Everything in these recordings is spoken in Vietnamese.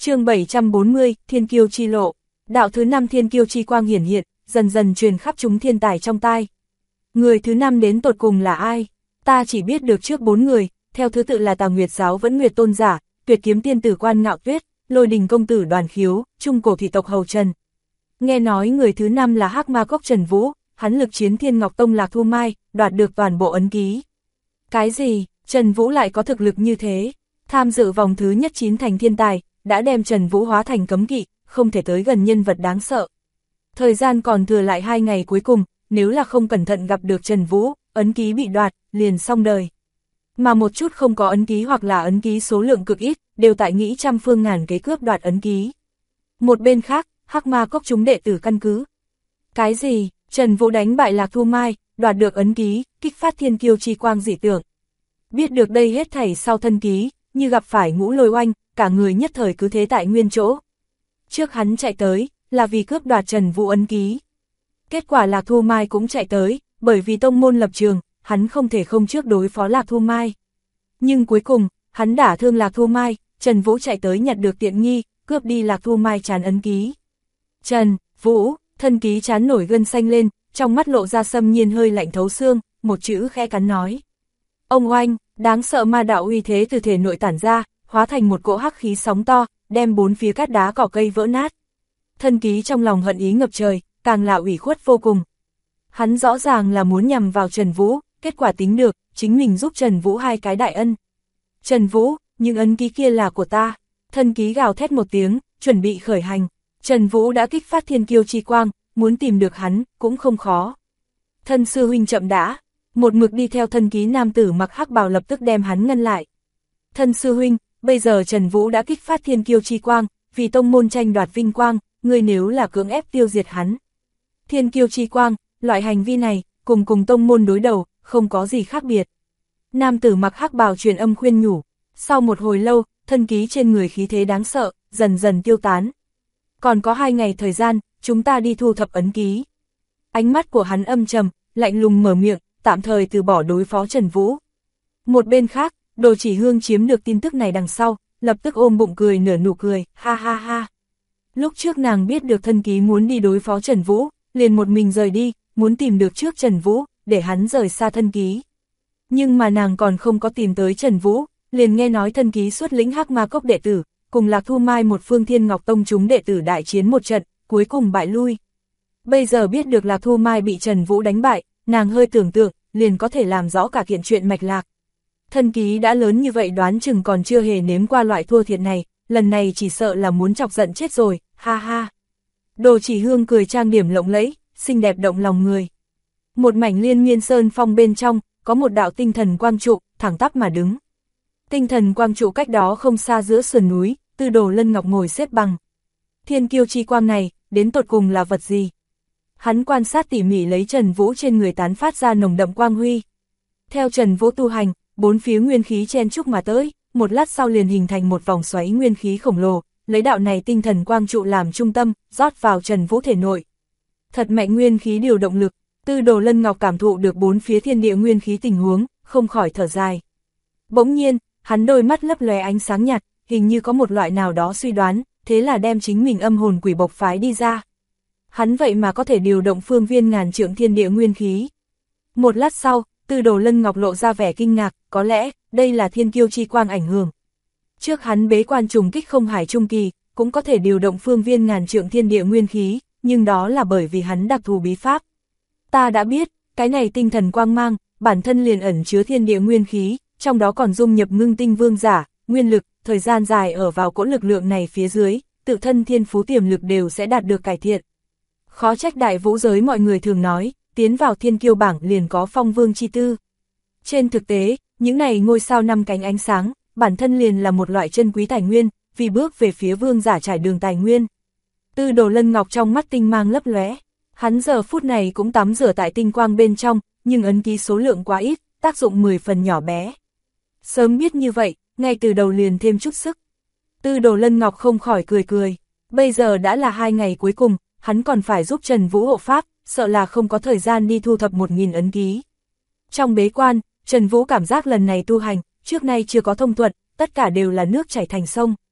Chương 740, Thiên Kiêu chi lộ. Đạo thứ 5 Thiên Kiêu chi quang hiển hiện, dần dần truyền khắp chúng thiên tài trong tai. Người thứ 5 đến tột cùng là ai? Ta chỉ biết được trước 4 người, theo thứ tự là Tà Nguyệt giáo Vẫn Nguyệt tôn giả, Tuyệt kiếm tiên tử Quan Ngạo Tuyết, Lôi Đình công tử Đoàn Khiếu, Trung cổ thị tộc Hầu Trần. Nghe nói người thứ 5 là Hắc Ma Cốc Trần Vũ, hắn lực chiến Thiên Ngọc Tông Lạc Thu Mai, đoạt được toàn bộ ấn ký. Cái gì? Trần Vũ lại có thực lực như thế? Tham dự vòng thứ nhất 9 thành thiên tài, đã đem Trần Vũ hóa thành cấm kỵ, không thể tới gần nhân vật đáng sợ. Thời gian còn thừa lại 2 ngày cuối cùng, nếu là không cẩn thận gặp được Trần Vũ, ấn ký bị đoạt, liền xong đời. Mà một chút không có ấn ký hoặc là ấn ký số lượng cực ít, đều tại nghĩ trăm phương ngàn kế cướp đoạt ấn ký. Một bên khác, Hắc Ma Cốc chúng đệ tử căn cứ. Cái gì? Trần Vũ đánh bại Lạc Thu Mai, đoạt được ấn ký, kích phát thiên kiêu chi quang dị tưởng. Biết được đây hết thảy sau thân ký, như gặp phải Ngũ Lôi Oanh, cả người nhất thời cứ thế tại nguyên chỗ. Trước hắn chạy tới, là vì cướp đoạt Trần Vũ ấn ký. Kết quả Lạc Thu Mai cũng chạy tới, bởi vì tông môn lập trường, hắn không thể không trước đối phó Lạc Thu Mai. Nhưng cuối cùng, hắn đả thương Lạc Thu Mai, Trần Vũ chạy tới nhặt được tiện nghi, cướp đi Lạc Thu Mai trán ấn ký. Trần Vũ, thân ký trán nổi gân xanh lên, trong mắt lộ ra xâm nhiên hơi lạnh thấu xương, một chữ khẽ cắn nói. Ông Oanh, đáng sợ ma đạo uy thế từ thể nội tản ra, hóa thành một cỗ hắc khí sóng to, đem bốn phía cát đá cỏ cây vỡ nát. Thân ký trong lòng hận ý ngập trời, càng là ủy khuất vô cùng. Hắn rõ ràng là muốn nhằm vào Trần Vũ, kết quả tính được, chính mình giúp Trần Vũ 2 cái đại ân. Trần Vũ, những ấn ký kia là của ta. Thân ký gào thét một tiếng, chuẩn bị khởi hành. Trần Vũ đã kích phát thiên kiêu chi quang, muốn tìm được hắn, cũng không khó. Thân sư huynh chậm đã, một mực đi theo thân ký nam tử mặc hắc bào lập tức đem hắn ngăn lại. Thân sư huynh, bây giờ Trần Vũ đã kích phát thiên kiêu chi quang, vì tông môn tranh đoạt vinh quang, ngươi nếu là cưỡng ép tiêu diệt hắn. Thiên kiêu chi quang, loại hành vi này, cùng tông môn đối đầu, không có gì khác biệt. Nam tử mặc hắc bào truyền âm khuyên nhủ, sau một hồi lâu, thân ký trên người khí thế đáng sợ, dần dần tiêu tán. Còn có 2 ngày thời gian, chúng ta đi thu thập ấn ký. Ánh mắt của hắn âm trầm, lạnh lùng mở miệng, tạm thời từ bỏ đối phó Trần Vũ. Một bên khác, Đồ Chỉ Hương chiếm được tin tức này đằng sau, lập tức ôm bụng cười nở nụ cười, ha ha ha. Lúc trước nàng biết được thân ký muốn đi đối phó Trần Vũ, liền một mình rời đi, muốn tìm được trước Trần Vũ, để hắn rời xa thân ký. Nhưng mà nàng còn không có tìm tới Trần Vũ, liền nghe nói thân ký xuất lĩnh Hắc Ma Cốc đệ tử, cùng Lạc Thu Mai một phương Thiên Ngọc Tông chúng đệ tử đại chiến một trận, cuối cùng bại lui. Bây giờ biết được Lạc Thu Mai bị Trần Vũ đánh bại, nàng hơi tưởng tượng, liền có thể làm rõ cả kiện chuyện mạch lạc. Thân ký đã lớn như vậy đoán chừng còn chưa hề nếm qua loại thua thiệt này, lần này chỉ sợ là muốn chọc giận chết rồi, ha ha. Đồ Chỉ Hương cười trang điểm lộng lẫy, xinh đẹp động lòng người. Một mảnh liên miên sơn phong bên trong, có một đạo tinh thần quang trụ, thẳng tắp mà đứng. Tinh thần quang trụ cách đó không xa giữa sườn núi, Tư Đồ Lân Ngọc ngồi xếp bằng. Thiên kiêu chi quang này, đến tột cùng là vật gì? Hắn quan sát tỉ mỉ lấy Trần Vũ trên người tán phát ra nồng đậm quang huy. Theo Trần Vũ tu hành, bốn phía nguyên khí chen chúc mà tới, một lát sau liền hình thành một vòng xoáy nguyên khí khổng lồ, lấy đạo này tinh thần quang trụ làm trung tâm, rót vào Trần Vũ thể nội. Thật mạnh nguyên khí điều động lực, Tư Đồ Lân Ngọc cảm thụ được bốn phía thiên địa nguyên khí tình huống, không khỏi thở dài. Bỗng nhiên, hắn đôi mắt lấp lóe ánh sáng nhạt, hình như có một loại nào đó suy đoán, thế là đem chính mình âm hồn quỷ bộc phái đi ra. Hắn vậy mà có thể điều động phương viên ngàn trượng thiên địa nguyên khí. Một lát sau, Tư Đồ Lân Ngọc lộ ra vẻ kinh ngạc, có lẽ, đây là thiên kiêu chi quang ảnh hưởng. Trước hắn bế quan trùng kích không hải trung kỳ, cũng có thể điều động phương viên ngàn trượng thiên địa nguyên khí, nhưng đó là bởi vì hắn đặc thù bí pháp. Ta đã biết, cái này tinh thần quang mang, bản thân liền ẩn chứa thiên địa nguyên khí, trong đó còn dung nhập ngưng tinh vương giả, nguyên lực, thời gian dài ở vào cỗ lực lượng này phía dưới, tự thân thiên phú tiềm lực đều sẽ đạt được cải thiện. Khó trách đại vũ giới mọi người thường nói, tiến vào thiên kiêu bảng liền có phong vương chi tư. Trên thực tế, những này ngôi sao 5 cánh ánh sáng, bản thân liền là một loại chân quý tài nguyên, vì bước về phía vương giả trải đường tài nguyên. Tư Đồ Lân Ngọc trong mắt tinh mang lấp lóe, hắn giờ phút này cũng tắm rửa tại tinh quang bên trong, nhưng ấn ký số lượng quá ít, tác dụng 10 phần nhỏ bé. Sớm biết như vậy, ngay từ đầu liền thêm chút sức. Tư Đồ Lân Ngọc không khỏi cười cười, bây giờ đã là 2 ngày cuối cùng, hắn còn phải giúp Trần Vũ hộ pháp, sợ là không có thời gian đi thu thập 1000 ấn ký. Trong bế quan, Trần Vũ cảm giác lần này tu hành, trước nay chưa có thông thuận, tất cả đều là nước chảy thành sông.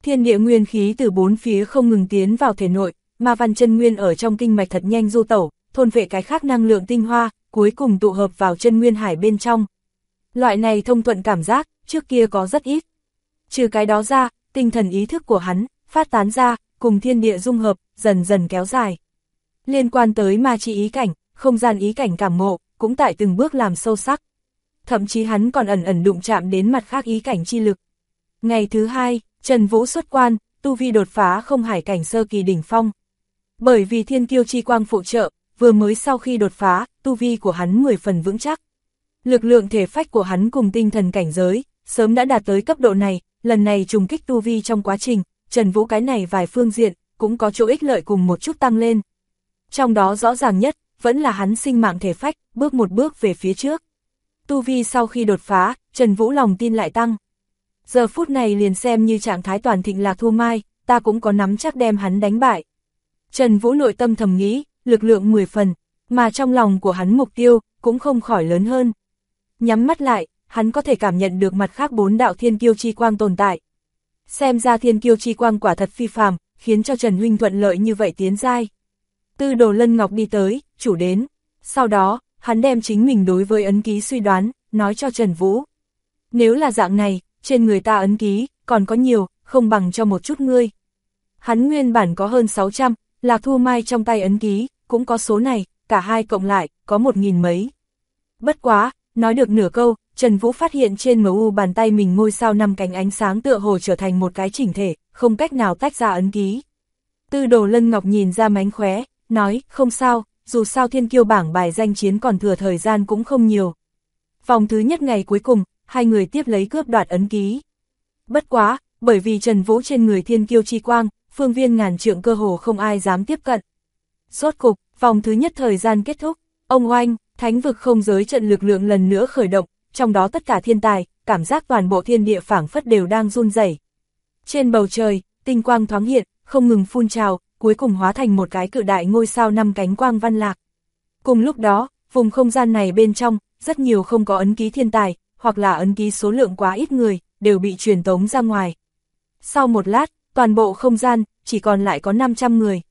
Thiên địa nguyên khí từ bốn phía không ngừng tiến vào thể nội, ma văn chân nguyên ở trong kinh mạch thật nhanh du tẩu, thôn vệ cái khác năng lượng tinh hoa, cuối cùng tụ hợp vào chân nguyên hải bên trong. Loại này thông thuận cảm giác, trước kia có rất ít. Trừ cái đó ra, tinh thần ý thức của hắn, phát tán ra, cùng thiên địa dung hợp, dần dần kéo dài. Liên quan tới ma chi ý cảnh, không gian ý cảnh cảm ngộ, cũng tại từng bước làm sâu sắc. Thậm chí hắn còn ẩn ẩn đụng chạm đến mặt khác ý cảnh chi lực. Ngày thứ hai, Trần Vũ xuất quan, tu vi đột phá không hải cảnh sơ kỳ đỉnh phong. Bởi vì thiên kiêu chi quang phụ trợ, vừa mới sau khi đột phá, tu vi của hắn 10 phần vững chắc. Lực lượng thể phách của hắn cùng tinh thần cảnh giới, sớm đã đạt tới cấp độ này, lần này trùng kích tu vi trong quá trình, Trần Vũ cái này vài phương diện, cũng có chỗ ích lợi cùng một chút tăng lên. Trong đó rõ ràng nhất, vẫn là hắn sinh mạng thể phách, bước một bước về phía trước. Tu vi sau khi đột phá, Trần Vũ lòng tin lại tăng. Giờ phút này liền xem như trạng thái toàn thịnh Lạc Thu Mai, ta cũng có nắm chắc đem hắn đánh bại. Trần Vũ nội tâm thầm nghĩ, lực lượng 10 phần, mà trong lòng của hắn mục tiêu, cũng không khỏi lớn hơn. Nhắm mắt lại, hắn có thể cảm nhận được mặt khác 4 đạo thiên kiêu chi quang tồn tại. Xem ra thiên kiêu chi quang quả thật phi phàm, khiến cho Trần huynh thuận lợi như vậy tiến giai. Tư Đồ Lân Ngọc đi tới, chủ đến. Sau đó, hắn đem chính mình đối với ấn ký suy đoán, nói cho Trần Vũ. Nếu là dạng này, trên người ta ấn ký, còn có nhiều, không bằng cho một chút ngươi. Hắn nguyên bản có hơn 600, Lạc Thu Mai trong tay ấn ký, cũng có số này, cả hai cộng lại, có 1000 mấy. Bất quá, nói được nửa câu, Trần Vũ phát hiện trên MU bàn tay mình ngôi sao 5 cánh ánh sáng tựa hồ trở thành một cái chỉnh thể, không cách nào tách ra ấn ký. Tư Đồ Lân Ngọc nhìn ra mánh khóe, nói, không sao, dù sao thiên kiêu bảng bài danh chiến còn thừa thời gian cũng không nhiều. Vòng thứ nhất ngày cuối cùng, hai người tiếp lấy cướp đoạt ấn ký. Bất quá, bởi vì Trần Vũ trên người thiên kiêu chi quang, phương viên ngàn trượng cơ hồ không ai dám tiếp cận. Rốt cục, vòng thứ nhất thời gian kết thúc, ông oanh, thánh vực không giới trận lực lượng lần nữa khởi động, trong đó tất cả thiên tài, cảm giác toàn bộ thiên địa phảng phất đều đang run rẩy. Trên bầu trời, tinh quang thoáng hiện, không ngừng phun trào, cuối cùng hóa thành một cái cự đại ngôi sao 5 cánh quang văn lạc. Cùng lúc đó, vùng không gian này bên trong, rất nhiều không có ấn ký thiên tài, hoặc là ấn ký số lượng quá ít người, đều bị truyền tống ra ngoài. Sau một lát, toàn bộ không gian, chỉ còn lại có 500 người.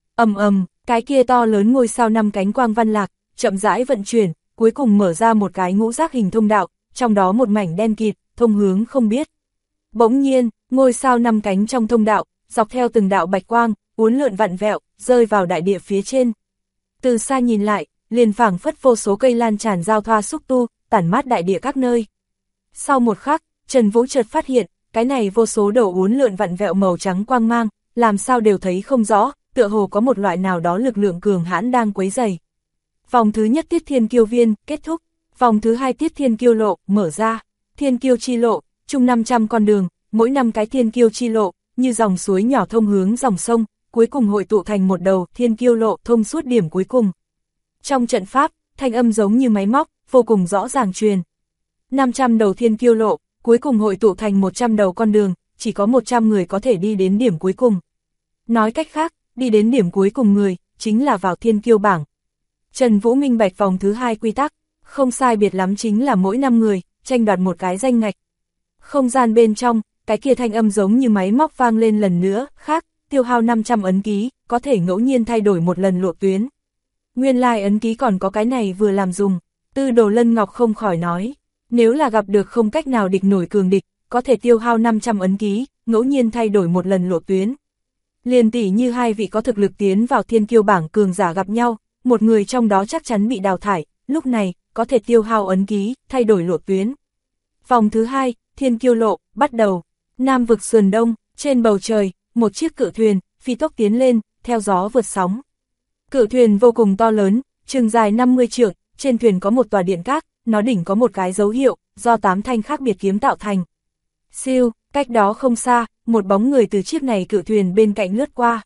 Cái kia to lớn ngôi sao 5 cánh quang văn lạc, chậm rãi vận chuyển, cuối cùng mở ra một cái ngũ giác hình thông đạo, trong đó một mảnh đen kịt, thông hướng không biết. Bỗng nhiên, ngôi sao 5 cánh trong thông đạo, dọc theo từng đạo bạch quang, uốn lượn vặn vẹo, rơi vào đại địa phía trên. Từ xa nhìn lại, liền phảng phất vô số cây lan tràn giao thoa xúc tu, tản mát đại địa các nơi. Sau một khắc, Trần Vũ chợt phát hiện, cái này vô số đầu uốn lượn vặn vẹo màu trắng quang mang, làm sao đều thấy không rõ, tựa hồ có một loại nào đó lực lượng cường hãn đang quấy rầy. Vòng thứ nhất tiết thiên kiêu viên, kết thúc. Vòng thứ hai tiết thiên kiêu lộ, mở ra. Thiên kiêu chi lộ, chung 500 con đường, mỗi 5 cái thiên kiêu chi lộ, như dòng suối nhỏ thông hướng dòng sông, cuối cùng hội tụ thành một đầu thiên kiêu lộ thông suốt điểm cuối cùng. Trong trận pháp, thanh âm giống như máy móc, vô cùng rõ ràng truyền. 500 đầu thiên kiêu lộ, cuối cùng hội tụ thành 100 đầu con đường, chỉ có 100 người có thể đi đến điểm cuối cùng. Nói cách khác, đi đến điểm cuối cùng người, chính là vào thiên kiêu bảng. Trần Vũ minh bạch vòng thứ hai quy tắc, không sai biệt lắm chính là mỗi 5 người, tranh đoạt một cái danh ngạch. Không gian bên trong, cái kia thanh âm giống như máy móc vang lên lần nữa, khác, tiêu hao 500 ấn ký, có thể ngẫu nhiên thay đổi một lần lộ tuyến. Nguyên lai ấn ký còn có cái này vừa làm dùng, Tư Đồ Lân Ngọc không khỏi nói, nếu là gặp được không cách nào địch nổi cường địch, có thể tiêu hao 500 ấn ký, ngẫu nhiên thay đổi một lần lộ tuyến. Liền tỷ như hai vị có thực lực tiến vào thiên kiêu bảng cường giả gặp nhau, một người trong đó chắc chắn bị đào thải, lúc này, có thể tiêu hao ấn ký, thay đổi lộ tuyến. Vòng thứ hai, thiên kiêu lộ, bắt đầu. Nam vực sườn đông, trên bầu trời, một chiếc cự thuyền, phi tốc tiến lên, theo gió vượt sóng. Cự thuyền vô cùng to lớn, chừng dài 50 trượng, trên thuyền có một tòa điện các, nó đỉnh có một cái dấu hiệu, do 8 thanh khác biệt kiếm tạo thành. Siêu, cách đó không xa, một bóng người từ chiếc này cự thuyền bên cạnh lướt qua.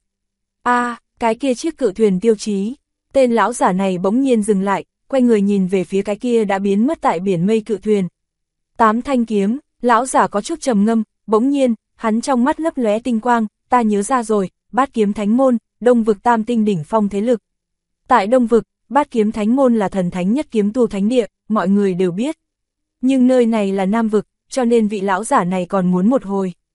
Cái kia chiếc cự thuyền tiêu chí. Tên lão giả này bỗng nhiên dừng lại, quay người nhìn về phía cái kia đã biến mất tại biển mây cự thuyền. 8 thanh kiếm, lão giả có chút trầm ngâm, bỗng nhiên, hắn trong mắt lấp lóe tinh quang, ta nhớ ra rồi, Bát Kiếm Thánh Môn, Đông vực tam tinh đỉnh phong thế lực. Tại Đông vực, Bát Kiếm Thánh Môn là thần thánh nhất kiếm tu thánh địa, mọi người đều biết. Nhưng nơi này là Nam vực, cho nên vị lão giả này còn muốn một hồi.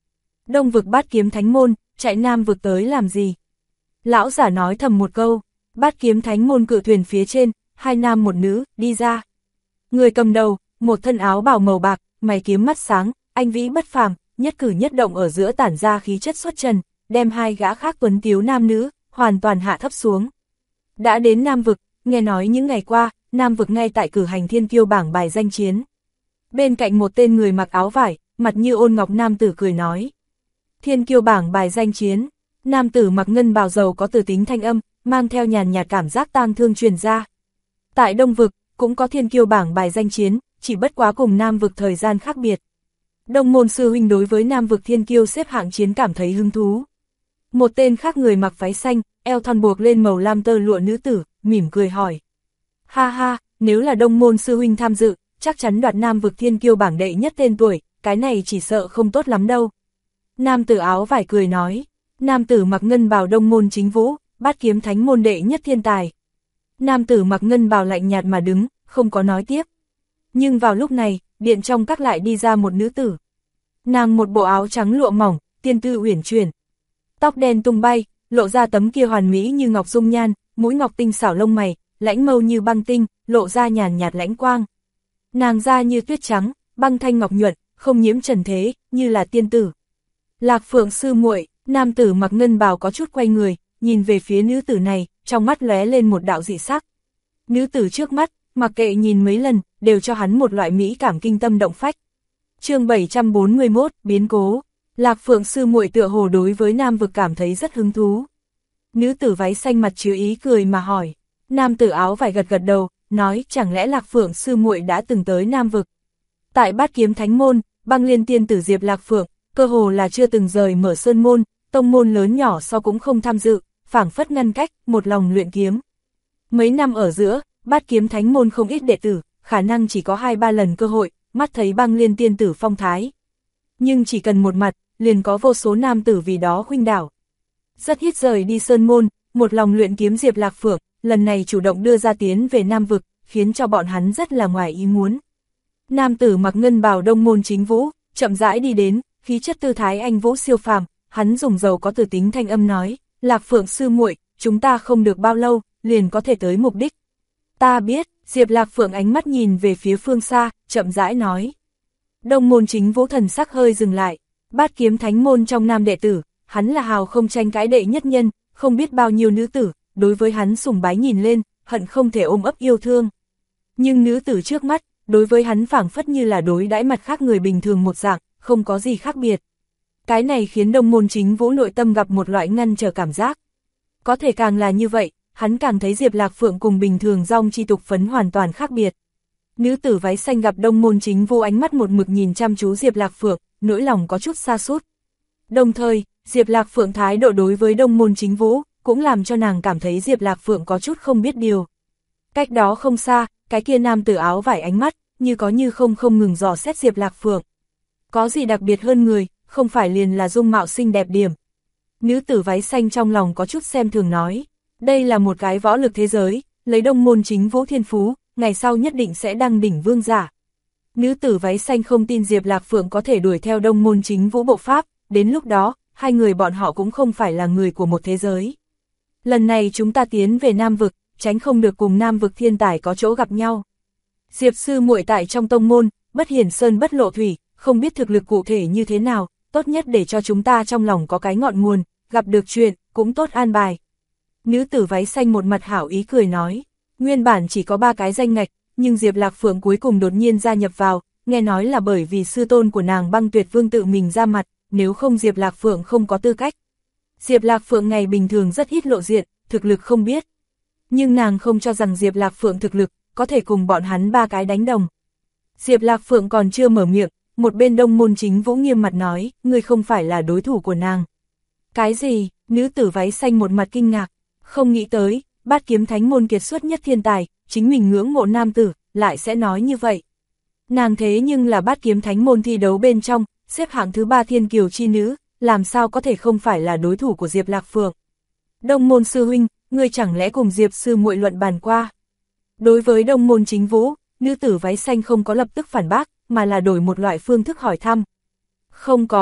Đông vực Bát Kiếm Thánh Môn, chạy Nam vực tới làm gì? Lão giả nói thầm một câu, Bát Kiếm Thánh Môn cự thuyền phía trên, hai nam một nữ, đi ra. Người cầm đầu, một thân áo bào màu bạc, mày kiếm mắt sáng, anh vĩ bất phàm, nhất cử nhất động ở giữa tản ra khí chất xuất trần, đem hai gã khác tuấn tiếu nam nữ, hoàn toàn hạ thấp xuống. Đã đến Nam vực, nghe nói những ngày qua, Nam vực ngay tại cử hành thiên kiêu bảng bài danh chiến. Bên cạnh một tên người mặc áo vải, mặt như ôn ngọc nam tử cười nói. Thiên kiêu bảng bài danh chiến, nam tử mặc ngân bào dầu có từ tính thanh âm, mang theo nhàn nhạt cảm giác tang thương truyền ra. Tại Đông vực, cũng có thiên kiêu bảng bài danh chiến, chỉ bất quá cùng Nam vực thời gian khác biệt. Đông môn sư huynh đối với Nam vực thiên kiêu xếp hạng chiến cảm thấy hứng thú. Một tên khác người mặc váy xanh, eo thon buộc lên màu lam tơ lụa nữ tử, mỉm cười hỏi. Ha ha, nếu là Đông môn sư huynh tham dự, chắc chắn đoạt Nam vực thiên kiêu bảng đệ nhất tên tuổi, cái này chỉ sợ không tốt lắm đâu. Nam tử áo vải cười nói, nam tử mặc ngân bào Đông môn chính vũ, Bát Kiếm Thánh môn đệ nhất thiên tài. Nam tử mặc ngân bào lạnh nhạt mà đứng, không có nói tiếp. Nhưng vào lúc này, điện trong các lại đi ra một nữ tử. Nàng một bộ áo trắng lụa mỏng, tiên tư uyển chuyển. Tóc đen tung bay, lộ ra tấm kia hoàn mỹ như ngọc dung nhan, mũi ngọc tinh xảo lông mày, lãnh mâu như băng tinh, lộ ra nhàn nhạt lãnh quang. Nàng da như tuyết trắng, băng thanh ngọc nhuận, không nhiễm trần thế, như là tiên tử. Lạc Phượng sư muội, nam tử mặc ngân bào có chút quay người, nhìn về phía nữ tử này, trong mắt lóe lên một đạo dị sắc. Nữ tử trước mắt, mặc kệ nhìn mấy lần, đều cho hắn một loại mỹ cảm kinh tâm động phách. Chương 741, biến cố. Lạc Phượng sư muội tựa hồ đối với Nam vực cảm thấy rất hứng thú. Nữ tử váy xanh mặt chứa ý cười mà hỏi. Nam tử áo vải gật gật đầu, nói chẳng lẽ Lạc Phượng sư muội đã từng tới Nam vực. Tại Bát Kiếm Thánh môn, Băng Liên tiên tử Diệp Lạc Phượng, cơ hồ là chưa từng rời mở sơn môn, tông môn lớn nhỏ so cũng không tham dự, phảng phất ngăn cách, một lòng luyện kiếm. Mấy năm ở giữa, Bát Kiếm Thánh môn không ít đệ tử, khả năng chỉ có 2-3 lần cơ hội, mắt thấy Băng Liên tiên tử phong thái. Nhưng chỉ cần một mặt, liền có vô số nam tử vì đó khuynh đảo. Rất ít rời đi sơn môn, một lòng luyện kiếm Diệp Lạc Phượng, lần này chủ động đưa ra tiến về Nam vực, khiến cho bọn hắn rất là ngoài ý muốn. Nam tử mặc ngân bào Đông môn chính vũ, chậm rãi đi đến, khí chất tư thái anh vũ siêu phàm, hắn dùng dầu có từ tính thanh âm nói, Lạc Phượng sư muội, chúng ta không được bao lâu, liền có thể tới mục đích. Ta biết, Diệp Lạc Phượng ánh mắt nhìn về phía phương xa, chậm rãi nói. Đông môn chính vũ thần sắc hơi dừng lại, Bát Kiếm Thánh môn trong nam đệ tử, hắn là hào không tranh cãi đệ nhất nhân, không biết bao nhiêu nữ tử, đối với hắn sùng bái nhìn lên, hận không thể ôm ấp yêu thương. Nhưng nữ tử trước mắt, đối với hắn phảng phất như là đối đãi mặt khác người bình thường một dạng, không có gì khác biệt. Cái này khiến Đông môn chính vũ nội tâm gặp một loại ngăn trở cảm giác. Có thể càng là như vậy, hắn càng thấy Diệp Lạc Phượng cùng bình thường dong chi tục phấn hoàn toàn khác biệt. Nữ tử váy xanh gặp Đông môn chính vũ ánh mắt một mực nhìn chăm chú Diệp Lạc Phượng, nỗi lòng có chút sa sút. Đồng thời, Diệp Lạc Phượng thái độ đối với Đông môn chính vũ, cũng làm cho nàng cảm thấy Diệp Lạc Phượng có chút không biết điều. Cách đó không xa, cái kia nam tử áo vải ánh mắt, như có như không ngừng dò xét Diệp Lạc Phượng. Có gì đặc biệt hơn người, không phải liền là dung mạo xinh đẹp điểm. Nữ tử váy xanh trong lòng có chút xem thường nói, đây là một cái võ lực thế giới, lấy Đông môn chính vũ thiên phú, ngày sau nhất định sẽ đăng đỉnh vương giả. Nữ tử váy xanh không tin Diệp Lạc Phượng có thể đuổi theo Đông môn chính vũ bộ pháp, đến lúc đó, hai người bọn họ cũng không phải là người của một thế giới. Lần này chúng ta tiến về Nam vực, tránh không được cùng Nam vực thiên tài có chỗ gặp nhau. Diệp sư muội tại trong tông môn, bất hiển sơn bất lộ thủy, không biết thực lực cụ thể như thế nào, tốt nhất để cho chúng ta trong lòng có cái ngọn nguồn, gặp được chuyện, cũng tốt an bài. Nữ tử váy xanh một mặt hảo ý cười nói, nguyên bản chỉ có 3 cái danh ngạch, nhưng Diệp Lạc Phượng cuối cùng đột nhiên gia nhập vào, nghe nói là bởi vì sư tôn của nàng Băng Tuyệt Vương tự mình ra mặt, nếu không Diệp Lạc Phượng không có tư cách. Diệp Lạc Phượng ngày bình thường rất ít lộ diện, thực lực không biết. Nhưng nàng không cho rằng Diệp Lạc Phượng thực lực, có thể cùng bọn hắn 3 cái đánh đồng. Diệp Lạc Phượng còn chưa mở miệng, một bên Đông môn chính vũ nghiêm mặt nói, ngươi không phải là đối thủ của nàng. Cái gì? Nữ tử váy xanh một mặt kinh ngạc, không nghĩ tới, Bát Kiếm Thánh môn kiệt xuất nhất thiên tài, chính mình ngưỡng mộ nam tử, lại sẽ nói như vậy. Nàng thế nhưng là Bát Kiếm Thánh môn thi đấu bên trong, xếp hạng thứ 3 thiên kiều chi nữ, làm sao có thể không phải là đối thủ của Diệp Lạc Phượng. Đông môn sư huynh, ngươi chẳng lẽ cùng Diệp sư muội luận bàn qua? Đối với Đông môn chính vũ, nữ tử váy xanh không có lập tức phản bác, mà là đổi một loại phương thức hỏi thăm. Không có,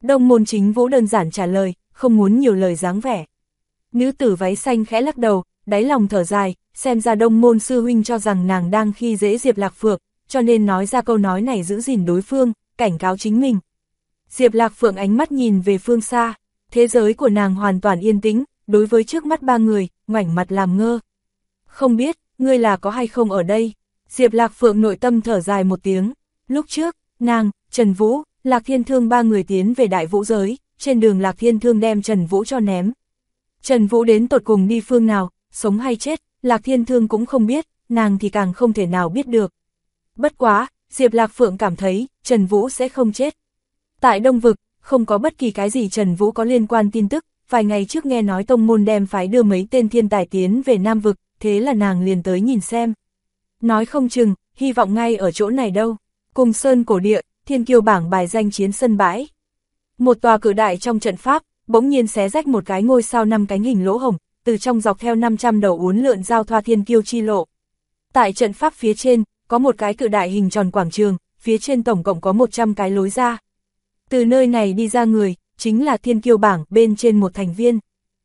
Đông Môn Chính Vũ đơn giản trả lời, không muốn nhiều lời dáng vẻ. Nữ tử váy xanh khẽ lắc đầu, đáy lòng thở dài, xem ra Đông Môn sư huynh cho rằng nàng đang khi dễ Diệp Lạc Phượng, cho nên nói ra câu nói này giữ gìn đối phương, cảnh cáo chính mình. Diệp Lạc Phượng ánh mắt nhìn về phương xa, thế giới của nàng hoàn toàn yên tĩnh, đối với trước mắt ba người, ngoảnh mặt làm ngơ. Không biết, ngươi là có hay không ở đây? Diệp Lạc Phượng nội tâm thở dài một tiếng. Lúc trước, nàng, Trần Vũ, Lạc Thiên Thương ba người tiến về Đại Vũ giới, trên đường Lạc Thiên Thương đem Trần Vũ cho ném. Trần Vũ đến tột cùng đi phương nào, sống hay chết, Lạc Thiên Thương cũng không biết, nàng thì càng không thể nào biết được. Bất quá, Diệp Lạc Phượng cảm thấy, Trần Vũ sẽ không chết. Tại Đông Vực, không có bất kỳ cái gì Trần Vũ có liên quan tin tức, vài ngày trước nghe nói tông môn đem phái đưa mấy tên thiên tài tiến về Nam Vực, thế là nàng liền tới nhìn xem. Nói không chừng, hy vọng ngay ở chỗ này đâu. Cùng Sơn cổ địa, thiên kiêu bảng bài danh chiến sân bãi. Một tòa cự đại trong trận pháp, bỗng nhiên xé rách một cái ngôi sao 5 cánh hình lỗ hổng, từ trong dọc theo 500 đầu uốn lượn giao thoa thiên kiêu chi lộ. Tại trận pháp phía trên, có một cái cự đại hình tròn quảng trường, phía trên tổng cộng có 100 cái lối ra. Từ nơi này đi ra người, chính là thiên kiêu bảng bên trên một thành viên.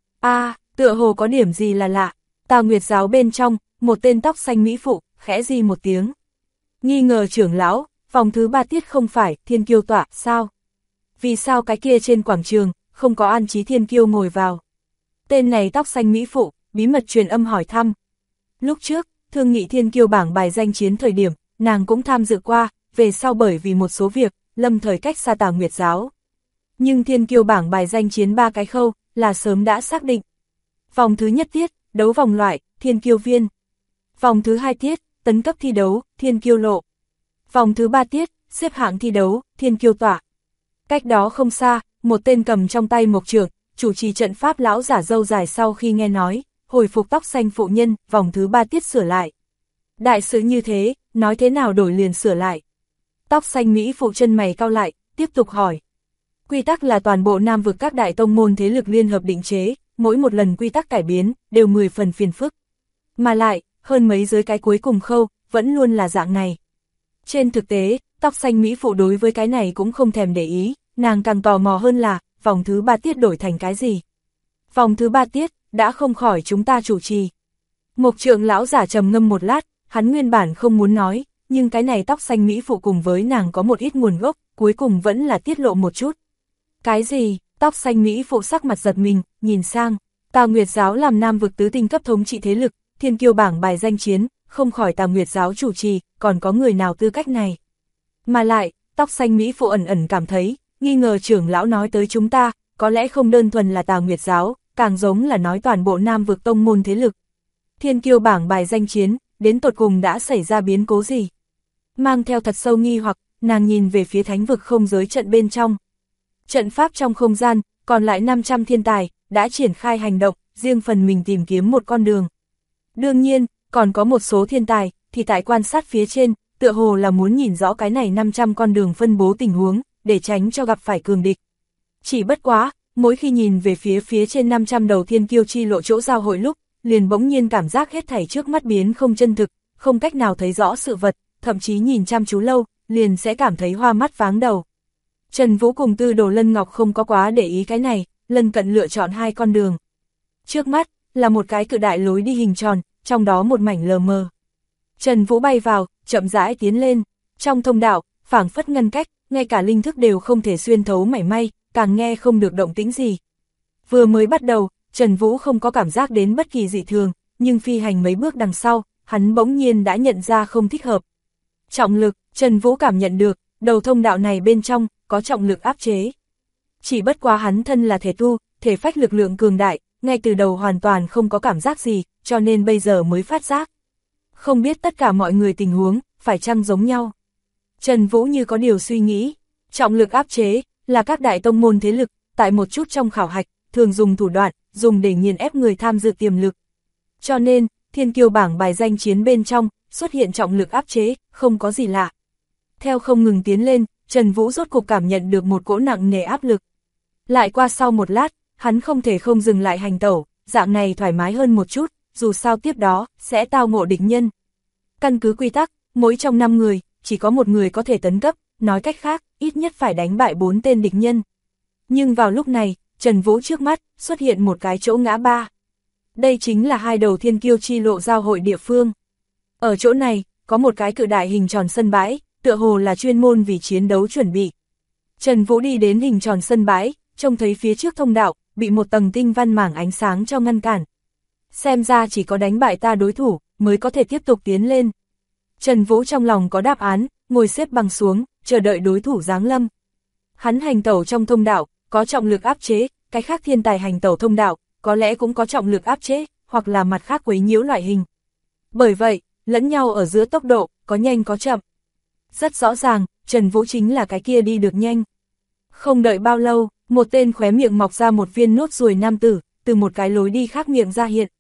Tựa hồ có điểm gì là lạ. Tà Nguyệt giáo bên trong, một tên tóc xanh mỹ phụ, khẽ di một tiếng. Nghi ngờ trưởng lão, vòng thứ 3 tiết không phải thiên kiêu tọa, sao? Vì sao cái kia trên quảng trường, không có an trí thiên kiêu ngồi vào? Tên này tóc xanh mỹ phụ, bí mật truyền âm hỏi thăm. Lúc trước, thương nghị thiên kiêu bảng bài danh chiến thời điểm, nàng cũng tham dự qua, về sau bởi vì một số việc, lâm thời cách xa Tà Nguyệt giáo. Nhưng thiên kiêu bảng bài danh chiến 3 cái khâu, là sớm đã xác định. Vòng thứ nhất tiết, đấu vòng loại, thiên kiêu viên. Vòng thứ 2 tiết, tấn cấp thi đấu, thiên kiêu lộ. Vòng thứ 3 tiết, xếp hạng thi đấu, thiên kiêu tọa. Cách đó không xa, một tên cầm trong tay mộc trượng, chủ trì trận pháp lão giả râu dài sau khi nghe nói, hồi phục tóc xanh phụ nhân, vòng thứ 3 tiết sửa lại. Đại sự như thế, nói thế nào đổi liền sửa lại. Tóc xanh Mỹ phụ chân mày cau lại, tiếp tục hỏi. Quy tắc là toàn bộ Nam Vực các đại tông môn thế lực liên hợp định chế, mỗi một lần quy tắc cải biến, đều 10 phần phiền phức. Mà lại, hơn mấy giới cái cuối cùng khâu, vẫn luôn là dạng này. Trên thực tế, tóc xanh Mỹ phụ đối với cái này cũng không thèm để ý, nàng càng tò mò hơn là, vòng thứ 3 tiết đổi thành cái gì. Vòng thứ 3 tiết, đã không khỏi chúng ta chủ trì. Mộc trượng lão giả trầm ngâm một lát, hắn nguyên bản không muốn nói, nhưng cái này tóc xanh Mỹ phụ cùng với nàng có một ít nguồn gốc, cuối cùng vẫn là tiết lộ một chút. Cái gì? Tóc xanh Mỹ phụ sắc mặt giật mình, nhìn sang, Tà Nguyệt giáo làm Nam Vực tứ tinh cấp thống trị thế lực, thiên kiêu bảng bài danh chiến, không khỏi Tà Nguyệt giáo chủ trì, còn có người nào tư cách này. Mà lại, tóc xanh Mỹ phụ ẩn ẩn cảm thấy, nghi ngờ trưởng lão nói tới chúng ta, có lẽ không đơn thuần là Tà Nguyệt giáo, càng giống là nói toàn bộ Nam Vực tông môn thế lực. Thiên kiêu bảng bài danh chiến, đến tột cùng đã xảy ra biến cố gì? Mang theo thật sâu nghi hoặc, nàng nhìn về phía thánh vực không giới trận bên trong. Trận pháp trong không gian, còn lại 500 thiên tài, đã triển khai hành động, riêng phần mình tìm kiếm một con đường. Đương nhiên, còn có một số thiên tài, thì tại quan sát phía trên, tựa hồ là muốn nhìn rõ cái này 500 con đường phân bố tình huống, để tránh cho gặp phải cường địch. Chỉ bất quá, mỗi khi nhìn về phía trên 500 đầu thiên kiêu chi lộ chỗ giao hội lúc, liền bỗng nhiên cảm giác hết thảy trước mắt biến không chân thực, không cách nào thấy rõ sự vật, thậm chí nhìn chăm chú lâu, liền sẽ cảm thấy hoa mắt váng đầu. Trần Vũ cùng Tư Đồ Lân Ngọc không có quá để ý cái này, lần cận lựa chọn hai con đường. Trước mắt, là một cái cự đại lối đi hình tròn, trong đó một mảnh lờ mờ. Trần Vũ bay vào, chậm rãi tiến lên, trong thông đạo, phảng phất ngăn cách, ngay cả linh thức đều không thể xuyên thấu mảy may, càng nghe không được động tĩnh gì. Vừa mới bắt đầu, Trần Vũ không có cảm giác đến bất kỳ dị thường, nhưng phi hành mấy bước đằng sau, hắn bỗng nhiên đã nhận ra không thích hợp. Trọng lực, Trần Vũ cảm nhận được, đầu thông đạo này bên trong, có trọng lực áp chế. Chỉ bất quá hắn thân là thể tu, thể phách lực lượng cường đại, ngay từ đầu hoàn toàn không có cảm giác gì, cho nên bây giờ mới phát giác. Không biết tất cả mọi người tình huống, phải chăng giống nhau. Trần Vũ như có điều suy nghĩ, trọng lực áp chế, là các đại tông môn thế lực, tại một chút trong khảo hạch, thường dùng thủ đoạn, dùng để nghiền ép người tham dự tiềm lực. Cho nên, thiên kiêu bảng bài danh chiến bên trong, xuất hiện trọng lực áp chế, không có gì lạ. Theo không ngừng tiến lên, Trần Vũ rốt cục cảm nhận được một cỗ nặng nề áp lực. Lại qua sau một lát, hắn không thể không dừng lại hành tẩu, dạng này thoải mái hơn một chút, dù sao tiếp đó, sẽ tao ngộ địch nhân. Căn cứ quy tắc, mỗi trong 5 người, chỉ có một người có thể tấn cấp, nói cách khác, ít nhất phải đánh bại 4 tên địch nhân. Nhưng vào lúc này, Trần Vũ trước mắt, xuất hiện một cái chỗ ngã ba. Đây chính là hai đầu thiên kiêu chi lộ giao hội địa phương. Ở chỗ này, có một cái cự đại hình tròn sân bãi, tựa hồ là chuyên môn vì chiến đấu chuẩn bị. Trần Vũ đi đến hình tròn sân bãi, trông thấy phía trước thông đạo, bị một tầng tinh văn mảng ánh sáng cho ngăn cản. Xem ra chỉ có đánh bại ta đối thủ, mới có thể tiếp tục tiến lên. Trần Vũ trong lòng có đáp án, ngồi xếp bằng xuống, chờ đợi đối thủ giáng lâm. Hắn hành tẩu trong thông đạo, có trọng lực áp chế, cái khác thiên tài hành tẩu thông đạo, có lẽ cũng có trọng lực áp chế, hoặc là mặt khác quấy nhiễu loại hình. Bởi vậy, lẫn nhau ở giữa tốc độ, có nhanh có chậm. Rất rõ ràng, Trần Vũ chính là cái kia đi được nhanh. Không đợi bao lâu, một tên khóe miệng mọc ra một viên nốt ruồi nam tử, từ một cái lối đi khác miệng ra hiện.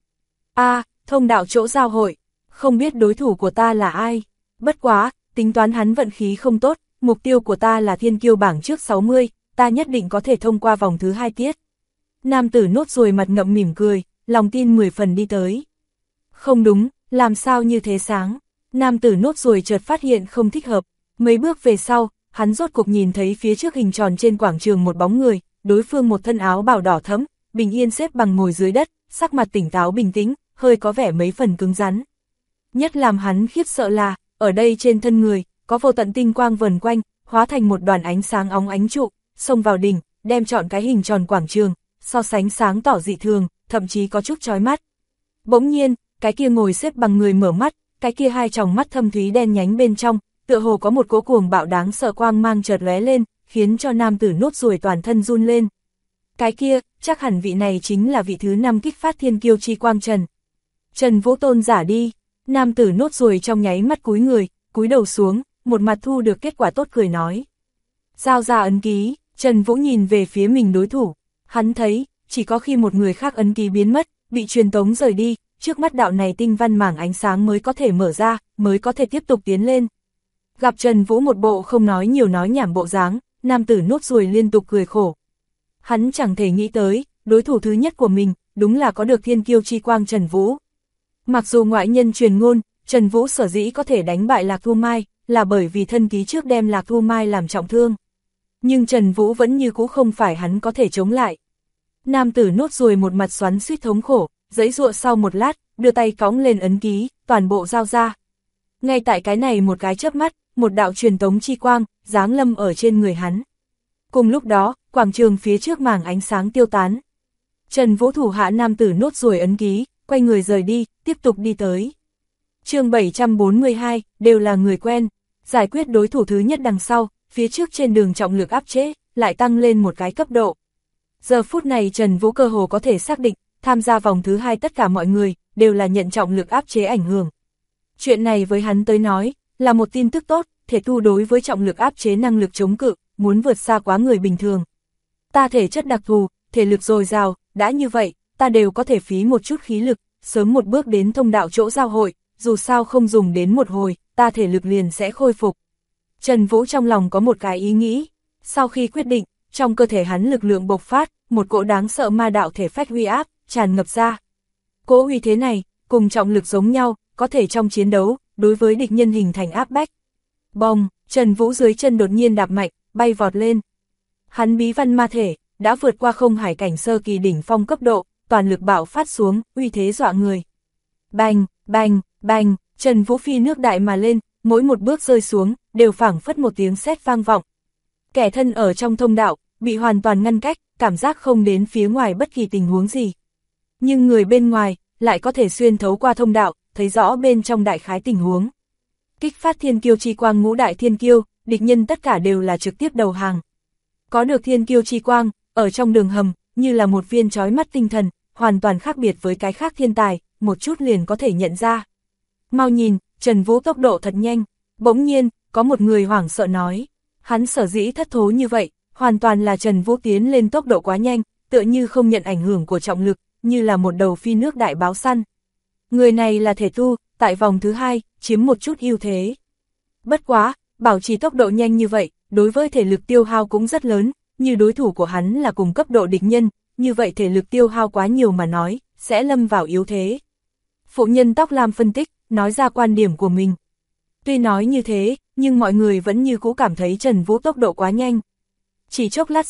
Thông đạo chỗ giao hội, không biết đối thủ của ta là ai. Bất quá, tính toán hắn vận khí không tốt, mục tiêu của ta là thiên kiêu bảng trước 60, ta nhất định có thể thông qua vòng thứ 2 tiết. Nam tử nốt ruồi mặt ngậm mỉm cười, lòng tin 10 phần đi tới. Không đúng, làm sao như thế sáng? Nam tử nốt ruồi chợt phát hiện không thích hợp, mấy bước về sau, hắn rốt cuộc nhìn thấy phía trước hình tròn trên quảng trường một bóng người, đối phương một thân áo bào đỏ thẫm, bình yên xếp bằng ngồi dưới đất, sắc mặt tỉnh táo bình tĩnh, hơi có vẻ mấy phần cứng rắn. Nhất làm hắn khiếp sợ là, ở đây trên thân người, có vô tận tinh quang vần quanh, hóa thành một đoàn ánh sáng óng ánh trụ, xông vào đỉnh, đem trọn cái hình tròn quảng trường, so sánh sáng tỏ dị thường, thậm chí có chút chói mắt. Bỗng nhiên, cái kia ngồi xếp bằng người mở mắt, cái kia hai tròng mắt thâm thúy đen nhánh bên trong, tựa hồ có một cỗ cuồng bạo đáng sợ quang mang chợt lóe lên, khiến cho nam tử nốt ruồi toàn thân run lên. Cái kia, chắc hẳn vị này chính là vị thứ 5 kích phát thiên kiêu chi quang Trần. Trần Vũ tôn giả đi, nam tử nốt ruồi trong nháy mắt cúi người, cúi đầu xuống, một mặt thu được kết quả tốt cười nói. Giao ra ấn ký, Trần Vũ nhìn về phía mình đối thủ, hắn thấy, chỉ có khi một người khác ấn ký biến mất, bị truyền tống rời đi, trước mắt đạo này tinh văn mảng ánh sáng mới có thể mở ra, mới có thể tiếp tục tiến lên. Gặp Trần Vũ một bộ không nói nhiều nói nhảm bộ dáng, nam tử nốt ruồi liên tục cười khổ. Hắn chẳng thể nghĩ tới, đối thủ thứ nhất của mình, đúng là có được thiên kiêu chi quang Trần Vũ. Mặc dù ngoại nhân truyền ngôn, Trần Vũ sở dĩ có thể đánh bại Lạc Thu Mai, là bởi vì thân ký trước đem Lạc Thu Mai làm trọng thương. Nhưng Trần Vũ vẫn như cũ không phải hắn có thể chống lại. Nam tử nốt ruồi một mặt xoắn xuýt thống khổ, giãy giụa sau một lát, đưa tay cõng lên ấn ký, toàn bộ giao ra. Ngay tại cái này một cái chớp mắt, một đạo truyền tống chi quang, giáng lâm ở trên người hắn. Cùng lúc đó, quảng trường phía trước mảng ánh sáng tiêu tán. Trần Vũ thủ hạ nam tử nốt ruồi ấn ký, quay người rời đi, tiếp tục đi tới. Chương 742, đều là người quen, giải quyết đối thủ thứ nhất đằng sau, phía trước trên đường trọng lực áp chế, lại tăng lên một cái cấp độ. Giờ phút này Trần Vũ cơ hồ có thể xác định, tham gia vòng thứ 2 tất cả mọi người, đều là nhận trọng lực áp chế ảnh hưởng. Chuyện này với hắn tới nói, là một tin tức tốt, thể tu đối với trọng lực áp chế năng lực chống cự, muốn vượt xa quá người bình thường. Ta thể chất đặc thù, thể lực dồi dào, đã như vậy, ta đều có thể phí một chút khí lực, sớm một bước đến thông đạo chỗ giao hội, dù sao không dùng đến một hồi, ta thể lực liền sẽ khôi phục. Trần Vũ trong lòng có một cái ý nghĩ, sau khi quyết định, trong cơ thể hắn lực lượng bộc phát, một cỗ đáng sợ ma đạo thể phách uy áp, tràn ngập ra. Cỗ uy thế này, cùng trọng lực giống nhau, có thể trong chiến đấu, đối với địch nhân hình thành áp bách. Bồng, Trần Vũ dưới chân đột nhiên đạp mạnh, bay vọt lên. Hắn bí văn ma thể, đã vượt qua không hải cảnh sơ kỳ đỉnh phong cấp độ, toàn lực bạo phát xuống, uy thế dọa người. Bành, bành, bành, Trần Vũ phi nước đại mà lên, mỗi một bước rơi xuống, đều phảng phất một tiếng sét vang vọng. Kẻ thân ở trong thông đạo, bị hoàn toàn ngăn cách, cảm giác không đến phía ngoài bất kỳ tình huống gì. Nhưng người bên ngoài, lại có thể xuyên thấu qua thông đạo, thấy rõ bên trong đại khái tình huống. Kích phát thiên kiêu chi quang ngũ đại thiên kiêu, địch nhân tất cả đều là trực tiếp đầu hàng. Có được thiên kiêu chi quang, ở trong đường hầm, như là một viên chói mắt tinh thần, hoàn toàn khác biệt với cái khác thiên tài, một chút liền có thể nhận ra. Mau nhìn, Trần Vũ tốc độ thật nhanh, bỗng nhiên, có một người hoảng sợ nói. Hắn sở dĩ thất thố như vậy, hoàn toàn là Trần Vũ tiến lên tốc độ quá nhanh, tựa như không nhận ảnh hưởng của trọng lực, như là một đầu phi nước đại báo săn. Người này là thể tu, tại vòng thứ 2, chiếm một chút ưu thế. Bất quá, bảo trì tốc độ nhanh như vậy, đối với thể lực tiêu hao cũng rất lớn, như đối thủ của hắn là cùng cấp độ địch nhân, như vậy thể lực tiêu hao quá nhiều mà nói, sẽ lâm vào yếu thế. Phụ nhân tóc lam phân tích, nói ra quan điểm của mình. Tuy nói như thế, nhưng mọi người vẫn như cũ cảm thấy Trần Vũ tốc độ quá nhanh. Chỉ chốc lát sau,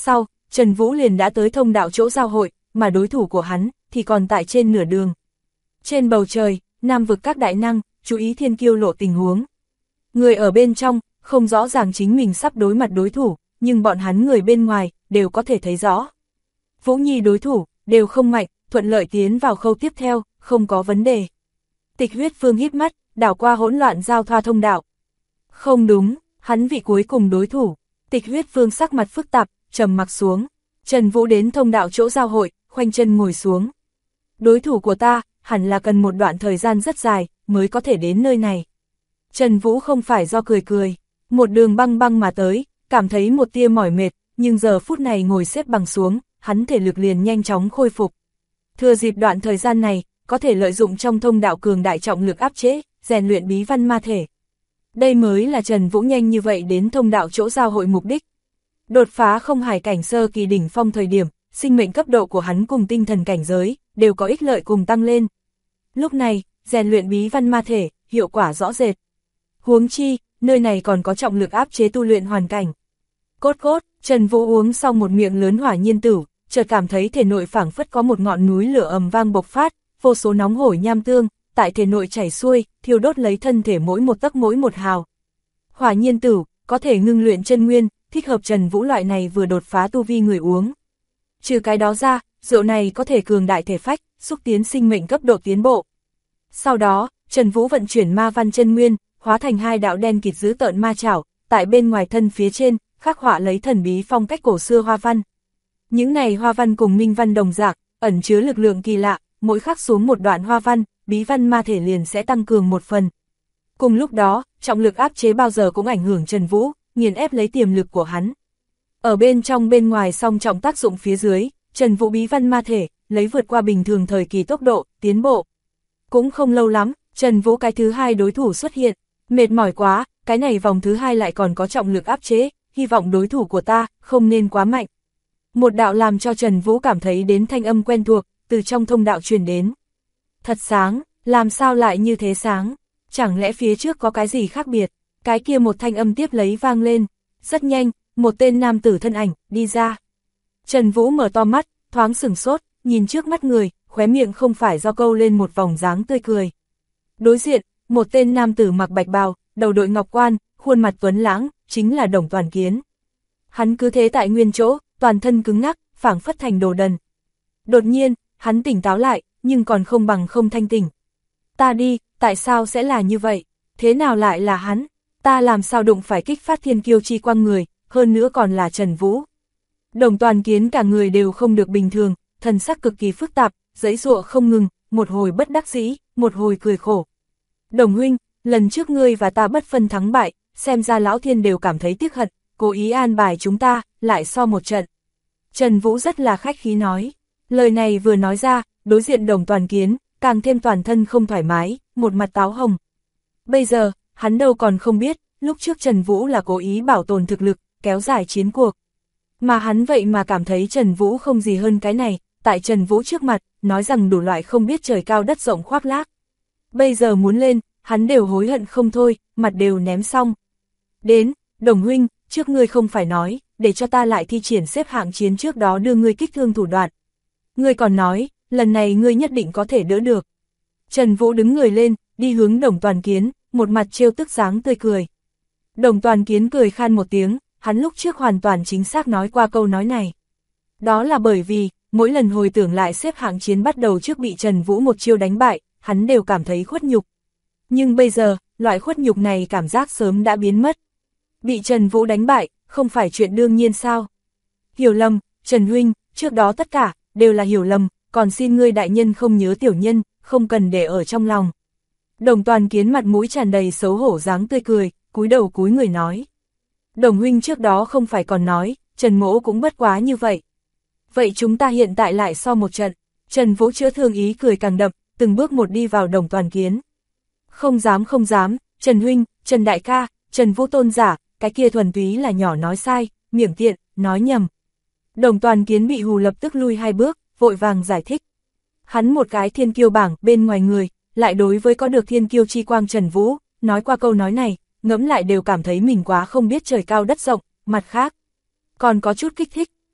Trần Vũ liền đã tới thông đạo chỗ giao hội, mà đối thủ của hắn thì còn tại trên nửa đường. Trên bầu trời, Nam vực các đại năng, chú ý thiên kiêu lộ tình huống. Người ở bên trong, không rõ ràng chính mình sắp đối mặt đối thủ, nhưng bọn hắn người bên ngoài, đều có thể thấy rõ. Vũ Nhi đối thủ, đều không mạnh, thuận lợi tiến vào khâu tiếp theo, không có vấn đề. Tịch Huyết Phương híp mắt, đảo qua hỗn loạn giao thoa thông đạo. Không đúng, hắn vị cuối cùng đối thủ. Tịch Huyết Phương sắc mặt phức tạp, trầm mặc xuống. Trần Vũ đến thông đạo chỗ giao hội, khoanh chân ngồi xuống. Đối thủ của ta, hẳn là cần một đoạn thời gian rất dài, mới có thể đến nơi này. Trần Vũ không phải do cười, một đường băng băng mà tới, cảm thấy một tia mỏi mệt, nhưng giờ phút này ngồi xếp bằng xuống, hắn thể lực liền nhanh chóng khôi phục. Thừa dịp đoạn thời gian này, có thể lợi dụng trong thông đạo cường đại trọng lực áp chế, rèn luyện bí văn ma thể. Đây mới là Trần Vũ nhanh như vậy đến thông đạo chỗ giao hội mục đích. Đột phá không hải cảnh sơ kỳ đỉnh phong thời điểm, sinh mệnh cấp độ của hắn cùng tinh thần cảnh giới, đều có ích lợi cùng tăng lên. Lúc này, rèn luyện bí văn ma thể, hiệu quả rõ rệt. Huống chi, nơi này còn có trọng lực áp chế tu luyện hoàn cảnh. Cốt, Trần Vũ uống xong một miệng lớn hỏa nhiên tử, chợt cảm thấy thể nội phảng phất có một ngọn núi lửa ầm vang bộc phát, vô số nóng hổi nham tương, tại thể nội chảy xuôi, thiêu đốt lấy thân thể mỗi một tấc mỗi một hào. Hỏa nhiên tử, có thể ngưng luyện chân nguyên, thích hợp Trần Vũ loại này vừa đột phá tu vi người uống. Trừ cái đó ra, rượu này có thể cường đại thể phách, xúc tiến sinh mệnh cấp độ tiến bộ. Sau đó, Trần Vũ vận chuyển ma văn chân nguyên, hóa thành hai đạo đen kịt dữ tợn ma chảo, tại bên ngoài thân phía trên, khắc họa lấy thần bí phong cách cổ xưa hoa văn. Những này hoa văn cùng minh văn đồng dạng, ẩn chứa lực lượng kỳ lạ, mỗi khắc xuống một đoạn hoa văn, bí văn ma thể liền sẽ tăng cường một phần. Cùng lúc đó, trọng lực áp chế bao giờ cũng ảnh hưởng Trần Vũ, nghiền ép lấy tiềm lực của hắn. Ở bên trong bên ngoài song trọng tác dụng phía dưới, Trần Vũ bí văn ma thể, lấy vượt qua bình thường thời kỳ tốc độ, tiến bộ. Cũng không lâu lắm, Trần Vũ cái thứ hai đối thủ xuất hiện, mệt mỏi quá, cái này vòng thứ hai lại còn có trọng lực áp chế, hy vọng đối thủ của ta, không nên quá mạnh. Một đạo làm cho Trần Vũ cảm thấy đến thanh âm quen thuộc, từ trong thông đạo truyền đến. Thật sáng, làm sao lại như thế sáng, chẳng lẽ phía trước có cái gì khác biệt, cái kia một thanh âm tiếp lấy vang lên, rất nhanh, một tên nam tử thân ảnh, đi ra. Trần Vũ mở to mắt, thoáng sửng sốt, nhìn trước mắt người, khóe miệng không phải do câu lên một vòng dáng tươi cười. Đối diện, một tên nam tử mặc bạch bào, đầu đội ngọc quan, khuôn mặt tuấn lãng, chính là Đồng Toàn Kiến. Hắn cứ thế tại nguyên chỗ, toàn thân cứng ngắc, phảng phất thành đồ đần. Đột nhiên, hắn tỉnh táo lại, nhưng còn không bằng không thanh tỉnh. Ta đi, tại sao sẽ là như vậy? Thế nào lại là hắn? Ta làm sao đụng phải kích phát thiên kiêu chi quang người, hơn nữa còn là Trần Vũ. Đồng Toàn Kiến cả người đều không được bình thường, thần sắc cực kỳ phức tạp, giãy giụa không ngừng, một hồi bất đắc dĩ, một hồi cười khổ. Đồng huynh, lần trước ngươi và ta bất phân thắng bại, xem ra lão thiên đều cảm thấy tiếc hận, cố ý an bài chúng ta, lại so một trận. Trần Vũ rất là khách khí nói. Lời này vừa nói ra, đối diện Đồng Toàn Kiến, càng thêm toàn thân không thoải mái, một mặt táo hồng. Bây giờ, hắn đâu còn không biết, lúc trước Trần Vũ là cố ý bảo tồn thực lực, kéo dài chiến cuộc. Mà hắn vậy mà cảm thấy Trần Vũ không gì hơn cái này, tại Trần Vũ trước mặt, nói rằng đủ loại không biết trời cao đất rộng khoác lác. Bây giờ muốn lên, hắn đều hối hận không thôi, mặt đều ném xong. Đến, Đồng huynh, trước ngươi không phải nói, để cho ta lại thi triển xếp hạng chiến trước đó đưa ngươi kích thương thủ đoạn. Ngươi còn nói, lần này ngươi nhất định có thể đỡ được. Trần Vũ đứng người lên, đi hướng Đồng Toàn Kiến, một mặt trêu tức dáng tươi cười. Đồng Toàn Kiến cười khan một tiếng, hắn lúc trước hoàn toàn chính xác nói qua câu nói này. Đó là bởi vì, mỗi lần hồi tưởng lại xếp hạng chiến bắt đầu trước bị Trần Vũ một chiêu đánh bại, hắn đều cảm thấy khuất nhục. Nhưng bây giờ, loại khuất nhục này cảm giác sớm đã biến mất. Bị Trần Vũ đánh bại, không phải chuyện đương nhiên sao? Hiểu lầm, Trần huynh, trước đó tất cả, đều là hiểu lầm, còn xin ngươi đại nhân không nhớ tiểu nhân, không cần để ở trong lòng. Đồng Toàn Kiến mặt mũi tràn đầy xấu hổ dáng tươi cười, cúi đầu cúi người nói. Đồng huynh trước đó không phải còn nói, Trần mỗ cũng bất quá như vậy. Vậy chúng ta hiện tại lại so một trận. Trần Vũ chữa thương ý cười càng đậm, từng bước một đi vào Đồng Toàn Kiến. Không dám, Trần huynh, Trần đại ca, Trần Vũ tôn giả, cái kia thuần túy là nhỏ nói sai, miệng tiện, nói nhầm. Đồng Toàn Kiến bị hù lập tức lui hai bước, vội vàng giải thích. Hắn một cái thiên kiêu bảng bên ngoài người, lại đối với có được thiên kiêu chi quang Trần Vũ, nói qua câu nói này, ngẫm lại đều cảm thấy mình quá không biết trời cao đất rộng, mặt khác. Còn có chút kích thích,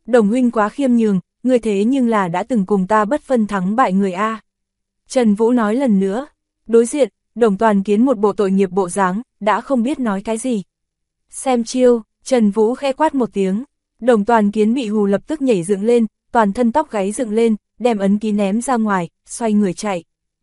Đồng huynh quá khiêm nhường, người thế nhưng là đã từng cùng ta bất phân thắng bại người a. Trần Vũ nói lần nữa. Đối diện, Đồng Toàn Kiến một bộ tội nghiệp bộ dáng, đã không biết nói cái gì. Xem chiêu, Trần Vũ khẽ quát một tiếng. Đồng Toàn Kiến bị hù lập tức nhảy dựng lên, toàn thân tóc gáy dựng lên, đem ấn ký ném ra ngoài, xoay người chạy.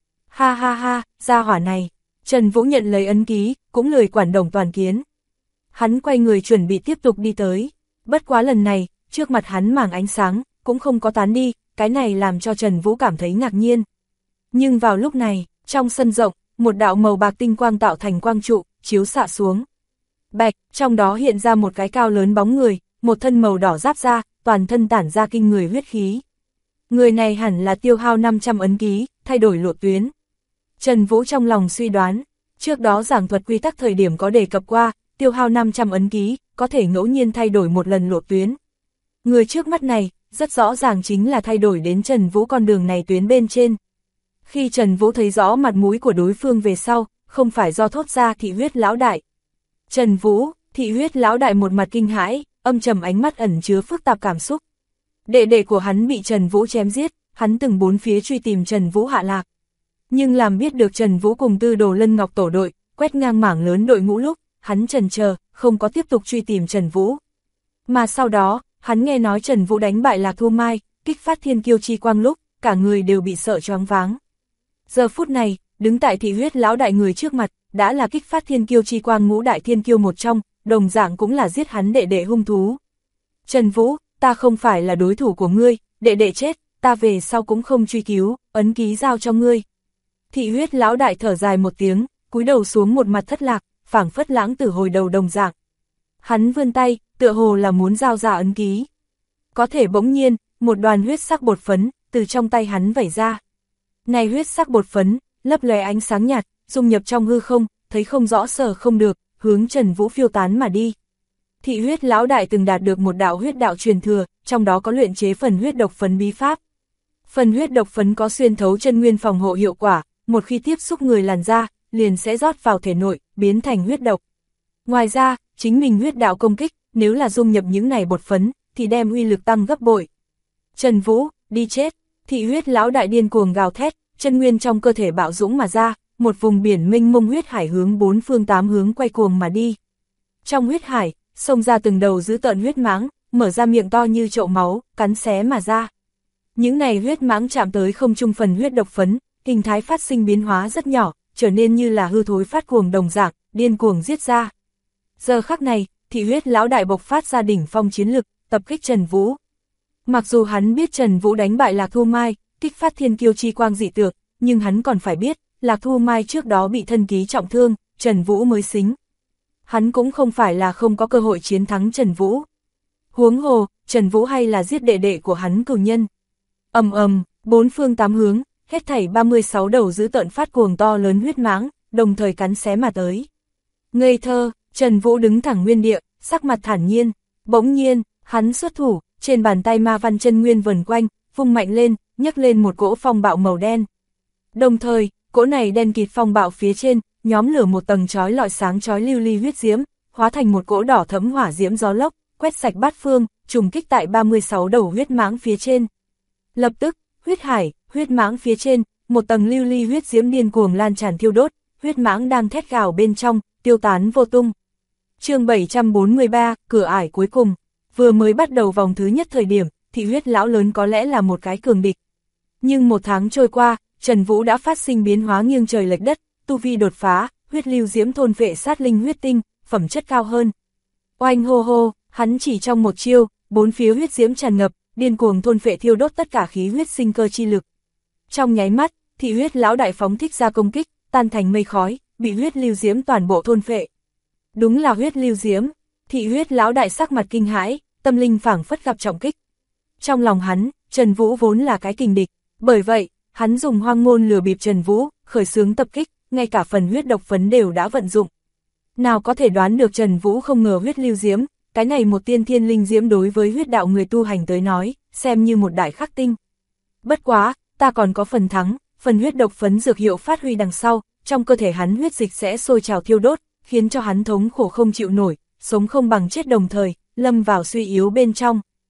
Ha ha ha, gia hỏa này. Trần Vũ nhận lấy ấn ký, cũng lười quản Đồng Toàn Kiến. Hắn quay người chuẩn bị tiếp tục đi tới. Bất quá lần này, trước mặt hắn màng ánh sáng, cũng không có tán đi, cái này làm cho Trần Vũ cảm thấy ngạc nhiên. Nhưng vào lúc này, trong sân rộng, một đạo màu bạc tinh quang tạo thành quang trụ, chiếu xạ xuống. Bạch, trong đó hiện ra một cái cao lớn bóng người, một thân màu đỏ giáp da, toàn thân tản ra kinh người huyết khí. Người này hẳn là tiêu hao 500 ấn ký, thay đổi lộ tuyến. Trần Vũ trong lòng suy đoán, trước đó giảng thuật quy tắc thời điểm có đề cập qua, tiêu hao 500 ấn ký, có thể ngẫu nhiên thay đổi một lần lộ tuyến. Người trước mắt này, rất rõ ràng chính là thay đổi đến Trần Vũ con đường này tuyến bên trên. Khi Trần Vũ thấy rõ mặt mũi của đối phương về sau, không phải do thốt ra thị huyết lão đại. Trần Vũ, thị huyết lão đại một mặt kinh hãi, âm trầm ánh mắt ẩn chứa phức tạp cảm xúc. Đệ đệ của hắn bị Trần Vũ chém giết, hắn từng bốn phía truy tìm Trần Vũ hạ lạc. Nhưng làm biết được Trần Vũ cùng Tư Đồ Lân Ngọc tổ đội, quét ngang mảng lớn đội ngũ lúc, hắn chần chờ, không có tiếp tục truy tìm Trần Vũ. Mà sau đó, hắn nghe nói Trần Vũ đánh bại Lạc Thu Mai, kích phát thiên kiêu chi quang lúc, cả người đều bị sợ choáng váng. Giờ phút này, đứng tại thị huyết lão đại người trước mặt, đã là kích phát thiên kiêu chi quang ngũ đại thiên kiêu một trong, đồng dạng cũng là giết hắn đệ đệ hung thú. Trần Vũ, ta không phải là đối thủ của ngươi, đệ đệ chết, ta về sau cũng không truy cứu, ấn ký giao cho ngươi. Thị huyết lão đại thở dài một tiếng, cúi đầu xuống một mặt thất lạc, phảng phất lãng tử hồi đầu đồng dạng. Hắn vươn tay, tựa hồ là muốn giao ra ấn ký. Có thể bỗng nhiên, một đoàn huyết sắc bột phấn, từ trong tay hắn vẩy ra. Này huyết sắc bột phấn, lấp lóe ánh sáng nhạt, dung nhập trong hư không, thấy không rõ sở không được, hướng Trần Vũ phiêu tán mà đi. Thị huyết lão đại từng đạt được một đạo huyết đạo truyền thừa, trong đó có luyện chế phần huyết độc phấn bí pháp. Phần huyết độc phấn có xuyên thấu chân nguyên phòng hộ hiệu quả, một khi tiếp xúc người làn da, liền sẽ rót vào thể nội, biến thành huyết độc. Ngoài ra, chính mình huyết đạo công kích, nếu là dung nhập những này bột phấn, thì đem uy lực tăng gấp bội. Trần Vũ, đi chết, thị huyết lão đại điên cuồng gào thét, chân nguyên trong cơ thể bạo dũng mà ra, một vùng biển mênh mông huyết hải hướng bốn phương tám hướng quay cuồng mà đi. Trong huyết hải, xông ra từng đầu dữ tợn huyết mãng, mở ra miệng to như chậu máu, cắn xé mà ra. Những này huyết mãng chạm tới không trung phần huyết độc phấn, hình thái phát sinh biến hóa rất nhỏ, trở nên như là hư thối phát cuồng đồng dạng, điên cuồng giết ra. Giờ khắc này, thị huyết lão đại bộc phát ra đỉnh phong chiến lực, tập kích Trần Vũ. Mặc dù hắn biết Trần Vũ đánh bại Lạc Thu Mai, kích phát thiên kiêu chi quang dị tượng, nhưng hắn còn phải biết, Lạc Thu Mai trước đó bị thân ký trọng thương, Trần Vũ mới xính. Hắn cũng không phải là không có cơ hội chiến thắng Trần Vũ. Huống hồ, Trần Vũ hay là giết đệ đệ của hắn cừu nhân. Ầm ầm, bốn phương tám hướng, hết thảy 36 đầu dữ tợn phát cuồng to lớn huyết mãng, đồng thời cắn xé mà tới. Ngây thơ, Trần Vũ đứng thẳng nguyên địa, sắc mặt thản nhiên, bỗng nhiên, hắn xuất thủ, trên bàn tay ma văn chân nguyên vần quanh, vung mạnh lên, nhấc lên một cỗ phong bạo màu đen. Đồng thời, cỗ này đen kịt phong bạo phía trên, nhóm lửa một tầng chói lọi sáng chói lưu ly huyết diễm, hóa thành một cỗ đỏ thẫm hỏa diễm gió lốc, quét sạch bát phương, trùng kích tại 36 đầu huyết mãng phía trên. Lập tức, huyết hải, huyết mãng phía trên, một tầng lưu ly huyết diễm điên cuồng lan tràn thiêu đốt, huyết mãng đang thét gào bên trong, tiêu tán vô tung. Chương 743, cửa ải cuối cùng. Vừa mới bắt đầu vòng thứ nhất thời điểm, thị huyết lão lớn có lẽ là một cái cường địch. Nhưng một tháng trôi qua, Trần Vũ đã phát sinh biến hóa nghiêng trời lệch đất, tu vi đột phá, huyết lưu diễm thôn vệ sát linh huyết tinh, phẩm chất cao hơn. Oanh hô hô, hắn chỉ trong một chiêu, bốn phía huyết diễm tràn ngập, điên cuồng thôn vệ thiêu đốt tất cả khí huyết sinh cơ chi lực. Trong nháy mắt, thị huyết lão đại phóng thích ra công kích, tan thành mây khói, bị huyết lưu diễm toàn bộ thôn vệ. Đúng là huyết lưu diễm, thị huyết lão đại sắc mặt kinh hãi, tâm linh phảng phất gặp trọng kích. Trong lòng hắn, Trần Vũ vốn là cái kình địch, bởi vậy, hắn dùng hoang ngôn lừa bịp Trần Vũ, khởi xướng tập kích, ngay cả phần huyết độc phấn đều đã vận dụng. Nào có thể đoán được Trần Vũ không ngờ huyết lưu diễm, cái này một tiên thiên linh diễm đối với huyết đạo người tu hành tới nói, xem như một đại khắc tinh. Bất quá, ta còn có phần thắng, phần huyết độc phấn dược hiệu phát huy đằng sau, trong cơ thể hắn huyết dịch sẽ sôi trào thiêu đốt, khiến cho hắn thống khổ không chịu nổi, sống không bằng chết đồng thời, lâm vào suy yếu bên trong.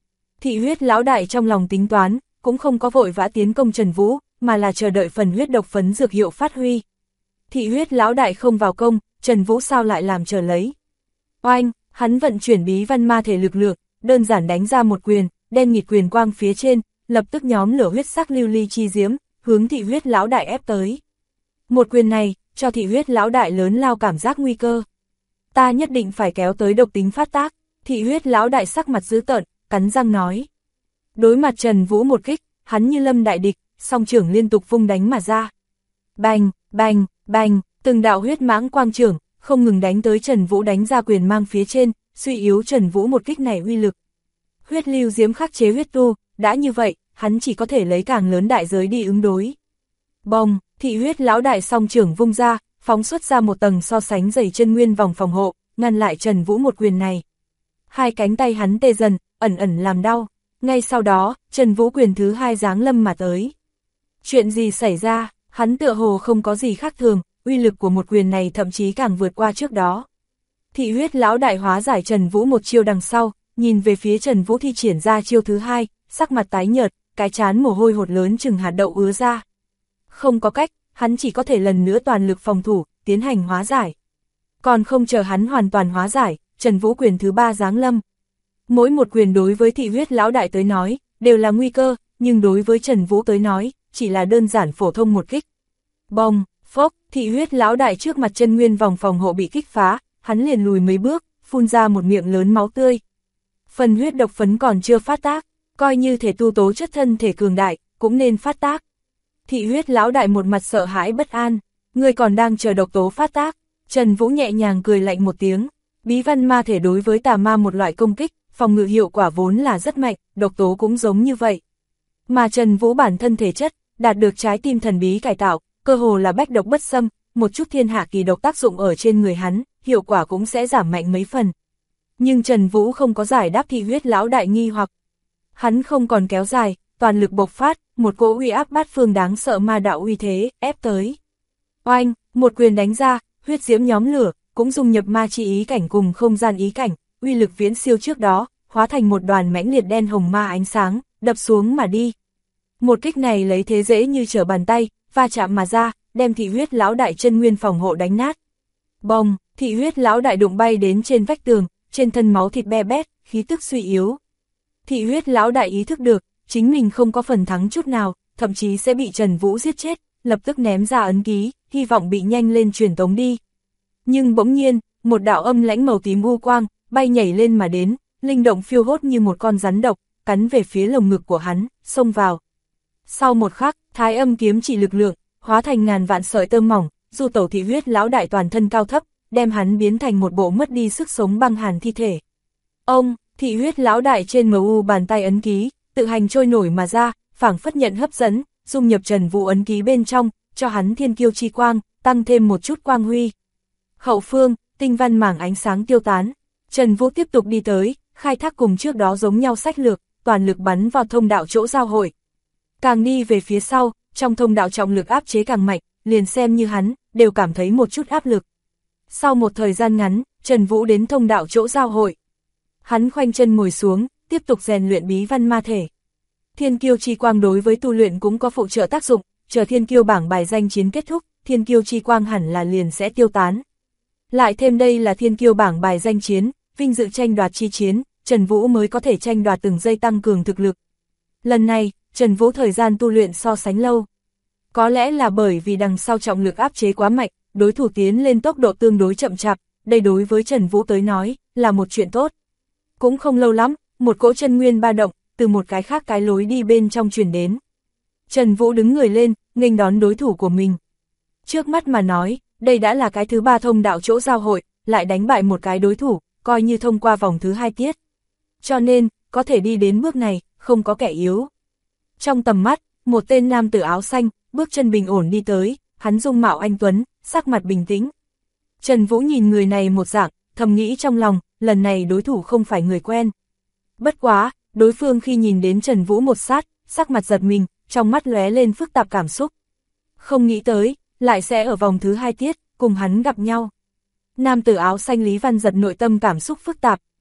Thị huyết lão đại trong lòng tính toán, cũng không có vội vã tiến công Trần Vũ, mà là chờ đợi phần huyết độc phấn dược hiệu phát huy. Thị huyết lão đại không vào công, Trần Vũ sao lại làm chờ lấy. Oanh, hắn vận chuyển bí văn ma thể lực lượng, đơn giản đánh ra một quyền, đen nghịt quyền quang phía trên, lập tức nhóm lửa huyết sắc lưu ly chi diễm, hướng thị huyết lão đại ép tới. Một quyền này, cho thị huyết lão đại lớn lao cảm giác nguy cơ. Ta nhất định phải kéo tới độc tính phát tác, thị huyết lão đại sắc mặt dữ tợn, cắn răng nói. Đối mặt Trần Vũ một kích, hắn như lâm đại địch, song trưởng liên tục vung đánh mà ra. Bành, bành, bành, từng đạo huyết mãng quang trưởng, không ngừng đánh tới Trần Vũ đánh ra quyền mang phía trên, suy yếu Trần Vũ một kích này uy lực. Huyết lưu diễm khắc chế huyết tu, đã như vậy, hắn chỉ có thể lấy càng lớn đại giới đi ứng đối. Bồng, thị huyết lão đại song trưởng vung ra, phóng xuất ra một tầng so sánh dày chân nguyên vòng phòng hộ, ngăn lại Trần Vũ một quyền này. Hai cánh tay hắn tê dần, ẩn ẩn làm đau. Ngay sau đó, Trần Vũ quyền thứ hai giáng lâm mà tới. Chuyện gì xảy ra, hắn tựa hồ không có gì khác thường, uy lực của một quyền này thậm chí càng vượt qua trước đó. Thị huyết lão đại hóa giải Trần Vũ một chiêu đằng sau, nhìn về phía Trần Vũ thi triển ra chiêu thứ hai, sắc mặt tái nhợt, cái trán mồ hôi hột lớn chừng hạt đậu ứa ra. Không có cách, hắn chỉ có thể lần nữa toàn lực phòng thủ, tiến hành hóa giải. Còn không chờ hắn hoàn toàn hóa giải, Trần Vũ quyền thứ ba giáng lâm. Mỗi một quyền đối với thị huyết lão đại tới nói, đều là nguy cơ, nhưng đối với Trần Vũ tới nói, chỉ là đơn giản phổ thông một kích. Bông, phốc, thị huyết lão đại trước mặt chân nguyên vòng phòng hộ bị kích phá, hắn liền lùi mấy bước, phun ra một miệng lớn máu tươi. Phần huyết độc phấn còn chưa phát tác, coi như thể tu tố chất thân thể cường đại, cũng nên phát tác. Thị huyết lão đại một mặt sợ hãi bất an, người còn đang chờ độc tố phát tác. Trần Vũ nhẹ nhàng cười lạnh một tiếng, bí văn ma thể đối với tà ma một loại công kích, phòng ngự hiệu quả vốn là rất mạnh, độc tố cũng giống như vậy. Mà Trần Vũ bản thân thể chất, đạt được trái tim thần bí cải tạo, cơ hồ là bách độc bất xâm, một chút thiên hạ kỳ độc tác dụng ở trên người hắn, hiệu quả cũng sẽ giảm mạnh mấy phần. Nhưng Trần Vũ không có giải đáp thị huyết lão đại nghi hoặc. Hắn không còn kéo dài, toàn lực bộc phát, một cỗ uy áp bát phương đáng sợ ma đạo uy thế, ép tới. Oanh, một quyền đánh ra, huyết diễm nhóm lửa, cũng dung nhập ma chi ý cảnh cùng không gian ý cảnh, uy lực viễn siêu trước đó, hóa thành một đoàn mãnh liệt đen hồng ma ánh sáng, đập xuống mà đi. Một kích này lấy thế dễ như trở bàn tay, va chạm mà ra, đem thị huyết lão đại chân nguyên phòng hộ đánh nát. Bồng, thị huyết lão đại đụng bay đến trên vách tường, trên thân máu thịt be bét, khí tức suy yếu. Thị huyết lão đại ý thức được, chính mình không có phần thắng chút nào, thậm chí sẽ bị Trần Vũ giết chết, lập tức ném ra ấn ký, hy vọng bị nhanh lên truyền tống đi. Nhưng bỗng nhiên, một đạo âm lãnh màu tím u quang, bay nhảy lên mà đến, linh động phiêu hốt như một con rắn độc, cắn về phía lồng ngực của hắn, xông vào. Sau một khắc, thái âm kiếm chỉ lực lượng, hóa thành ngàn vạn sợi tơ mỏng, du tẩu thị huyết lão đại toàn thân cao thấp, đem hắn biến thành một bộ mất đi sức sống băng hàn thi thể. Ông, thị huyết lão đại trên MU bàn tay ấn ký, tự hành trôi nổi mà ra, phảng phất nhận hấp dẫn, dung nhập Trần Vũ ấn ký bên trong, cho hắn thiên kiêu chi quang, tăng thêm một chút quang huy. Hậu phương, tinh văn mảng ánh sáng tiêu tán, Trần Vũ tiếp tục đi tới, khai thác cùng trước đó giống nhau sách lược, toàn lực bắn vào thông đạo chỗ giao hội. Càng đi về phía sau, trong thông đạo trọng lực áp chế càng mạnh, liền xem như hắn, đều cảm thấy một chút áp lực. Sau một thời gian ngắn, Trần Vũ đến thông đạo chỗ giao hội. Hắn khoanh chân ngồi xuống, tiếp tục rèn luyện bí văn ma thể. Thiên kiêu chi quang đối với tu luyện cũng có phụ trợ tác dụng, chờ thiên kiêu bảng bài danh chiến kết thúc, thiên kiêu chi quang hẳn là liền sẽ tiêu tán. Lại thêm đây là thiên kiêu bảng bài danh chiến, vinh dự tranh đoạt chi chiến, Trần Vũ mới có thể tranh đoạt từng giây tăng cường thực lực. Lần này, Trần Vũ thời gian tu luyện so sánh lâu. Có lẽ là bởi vì đằng sau trọng lực áp chế quá mạnh, đối thủ tiến lên tốc độ tương đối chậm chạp, đây đối với Trần Vũ tới nói, là một chuyện tốt. Cũng không lâu lắm, một cỗ chân nguyên ba động, từ một cái khác cái lối đi bên trong truyền đến. Trần Vũ đứng người lên, nghênh đón đối thủ của mình. Trước mắt mà nói, đây đã là cái thứ ba thông đạo chỗ giao hội, lại đánh bại một cái đối thủ, coi như thông qua vòng thứ hai tiết. Cho nên, có thể đi đến bước này, không có kẻ yếu. Trong tầm mắt, một tên nam tử áo xanh, bước chân bình ổn đi tới, hắn dung mạo anh tuấn, sắc mặt bình tĩnh. Trần Vũ nhìn người này một dạng, thầm nghĩ trong lòng, lần này đối thủ không phải người quen. Bất quá, đối phương khi nhìn đến Trần Vũ một sát, sắc mặt giật mình, trong mắt lóe lên phức tạp cảm xúc. Không nghĩ tới, lại sẽ ở vòng thứ hai tiết, cùng hắn gặp nhau. Nam tử áo xanh Lý Văn Giật nội tâm cảm xúc phức tạp.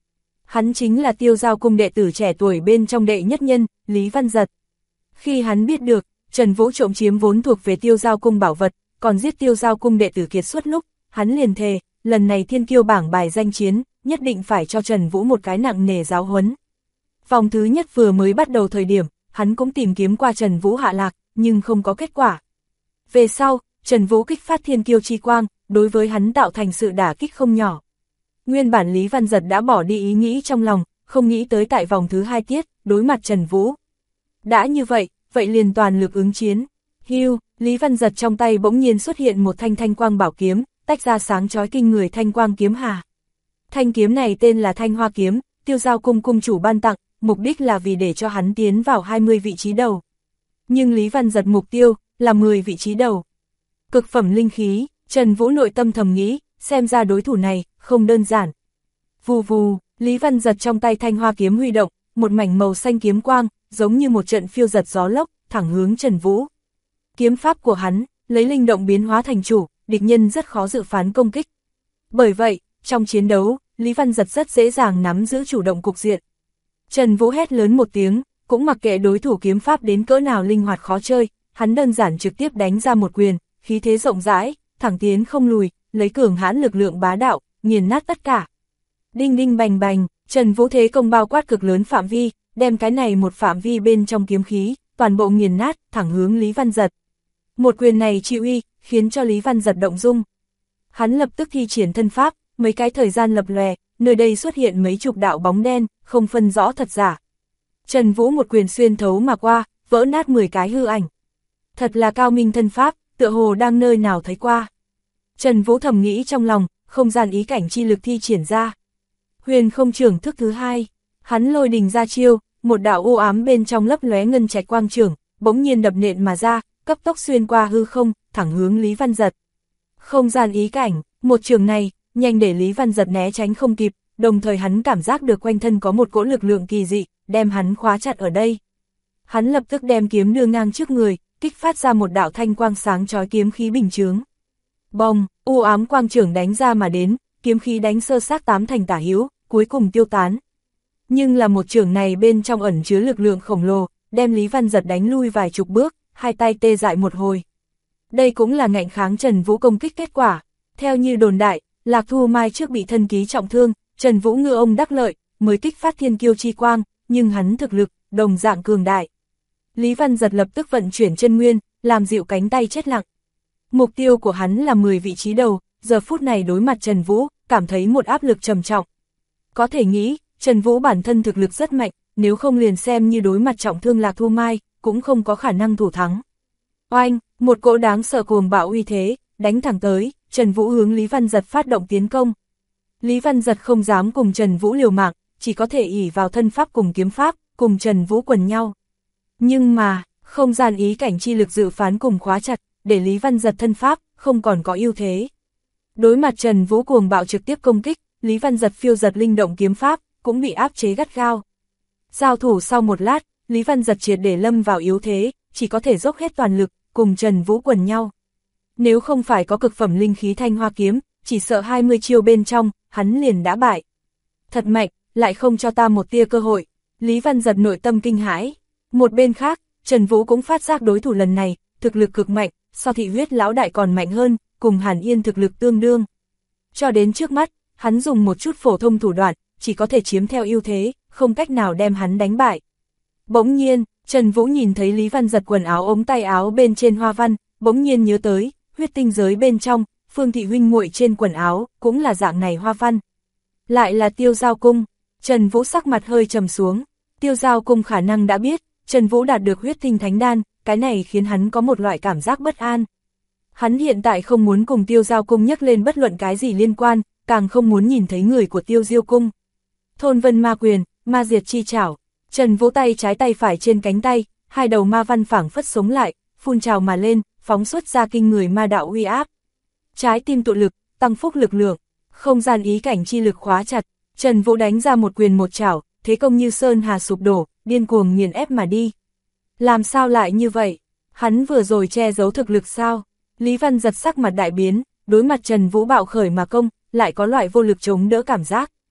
Hắn chính là Tiêu Giao cung đệ tử trẻ tuổi bên trong đệ nhất nhân, Lý Văn Giật. Khi hắn biết được, Trần Vũ trộm chiếm vốn thuộc về Tiêu Giao cung bảo vật, còn giết Tiêu Giao cung đệ tử kiệt xuất lúc, hắn liền thề, lần này thiên kiêu bảng bài danh chiến, nhất định phải cho Trần Vũ một cái nặng nề giáo huấn. Vòng thứ nhất vừa mới bắt đầu thời điểm, hắn cũng tìm kiếm qua Trần Vũ hạ lạc, nhưng không có kết quả. Về sau, Trần Vũ kích phát thiên kiêu chi quang, đối với hắn tạo thành sự đả kích không nhỏ. Nguyên bản Lý Văn Giật đã bỏ đi ý nghĩ trong lòng, không nghĩ tới tại vòng thứ hai tiết, đối mặt Trần Vũ. Đã như vậy, vậy liền toàn lực ứng chiến. Hưu, Lý Văn Giật trong tay bỗng nhiên xuất hiện một thanh quang bảo kiếm, tách ra sáng chói kinh người thanh quang kiếm hà. Thanh kiếm này tên là Thanh Hoa kiếm, Tiêu Giao cung cung chủ ban tặng, mục đích là vì để cho hắn tiến vào 20 vị trí đầu. Nhưng Lý Văn Giật mục tiêu là 10 vị trí đầu. Cực phẩm linh khí, Trần Vũ nội tâm thầm nghĩ, xem ra đối thủ này không đơn giản. Vù vù, Lý Văn Giật trong tay Thanh Hoa kiếm huy động, một mảnh màu xanh kiếm quang, giống như một trận phiêu giật gió lốc, thẳng hướng Trần Vũ. Kiếm pháp của hắn, lấy linh động biến hóa thành chủ, địch nhân rất khó dự phán công kích. Bởi vậy, trong chiến đấu, Lý Văn Giật rất dễ dàng nắm giữ chủ động cục diện. Trần Vũ hét lớn một tiếng, cũng mặc kệ đối thủ kiếm pháp đến cỡ nào linh hoạt khó chơi, hắn đơn giản trực tiếp đánh ra một quyền, khí thế rộng rãi, thẳng tiến không lùi, lấy cường hãn lực lượng bá đạo, nghiền nát tất cả. Đinh đinh bành bành, Trần Vũ thế công bao quát cực lớn phạm vi, đem cái này một phạm vi bên trong kiếm khí, toàn bộ nghiền nát, thẳng hướng Lý Văn Giật. Một quyền này chi uy, khiến cho Lý Văn Giật động dung. Hắn lập tức thi triển thân pháp, mấy cái thời gian lập lòe, nơi đây xuất hiện mấy chục đạo bóng đen, không phân rõ thật giả. Trần Vũ một quyền xuyên thấu mà qua, vỡ nát 10 cái hư ảnh. Thật là cao minh thân pháp, tựa hồ đang nơi nào thấy qua. Trần Vũ thầm nghĩ trong lòng, không gian ý cảnh chi lực thi triển ra. Huyền không trưởng thức thứ hai, hắn lôi đình ra chiêu, một đạo u ám bên trong lấp lóe ngân trạch quang trưởng, bỗng nhiên đập nện mà ra, cấp tốc xuyên qua hư không, thẳng hướng Lý Văn Giật. Không gian ý cảnh, một trường này, nhanh để Lý Văn Giật né tránh không kịp, đồng thời hắn cảm giác được quanh thân có một cỗ lực lượng kỳ dị, đem hắn khóa chặt ở đây. Hắn lập tức đem kiếm đưa ngang trước người, kích phát ra một đạo thanh quang sáng chói kiếm khí bình chướng. Bồng, u ám quang trưởng đánh ra mà đến, kiếm khí đánh sơ xác 8 thành tả hữu, cuối cùng tiêu tán. Nhưng là một trưởng này bên trong ẩn chứa lực lượng khổng lồ, đem Lý Văn Giật đánh lui vài chục bước, hai tay tê dại một hồi. Đây cũng là ngạnh kháng Trần Vũ công kích kết quả. Theo như đồn đại, Lạc Thu Mai trước bị thân ký trọng thương, Trần Vũ ngư ông đắc lợi, mới kích phát thiên kiêu chi quang, nhưng hắn thực lực, đồng dạng cường đại. Lý Văn Giật lập tức vận chuyển chân nguyên, làm dịu cánh tay chết lặng. Mục tiêu của hắn là 10 vị trí đầu, giờ phút này đối mặt Trần Vũ, cảm thấy một áp lực trầm trọng. Có thể nghĩ, Trần Vũ bản thân thực lực rất mạnh, nếu không liền xem như đối mặt trọng thương Lạc Thu Mai, cũng không có khả năng thủ thắng. Oanh, một cỗ đáng sợ cuồng bạo uy thế, đánh thẳng tới, Trần Vũ hướng Lý Văn Giật phát động tiến công. Lý Văn Giật không dám cùng Trần Vũ liều mạng, chỉ có thể ỷ vào thân pháp cùng kiếm pháp, cùng Trần Vũ quần nhau. Nhưng mà, không gian ý cảnh chi lực dự phán cùng khóa chặt, để Lý Văn Giật thân pháp, không còn có ưu thế. Đối mặt Trần Vũ cuồng bạo trực tiếp công kích, Lý Văn Giật phiêu giật linh động kiếm pháp, cũng bị áp chế gắt gao. Giao thủ sau một lát, Lý Văn Giật triệt để lâm vào yếu thế, chỉ có thể dốc hết toàn lực, cùng Trần Vũ quần nhau. Nếu không phải có cực phẩm linh khí Thanh Hoa kiếm, chỉ sợ 20 chiêu bên trong, hắn liền đã bại. Thật mạnh, lại không cho ta một tia cơ hội. Lý Văn Giật nội tâm kinh hãi. Một bên khác, Trần Vũ cũng phát giác đối thủ lần này, thực lực cực mạnh, so thị huyết lão đại còn mạnh hơn, cùng Hàn Yên thực lực tương đương. Cho đến trước mắt, hắn dùng một chút phổ thông thủ đoạn, chỉ có thể chiếm theo ưu thế, không cách nào đem hắn đánh bại. Bỗng nhiên, Trần Vũ nhìn thấy Lý Văn Giật quần áo ống tay áo bên trên hoa văn, bỗng nhiên nhớ tới, huyết tinh giới bên trong, Phương thị huynh muội trên quần áo, cũng là dạng này hoa văn. Lại là Tiêu Giao cung, Trần Vũ sắc mặt hơi trầm xuống, Tiêu Giao cung khả năng đã biết, Trần Vũ đạt được huyết tinh thánh đan, cái này khiến hắn có một loại cảm giác bất an. Hắn hiện tại không muốn cùng Tiêu Giao cung nhắc lên bất luận cái gì liên quan, càng không muốn nhìn thấy người của Tiêu Diêu cung. Thôn vân ma quyền, ma diệt chi chảo, Trần Vũ tay trái tay phải trên cánh tay, hai đầu ma văn phảng phất sống lại, phun trào mà lên, phóng xuất ra kinh người ma đạo uy áp. Trái tim tụ lực, tăng phúc lực lượng, không gian ý cảnh chi lực khóa chặt, Trần Vũ đánh ra một quyền một chảo, thế công như sơn hà sụp đổ, điên cuồng nghiền ép mà đi. Làm sao lại như vậy? Hắn vừa rồi che giấu thực lực sao? Lý Văn Giật sắc mặt đại biến, đối mặt Trần Vũ bạo khởi mà công, lại có loại vô lực chống đỡ cảm giác.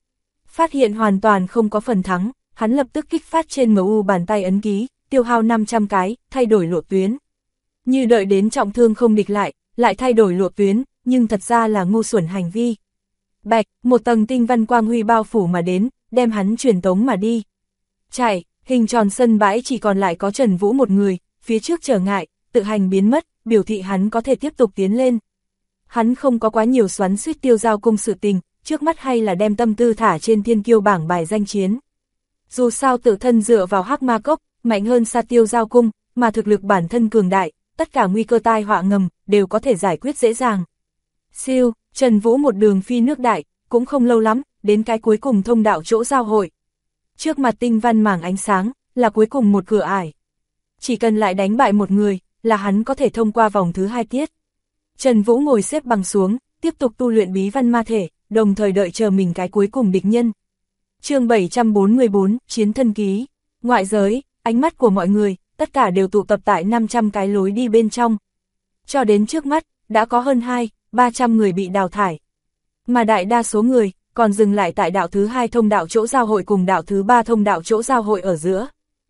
Phát hiện hoàn toàn không có phần thắng, hắn lập tức kích phát trên MU bàn tay ấn ký, tiêu hao 500 cái, thay đổi lộ tuyến. Như đợi đến trọng thương không địch lại thay đổi lộ tuyến, nhưng thật ra là ngu xuẩn hành vi. Bạch, một tầng tinh văn quang huy bao phủ mà đến, đem hắn truyền tống mà đi. Chạy, hình tròn sân bãi chỉ còn lại có Trần Vũ một người, phía trước trở ngại, tự hành biến mất, biểu thị hắn có thể tiếp tục tiến lên. Hắn không có quá nhiều xoắn xuýt Tiêu Giao Cung sự tình, trước mắt hay là đem tâm tư thả trên thiên kiêu bảng bài danh chiến. Dù sao tự thân dựa vào Hắc Ma Cốc, mạnh hơn xa Tiêu Giao Cung, mà thực lực bản thân cường đại, tất cả nguy cơ tai họa ngầm đều có thể giải quyết dễ dàng. Siêu, Trần Vũ một đường phi nước đại, cũng không lâu lắm, đến cái cuối cùng thông đạo chỗ giao hội. Trước mặt tinh văn mảng ánh sáng, là cuối cùng một cửa ải. Chỉ cần lại đánh bại một người, là hắn có thể thông qua vòng thứ 2 tiết. Trần Vũ ngồi xếp bằng xuống, tiếp tục tu luyện bí văn ma thể, đồng thời đợi chờ mình cái cuối cùng địch nhân. Chương 744, Chiến thân ký. Ngoại giới, ánh mắt của mọi người, tất cả đều tụ tập tại 500 cái lối đi bên trong. Cho đến trước mắt, đã có hơn 200-300 người bị đào thải. Mà đại đa số người, còn dừng lại tại đạo thứ 2 thông đạo chỗ giao hội cùng đạo thứ 3 thông đạo chỗ giao hội ở giữa.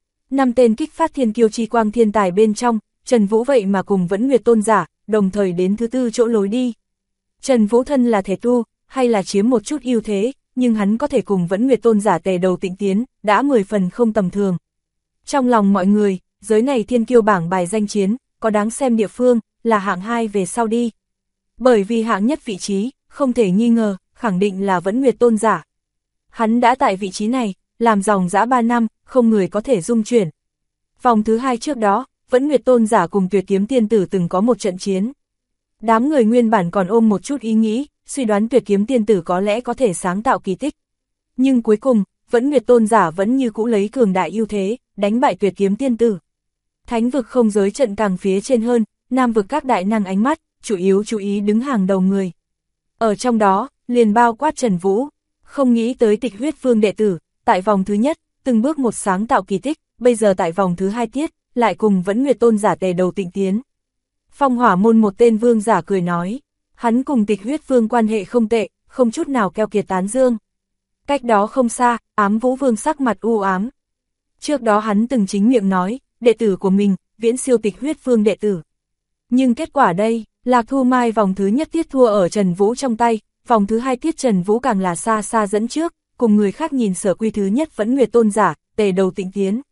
5 tên kích phát thiên kiêu chi quang thiên tài bên trong, Trần Vũ vậy mà cùng Vẫn Nguyệt Tôn giả, đồng thời đến thứ 4 chỗ lối đi. Trần Vũ thân là thể tu, hay là chiếm một chút ưu thế, nhưng hắn có thể cùng Vẫn Nguyệt Tôn giả tề đầu tịnh tiến, đã 10 phần không tầm thường. Trong lòng mọi người, giới này thiên kiêu bảng bài danh chiến, có đáng xem địa phương, là hạng 2 về sau đi. Bởi vì hạng nhất vị trí, không thể nghi ngờ, khẳng định là Vẫn Nguyệt Tôn giả. Hắn đã tại vị trí này, làm dòng dã 3 năm, không người có thể dung chuyển. Vòng thứ 2 trước đó, Vẫn Nguyệt Tôn giả cùng Tuyệt Kiếm Tiên Tử từng có một trận chiến. Đám người nguyên bản còn ôm một chút ý nghĩ, suy đoán Tuyệt Kiếm Tiên Tử có lẽ có thể sáng tạo kỳ tích. Nhưng cuối cùng, Vẫn Nguyệt Tôn giả vẫn như cũ lấy cường đại ưu thế, đánh bại Tuyệt Kiếm Tiên Tử. Thánh vực không giới trận càng phía trên hơn, nam vực các đại năng ánh mắt, chủ yếu chú ý đứng hàng đầu người. Ở trong đó, liền bao quát Trần Vũ, không nghĩ tới Tịch Huyết Vương đệ tử, tại vòng thứ nhất, từng bước một sáng tạo kỳ tích, bây giờ tại vòng thứ 2 tiết, lại cùng Vẫn Nguyệt Tôn giả tề đầu tịnh tiến. Phong Hỏa môn một tên vương giả cười nói, hắn cùng Tịch Huyết Vương quan hệ không tệ, không chút nào keo kiệt tán dương. Cách đó không xa, Ám Vũ Vương sắc mặt u ám. Trước đó hắn từng chính miệng nói, đệ tử của mình, viễn siêu Tịch Huyết Vương đệ tử. Nhưng kết quả đây, Lạc Thu Mai vòng thứ nhất tiết thua ở Trần Vũ trong tay, vòng thứ 2 tiết Trần Vũ càng là xa xa dẫn trước, cùng người khác nhìn sở quy thứ nhất Vẫn Nguyệt Tôn giả, tề đầu tịnh tiến.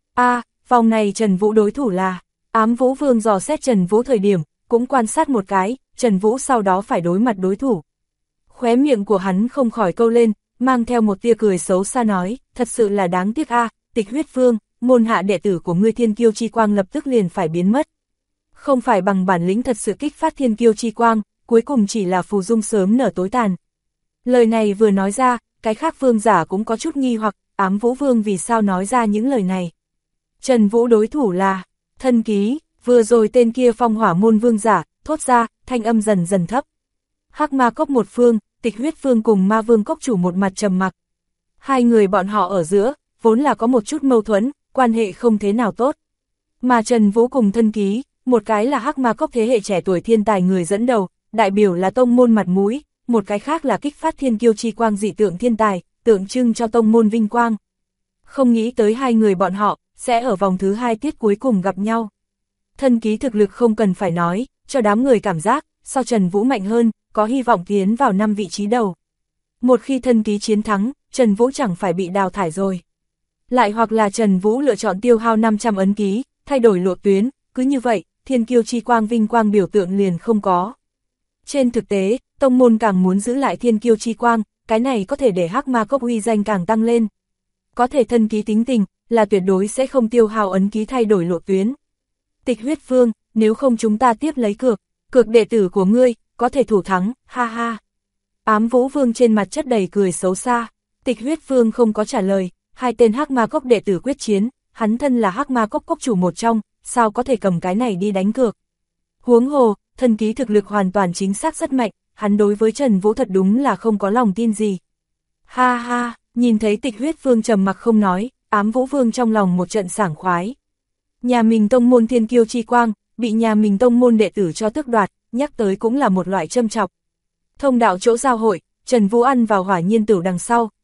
Vòng này Trần Vũ đối thủ là, Ám Vũ Vương dò xét Trần Vũ thời điểm, cũng quan sát một cái, Trần Vũ sau đó phải đối mặt đối thủ. Khóe miệng của hắn không khỏi câu lên, mang theo một tia cười xấu xa nói, thật sự là đáng tiếc Tịch Huyết Vương, môn hạ đệ tử của ngươi thiên kiêu chi quang lập tức liền phải biến mất. Không phải bằng bản lĩnh thật sự kích phát thiên kiêu chi quang, cuối cùng chỉ là phù dung sớm nở tối tàn. Lời này vừa nói ra, cái khác vương giả cũng có chút nghi hoặc, Ám Vũ Vương vì sao nói ra những lời này. Trần Vũ đối thủ là, thân ký, vừa rồi tên kia Phong Hỏa môn vương giả, thốt ra, thanh âm dần dần thấp. Hắc Ma Cốc một phương, Tịch Huyết Vương cùng Ma Vương Cốc chủ một mặt trầm mặc. Hai người bọn họ ở giữa, vốn là có một chút mâu thuẫn, quan hệ không thế nào tốt. Mà Trần Vũ cùng thân ký, một cái là Hắc Ma Cốc thế hệ trẻ tuổi thiên tài người dẫn đầu, đại biểu là tông môn mặt mũi, một cái khác là kích phát thiên kiêu chi quang dị tượng thiên tài, tượng trưng cho tông môn vinh quang. Không nghĩ tới hai người bọn họ, sẽ ở vòng thứ 2 tiết cuối cùng gặp nhau. Thân ký thực lực không cần phải nói, cho đám người cảm giác, so Trần Vũ mạnh hơn, có hy vọng tiến vào 5 vị trí đầu. Một khi thân ký chiến thắng, Trần Vũ chẳng phải bị đào thải rồi. Lại hoặc là Trần Vũ lựa chọn tiêu hao 500 ấn ký, thay đổi lộ tuyến, cứ như vậy, thiên kiêu chi quang vinh quang biểu tượng liền không có. Trên thực tế, tông môn càng muốn giữ lại thiên kiêu chi quang, cái này có thể để Hắc Ma Cốc uy danh càng tăng lên. Có thể thân ký tính tình, là tuyệt đối sẽ không tiêu hao ấn ký thay đổi lộ tuyến. Tịch Huyết Vương, nếu không chúng ta tiếp lấy cược đệ tử của ngươi, có thể thủ thắng, ha ha. Ám Vũ Vương trên mặt chất đầy cười xấu xa, Tịch Huyết Vương không có trả lời, hai tên Hắc Ma Cốc đệ tử quyết chiến, hắn thân là Hắc Ma Cốc cốc chủ một trong, sao có thể cầm cái này đi đánh cược. Huống hồ, thân ký thực lực hoàn toàn chính xác rất mạnh, hắn đối với Trần Vũ thật đúng là không có lòng tin gì. Ha ha, nhìn thấy Tịch Huyết Vương trầm mặc không nói, Ám Vũ Vương trong lòng một trận sảng khoái. Nhà mình tông môn thiên kiêu chi quang, bị nhà mình tông môn đệ tử cho tước đoạt, nhắc tới cũng là một loại châm chọc. Thông đạo chỗ giao hội, Trần Vũ ăn vào hỏa nhiên tửu đằng sau,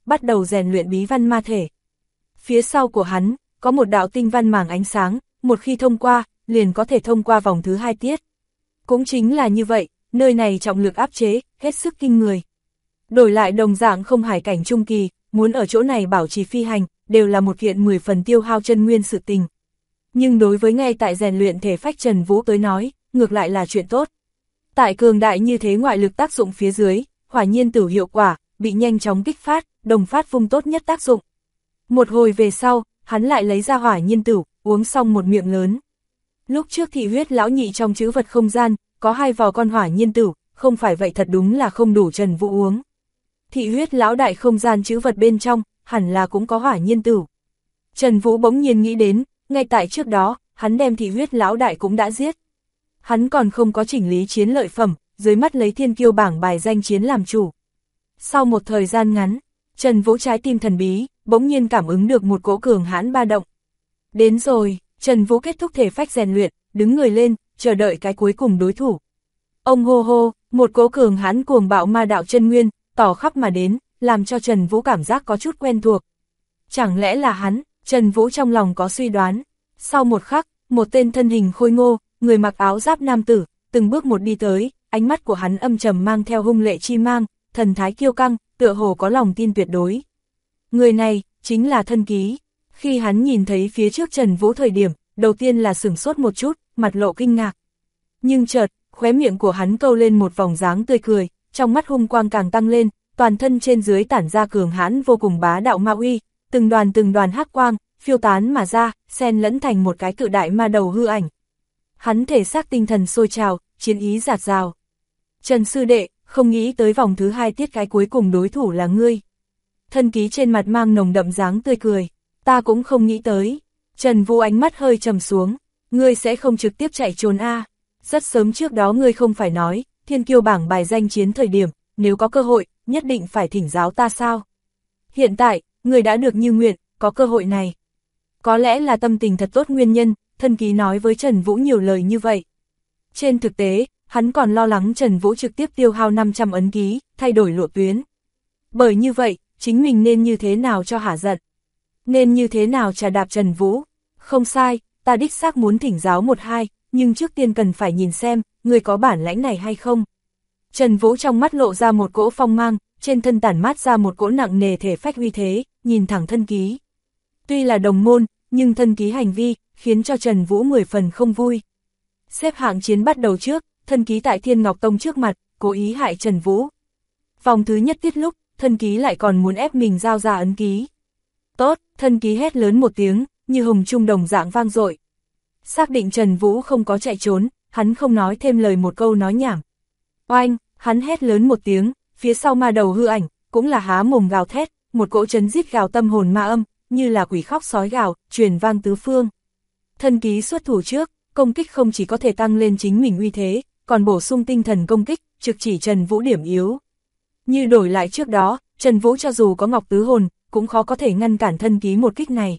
bắt đầu rèn luyện bí văn ma thể. Phía sau của hắn, có một đạo tinh văn màng ánh sáng, một khi thông qua, liền có thể thông qua vòng thứ 2 tiết. Cũng chính là như vậy, nơi này trọng lực áp chế, hết sức kinh người. Đổi lại đồng dạng không hải cảnh trung kỳ, muốn ở chỗ này bảo trì phi hành, đều là một kiện 10 phần tiêu hao chân nguyên sự tình. Nhưng đối với ngay tại rèn luyện thể phách Trần Vũ tới nói, ngược lại là chuyện tốt. Tại cường đại như thế ngoại lực tác dụng phía dưới, hỏa nhiên tử hiệu quả, bị nhanh chóng kích phát, đồng phát vung tốt nhất tác dụng. Một hồi về sau, hắn lại lấy ra hỏa nhiên tử, uống xong một miệng lớn. Lúc trước thị huyết lão nhị trong trữ vật không gian, có 2 vò con hỏa nhiên tử, không phải vậy thật đúng là không đủ Trần Vũ uống. Thị huyết lão đại không gian trữ vật bên trong, hẳn là cũng có hỏa nhiên tử. Trần Vũ bỗng nhiên nghĩ đến, ngay tại trước đó, hắn đem thị huyết lão đại cũng đã giết. Hắn còn không có chỉnh lý chiến lợi phẩm, dưới mắt lấy thiên kiêu bảng bài danh chiến làm chủ. Sau một thời gian ngắn, Trần Vũ trái tim thần bí, bỗng nhiên cảm ứng được một cỗ cường hãn ba động. Đến rồi, Trần Vũ kết thúc thể phách rèn luyện, đứng người lên, chờ đợi cái cuối cùng đối thủ. Ông hô hô, một cỗ cường hãn cuồng bạo ma đạo chân nguyên, tỏ khắp mà đến, làm cho Trần Vũ cảm giác có chút quen thuộc. Chẳng lẽ là hắn? Trần Vũ trong lòng có suy đoán. Sau một khắc, một tên thân hình khôi ngô, người mặc áo giáp nam tử, từng bước một đi tới, ánh mắt của hắn âm trầm mang theo hung lệ chi mang, thần thái kiêu căng, tựa hồ có lòng tin tuyệt đối. Người này, chính là Thân Ký. Khi hắn nhìn thấy phía trước Trần Vũ thời điểm, đầu tiên là sửng sốt một chút, mặt lộ kinh ngạc. Nhưng chợt, khóe miệng của hắn câu lên một vòng dáng tươi cười, trong mắt hung quang càng tăng lên, toàn thân trên dưới tản ra cường hãn vô cùng bá đạo ma uy, từng đoàn hắc quang, phiêu tán mà ra, xen lẫn thành một cái cự đại ma đầu hư ảnh. Hắn thể xác tinh thần sôi trào, chiến ý dạt dào. Trần sư đệ, không nghĩ tới vòng thứ 2 tiết cái cuối cùng đối thủ là ngươi. Thân Ký trên mặt mang nồng đậm dáng tươi cười, ta cũng không nghĩ tới. Trần Vũ ánh mắt hơi trầm xuống, ngươi sẽ không trực tiếp chạy trốn a? Rất sớm trước đó ngươi không phải nói, thiên kiêu bảng bài danh chiến thời điểm, nếu có cơ hội, nhất định phải thỉnh giáo ta sao? Hiện tại, ngươi đã được như nguyện, có cơ hội này. Có lẽ là tâm tình thật tốt nguyên nhân, Thân Ký nói với Trần Vũ nhiều lời như vậy. Trên thực tế, hắn còn lo lắng Trần Vũ trực tiếp tiêu hao 500 ấn ký, thay đổi lộ tuyến. Bởi như vậy, chính mình nên như thế nào cho hả giận? Nên như thế nào trà đạp Trần Vũ? Không sai, ta đích xác muốn thỉnh giáo 1-2, nhưng trước tiên cần phải nhìn xem, người có bản lãnh này hay không. Trần Vũ trong mắt lộ ra một cỗ phong mang, trên thân tản mát ra một cỗ nặng nề thể phách uy thế, nhìn thẳng Thân Ký. Tuy là đồng môn, nhưng Thân Ký hành vi, khiến cho Trần Vũ 10 phần không vui. Xếp hạng chiến bắt đầu trước, Thân Ký tại Thiên Ngọc Tông trước mặt, cố ý hại Trần Vũ. Vòng thứ nhất tiết lúc, Thân Ký lại còn muốn ép mình giao ra ấn ký. Tốt, Thân Ký hét lớn một tiếng, như hùng trung đồng dạng vang dội. Xác định Trần Vũ không có chạy trốn, hắn không nói thêm lời một câu nói nhảm. Oanh, hắn hét lớn một tiếng, phía sau ma đầu hư ảnh, cũng là há mồm gào thét, một cỗ chấn giết gào tâm hồn ma âm, như là quỷ khóc sói gào, truyền vang tứ phương. Thân Ký xuất thủ trước, công kích không chỉ có thể tăng lên chính mình uy thế, còn bổ sung tinh thần công kích, trực chỉ Trần Vũ điểm yếu. Như đổi lại trước đó, Trần Vũ cho dù có Ngọc Tứ Hồn, cũng khó có thể ngăn cản Thân Ký một kích này.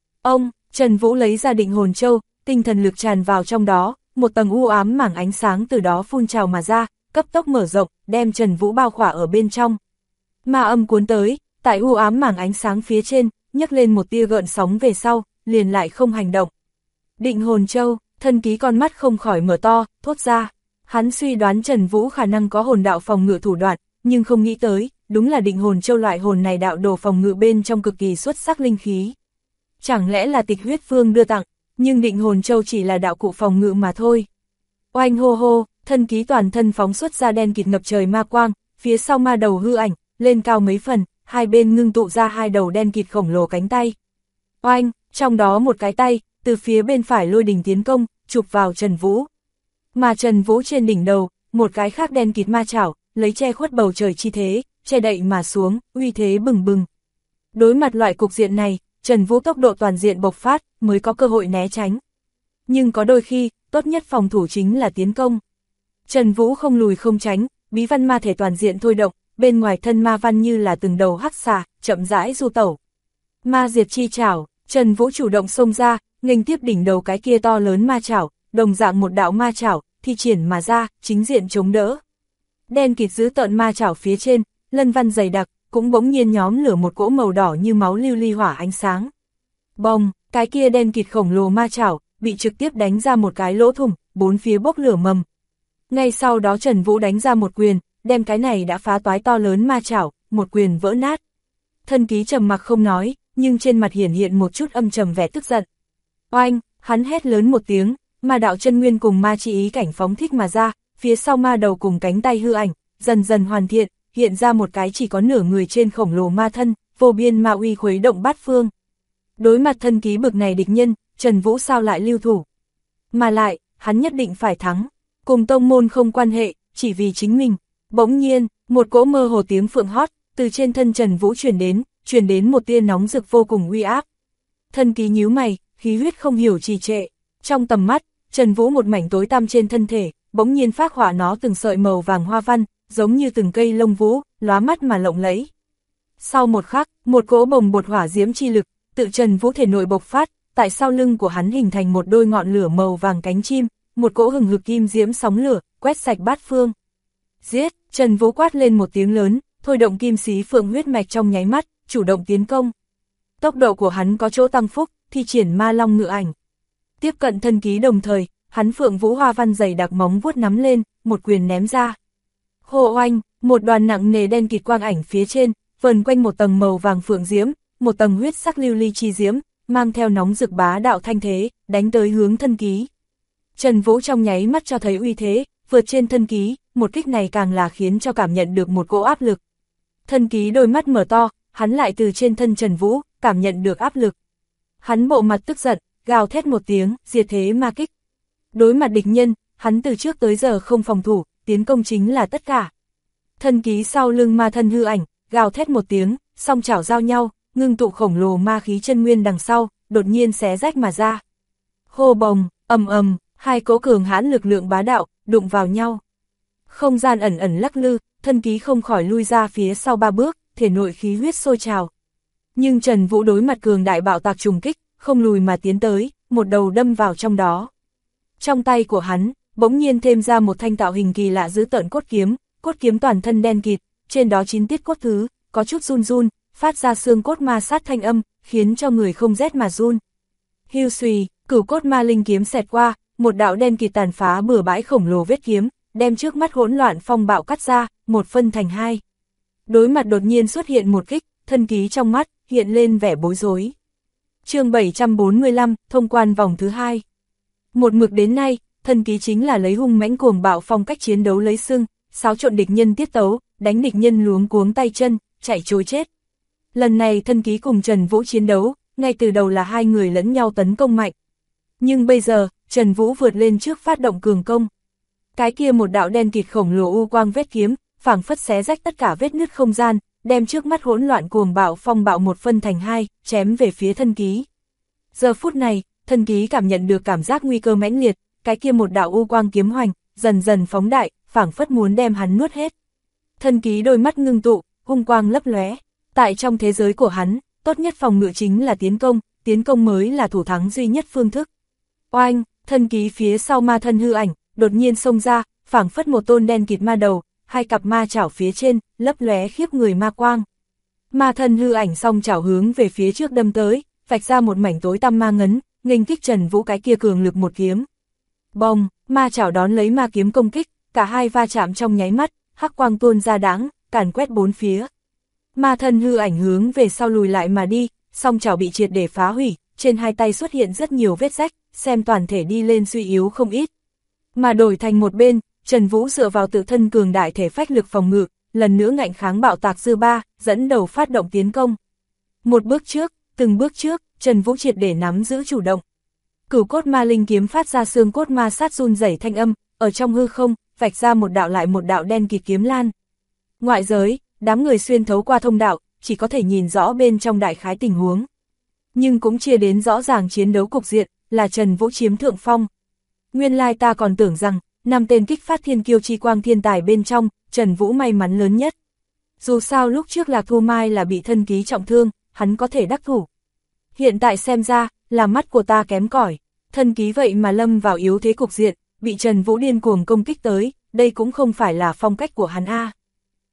Trần Vũ lấy ra Định Hồn Châu, tinh thần lực tràn vào trong đó, một tầng u ám mảng ánh sáng từ đó phun trào mà ra, cấp tốc mở rộng, đem Trần Vũ bao khỏa ở bên trong. Ma âm cuốn tới, tại u ám mảng ánh sáng phía trên, nhấc lên một tia gợn sóng về sau, liền lại không hành động. Định Hồn Châu, Thân Ký con mắt không khỏi mở to, thốt ra. Hắn suy đoán Trần Vũ khả năng có hồn đạo phòng ngự thủ đoạn, nhưng không nghĩ tới, đúng là Định Hồn Châu loại hồn này đạo đồ phòng ngự bên trong cực kỳ xuất sắc linh khí. Chẳng lẽ là Tịch Huyết Vương đưa tặng, nhưng Định Hồn Châu chỉ là đạo cụ phòng ngự mà thôi. Oanh hô hô, Thân Ký toàn thân phóng xuất ra đen kịt ngập trời ma quang, phía sau ma đầu hư ảnh, lên cao mấy phần, hai bên ngưng tụ ra 2 đầu đen kịt khổng lồ cánh tay. Oanh, trong đó một cái tay, từ phía bên phải lôi đình tiến công, chụp vào Trần Vũ. Mà Trần Vũ trên đỉnh đầu, một cái khác đen kịt ma chảo, lấy che khuất bầu trời chi thế, che đậy mà xuống, uy thế bừng bừng. Đối mặt loại cục diện này, Trần Vũ tốc độ toàn diện bộc phát, mới có cơ hội né tránh. Nhưng có đôi khi, tốt nhất phòng thủ chính là tiến công. Trần Vũ không lùi không tránh, bí văn ma thể toàn diện thôi động, bên ngoài thân ma văn như là từng đầu hắc xà, chậm rãi du tẩu. Ma diệt chi chảo, Trần Vũ chủ động xông ra, nghênh tiếp đỉnh đầu cái kia to lớn ma chảo, đồng dạng một đạo ma chảo, thi triển mà ra, chính diện chống đỡ. Đen kịt dữ tợn ma chảo phía trên, lân văn dày đặc, cũng bỗng nhiên nhóm lửa một cỗ màu đỏ như máu lưu ly hỏa ánh sáng. Bồng, cái kia đen kịt khổng lồ ma chảo, bị trực tiếp đánh ra một cái lỗ thủng, bốn phía bốc lửa mầm. Ngay sau đó Trần Vũ đánh ra một quyền, đem cái này đã phá toái to lớn ma chảo, một quyền vỡ nát. Thân ký trầm mặc không nói, nhưng trên mặt hiển hiện một chút âm trầm vẻ tức giận. Oanh, hắn hét lớn một tiếng, ma đạo chân nguyên cùng ma chi ý cảnh phóng thích mà ra, phía sau ma đầu cùng cánh tay hư ảnh, dần dần hoàn thiện, hiện ra một cái chỉ có nửa người trên khổng lồ ma thân, vô biên ma uy khuấy động bát phương. Đối mặt thân ký bực này địch nhân, Trần Vũ sao lại lưu thủ? Mà lại, hắn nhất định phải thắng, cùng tông môn không quan hệ, chỉ vì chính mình. Bỗng nhiên, một cỗ mơ hồ tiếng phượng hót, từ trên thân Trần Vũ truyền đến một tia nóng rực vô cùng uy áp. Thân ký nhíu mày, khí huyết không hiểu trì trệ. Trong tầm mắt, Trần Vũ một mảnh tối tăm trên thân thể, bỗng nhiên phác họa nó từng sợi màu vàng hoa văn, giống như từng cây lông vũ, lóa mắt mà lộng lẫy. Sau một khắc, một cỗ bồng bột hỏa diễm chi lực, tự Trần Vũ thể nội bộc phát, tại sau lưng của hắn hình thành một đôi ngọn lửa màu vàng cánh chim, một cỗ hừng hực kim diễm sóng lửa, quét sạch bát phương. Giết, Trần Vũ quát lên một tiếng lớn, thôi động kim xí phượng huyết mạch trong nháy mắt, chủ động tiến công. Tốc độ của hắn có chỗ tăng phúc, thi triển ma long ngự ảnh. Tiếp cận thân ký đồng thời, hắn phượng vũ hoa văn dày đặc móng vuốt nắm lên, một quyền ném ra. Hô oanh, một đoàn nặng nề đen kịt quang ảnh phía trên, vần quanh một tầng màu vàng phượng diễm, một tầng huyết sắc lưu ly chi diễm, mang theo nóng rực bá đạo thanh thế, đánh tới hướng thân ký. Trần Vũ trong nháy mắt cho thấy uy thế, vượt trên thân ký, một kích này càng là khiến cho cảm nhận được một cỗ áp lực. Thân ký đôi mắt mở to, hắn lại từ trên thân Trần Vũ, cảm nhận được áp lực. Hắn bộ mặt tức giận, gào thét một tiếng, diệt thế ma kích. Đối mặt địch nhân, hắn từ trước tới giờ không phòng thủ, tiến công chính là tất cả. Thân ký sau lưng ma thân hư ảnh, gào thét một tiếng, song chảo giao nhau, ngưng tụ khổng lồ ma khí chân nguyên đằng sau, đột nhiên xé rách mà ra. Hô bồng, ầm ầm, hai cỗ cường hãn lực lượng bá đạo, đụng vào nhau. Không gian ẩn ẩn lắc lư, thân ký không khỏi lui ra phía sau 3 bước, thể nội khí huyết sôi trào. Nhưng Trần Vũ đối mặt cường đại bạo tạc trùng kích, không lùi mà tiến tới, một đầu đâm vào trong đó. Trong tay của hắn, bỗng nhiên thêm ra một thanh tạo hình kỳ lạ dữ tợn cốt kiếm toàn thân đen kịt, trên đó 9 tiết cốt thứ, có chút run run, phát ra xương cốt ma sát thanh âm, khiến cho người không rét mà run. Hưu xùy, cửu cốt ma linh kiếm xẹt qua, một đạo đen kịt tàn phá bừa bãi khổng lồ vết kiếm, đem trước mắt hỗn loạn phong bạo cắt ra, một phân thành hai. Đối mặt đột nhiên xuất hiện một kích, thân ký trong mắt, hiện lên vẻ bối rối. Chương 745, thông quan vòng thứ 2. Một mực đến nay, thân ký chính là lấy hung mãnh cuồng bạo phong cách chiến đấu lấy xưng, xáo trộn địch nhân tiết tấu, đánh địch nhân luống cuống tay chân, chạy trối chết. Lần này thân ký cùng Trần Vũ chiến đấu, ngay từ đầu là hai người lẫn nhau tấn công mạnh. Nhưng bây giờ, Trần Vũ vượt lên trước phát động cường công. Cái kia một đạo đen kịt khổng lồ u quang vết kiếm, phảng phất xé rách tất cả vết nứt không gian, đem trước mắt hỗn loạn cuồng bạo phong bạo một phân thành hai, chém về phía thân ký. Giờ phút này, thân ký cảm nhận được cảm giác nguy cơ mãnh liệt, cái kia một đạo u quang kiếm hoành, dần dần phóng đại, phảng phất muốn đem hắn nuốt hết. Thân ký đôi mắt ngưng tụ, hung quang lấp lóe. Tại trong thế giới của hắn, tốt nhất phòng ngự chính là tiến công mới là thủ thắng duy nhất phương thức. Oanh, thân ký phía sau ma thân hư ảnh, đột nhiên xông ra, phảng phất một tôn đen kịt ma đầu, hai cặp ma chảo phía trên, lấp lóe khiếp người ma quang. Ma thân hư ảnh song chảo hướng về phía trước đâm tới, vạch ra một mảnh tối tăm ma ngấn, nghênh kích Trần Vũ cái kia cường lực một kiếm. Bồng, ma chảo đón lấy ma kiếm công kích, cả hai va chạm trong nháy mắt, hắc quang tuôn ra đãng, càn quét bốn phía. Ma thân hư ảnh hướng về sau lùi lại mà đi, song chảo bị triệt để phá hủy, trên hai tay xuất hiện rất nhiều vết rách, xem toàn thể đi lên suy yếu không ít. Mà đổi thành một bên, Trần Vũ dựa vào tự thân cường đại thể phách lực phòng ngự, lần nữa ngạnh kháng bạo tạc dư ba, dẫn đầu phát động tiến công. Một bước trước, từng bước trước, Trần Vũ triệt để nắm giữ chủ động. Cửu cốt ma linh kiếm phát ra xương cốt ma sát run rẩy thanh âm, ở trong hư không, vạch ra một đạo lại một đạo đen kịt kiếm lan. Ngoại giới, đám người xuyên thấu qua thông đạo, chỉ có thể nhìn rõ bên trong đại khái tình huống. Nhưng cũng chia đến rõ ràng chiến đấu cục diện, là Trần Vũ chiếm thượng phong. Nguyên lai ta còn tưởng rằng, 5 tên kích phát thiên kiêu chi quang thiên tài bên trong, Trần Vũ may mắn lớn nhất. Dù sao lúc trước Lạc Thu Mai là bị thân ký trọng thương, hắn có thể đắc thủ. Hiện tại xem ra, là mắt của ta kém cỏi, thân ký vậy mà lâm vào yếu thế cục diện, bị Trần Vũ điên cuồng công kích tới, đây cũng không phải là phong cách của hắn a.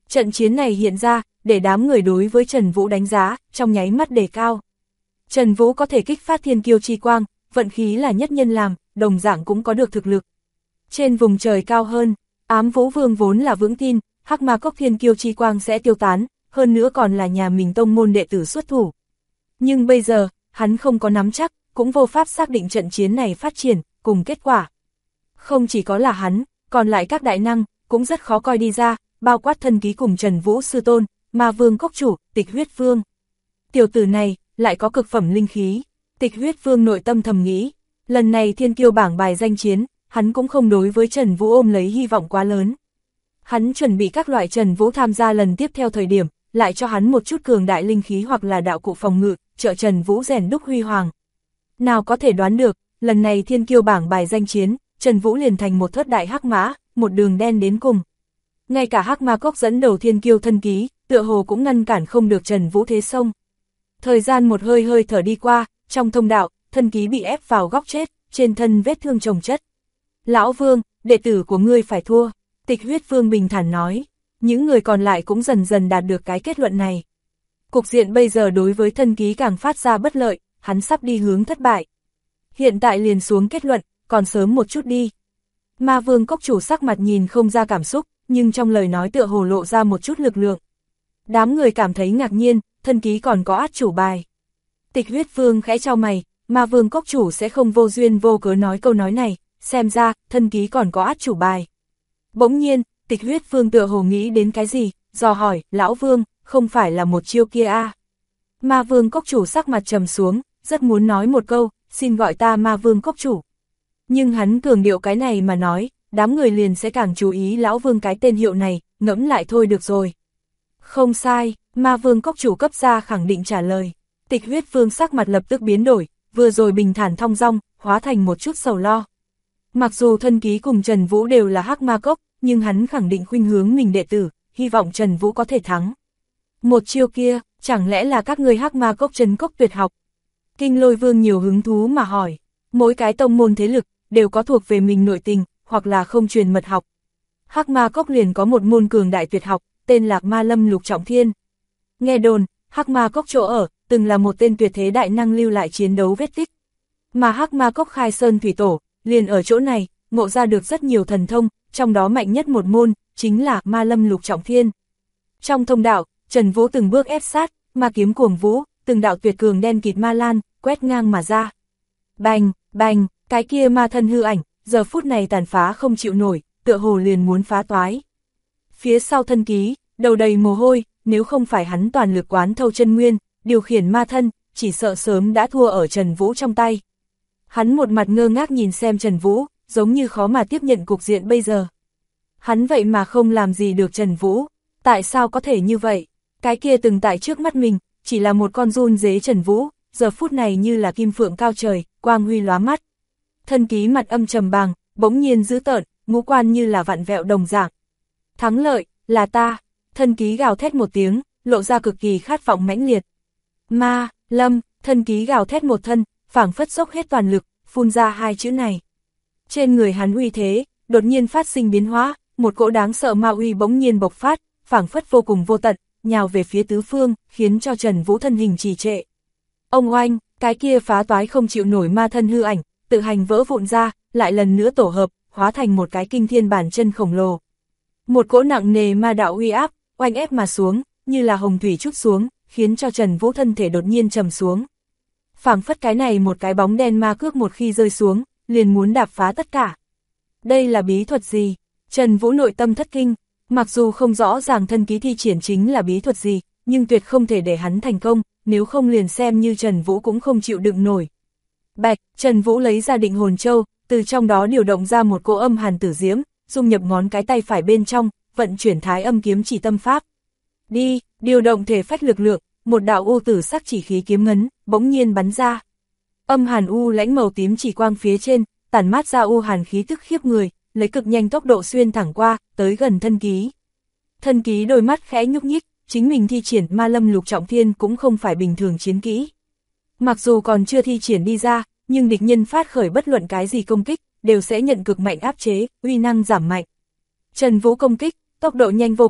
Trận chiến này hiện ra, để đám người đối với Trần Vũ đánh giá, trong nháy mắt đề cao. Trần Vũ có thể kích phát thiên kiêu chi quang, vận khí là nhất nhân làm, đồng dạng cũng có được thực lực. Trên vùng trời cao hơn, Ám Vũ Vương vốn là vững tin, Hắc Ma Cốc thiên kiêu chi quang sẽ tiêu tán, hơn nữa còn là nhà mình tông môn đệ tử xuất thủ. Nhưng bây giờ, hắn không có nắm chắc, cũng vô pháp xác định trận chiến này phát triển, cùng kết quả. Không chỉ có là hắn, còn lại các đại năng, cũng rất khó coi đi ra, bao quát Thân Ký cùng Trần Vũ sư tôn, Ma Vương Cốc chủ, Tịch Huyết Vương. Tiểu tử này, lại có cực phẩm linh khí. Tịch Huyết Vương nội tâm thầm nghĩ, lần này thiên kiêu bảng bài danh chiến, hắn cũng không đối với Trần Vũ ôm lấy hy vọng quá lớn. Hắn chuẩn bị các loại Trần Vũ tham gia lần tiếp theo thời điểm, lại cho hắn một chút cường đại linh khí hoặc là đạo cụ phòng ngự, trợ Trần Vũ rèn đúc huy hoàng. Nào có thể đoán được, lần này thiên kiêu bảng bài danh chiến, Trần Vũ liền thành một thớt đại hắc mã, một đường đen đến cùng. Ngay cả Hắc Ma Cốc dẫn đầu thiên kiêu Thân Ký, tựa hồ cũng ngăn cản không được Trần Vũ thế sông. Thời gian một hơi hơi thở đi qua, trong thông đạo, Thân Ký bị ép vào góc chết, trên thân vết thương chồng chất. Lão Vương, đệ tử của ngươi phải thua, Tịch Huyết Vương bình thản nói. Những người còn lại cũng dần dần đạt được cái kết luận này. Cục diện bây giờ đối với Thân Ký càng phát ra bất lợi, hắn sắp đi hướng thất bại. Hiện tại liền xuống kết luận, còn sớm một chút đi. Ma Vương Cốc chủ sắc mặt nhìn không ra cảm xúc, nhưng trong lời nói tựa hồ lộ ra một chút lực lượng. Đám người cảm thấy ngạc nhiên, Thân Ký còn có át chủ bài. Tịch Huyết Vương khẽ chau mày, Ma Vương Cốc chủ sẽ không vô duyên vô cớ nói câu nói này, xem ra, Thân Ký còn có át chủ bài. Bỗng nhiên, Tịch Huyết Vương tựa hồ nghĩ đến cái gì, dò hỏi, Lão Vương, không phải là một chiêu kia à? Ma Vương Cốc chủ sắc mặt trầm xuống, rất muốn nói một câu, xin gọi ta Ma Vương Cốc chủ. Nhưng hắn cường điệu cái này mà nói, đám người liền sẽ càng chú ý Lão Vương cái tên hiệu này, ngẫm lại thôi được rồi. Không sai, Ma Vương Cốc chủ cấp ra khẳng định trả lời. Tịch Huyết Vương sắc mặt lập tức biến đổi, vừa rồi bình thản thong dong, hóa thành một chút sầu lo. Mặc dù Thân Ký cùng Trần Vũ đều là Hắc Ma Cốc, nhưng hắn khẳng định khuynh hướng mình đệ tử, hy vọng Trần Vũ có thể thắng. Một chiêu kia, chẳng lẽ là các ngươi Hắc Ma Cốc Trấn Cốc tuyệt học? Kinh Lôi Vương nhiều hứng thú mà hỏi, mỗi cái tông môn thế lực, đều có thuộc về mình nội tình, hoặc là không truyền mật học. Hắc Ma Cốc liền có một môn cường đại tuyệt học, tên là Ma Lâm Lục Trọng Thiên. Nghe đồn, Hắc Ma Cốc chỗ ở, từng là một tên tuyệt thế đại năng lưu lại chiến đấu vết tích. Mà Hắc Ma Cốc Khai Sơn Thủy Tổ, liền ở chỗ này, ngộ ra được rất nhiều thần thông, trong đó mạnh nhất một môn, chính là Ma Lâm Lục Trọng Thiên. Trong thông đạo, Trần Vũ từng bước ép sát, ma kiếm cuồng vũ, từng đạo tuyệt cường đen kịt ma lan, quét ngang mà ra. Bành, bành, cái kia ma thân hư ảnh, giờ phút này tàn phá không chịu nổi, tựa hồ liền muốn phá toái. Phía sau Thân Ký, đầu đầy mồ hôi, nếu không phải hắn toàn lực quán thâu chân nguyên, điều khiển ma thân, chỉ sợ sớm đã thua ở Trần Vũ trong tay. Hắn một mặt ngơ ngác nhìn xem Trần Vũ, giống như khó mà tiếp nhận cục diện bây giờ. Hắn vậy mà không làm gì được Trần Vũ, tại sao có thể như vậy? Cái kia từng tại trước mắt mình, chỉ là một con run dế Trần Vũ, giờ phút này như là kim phượng cao trời, quang huy lóa mắt. Thân Ký mặt âm trầm bàng, bỗng nhiên dữ tợn, ngũ quan như là vặn vẹo đồng dạng. Thắng lợi, là ta. Thân Ký gào thét một tiếng, lộ ra cực kỳ khát vọng mãnh liệt. Ma, Lâm, Thân Ký gào thét một thân, phảng phất dốc hết toàn lực, phun ra hai chữ này. Trên người hắn uy thế, đột nhiên phát sinh biến hóa, một cỗ đáng sợ ma uy bỗng nhiên bộc phát, phảng phất vô cùng vô tận, nhào về phía tứ phương, khiến cho Trần Vũ thân hình trì trệ. Ông oanh, cái kia phá toái không chịu nổi ma thân hư ảnh, tự hành vỡ vụn ra, lại lần nữa tổ hợp, hóa thành một cái kinh thiên bản chân khổng lồ. Một cỗ nặng nề ma đạo uy áp, oanh ép mà xuống, như là hồng thủy trút xuống, khiến cho Trần Vũ thân thể đột nhiên trầm xuống. Phảng phất cái này một cái bóng đen ma cước một khi rơi xuống, liền muốn đạp phá tất cả. Đây là bí thuật gì? Trần Vũ nội tâm thất kinh, mặc dù không rõ ràng Thân Ký thi triển chính là bí thuật gì, nhưng tuyệt không thể để hắn thành công, nếu không liền xem như Trần Vũ cũng không chịu đựng nổi. Bạch, Trần Vũ lấy ra Định Hồn Châu, từ trong đó điều động ra một cỗ âm hàn tử diễm, dung nhập ngón cái tay phải bên trong, vận chuyển Thái Âm kiếm chỉ tâm pháp. Đi, điều động thể phách lực lượng, một đạo u tử sắc chỉ khí kiếm ngấn, bỗng nhiên bắn ra. Âm hàn u lãnh màu tím chỉ quang phía trên, tản mát ra u hàn khí tức khiếp người, lấy cực nhanh tốc độ xuyên thẳng qua, tới gần Thân Ký. Thân Ký đôi mắt khẽ nhúc nhích, chính mình thi triển Ma Lâm Lục Trọng Thiên cũng không phải bình thường chiến kỹ. Mặc dù còn chưa thi triển đi ra, nhưng địch nhân phát khởi bất luận cái gì công kích, đều sẽ nhận cực mạnh áp chế, uy năng giảm mạnh. Trần Vũ công kích, tốc độ nhanh vô cùng,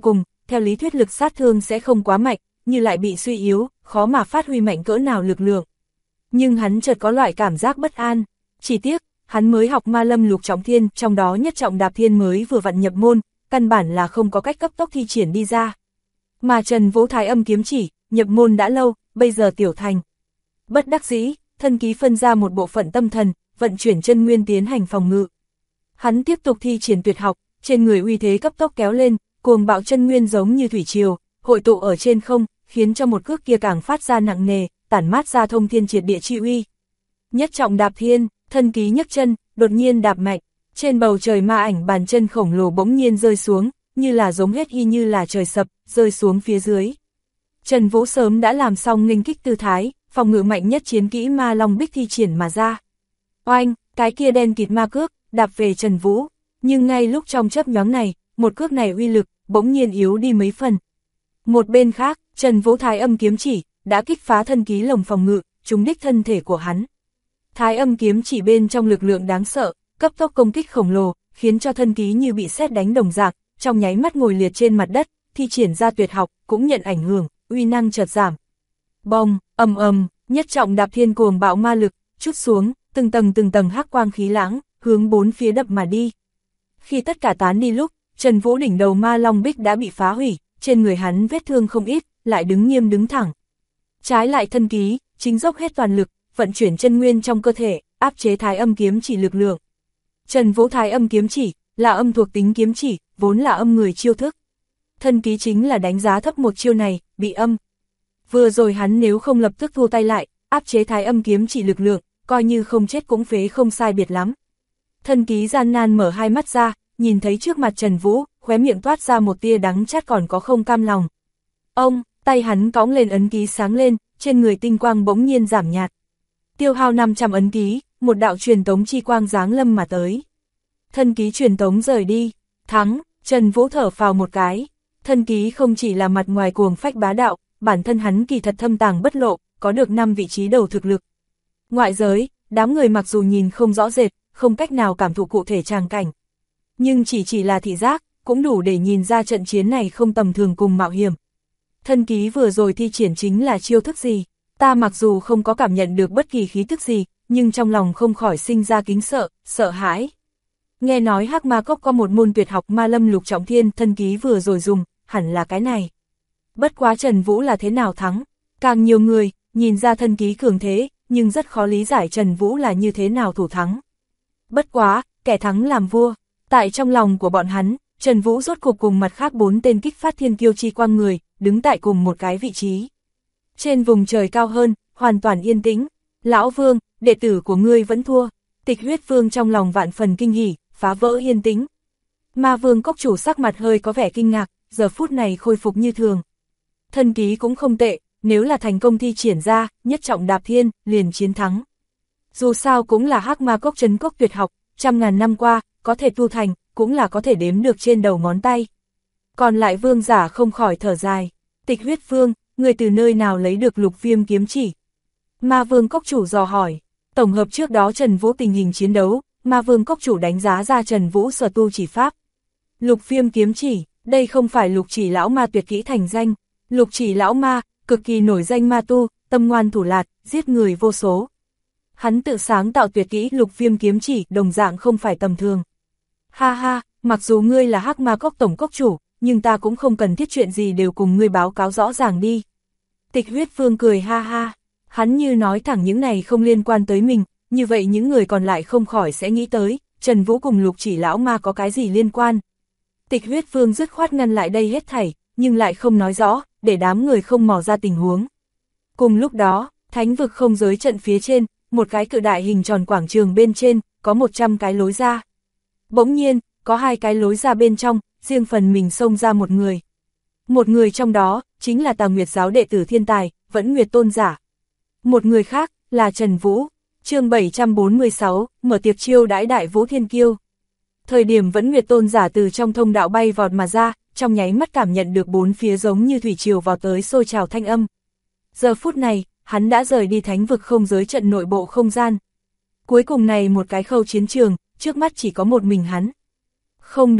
theo lý thuyết lực sát thương sẽ không quá mạnh, như lại bị suy yếu, khó mà phát huy mạnh cỡ nào lực lượng. Nhưng hắn chợt có loại cảm giác bất an, chỉ tiếc, hắn mới học ma lâm lục trọng thiên, trong đó nhất trọng đạp thiên mới vừa vặn nhập môn, căn bản là không có cách cấp tốc thi triển đi ra. Mà Trần Vũ Thái Âm kiếm chỉ, nhập môn đã lâu, bây giờ tiểu thành. Bất đắc dĩ, thân ký phân ra một bộ phận tâm thần, vận chuyển chân nguyên tiến hành phòng ngự. Hắn tiếp tục thi triển tuyệt học, trên người uy thế cấp tốc kéo lên, cuồng bạo chân nguyên giống như thủy triều, hội tụ ở trên không, khiến cho một cước kia càng phát ra nặng nề, tản mát ra thông thiên triệt địa chi uy. Nhất trọng đạp thiên, thân ký nhấc chân, đột nhiên đạp mạnh, trên bầu trời ma ảnh bàn chân khổng lồ bỗng nhiên rơi xuống, như là giống hết y như là trời sập, rơi xuống phía dưới. Trần Vũ sớm đã làm xong nghênh kích tư thái, phòng ngự mạnh nhất chiến kỹ ma long bích thi triển mà ra. Oanh, cái kia đen kịt ma cước, đạp về Trần Vũ, nhưng ngay lúc trong chớp nhoáng này, một cước này uy lực, bỗng nhiên yếu đi mấy phần. Một bên khác, Trần Vũ Thái Âm kiếm chỉ, đã kích phá thân ký lồng phòng ngự, trúng đích thân thể của hắn. Thái Âm kiếm chỉ bên trong lực lượng đáng sợ, cấp tốc công kích khổng lồ, khiến cho thân ký như bị sét đánh đồng dạng, trong nháy mắt ngồi liệt trên mặt đất, thi triển ra tuyệt học, cũng nhận ảnh hưởng, uy năng chợt giảm. Bong, ầm ầm, nhất trọng đạp thiên cuồng bạo ma lực, chút xuống, từng tầng hắc quang khí lãng, hướng bốn phía đập mà đi. Khi tất cả tán đi lúc, Trần Vũ đỉnh đầu ma long bích đã bị phá hủy, trên người hắn vết thương không ít, lại đứng nghiêm đứng thẳng. Trái lại thân ký, chính dốc hết toàn lực, vận chuyển chân nguyên trong cơ thể, áp chế Thái Âm kiếm chỉ lực lượng. Trần Vũ Thái Âm kiếm chỉ, là âm thuộc tính kiếm chỉ, vốn là âm người chiêu thức. Thân ký chính là đánh giá thấp một chiêu này, bị âm. Vừa rồi hắn nếu không lập tức thu tay lại, áp chế Thái Âm kiếm chỉ lực lượng, coi như không chết cũng phế không sai biệt lắm. Thân ký gian nan mở hai mắt ra, nhìn thấy trước mặt Trần Vũ, khóe miệng toát ra một tia đắng chát còn có không cam lòng. Ông, tay hắn cõng lên ấn ký sáng lên, trên người tinh quang bỗng nhiên giảm nhạt. Tiêu hao 500 ấn ký, một đạo truyền tống chi quang giáng lâm mà tới. Thân ký truyền tống rời đi, thắng, Trần Vũ thở phào một cái. Thân ký không chỉ là mặt ngoài cuồng phách bá đạo, bản thân hắn kỳ thật thâm tàng bất lộ, có được 5 vị trí đầu thực lực. Ngoại giới, đám người mặc dù nhìn không rõ rệt, không cách nào cảm thụ cụ thể tràng cảnh. Nhưng chỉ là thị giác, cũng đủ để nhìn ra trận chiến này không tầm thường cùng mạo hiểm. Thân ký vừa rồi thi triển chính là chiêu thức gì, ta mặc dù không có cảm nhận được bất kỳ khí tức gì, nhưng trong lòng không khỏi sinh ra kính sợ, sợ hãi. Nghe nói Hắc Ma Cốc có một môn tuyệt học ma lâm lục trọng thiên, thân ký vừa rồi dùng, hẳn là cái này. Bất quá Trần Vũ là thế nào thắng, càng nhiều người, nhìn ra thân ký cường thế, nhưng rất khó lý giải Trần Vũ là như thế nào thủ thắng. Bất quá, kẻ thắng làm vua, tại trong lòng của bọn hắn, Trần Vũ rốt cuộc cùng mặt khác 4 tên kích phát thiên kiêu chi quang người, đứng tại cùng một cái vị trí. Trên vùng trời cao hơn, hoàn toàn yên tĩnh, Lão Vương, đệ tử của ngươi vẫn thua. Tịch Huyết Vương trong lòng vạn phần kinh hỉ, phá vỡ yên tĩnh. Ma Vương Cốc chủ sắc mặt hơi có vẻ kinh ngạc, giờ phút này khôi phục như thường. Thân ký cũng không tệ, nếu là thành công thi triển ra, nhất trọng đạp thiên, liền chiến thắng. Dù sao cũng là Hắc Ma Cốc trấn cốc tuyệt học, trăm ngàn năm qua, có thể tu thành, cũng là có thể đếm được trên đầu ngón tay. Còn lại vương giả không khỏi thở dài. Tịch Huyết Vương, người từ nơi nào lấy được Lục Viêm kiếm chỉ? Ma Vương Cốc chủ dò hỏi. Tổng hợp trước đó Trần Vũ tình hình chiến đấu, Ma Vương Cốc chủ đánh giá ra Trần Vũ sở tu chỉ pháp. Lục Viêm kiếm chỉ, đây không phải lục chỉ lão ma tuyệt kỹ thành danh. Lục chỉ lão ma, cực kỳ nổi danh ma tu, tâm ngoan thủ lạt, giết người vô số. Hắn tự sáng tạo tuyệt kỹ Lục Viêm kiếm chỉ, đồng dạng không phải tầm thường. Ha ha, mặc dù ngươi là Hắc Ma Cốc tổng cốc chủ, nhưng ta cũng không cần thiết chuyện gì đều cùng ngươi báo cáo rõ ràng đi. Tịch Huyết Vương cười ha ha, hắn như nói thẳng những này không liên quan tới mình, như vậy những người còn lại không khỏi sẽ nghĩ tới, Trần Vũ cùng lục chỉ lão ma có cái gì liên quan. Tịch Huyết Vương dứt khoát ngăn lại đây hết thảy, nhưng lại không nói rõ, để đám người không mò ra tình huống. Cùng lúc đó, thánh vực không giới trận phía trên, một cái cự đại hình tròn quảng trường bên trên, có 100 cái lối ra. Bỗng nhiên, có 2 cái lối ra bên trong, riêng phần mình xông ra một người. Một người trong đó, chính là Tà Nguyệt giáo đệ tử thiên tài, Vẫn Nguyệt tôn giả. Một người khác, là Trần Vũ. Chương 746, mở tiệc chiêu đãi đại vũ thiên kiêu. Thời điểm Vẫn Nguyệt tôn giả từ trong thông đạo bay vọt mà ra, trong nháy mắt cảm nhận được bốn phía giống như thủy triều vào tới sôi trào thanh âm. Giờ phút này, hắn đã rời đi thánh vực không giới trận nội bộ không gian. Cuối cùng này một cái khâu chiến trường, trước mắt chỉ có một mình hắn. Không đúng,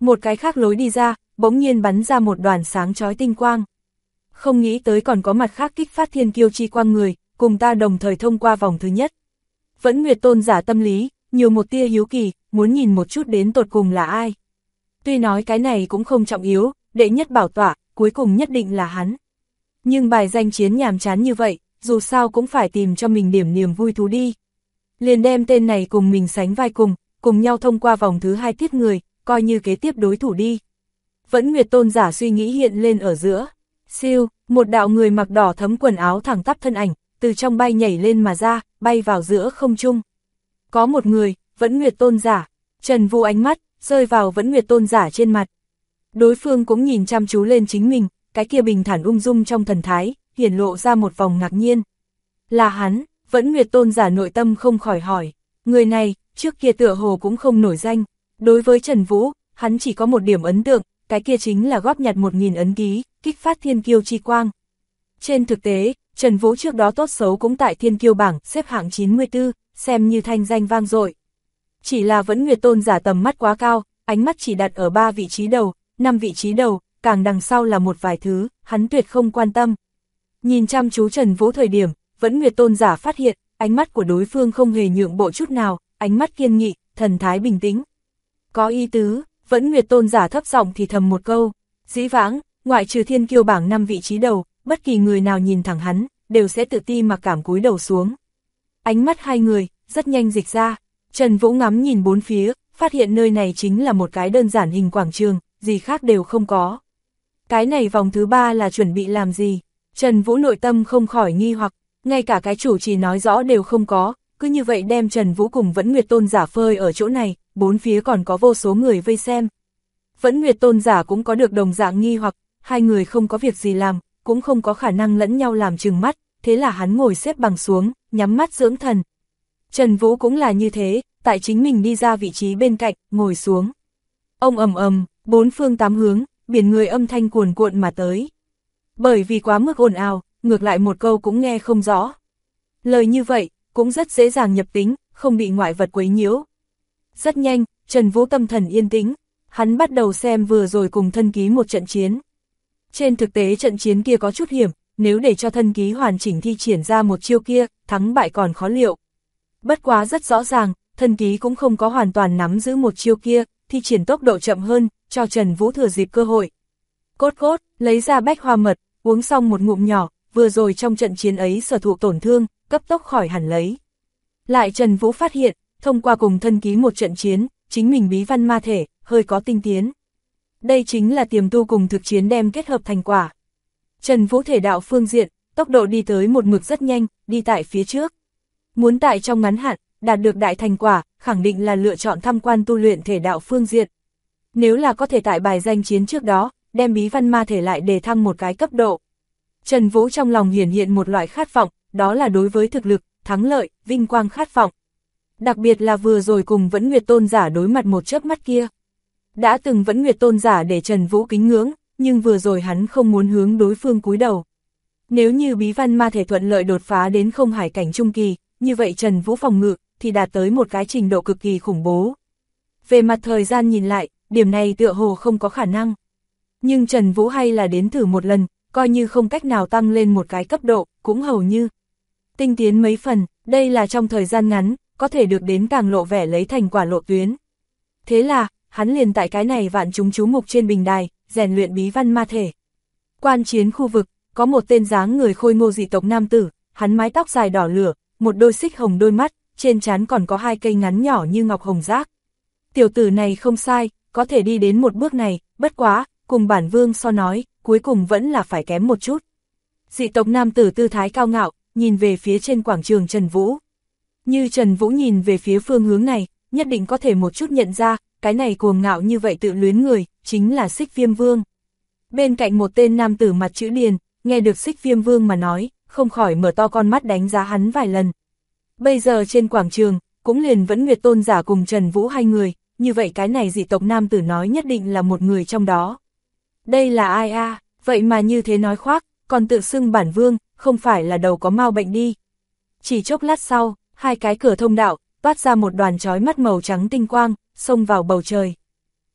Một cái khác lối đi ra, bỗng nhiên bắn ra một đoàn sáng chói tinh quang. Không nghĩ tới còn có mặt khác kích phát thiên kiêu chi quang người, cùng ta đồng thời thông qua vòng thứ nhất. Vẫn Nguyệt tôn giả tâm lý, nhiều một tia hiếu kỳ, muốn nhìn một chút đến tột cùng là ai. Tuy nói cái này cũng không trọng yếu, đệ nhất bảo tọa, cuối cùng nhất định là hắn. Nhưng bài danh chiến nhàm chán như vậy, dù sao cũng phải tìm cho mình điểm niềm vui thú đi. Liền đem tên này cùng mình sánh vai cùng nhau thông qua vòng thứ hai tiếp người, coi như kế tiếp đối thủ đi. Vẫn Nguyệt tôn giả suy nghĩ hiện lên ở giữa. Siêu, một đạo người mặc đỏ thấm quần áo thẳng tắp thân ảnh, từ trong bay nhảy lên mà ra, bay vào giữa không trung. Có một người, Vẫn Nguyệt tôn giả. Trần Vũ ánh mắt rơi vào Vẫn Nguyệt tôn giả trên mặt. Đối phương cũng nhìn chăm chú lên chính mình, cái kia bình thản ung dung trong thần thái, hiển lộ ra một vòng ngạc nhiên. Là hắn, Vẫn Nguyệt tôn giả nội tâm không khỏi hỏi. Người này, trước kia tựa hồ cũng không nổi danh. Đối với Trần Vũ, hắn chỉ có một điểm ấn tượng, cái kia chính là góp nhặt 1000 ấn ký, kích phát thiên kiêu chi quang. Trên thực tế, Trần Vũ trước đó tốt xấu cũng tại thiên kiêu bảng xếp hạng 94, xem như thanh danh vang dội. Chỉ là Vẫn Nguyệt tôn giả tầm mắt quá cao, ánh mắt chỉ đặt ở 3 vị trí đầu, 5 vị trí đầu, càng đằng sau là một vài thứ, hắn tuyệt không quan tâm. Nhìn chăm chú Trần Vũ thời điểm, Vẫn Nguyệt tôn giả phát hiện, ánh mắt của đối phương không hề nhượng bộ chút nào, ánh mắt kiên nghị, thần thái bình tĩnh. Có ý tứ, Vẫn Nguyệt tôn giả thấp giọng thì thầm một câu, dĩ vãng, ngoại trừ thiên kiêu bảng 5 vị trí đầu, bất kỳ người nào nhìn thẳng hắn, đều sẽ tự ti mặc cảm cúi đầu xuống. Ánh mắt hai người, rất nhanh dịch ra, Trần Vũ ngắm nhìn bốn phía, phát hiện nơi này chính là một cái đơn giản hình quảng trường, gì khác đều không có. Cái này vòng thứ 3 là chuẩn bị làm gì? Trần Vũ nội tâm không khỏi nghi hoặc, ngay cả cái chủ trì nói rõ đều không có, cứ như vậy đem Trần Vũ cùng Vẫn Nguyệt tôn giả phơi ở chỗ này, bốn phía còn có vô số người vây xem. Vẫn Nguyệt tôn giả cũng có được đồng dạng nghi hoặc, hai người không có việc gì làm, cũng không có khả năng lẫn nhau làm trừng mắt, thế là hắn ngồi xếp bằng xuống, nhắm mắt dưỡng thần. Trần Vũ cũng là như thế, tại chính mình đi ra vị trí bên cạnh, ngồi xuống. Ông ầm ầm, bốn phương tám hướng, biển người âm thanh cuồn cuộn mà tới. Bởi vì quá mức ồn ào, ngược lại một câu cũng nghe không rõ. Lời như vậy, cũng rất dễ dàng nhập tính, không bị ngoại vật quấy nhiễu. Rất nhanh, Trần Vũ tâm thần yên tĩnh, hắn bắt đầu xem vừa rồi cùng thân ký một trận chiến. Trên thực tế trận chiến kia có chút hiểm, nếu để cho thân ký hoàn chỉnh thi triển ra một chiêu kia, thắng bại còn khó liệu. Bất quá rất rõ ràng, thân ký cũng không có hoàn toàn nắm giữ một chiêu kia, thi triển tốc độ chậm hơn, cho Trần Vũ thừa dịp cơ hội. Cốt cốt, lấy ra bách hoa mật, uống xong một ngụm nhỏ, vừa rồi trong trận chiến ấy sở thụ tổn thương, cấp tốc khỏi hẳn lấy. Lại Trần Vũ phát hiện, thông qua cùng thân ký một trận chiến, chính mình bí văn ma thể, hơi có tinh tiến. Đây chính là tiềm tu cùng thực chiến đem kết hợp thành quả. Trần Vũ thể đạo phương diện, tốc độ đi tới một mực rất nhanh, đi tại phía trước. Muốn tại trong ngắn hạn, đạt được đại thành quả, khẳng định là lựa chọn tham quan tu luyện thể đạo phương diện. Nếu là có thể tại bài danh chiến trước đó, đem bí văn ma thể lại đề thăng một cái cấp độ. Trần Vũ trong lòng hiển hiện một loại khát vọng, đó là đối với thực lực, thắng lợi, vinh quang khát vọng. Đặc biệt là vừa rồi cùng Vẫn Nguyệt tôn giả đối mặt một chớp mắt kia. Đã từng Vẫn Nguyệt tôn giả để Trần Vũ kính ngưỡng, nhưng vừa rồi hắn không muốn hướng đối phương cúi đầu. Nếu như bí văn ma thể thuận lợi đột phá đến không hải cảnh trung kỳ, như vậy Trần Vũ phòng ngự thì đạt tới một cái trình độ cực kỳ khủng bố. Về mặt thời gian nhìn lại, điểm này tựa hồ không có khả năng. Nhưng Trần Vũ hay là đến thử một lần, coi như không cách nào tăng lên một cái cấp độ, cũng hầu như tinh tiến mấy phần, đây là trong thời gian ngắn, có thể được đến càng lộ vẻ lấy thành quả lộ tuyến. Thế là, hắn liền tại cái này vạn chúng chú mục trên bình đài, rèn luyện bí văn ma thể. Quan chiến khu vực, có một tên dáng người khôi ngô dị tộc nam tử, hắn mái tóc dài đỏ lửa, một đôi xích hồng đôi mắt, trên trán còn có 2 cây ngắn nhỏ như ngọc hồng giác. Tiểu tử này không sai, có thể đi đến một bước này, bất quá, cùng bản vương so nói, cuối cùng vẫn là phải kém một chút. Dị tộc nam tử tư thái cao ngạo, nhìn về phía trên quảng trường Trần Vũ. Như Trần Vũ nhìn về phía phương hướng này, nhất định có thể một chút nhận ra, cái này cuồng ngạo như vậy tự luyến người, chính là Xích Viêm Vương. Bên cạnh một tên nam tử mặt chữ điền, nghe được Xích Viêm Vương mà nói, không khỏi mở to con mắt đánh giá hắn vài lần. Bây giờ trên quảng trường, cũng liền Vẫn Nguyệt tôn giả cùng Trần Vũ hai người, như vậy cái này dị tộc nam tử nói nhất định là một người trong đó. Đây là ai a? Vậy mà như thế nói khoác, còn tự xưng bản vương, không phải là đầu có mau bệnh đi. Chỉ chốc lát sau, 2 cái cửa thông đạo, toát ra một đoàn chói mắt màu trắng tinh quang, xông vào bầu trời.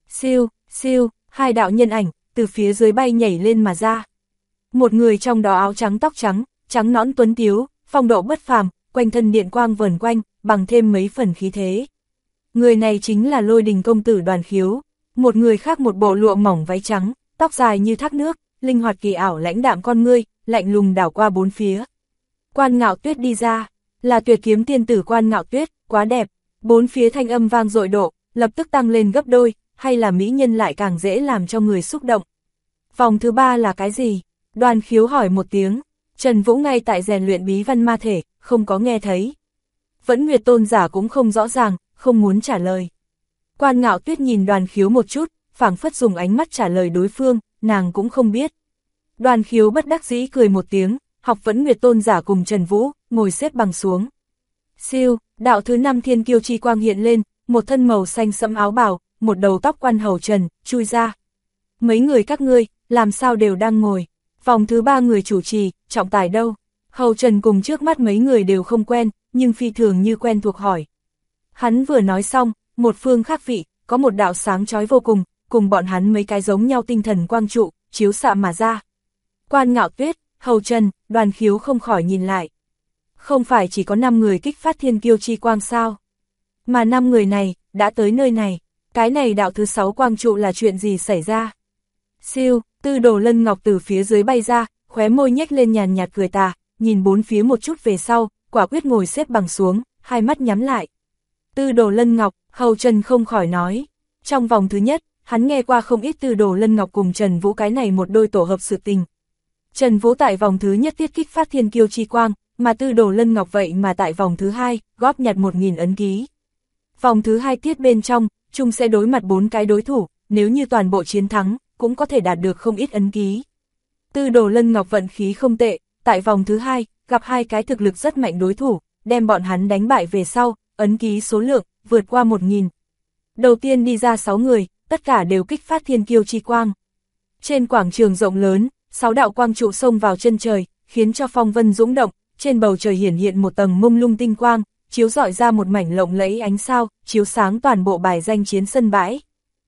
Siêu, siêu, hai đạo nhân ảnh, từ phía dưới bay nhảy lên mà ra. Một người trong đó áo trắng tóc trắng, trắng nõn tuấn tiếu, phong độ bất phàm, quanh thân điện quang vờn quanh, bằng thêm mấy phần khí thế. Người này chính là Lôi Đình công tử Đoàn Khiếu. Một người khác một bộ lụa mỏng váy trắng, tóc dài như thác nước, linh hoạt kỳ ảo lãnh đạm con ngươi, lạnh lùng đảo qua bốn phía. Quan Ngạo Tuyết đi ra, là Tuyệt Kiếm tiên tử Quan Ngạo Tuyết, quá đẹp. Bốn phía thanh âm vang dội độ, lập tức tăng lên gấp đôi, hay là mỹ nhân lại càng dễ làm cho người xúc động. Vòng thứ 3 là cái gì? Đoàn Khiếu hỏi một tiếng. Trần Vũ ngay tại rèn luyện bí văn ma thể, không có nghe thấy. Vẫn Nguyệt tôn giả cũng không rõ ràng, không muốn trả lời. Quan Ngạo Tuyết nhìn Đoàn Khiếu một chút, phảng phất dùng ánh mắt trả lời đối phương, nàng cũng không biết. Đoàn Khiếu bất đắc dĩ cười một tiếng, học Vẫn Nguyệt tôn giả cùng Trần Vũ, ngồi xếp bằng xuống. Siêu, đạo thứ 5 thiên kiêu chi quang hiện lên, một thân màu xanh sẫm áo bào, một đầu tóc quan hầu Trần, chui ra. Mấy người các ngươi, làm sao đều đang ngồi. Vòng thứ 3 người chủ trì, trọng tài đâu? Hầu Trần cùng trước mắt mấy người đều không quen, nhưng phi thường như quen thuộc hỏi. Hắn vừa nói xong, một phương khác vị, có một đạo sáng chói vô cùng, cùng bọn hắn mấy cái giống nhau tinh thần quang trụ, chiếu xạ mà ra. Quan Ngạo Tuyết, Hầu Trần, Đoàn Khiếu không khỏi nhìn lại. Không phải chỉ có 5 người kích phát thiên kiêu chi quang sao? Mà 5 người này, đã tới nơi này. Cái này đạo thứ 6 quang trụ là chuyện gì xảy ra? Siêu, Tư Đồ Lân Ngọc từ phía dưới bay ra, khóe môi nhếch lên nhàn nhạt cười tà, nhìn bốn phía một chút về sau, quả quyết ngồi xếp bằng xuống, hai mắt nhắm lại. Tư Đồ Lân Ngọc, Hầu Trần không khỏi nói. Trong vòng thứ nhất, hắn nghe qua không ít Tư Đồ Lân Ngọc cùng Trần Vũ cái này một đôi tổ hợp sự tình. Trần Vũ tại vòng thứ nhất tiết kích phát thiên kiêu chi quang, mà Tư Đồ Lân Ngọc vậy mà tại vòng thứ 2, góp nhặt 1000 ấn ký. Vòng thứ 2 tiết bên trong, chung sẽ đối mặt 4 cái đối thủ, nếu như toàn bộ chiến thắng, cũng có thể đạt được không ít ấn ký. Tư Đồ Lân Ngọc vận khí không tệ, tại vòng thứ 2, gặp 2 cái thực lực rất mạnh đối thủ, đem bọn hắn đánh bại về sau, ấn ký số lượng, vượt qua 1000. Đầu tiên đi ra 6 người, tất cả đều kích phát thiên kiêu chi quang. Trên quảng trường rộng lớn, 6 đạo quang trụ xông vào chân trời, khiến cho phong vân dũng động, trên bầu trời hiển hiện một tầng mông lung tinh quang, chiếu rọi ra một mảnh lộng lẫy ánh sao, chiếu sáng toàn bộ bài danh chiến sân bãi.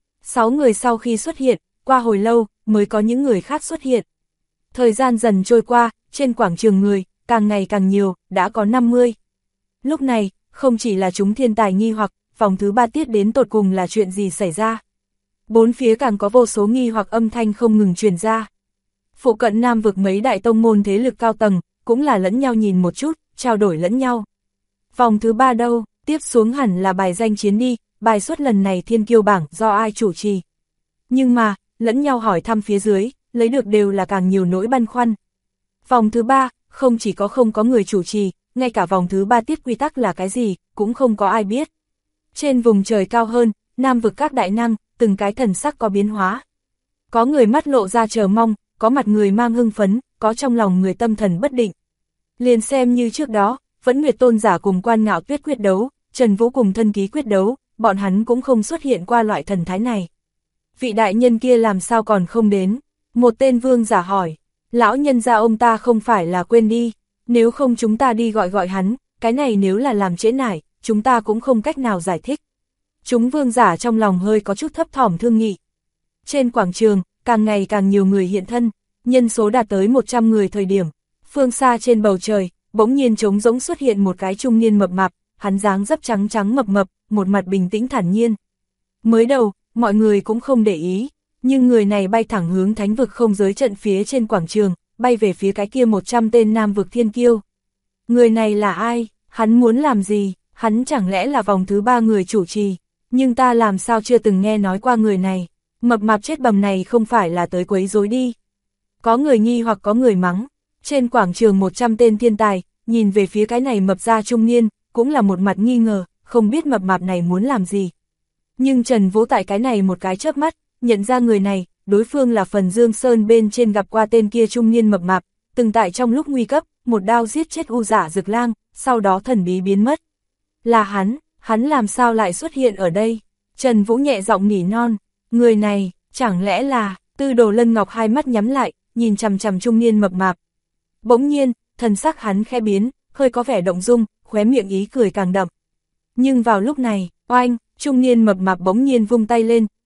6 người sau khi xuất hiện, qua hồi lâu, mới có những người khác xuất hiện. Thời gian dần trôi qua, trên quảng trường người, càng ngày càng nhiều, đã có 50. Lúc này, không chỉ là chúng thiên tài nghi hoặc, vòng thứ 3 tiết đến tột cùng là chuyện gì xảy ra. Bốn phía càng có vô số nghi hoặc âm thanh không ngừng truyền ra. Phụ cận Nam vực mấy đại tông môn thế lực cao tầng, cũng là lẫn nhau nhìn một chút, trao đổi lẫn nhau. Vòng thứ 3 đâu, tiếp xuống hẳn là bài danh chiến đi, bài xuất lần này thiên kiêu bảng do ai chủ trì. Nhưng mà, lẫn nhau hỏi thăm phía dưới, lấy được đều là càng nhiều nỗi băn khoăn. Vòng thứ 3, không chỉ có không có người chủ trì, ngay cả vòng thứ 3 tiết quy tắc là cái gì, cũng không có ai biết. Trên vùng trời cao hơn, Nam vực các đại năng, từng cái thần sắc có biến hóa. Có người mắt lộ ra chờ mong, có mặt người mang hưng phấn, có trong lòng người tâm thần bất định. Liền xem như trước đó, Vẫn Nguyệt tôn giả cùng Quan Ngạo Tuyết quyết đấu, Trần Vũ cùng thân ký quyết đấu, bọn hắn cũng không xuất hiện qua loại thần thái này. Vị đại nhân kia làm sao còn không đến? Một tên vương giả hỏi. Lão nhân gia ông ta không phải là quên đi, nếu không chúng ta đi gọi hắn, cái này nếu là làm trễ nải, chúng ta cũng không cách nào giải thích. Chúng vương giả trong lòng hơi có chút thấp thỏm thương nghị. Trên quảng trường, càng ngày càng nhiều người hiện thân, nhân số đạt tới 100 người thời điểm. Phương xa trên bầu trời, bỗng nhiên trống rỗng xuất hiện một cái trung niên mập mạp, hắn dáng dấp trắng trắng mập mập, một mặt bình tĩnh thản nhiên. Mới đầu, mọi người cũng không để ý, nhưng người này bay thẳng hướng thánh vực không giới trận phía trên quảng trường, bay về phía cái kia 100 tên Nam vực thiên kiêu. Người này là ai? Hắn muốn làm gì? Hắn chẳng lẽ là vòng thứ 3 người chủ trì? Nhưng ta làm sao chưa từng nghe nói qua người này? Mập mạp chết bầm này không phải là tới quấy rối đi. Có người nghi hoặc có người mắng. Trên quảng trường 100 tên thiên tài, nhìn về phía cái này mập ra trung niên, cũng là một mặt nghi ngờ, không biết mập mạp này muốn làm gì. Nhưng Trần Vũ tại cái này một cái chớp mắt, nhận ra người này, đối phương là Phần Dương Sơn bên trên gặp qua tên kia trung niên mập mạp, từng tại trong lúc nguy cấp, một đao giết chết U Giả Dực Lang, sau đó thần bí biến mất. Là hắn làm sao lại xuất hiện ở đây? Trần Vũ nhẹ giọng nỉ non, người này, chẳng lẽ là... Tư Đồ Lân Ngọc hai mắt nhắm lại, nhìn chằm chằm trung niên mập mạp. Bỗng nhiên, thần sắc hắn khẽ biến, hơi có vẻ động dung, khóe miệng ý cười càng đậm. Nhưng vào lúc này, oanh, trung niên mập mạp bỗng nhiên vung tay lên,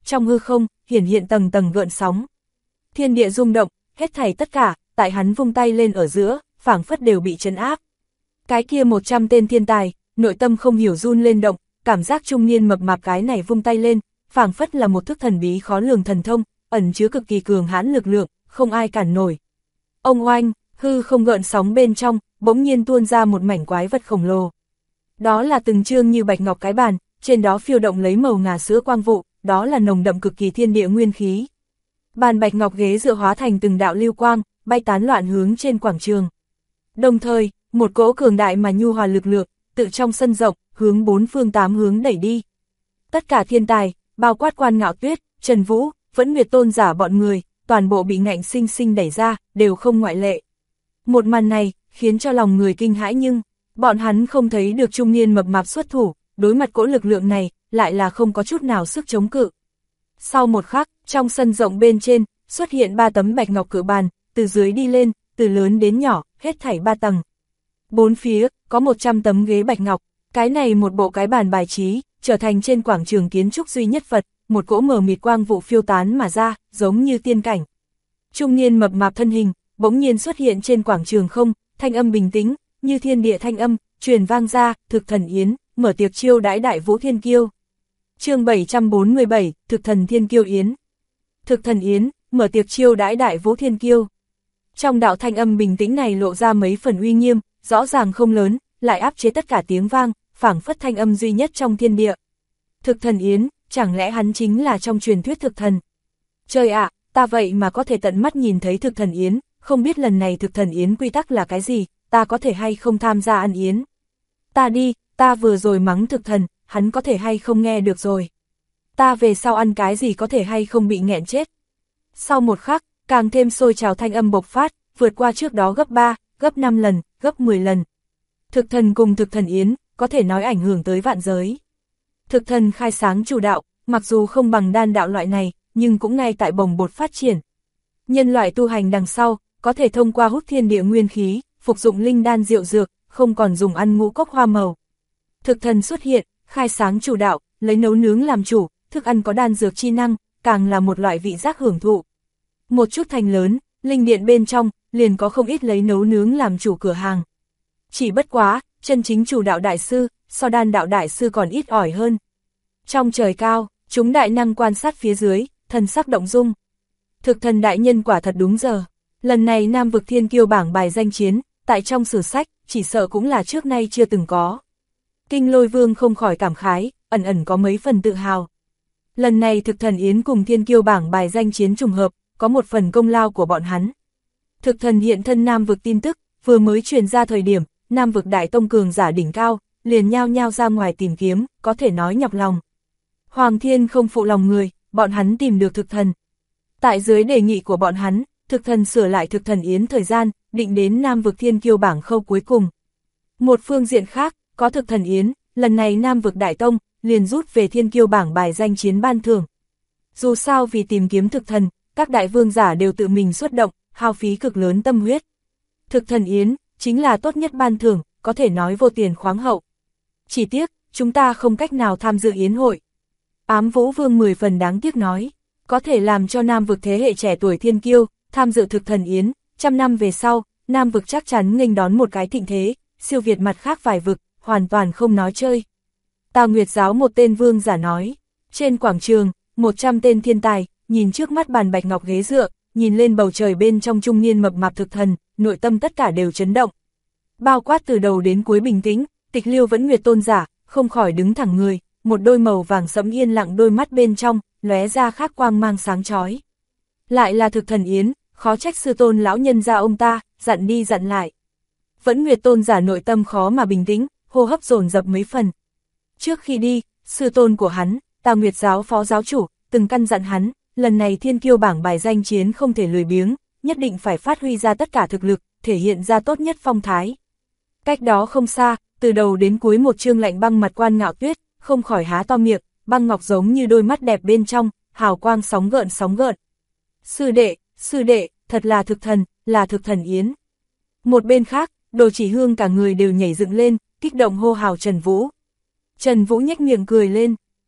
trong hư không, hiển hiện tầng tầng gợn sóng. Thiên địa rung động, hết thảy tất cả, tại hắn vung tay lên ở giữa, phảng phất đều bị trấn áp. Cái kia 100 tên thiên tài, nội tâm không hiểu run lên động, cảm giác trung niên mập mạp cái này vung tay lên, phảng phất là một thức thần bí khó lường thần thông, ẩn chứa cực kỳ cường hãn lực lượng, không ai cản nổi. Ông oanh, hư không gợn sóng bên trong, bỗng nhiên tuôn ra một mảnh quái vật khổng lồ. Đó là từng chương như bạch ngọc cái bàn, trên đó phiêu động lấy màu ngà sữa quang vụ, đó là nồng đậm cực kỳ thiên địa nguyên khí. Bàn bạch ngọc ghế dựa hóa thành từng đạo lưu quang, bay tán loạn hướng trên quảng trường. Đồng thời, một cỗ cường đại mà nhu hòa lực lượng, tự trong sân rộng, hướng bốn phương tám hướng đẩy đi. Tất cả thiên tài, bao quát Quan Ngạo Tuyết, Trần Vũ, Vẫn Nguyệt tôn giả bọn người, toàn bộ bị ngạnh sinh sinh đẩy ra, đều không ngoại lệ. Một màn này, khiến cho lòng người kinh hãi nhưng, bọn hắn không thấy được trung niên mập mạp xuất thủ, đối mặt cỗ lực lượng này, lại là không có chút nào sức chống cự. Sau một khắc, trong sân rộng bên trên, xuất hiện 3 tấm bạch ngọc cự bàn, từ dưới đi lên, từ lớn đến nhỏ, hết thảy 3 tầng. Bốn phía, có 100 tấm ghế bạch ngọc, cái này một bộ cái bàn bài trí, trở thành trên quảng trường kiến trúc duy nhất vật, một cỗ mờ mịt quang vụ phiêu tán mà ra, giống như tiên cảnh. Trung niên mập mạp thân hình, bỗng nhiên xuất hiện trên quảng trường không, thanh âm bình tĩnh, như thiên địa thanh âm, truyền vang ra, thực thần yến, mở tiệc chiêu đãi đại vũ thiên kiêu. Chương 747, thực thần thiên kiêu yến. Thực thần yến, mở tiệc chiêu đãi đại vũ thiên kiêu. Trong đạo thanh âm bình tĩnh này lộ ra mấy phần uy nghiêm, rõ ràng không lớn, lại áp chế tất cả tiếng vang, phảng phất thanh âm duy nhất trong thiên địa. Thực thần yến, chẳng lẽ hắn chính là trong truyền thuyết thực thần? Trời ạ, ta vậy mà có thể tận mắt nhìn thấy thực thần yến, không biết lần này thực thần yến quy tắc là cái gì, ta có thể hay không tham gia ăn yến? Ta đi, ta vừa rồi mắng thực thần, hắn có thể hay không nghe được rồi? Ta về sau ăn cái gì có thể hay không bị nghẹn chết? Sau một khắc, càng thêm sôi trào thanh âm bộc phát, vượt qua trước đó gấp 3, gấp 5 lần, gấp 10 lần. Thực thần cùng thực thần yến, có thể nói ảnh hưởng tới vạn giới. Thực thần khai sáng chủ đạo, mặc dù không bằng đan đạo loại này, nhưng cũng ngay tại bồng bột phát triển. Nhân loại tu hành đằng sau, có thể thông qua hút thiên địa nguyên khí, phục dụng linh đan diệu dược, không còn dùng ăn ngũ cốc hoa màu. Thực thần xuất hiện, khai sáng chủ đạo, lấy nấu nướng làm chủ, thức ăn có đan dược chi năng, càng là một loại vị giác hưởng thụ. Một chút thành lớn, linh điện bên trong, liền có không ít lấy nấu nướng làm chủ cửa hàng. Chỉ bất quá, chân chính chủ đạo đại sư, so đan đạo đại sư còn ít ỏi hơn. Trong trời cao, chúng đại năng quan sát phía dưới, thần sắc động dung. Thực thần đại nhân quả thật đúng giờ. Lần này Nam vực thiên kiêu bảng bài danh chiến, tại trong sử sách, chỉ sợ cũng là trước nay chưa từng có. Kinh Lôi Vương không khỏi cảm khái, ẩn ẩn có mấy phần tự hào. Lần này thực thần yến cùng thiên kiêu bảng bài danh chiến trùng hợp, có một phần công lao của bọn hắn. Thực thần hiện thân Nam vực tin tức, vừa mới truyền ra thời điểm, Nam vực đại tông cường giả đỉnh cao, liền nhao nhao ra ngoài tìm kiếm, có thể nói nhọc lòng. Hoàng thiên không phụ lòng người, bọn hắn tìm được thực thần. Tại dưới đề nghị của bọn hắn, thực thần sửa lại thực thần yến thời gian, định đến Nam vực thiên kiêu bảng khâu cuối cùng. Một phương diện khác, có thực thần yến, lần này Nam vực đại tông, liền rút về thiên kiêu bảng bài danh chiến ban thưởng. Dù sao vì tìm kiếm thực thần, các đại vương giả đều tự mình xuất động, hao phí cực lớn tâm huyết. Thực thần yến, chính là tốt nhất ban thưởng, có thể nói vô tiền khoáng hậu. Chỉ tiếc, chúng ta không cách nào tham dự yến hội. Ám Vũ Vương 10 phần đáng tiếc nói, có thể làm cho Nam vực thế hệ trẻ tuổi thiên kiêu, tham dự thực thần yến, 100 năm về sau, Nam vực chắc chắn nghênh đón một cái thịnh thế, siêu việt mặt khác vài vực, hoàn toàn không nói chơi. Tào Nguyệt giáo một tên vương giả nói, trên quảng trường, 100 tên thiên tài, nhìn trước mắt bàn bạch ngọc ghế dựa, nhìn lên bầu trời bên trong trung niên mập mạp thực thần, nội tâm tất cả đều chấn động. Bao quát từ đầu đến cuối bình tĩnh, Tịch Liêu Vẫn Nguyệt tôn giả, không khỏi đứng thẳng người, một đôi màu vàng sẫm yên lặng đôi mắt bên trong, lóe ra khác quang mang sáng chói. Lại là thực thần yến, khó trách sư tôn lão nhân gia ông ta, dặn đi dặn lại. Vẫn Nguyệt tôn giả nội tâm khó mà bình tĩnh, hô hấp dồn dập mấy phần. Trước khi đi, sư tôn của hắn, Tào Nguyệt giáo phó giáo chủ, từng căn dặn hắn, lần này thiên kiêu bảng bài danh chiến không thể lười biếng, nhất định phải phát huy ra tất cả thực lực, thể hiện ra tốt nhất phong thái. Cách đó không xa, từ đầu đến cuối một trương lạnh băng mặt Quan Ngạo Tuyết, không khỏi há to miệng, băng ngọc giống như đôi mắt đẹp bên trong, hào quang sóng gợn sóng gợn. Sư đệ, thật là thực thần yến. Một bên khác, Đồ Chỉ Hương cả người đều nhảy dựng lên, kích động hô hào Trần Vũ. Trần Vũ nhếch miệng cười lên,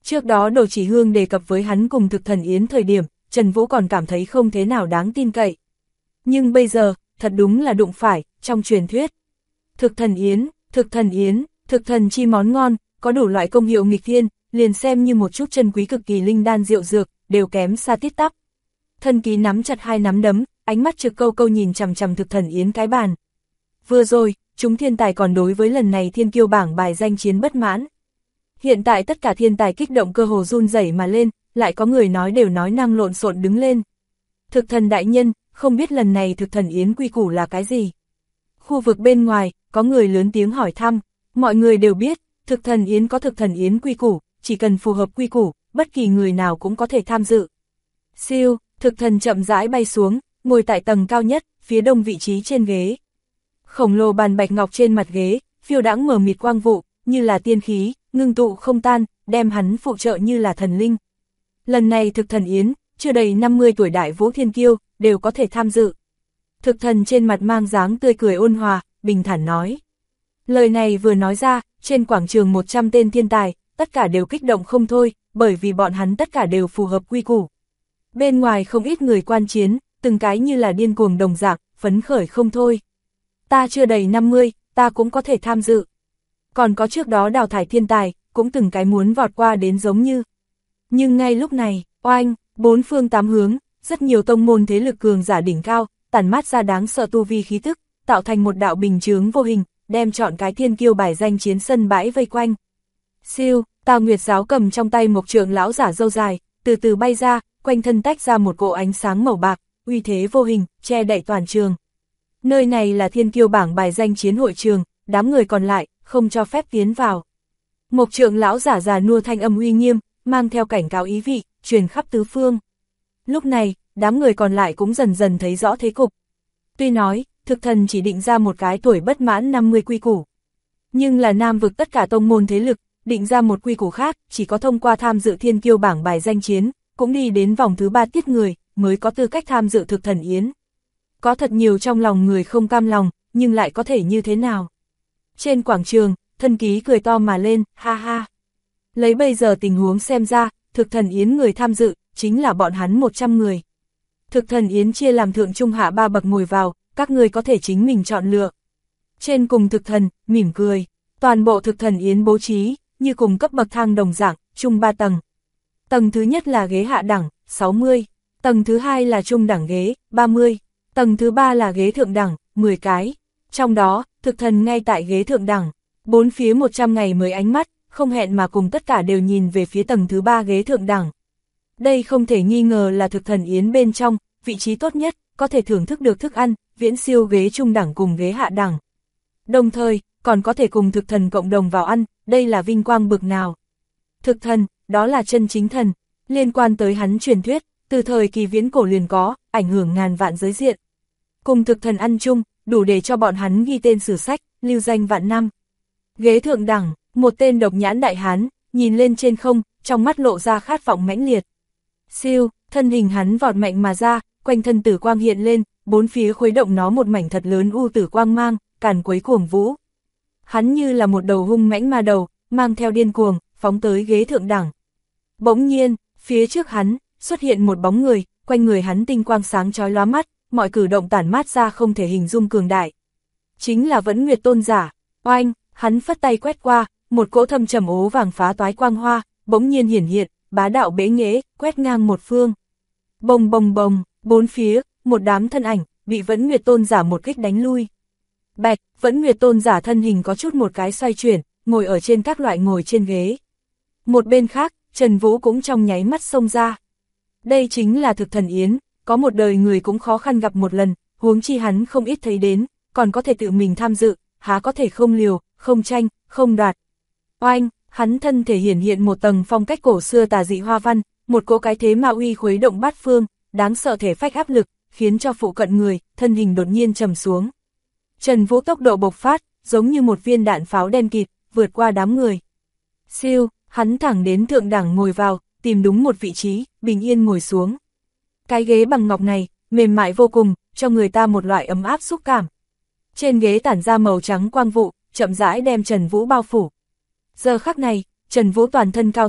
Trước đó Đồ Chỉ Hương đề cập với hắn cùng Thực Thần Yến thời điểm, Trần Vũ còn cảm thấy không thế nào đáng tin cậy. Nhưng bây giờ, thật đúng là đụng phải, trong truyền thuyết. Thực Thần Yến, Thực Thần Yến, thực thần chi món ngon, có đủ loại công hiệu nghịch thiên, liền xem như một chút chân quý cực kỳ linh đan rượu dược, đều kém xa tít tắp. Thân Ký nắm chặt hai nắm đấm, ánh mắt trực câu câu nhìn chằm chằm Thực Thần Yến cái bàn. Vừa rồi, chúng thiên tài còn đối với lần này thiên kiêu bảng bài danh chiến bất mãn. Hiện tại tất cả thiên tài kích động cơ hồ run rẩy mà lên, lại có người nói đều nói năng lộn xộn đứng lên. Thực thần đại nhân, không biết lần này Thực Thần Yến quy củ là cái gì? Khu vực bên ngoài, có người lớn tiếng hỏi thăm, mọi người đều biết, Thực Thần Yến có Thực Thần Yến quy củ, chỉ cần phù hợp quy củ, bất kỳ người nào cũng có thể tham dự. Siêu, thực thần chậm rãi bay xuống, ngồi tại tầng cao nhất, phía đông vị trí trên ghế. Khổng lồ bàn bạch ngọc trên mặt ghế, phiêu đãng mờ mịt quang vụ, như là tiên khí, ngưng tụ không tan, đem hắn phụ trợ như là thần linh. Lần này Thực Thần Yến, chưa đầy 50 tuổi đại vũ thiên kiêu, đều có thể tham dự. Thực thần trên mặt mang dáng tươi cười ôn hòa, bình thản nói. Lời này vừa nói ra, trên quảng trường 100 tên thiên tài, tất cả đều kích động không thôi, bởi vì bọn hắn tất cả đều phù hợp quy củ. Bên ngoài không ít người quan chiến, từng cái như là điên cuồng đồng dạng, phấn khởi không thôi. Ta chưa đầy 50, ta cũng có thể tham dự. Còn có trước đó đào thải thiên tài, cũng từng cái muốn vọt qua đến giống như. Nhưng ngay lúc này, oanh, bốn phương tám hướng, rất nhiều tông môn thế lực cường giả đỉnh cao, tản mát ra đáng sợ tu vi khí tức, tạo thành một đạo bình chướng vô hình, đem chọn cái thiên kiêu bài danh chiến sân bãi vây quanh. Siêu, Tào Nguyệt giáo cầm trong tay một trượng lão giả râu dài, từ từ bay ra, quanh thân tách ra một cỗ ánh sáng màu bạc, uy thế vô hình, che đậy toàn trường. Nơi này là thiên kiêu bảng bài danh chiến hội trường, đám người còn lại, không cho phép tiến vào. Một trượng lão giả già nua thanh âm uy nghiêm, mang theo cảnh cáo ý vị, truyền khắp tứ phương. Lúc này, đám người còn lại cũng dần dần thấy rõ thế cục. Tuy nói, thực thần chỉ định ra một cái tuổi bất mãn 50 quy củ. Nhưng là Nam vực tất cả tông môn thế lực, định ra một quy củ khác, chỉ có thông qua tham dự thiên kiêu bảng bài danh chiến, cũng đi đến vòng thứ 3 tiết người, mới có tư cách tham dự Thực Thần Yến. Có thật nhiều trong lòng người không cam lòng, nhưng lại có thể như thế nào? Trên quảng trường, Thân Ký cười to mà lên, ha ha. Lấy bây giờ tình huống xem ra, Thực Thần Yến người tham dự, chính là bọn hắn 100 người. Thực Thần Yến chia làm thượng trung hạ 3 bậc ngồi vào, các người có thể chính mình chọn lựa. Trên cùng thực thần, mỉm cười, toàn bộ Thực Thần Yến bố trí, như cùng cấp bậc thang đồng dạng, chung 3 tầng. Tầng thứ nhất là ghế hạ đẳng, 60, tầng thứ hai là trung đẳng ghế, 30, tầng thứ ba là ghế thượng đẳng, 10 cái. Trong đó, thực thần ngay tại ghế thượng đẳng, bốn phía 100 ngày mới ánh mắt, không hẹn mà cùng tất cả đều nhìn về phía tầng thứ 3 ghế thượng đẳng. Đây không thể nghi ngờ là Thực Thần Yến bên trong, vị trí tốt nhất, có thể thưởng thức được thức ăn, viễn siêu ghế trung đẳng cùng ghế hạ đẳng. Đồng thời, còn có thể cùng thực thần cộng đồng vào ăn, đây là vinh quang bực nào. Thực thần, đó là chân chính thần, liên quan tới hắn truyền thuyết, từ thời kỳ viễn cổ liền có, ảnh hưởng ngàn vạn giới diện. Cùng thực thần ăn chung, đủ để cho bọn hắn ghi tên sử sách, lưu danh vạn năm. Ghế thượng đẳng, một tên độc nhãn đại hán, nhìn lên trên không, trong mắt lộ ra khát vọng mãnh liệt. Siêu, thân hình hắn vọt mạnh mà ra, quanh thân tử quang hiện lên, bốn phía khuấy động nó một mảnh thật lớn u tử quang mang, càn quấy cuồng vũ. Hắn như là một đầu hung mãnh ma đầu, mang theo điên cuồng, phóng tới ghế thượng đẳng. Bỗng nhiên, phía trước hắn, xuất hiện một bóng người, quanh người hắn tinh quang sáng chói lóa mắt, mọi cử động tản mát ra không thể hình dung cường đại. Chính là Vẫn Nguyệt Tôn giả, oanh, hắn phất tay quét qua, một cỗ thâm trầm ố vàng phá toái quang hoa, bỗng nhiên hiển hiện, bá đạo bế nghễ, quét ngang một phương. Bồng bồng bồng, bốn phía, một đám thân ảnh, bị Vẫn Nguyệt Tôn giả một kích đánh lui. Bạch, Vẫn Nguyệt Tôn giả thân hình có chút một cái xoay chuyển, ngồi ở trên các loại ngồi trên ghế. Một bên khác, Trần Vũ cũng trong nháy mắt xông ra. Đây chính là Thực Thần Yến, có một đời người cũng khó khăn gặp một lần, huống chi hắn không ít thấy đến, còn có thể tự mình tham dự, há có thể không liều, không tranh, không đoạt. Oanh, hắn thân thể hiển hiện một tầng phong cách cổ xưa tà dị hoa văn, một cỗ cái thế ma uy khuấy động bát phương, đáng sợ thể phách áp lực, khiến cho phụ cận người, thân hình đột nhiên trầm xuống. Trần Vũ tốc độ bộc phát, giống như một viên đạn pháo đen kịt, vượt qua đám người. Siêu, hắn thẳng đến thượng đẳng ngồi vào, tìm đúng một vị trí, bình yên ngồi xuống. Cái ghế bằng ngọc này, mềm mại vô cùng, cho người ta một loại ấm áp xúc cảm. Trên ghế tản ra màu trắng quang vụ, chậm rãi đem Trần Vũ bao phủ. Giờ khắc này, Trần Vũ toàn thân cao thấp,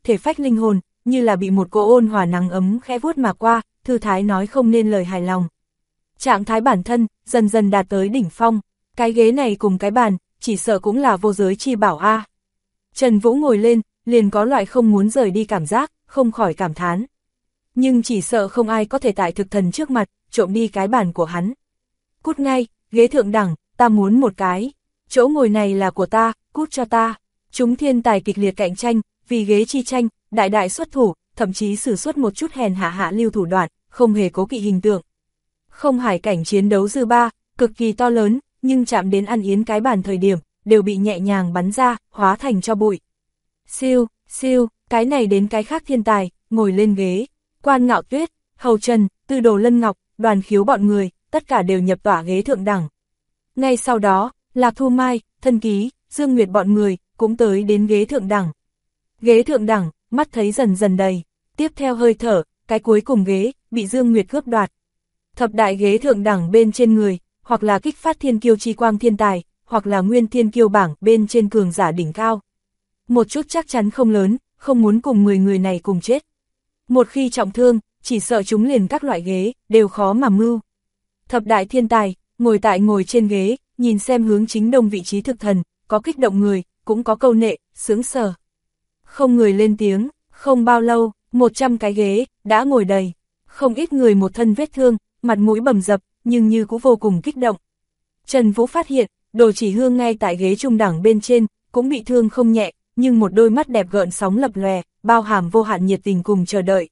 thể phách linh hồn, như là bị một cỗ ôn hòa nắng ấm khẽ vuốt mà qua, thư thái nói không nên lời hài lòng. Trạng thái bản thân, dần dần đạt tới đỉnh phong, cái ghế này cùng cái bàn, chỉ sợ cũng là vô giới chi bảo a. Trần Vũ ngồi lên, liền có loại không muốn rời đi cảm giác, không khỏi cảm thán. Nhưng chỉ sợ không ai có thể tại thực thần trước mặt, trộm đi cái bàn của hắn. Cút ngay, ghế thượng đẳng, ta muốn một cái. Chỗ ngồi này là của ta, cút cho ta. Chúng thiên tài kịch liệt cạnh tranh, vì ghế chi tranh, đại đại xuất thủ, thậm chí sử xuất một chút hèn hạ lưu thủ đoạn, không hề cố kỵ hình tượng. Không hải cảnh chiến đấu dư ba, cực kỳ to lớn, nhưng chạm đến ăn yến cái bàn thời điểm, đều bị nhẹ nhàng bắn ra, hóa thành cho bụi. Siêu, siêu, cái này đến cái khác thiên tài, ngồi lên ghế. Quan Ngạo Tuyết, Hầu Trần, Tư Đồ Lân Ngọc, Đoàn Khiếu bọn người, tất cả đều nhập tỏa ghế thượng đẳng. Ngay sau đó, Lạc Thu Mai, Thân Ký, Dương Nguyệt bọn người, cũng tới đến ghế thượng đẳng. Ghế thượng đẳng, mắt thấy dần dần đầy. Tiếp theo hơi thở, cái cuối cùng ghế, bị Dương Nguyệt cướp đoạt. Thập đại ghế thượng đẳng bên trên người, hoặc là kích phát thiên kiêu chi quang thiên tài, hoặc là nguyên thiên kiêu bảng bên trên cường giả đỉnh cao. Một chút chắc chắn không lớn, không muốn cùng 10 người này cùng chết. Một khi trọng thương, chỉ sợ chúng liền các loại ghế, đều khó mà mưu. Thập đại thiên tài, ngồi trên ghế, nhìn xem hướng chính đông vị trí thực thần, có kích động người, cũng có câu nệ, sướng sờ. Không người lên tiếng, không bao lâu, 100 cái ghế, đã ngồi đầy. Không ít người một thân vết thương, mặt mũi bầm dập, nhưng như cũng vô cùng kích động. Trần Vũ phát hiện, Đồ Chỉ Hương ngay tại ghế trung đẳng bên trên, cũng bị thương không nhẹ, nhưng một đôi mắt đẹp gợn sóng lập lòe, bao hàm vô hạn nhiệt tình cùng chờ đợi.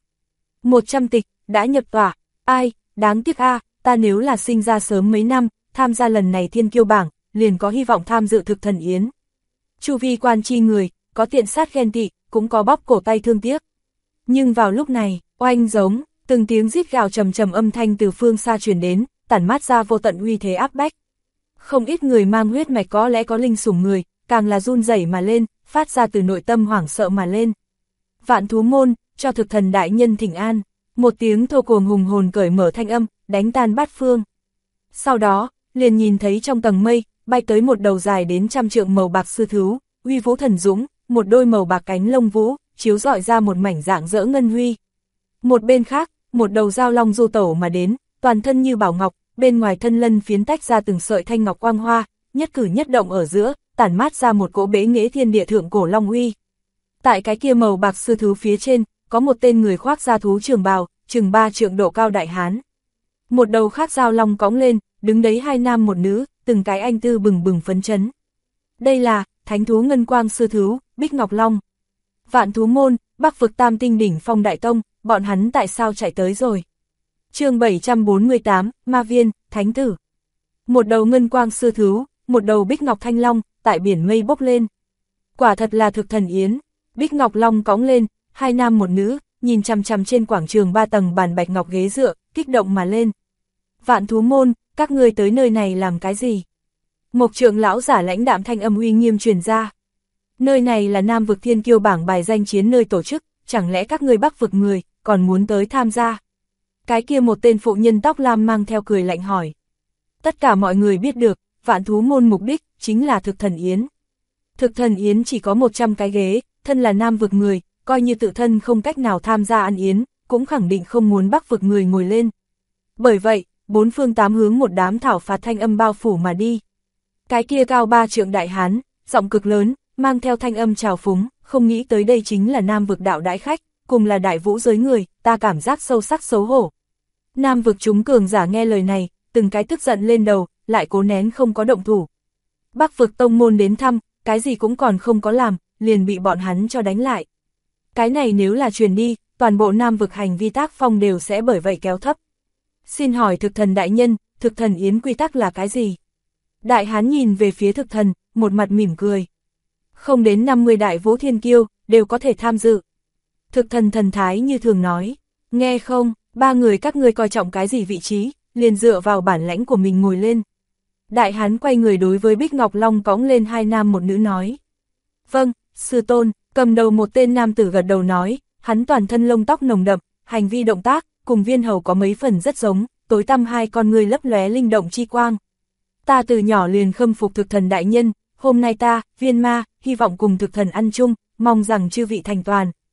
100 tịch, đã nhập tỏa, ai, đáng tiếc a, ta nếu là sinh ra sớm mấy năm, tham gia lần này thiên kiêu bảng, liền có hy vọng tham dự thực thần yến. Chu vi quan chi người, có tiện sát ghen tị, cũng có bóp cổ tay thương tiếc. Nhưng vào lúc này, oanh giống, từng tiếng rít gào trầm trầm âm thanh từ phương xa truyền đến, tản mát ra vô tận uy thế áp bách. Không ít người mang huyết mạch có lẽ có linh sủng người, càng là run rẩy mà lên, phát ra từ nội tâm hoảng sợ mà lên. Vạn Thú Môn, cho thực thần đại nhân thỉnh an, một tiếng thô cuồng hùng hồn cởi mở thanh âm, đánh tan bát phương. Sau đó, liền nhìn thấy trong tầng mây, bay tới một đầu dài đến 100 trượng màu bạc sư thú, uy vũ thần dũng, một đôi màu bạc cánh lông vũ, chiếu rọi ra một mảnh dạng dỡ ngân huy. Một bên khác, một đầu dao long du tẩu mà đến, toàn thân như bảo ngọc, bên ngoài thân lân phiến tách ra từng sợi thanh ngọc quang hoa, nhất cử nhất động ở giữa, tản mát ra một cỗ bế nghệ thiên địa thượng cổ long uy. Tại cái kia màu bạc sư thú phía trên, có một tên người khoác da thú trường bào, chừng 3 trượng độ cao đại hán. Một đầu khác dao long cõng lên, đứng đấy 2 nam một nữ, từng cái anh tư bừng bừng phấn chấn. Đây là thánh thú ngân quang sư thú, Bích Ngọc Long. Vạn Thú Môn, Bắc vực Tam Tinh đỉnh phong đại tông, bọn hắn tại sao chạy tới rồi? Chương 748, Ma Viên, Thánh tử. Một đầu ngân quang sư thú, một đầu Bích Ngọc Thanh Long, tại biển mây bốc lên. Quả thật là thực thần yến. Bích Ngọc Long cõng lên, 2 nam một nữ, nhìn chằm chằm trên quảng trường 3 tầng bàn bạch ngọc ghế dựa, kích động mà lên. Vạn Thú Môn, các ngươi tới nơi này làm cái gì? Mộc Trượng lão giả lãnh đạm thanh âm uy nghiêm truyền ra. Nơi này là Nam vực thiên kiêu bảng bài danh chiến nơi tổ chức, chẳng lẽ các ngươi Bắc vực người, còn muốn tới tham gia? Cái kia một tên phụ nhân tóc lam mang theo cười lạnh hỏi. Tất cả mọi người biết được, Vạn Thú Môn mục đích, chính là thực thần yến. Thực thần yến chỉ có 100 cái ghế, thân là Nam vực người, coi như tự thân không cách nào tham gia ăn yến, cũng khẳng định không muốn Bắc vực người ngồi lên. Bởi vậy, 4 phương 8 hướng một đám thảo phạt thanh âm bao phủ mà đi. Cái kia cao 3 trượng đại hán, giọng cực lớn, mang theo thanh âm trào phúng, không nghĩ tới đây chính là Nam vực đạo đại khách, cùng là đại vũ giới người, ta cảm giác sâu sắc xấu hổ. Nam vực chúng cường giả nghe lời này, từng cái tức giận lên đầu, lại cố nén không có động thủ. Bắc vực tông môn đến thăm, cái gì cũng còn không có làm, liền bị bọn hắn cho đánh lại. Cái này nếu là truyền đi, toàn bộ Nam vực hành vi tác phong đều sẽ bởi vậy kéo thấp. Xin hỏi thực thần đại nhân, thực thần yến quy tắc là cái gì? Đại hán nhìn về phía thực thần, một mặt mỉm cười. Không đến 50 đại vũ thiên kiêu, đều có thể tham dự. Thực thần thần thái như thường nói, nghe không, 3 người các ngươi coi trọng cái gì vị trí, liền dựa vào bản lãnh của mình ngồi lên. Đại hán quay người đối với Bích Ngọc Long cõng lên 2 nam một nữ nói. Vâng, sư tôn, cầm đầu một tên nam tử gật đầu nói, hắn toàn thân lông tóc nồng đậm, hành vi động tác, cùng Viên Hầu có mấy phần rất giống, tối tăm 2 con ngươi lấp lóe linh động chi quang. Ta từ nhỏ liền khâm phục thực thần đại nhân, hôm nay ta, Viên Ma, hy vọng cùng thực thần ăn chung, mong rằng chư vị thành toàn.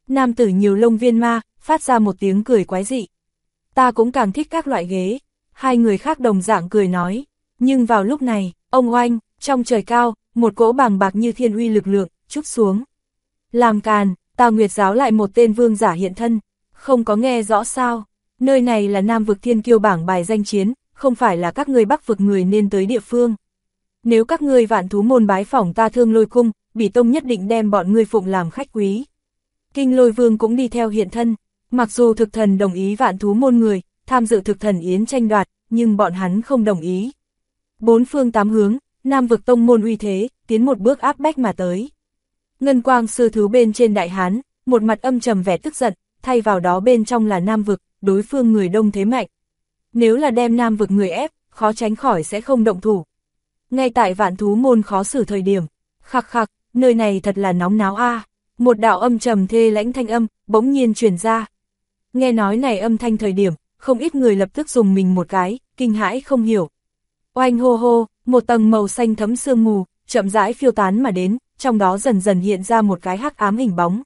Nam tử nhiều lông viên ma, phát ra một tiếng cười quái dị. Ta cũng càng thích các loại ghế. Hai người khác đồng dạng cười nói. Nhưng vào lúc này, ông oanh, trong trời cao, một cỗ bàng bạc như thiên uy lực lượng, trút xuống. Làm càn, Tà Nguyệt giáo lại một tên vương giả hiện thân. Không có nghe rõ sao? Nơi này là Nam vực thiên kiêu bảng bài danh chiến, không phải là các ngươi Bắc vực người nên tới địa phương. Nếu các ngươi Vạn Thú môn bái phỏng ta Thương Lôi cung, Bỉ tông nhất định đem bọn ngươi phụng làm khách quý. Kinh Lôi Vương cũng đi theo hiện thân, mặc dù thực thần đồng ý Vạn Thú môn người tham dự thực thần yến tranh đoạt, nhưng bọn hắn không đồng ý. Bốn phương tám hướng, Nam vực tông môn uy thế, tiến một bước áp bách mà tới. Ngân quang sư thú bên trên đại hán, một mặt âm trầm vẻ tức giận, thay vào đó bên trong là Nam vực, đối phương người đông thế mạnh. Nếu là đem Nam vực người ép, khó tránh khỏi sẽ không động thủ. Ngay tại Vạn Thú môn khó xử thời điểm, khặc khặc, nơi này thật là nóng náo a. Một đạo âm trầm thê lãnh thanh âm, bỗng nhiên truyền ra. Nghe nói này âm thanh thời điểm, không ít người lập tức dùng mình một cái, kinh hãi không hiểu. Oanh hô hô, một tầng màu xanh thấm sương mù, chậm rãi phiêu tán mà đến, trong đó dần dần hiện ra một cái hắc ám hình bóng.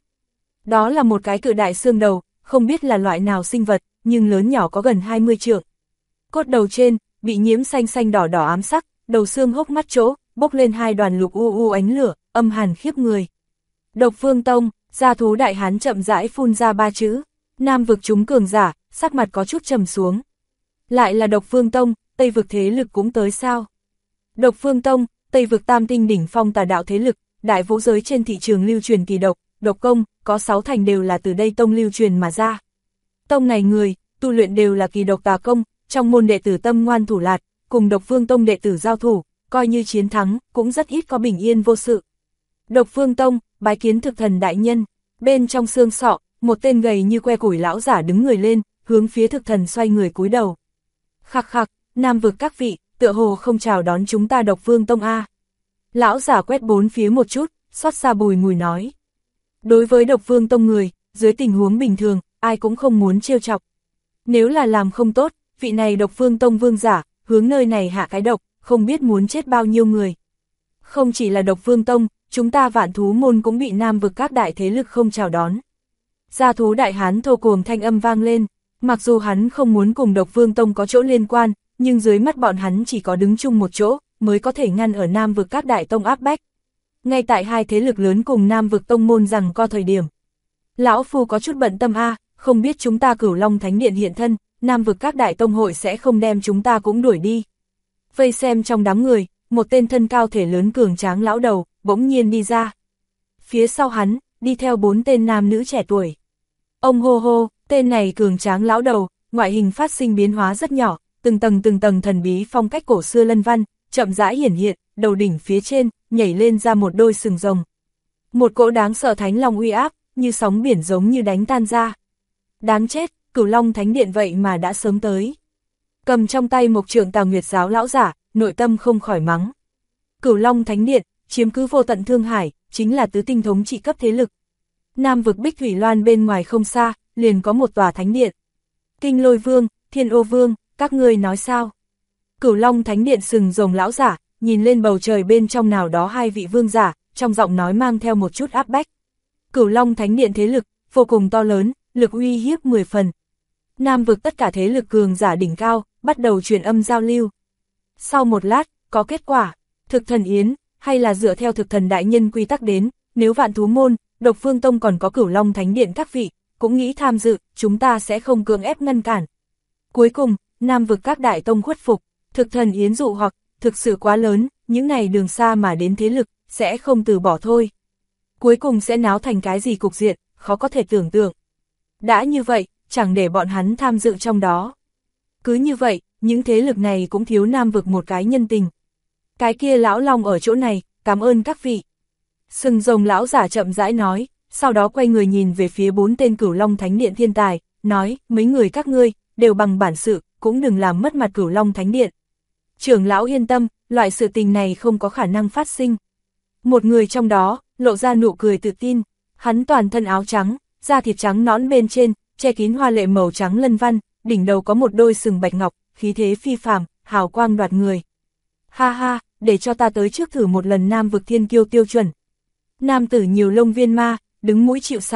Đó là một cái cự đại xương đầu, không biết là loại nào sinh vật, nhưng lớn nhỏ có gần 20 trượng. Cốt đầu trên, bị nhiễm xanh xanh đỏ đỏ ám sắc, đầu xương hốc mắt chỗ, bốc lên hai đoàn lục u u ánh lửa, âm hàn khiếp người. Độc Vương Tông, gia thú đại hán chậm rãi phun ra ba chữ. Nam vực chúng cường giả, sắc mặt có chút trầm xuống. Lại là Độc Vương Tông, Tây vực thế lực cũng tới sao? Độc Vương Tông, Tây vực tam tinh đỉnh phong tà đạo thế lực, đại vũ giới trên thị trường lưu truyền kỳ độc, độc công, có 6 thành đều là từ đây tông lưu truyền mà ra. Tông này người, tu luyện đều là kỳ độc tà công, trong môn đệ tử tâm ngoan thủ lạt, cùng Độc Vương Tông đệ tử giao thủ, coi như chiến thắng, cũng rất ít có bình yên vô sự. Độc Vương Tông, bái kiến thực thần đại nhân, bên trong xương sọ, một tên gầy như que củi lão giả đứng người lên, hướng phía thực thần xoay người cúi đầu. Khặc khặc, Nam vực các vị, tựa hồ không chào đón chúng ta Độc Vương Tông a. Lão giả quét bốn phía một chút, xót xa bùi ngùi nói. Đối với Độc Vương Tông người, dưới tình huống bình thường, ai cũng không muốn trêu chọc. Nếu là làm không tốt, vị này Độc Vương Tông vương giả, hướng nơi này hạ cái độc, không biết muốn chết bao nhiêu người. Không chỉ là Độc Vương Tông, chúng ta Vạn Thú môn cũng bị Nam vực các đại thế lực không chào đón. Gia thú đại hán thô cuồng thanh âm vang lên, mặc dù hắn không muốn cùng Độc Vương Tông có chỗ liên quan, nhưng dưới mắt bọn hắn chỉ có đứng chung một chỗ, mới có thể ngăn ở Nam vực các đại tông áp bách. Ngay tại hai thế lực lớn cùng Nam vực tông môn rằng co thời điểm. Lão Phu có chút bận tâm a, không biết chúng ta Cửu Long Thánh Điện hiện thân, Nam vực các đại tông hội sẽ không đem chúng ta cũng đuổi đi. Vây xem trong đám người, một tên thân cao thể lớn cường tráng lão đầu, bỗng nhiên đi ra. Phía sau hắn, đi theo 4 tên nam nữ trẻ tuổi. Ông hô hô, tên này cường tráng lão đầu, ngoại hình phát sinh biến hóa rất nhỏ, từng tầng thần bí phong cách cổ xưa lân văn, chậm rãi hiển hiện, đầu đỉnh phía trên, nhảy lên ra một đôi sừng rồng. Một cỗ đáng sợ thánh long uy áp, như sóng biển giống như đánh tan ra. Đáng chết, Cửu Long Thánh Điện vậy mà đã sớm tới. Cầm trong tay một trượng Tà Nguyệt giáo lão giả, nội tâm không khỏi mắng. Cửu Long Thánh Điện, chiếm cứ vô tận Thương Hải, chính là tứ tinh thống trị cấp thế lực. Nam vực Bích Thủy Loan bên ngoài không xa, liền có một tòa thánh điện. Kinh Lôi Vương, Thiên Ô Vương, các ngươi nói sao? Cửu Long Thánh Điện sừng rồng lão giả, nhìn lên bầu trời bên trong nào đó hai vị vương giả, trong giọng nói mang theo một chút áp bách. Cửu Long Thánh Điện thế lực, vô cùng to lớn, lực uy hiếp 10 phần. Nam vực tất cả thế lực cường giả đỉnh cao, bắt đầu truyền âm giao lưu. Sau một lát, có kết quả, thực thần yến, hay là dựa theo thực thần đại nhân quy tắc đến, nếu Vạn Thú môn, Độc Vương Tông còn có Cửu Long Thánh Điện các vị, cũng nghĩ tham dự, chúng ta sẽ không cưỡng ép ngăn cản. Cuối cùng, Nam vực các đại tông khuất phục, thực thần yến dụ hoặc, thực sự quá lớn, những này đường xa mà đến thế lực, sẽ không từ bỏ thôi. Cuối cùng sẽ náo thành cái gì cục diện, khó có thể tưởng tượng. Đã như vậy, chẳng để bọn hắn tham dự trong đó. Cứ như vậy, những thế lực này cũng thiếu Nam vực một cái nhân tình. Cái kia lão long ở chỗ này, cảm ơn các vị. Sừng rồng lão giả chậm rãi nói, sau đó quay người nhìn về phía 4 tên Cửu Long Thánh Điện thiên tài, nói, mấy người các ngươi, đều bằng bản sự, cũng đừng làm mất mặt Cửu Long Thánh Điện. Trưởng lão yên tâm, loại sự tình này không có khả năng phát sinh. Một người trong đó, lộ ra nụ cười tự tin, hắn toàn thân áo trắng, da thịt trắng nõn bên trên, che kín hoa lệ màu trắng lân văn, đỉnh đầu có một đôi sừng bạch ngọc, khí thế phi phàm, hào quang đoạt người. Ha ha, để cho ta tới trước thử một lần Nam vực thiên kiêu tiêu chuẩn. Nam tử nhiều lông viên ma, đứng mũi chịu sào,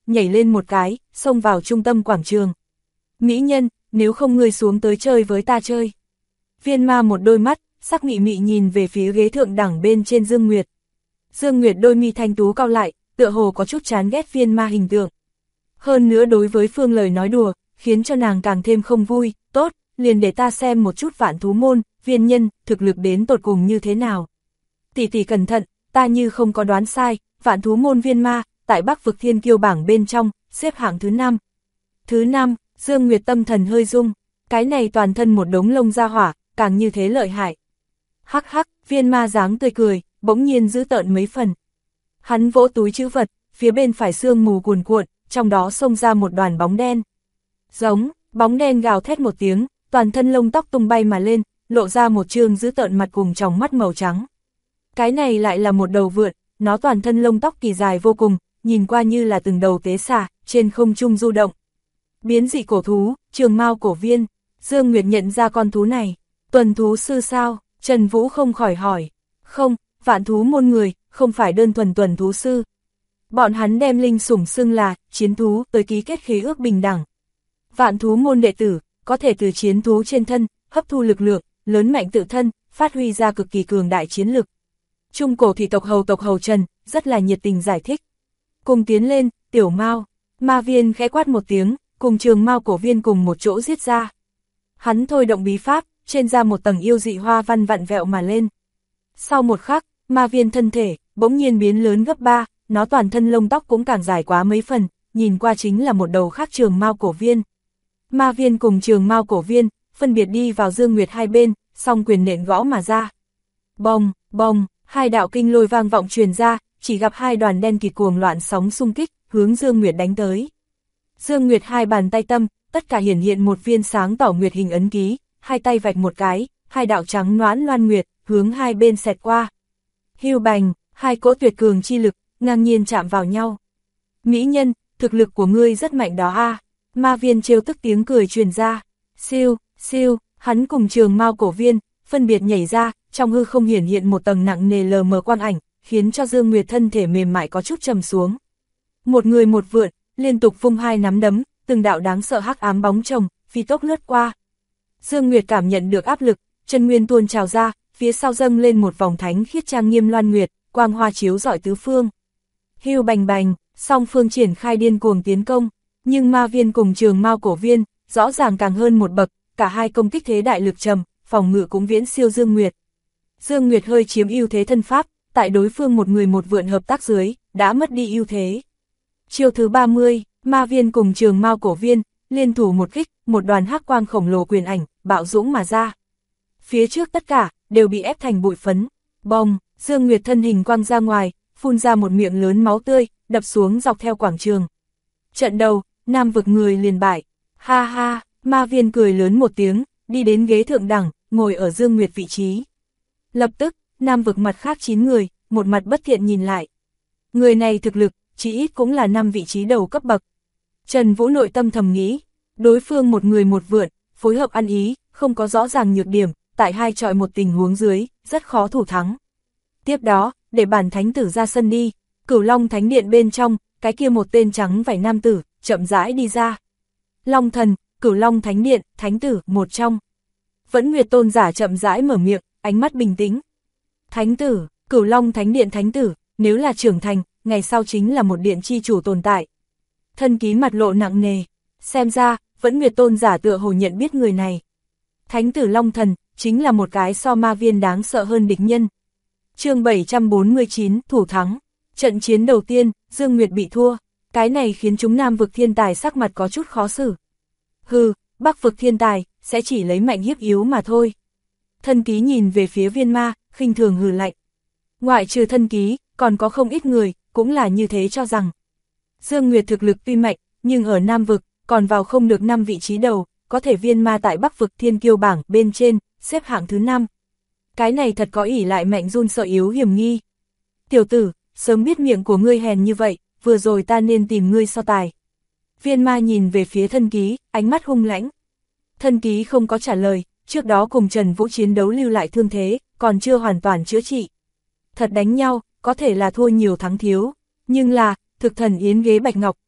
nhảy lên một cái, xông vào trung tâm quảng trường. Mỹ nhân, nếu không ngươi xuống tới chơi với ta chơi. Viên Ma một đôi mắt, sắc mị mị nhìn về phía ghế thượng đẳng bên trên Dương Nguyệt. Dương Nguyệt đôi mi thanh tú cau lại, tựa hồ có chút chán ghét Viên Ma hình tượng. Hơn nữa đối với Phương lời nói đùa, khiến cho nàng càng thêm không vui, tốt, liền để ta xem một chút Vạn Thú Môn, Viên nhân, thực lực đến tột cùng như thế nào. Tỷ tỷ cẩn thận, ta như không có đoán sai, Vạn Thú Môn Viên Ma, tại Bắc vực Thiên Kiêu bảng bên trong, xếp hạng thứ 5. Thứ 5, Dương Nguyệt tâm thần hơi rung, cái này toàn thân một đống lông ra hỏa, càng như thế lợi hại. Hắc hắc, Viên Ma dáng tươi cười, bỗng nhiên giữ tợn mấy phần. Hắn vỗ túi trữ vật, phía bên phải sương mù cuồn cuộn, trong đó xông ra một đoàn bóng đen. Giống, bóng đen gào thét một tiếng, toàn thân lông tóc tung bay mà lên, lộ ra một trương dữ tợn mặt cùng tròng mắt màu trắng. Cái này lại là một đầu vượn, nó toàn thân lông tóc kỳ dài vô cùng, nhìn qua như là từng đầu tế xà, trên không trung du động. Biến dị cổ thú, Trường Mao cổ viên, Dương Nguyệt nhận ra con thú này. Tuần thú sư sao? Trần Vũ không khỏi hỏi. Không, Vạn Thú Môn người, không phải đơn thuần tuần thú sư. Bọn hắn đem linh sủng xưng là chiến thú tới ký kết khế ước bình đẳng. Vạn Thú Môn đệ tử, có thể từ chiến thú trên thân, hấp thu lực lượng, lớn mạnh tự thân, phát huy ra cực kỳ cường đại chiến lực. Trung cổ thị tộc hầu Trần, rất là nhiệt tình giải thích. Cùng tiến lên, Tiểu Mao, Ma Viên khẽ quát một tiếng, cùng Trường Mao cổ viên cùng một chỗ giết ra. Hắn thôi động bí pháp, trên ra một tầng yêu dị hoa văn vặn vẹo mà lên. Sau một khắc, Ma Viên thân thể, bỗng nhiên biến lớn gấp 3, nó toàn thân lông tóc cũng càng dài quá mấy phần, nhìn qua chính là một đầu khác Trường Mao cổ viên. Ma Viên cùng Trường Mao cổ viên, phân biệt đi vào Dương Nguyệt hai bên, song quyền nện gõ mà ra. Bồng, bồng, hai đạo kinh lôi vang vọng truyền ra, chỉ gặp hai đoàn đen kịt cuồng loạn sóng xung kích, hướng Dương Nguyệt đánh tới. Dương Nguyệt hai bàn tay tâm, tất cả hiển hiện một viên sáng tỏ nguyệt hình ấn ký, hai tay vạch một cái, hai đạo trắng noãn loan nguyệt, hướng hai bên xẹt qua. Hưu bành, hai cỗ tuyệt cường chi lực, ngang nhiên chạm vào nhau. Mỹ nhân, thực lực của ngươi rất mạnh đó a. Ma Viên trêu tức tiếng cười truyền ra. Siêu, siêu, hắn cùng Trường Mao cổ viên, phân biệt nhảy ra, trong hư không hiển hiện một tầng nặng nề lờ mờ quang ảnh, khiến cho Dương Nguyệt thân thể mềm mại có chút trầm xuống. Một người một vượn, liên tục vung hai nắm đấm, từng đạo đáng sợ hắc ám bóng chồng, phi tốc lướt qua. Dương Nguyệt cảm nhận được áp lực, chân nguyên tuôn trào ra, phía sau dâng lên một vòng thánh khiết trang nghiêm loan nguyệt, quang hoa chiếu rọi tứ phương. Hưu bành bành, song phương triển khai điên cuồng tiến công, nhưng Ma Viên cùng Trường Mao cổ viên, rõ ràng càng hơn một bậc, cả hai công kích thế đại lực trầm, phòng ngự cũng viễn siêu Dương Nguyệt. Dương Nguyệt hơi chiếm ưu thế thân pháp, tại đối phương một người một vượn hợp tác dưới, đã mất đi ưu thế. Chiêu thứ 30, Ma Viên cùng Trường Mao cổ viên, liên thủ một kích, một đoàn hắc quang khổng lồ quyền ảnh, bạo dũng mà ra. Phía trước tất cả, đều bị ép thành bụi phấn. Bong, Dương Nguyệt thân hình quăng ra ngoài, phun ra một miệng lớn máu tươi, đập xuống dọc theo quảng trường. Trận đầu, Nam vực người liền bại. Ha ha, Ma Viên cười lớn một tiếng, đi đến ghế thượng đẳng, ngồi ở Dương Nguyệt vị trí. Lập tức, Nam vực mặt khác 9 người, một mặt bất thiện nhìn lại. Người này thực lực, chỉ ít cũng là 5 vị trí đầu cấp bậc. Trần Vũ nội tâm thầm nghĩ, đối phương một người một vượn, phối hợp ăn ý, không có rõ ràng nhược điểm, tại hai chọi một tình huống dưới, rất khó thủ thắng. Tiếp đó, để bản thánh tử ra sân đi, Cửu Long Thánh Điện bên trong, cái kia một tên trắng vảy nam tử, chậm rãi đi ra. Long thần, Cửu Long Thánh Điện, thánh tử, một trong. Vẫn Nguyệt tôn giả chậm rãi mở miệng, ánh mắt bình tĩnh. Thánh tử, Cửu Long Thánh Điện thánh tử, nếu là trưởng thành, ngày sau chính là một điện chi chủ tồn tại. Thân ký mặt lộ nặng nề, xem ra, Vẫn Nguyệt tôn giả tựa hồ nhận biết người này. Thánh tử Long thần, chính là một cái so Ma Viên đáng sợ hơn địch nhân. Chương 749, thủ thắng. Trận chiến đầu tiên, Dương Nguyệt bị thua, cái này khiến chúng Nam vực thiên tài sắc mặt có chút khó xử. Hừ, Bắc vực thiên tài, sẽ chỉ lấy mạnh hiếp yếu mà thôi. Thân ký nhìn về phía Viên Ma, khinh thường hừ lạnh. Ngoại trừ thân ký, còn có không ít người, cũng là như thế cho rằng. Dương Nguyệt thực lực tuy mạnh, nhưng ở Nam vực, còn vào không được 5 vị trí đầu, có thể Viên Ma tại Bắc vực thiên kiêu bảng bên trên, xếp hạng thứ 5. Cái này thật có ỷ lại mạnh run sợ yếu hiểm nghi. Tiểu tử, sớm biết miệng của ngươi hèn như vậy, vừa rồi ta nên tìm ngươi so tài. Viên Ma nhìn về phía thân ký, ánh mắt hung lãnh. Thân ký không có trả lời, trước đó cùng Trần Vũ chiến đấu lưu lại thương thế, còn chưa hoàn toàn chữa trị. Thật đánh nhau, có thể là thua nhiều thắng thiếu, nhưng là, thực thần yến ghế bạch ngọc,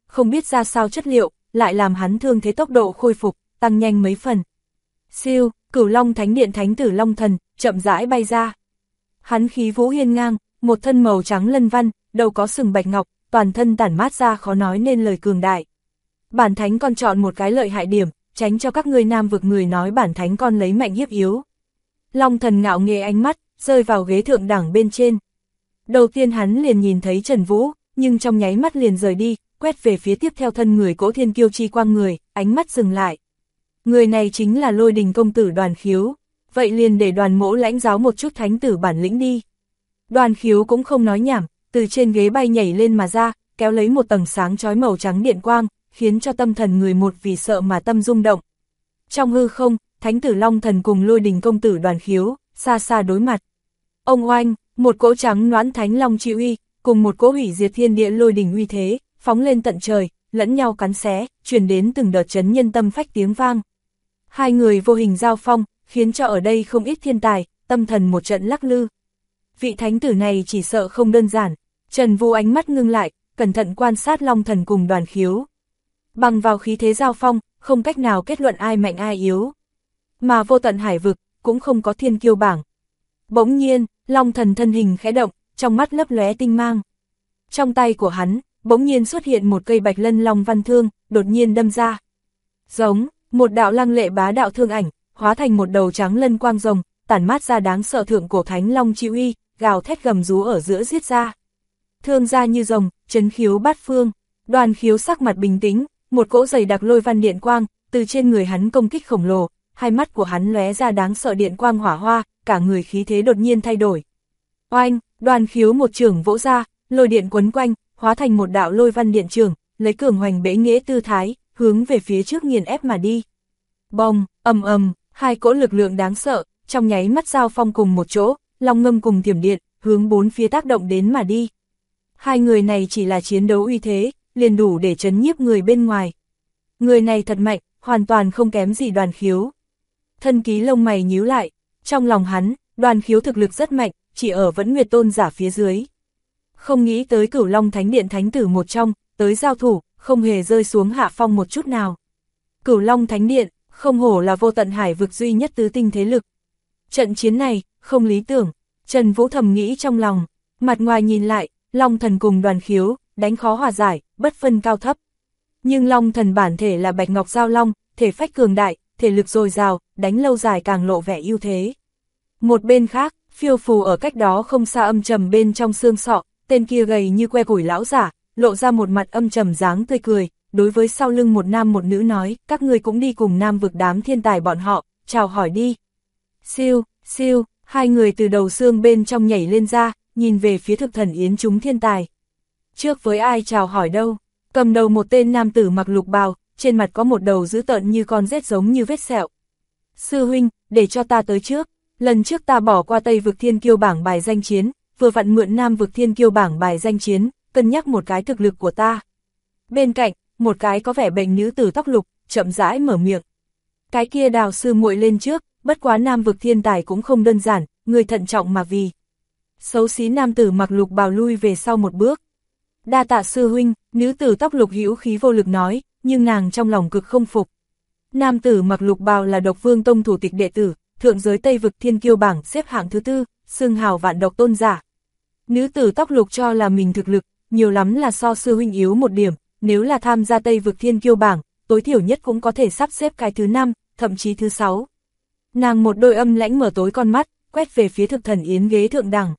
không biết ra sao chất liệu, lại làm hắn thương thế tốc độ khôi phục, tăng nhanh mấy phần. Siêu, Cửu Long Thánh Điện Thánh tử Long Thần, chậm rãi bay ra. Hắn khí vũ hiên ngang, một thân màu trắng lân văn, đầu có sừng bạch ngọc, toàn thân tản mát ra khó nói nên lời cường đại. Bản thánh con chọn một cái lợi hại điểm, tránh cho các ngươi Nam vực người nói bản thánh con lấy mạnh hiếp yếu. Long Thần ngạo nghễ ánh mắt, rơi vào ghế thượng đẳng bên trên. Đầu tiên hắn liền nhìn thấy Trần Vũ, nhưng trong nháy mắt liền rời đi, quét về phía tiếp theo thân người Cỗ Thiên Kiêu chi quang người, ánh mắt dừng lại. Người này chính là Lôi Đình công tử Đoàn Khiếu, vậy liền để Đoàn mỗ lãnh giáo một chút thánh tử bản lĩnh đi. Đoàn Khiếu cũng không nói nhảm, từ trên ghế bay nhảy lên mà ra, kéo lấy một tầng sáng chói màu trắng điện quang, khiến cho tâm thần người một vì sợ mà tâm rung động. Trong hư không, thánh tử Long Thần cùng Lôi Đình công tử Đoàn Khiếu, xa xa đối mặt. Ông oanh, một cỗ trắng noãn thánh long chi uy, cùng một cỗ hủy diệt thiên địa lôi đình uy thế, phóng lên tận trời, lẫn nhau cắn xé, truyền đến từng đợt chấn nhân tâm phách tiếng vang. Hai người vô hình giao phong, khiến cho ở đây không ít thiên tài, tâm thần một trận lắc lư. Vị thánh tử này chỉ sợ không đơn giản. Trần Vũ ánh mắt ngưng lại, cẩn thận quan sát Long Thần cùng Đoàn Khiếu. Bằng vào khí thế giao phong, không cách nào kết luận ai mạnh ai yếu. Mà vô tận hải vực, cũng không có thiên kiêu bảng. Bỗng nhiên, Long Thần thân hình khẽ động, trong mắt lấp lóe tinh mang. Trong tay của hắn, bỗng nhiên xuất hiện một cây bạch lân long văn thương, đột nhiên đâm ra. Giống, một đạo lăng lệ bá đạo thương ảnh, hóa thành một đầu trắng lân quang rồng, tản mát ra đáng sợ thượng cổ thánh long chi uy, gào thét gầm rú ở giữa giết ra. Thương ra như rồng, chấn khiếu bát phương. Đoàn Khiếu sắc mặt bình tĩnh, một cỗ dày đặc lôi văn điện quang, từ trên người hắn công kích khổng lồ, hai mắt của hắn lóe ra đáng sợ điện quang hỏa hoa, cả người khí thế đột nhiên thay đổi. Oanh, Đoàn Khiếu một chưởng vỗ ra, lôi điện quấn quanh, hóa thành một đạo lôi văn điện chưởng, lấy cường hoành bẽ nghĩa tư thái, hướng về phía trước nghiền ép mà đi. Bong, ầm ầm, hai cỗ lực lượng đáng sợ, trong nháy mắt giao phong cùng một chỗ, long ngâm cùng thiểm điện, hướng bốn phía tác động đến mà đi. Hai người này chỉ là chiến đấu uy thế, liền đủ để chấn nhiếp người bên ngoài. Người này thật mạnh, hoàn toàn không kém gì Đoàn Khiếu. Thân ký lông mày nhíu lại, trong lòng hắn, Đoàn Khiếu thực lực rất mạnh, chỉ ở Vẫn Nguyệt Tôn giả phía dưới. Không nghĩ tới Cửu Long Thánh Điện thánh tử một trong, tới giao thủ, không hề rơi xuống hạ phong một chút nào. Cửu Long Thánh Điện, không hổ là vô tận hải vực duy nhất tứ tinh thế lực. Trận chiến này, không lý tưởng, Trần Vũ thầm nghĩ trong lòng, mặt ngoài nhìn lại, Long Thần cùng Đoàn Khiếu, đánh khó hòa giải, bất phân cao thấp. Nhưng Long Thần bản thể là Bạch Ngọc Giao Long, thể phách cường đại, thể lực dồi dào, đánh lâu dài càng lộ vẻ ưu thế. Một bên khác, phiêu phù ở cách đó không xa âm trầm bên trong xương sọ, tên kia gầy như que củi lão giả, lộ ra một mặt âm trầm dáng tươi cười, đối với sau lưng một nam một nữ nói, các ngươi cũng đi cùng Nam vực đám thiên tài bọn họ, chào hỏi đi. Siêu, siêu, hai người từ đầu xương bên trong nhảy lên ra, nhìn về phía Thực Thần Yến chúng thiên tài. Trước với ai chào hỏi đâu, cầm đầu một tên nam tử mặc lục bào, trên mặt có một đầu dữ tợn như con rết giống như vết sẹo. Sư huynh, để cho ta tới trước, lần trước ta bỏ qua Tây vực thiên kiêu bảng bài danh chiến, vừa vặn mượn Nam vực thiên kiêu bảng bài danh chiến, cân nhắc một cái thực lực của ta. Bên cạnh, một cái có vẻ bệnh nữ tử tóc lục, chậm rãi mở miệng. Cái kia Đào sư muội lên trước, bất quá Nam vực thiên tài cũng không đơn giản, người thận trọng mà vì. Xấu xí nam tử mặc lục bào lui về sau một bước. Đa tạ sư huynh, nữ tử tóc lục hữu khí vô lực nói, nhưng nàng trong lòng cực không phục. Nam tử mặc lục bào là Độc Vương Tông thủ tịch đệ tử, thượng giới Tây vực thiên kiêu bảng xếp hạng thứ 4, xưng hào vạn độc tôn giả. Nữ tử tóc lục cho là mình thực lực, nhiều lắm là so sư huynh yếu một điểm, nếu là tham gia Tây vực thiên kiêu bảng, tối thiểu nhất cũng có thể sắp xếp cái thứ 5, thậm chí thứ 6. Nàng một đôi âm lãnh mở tối con mắt, quét về phía Thực Thần Yến ghế thượng đẳng.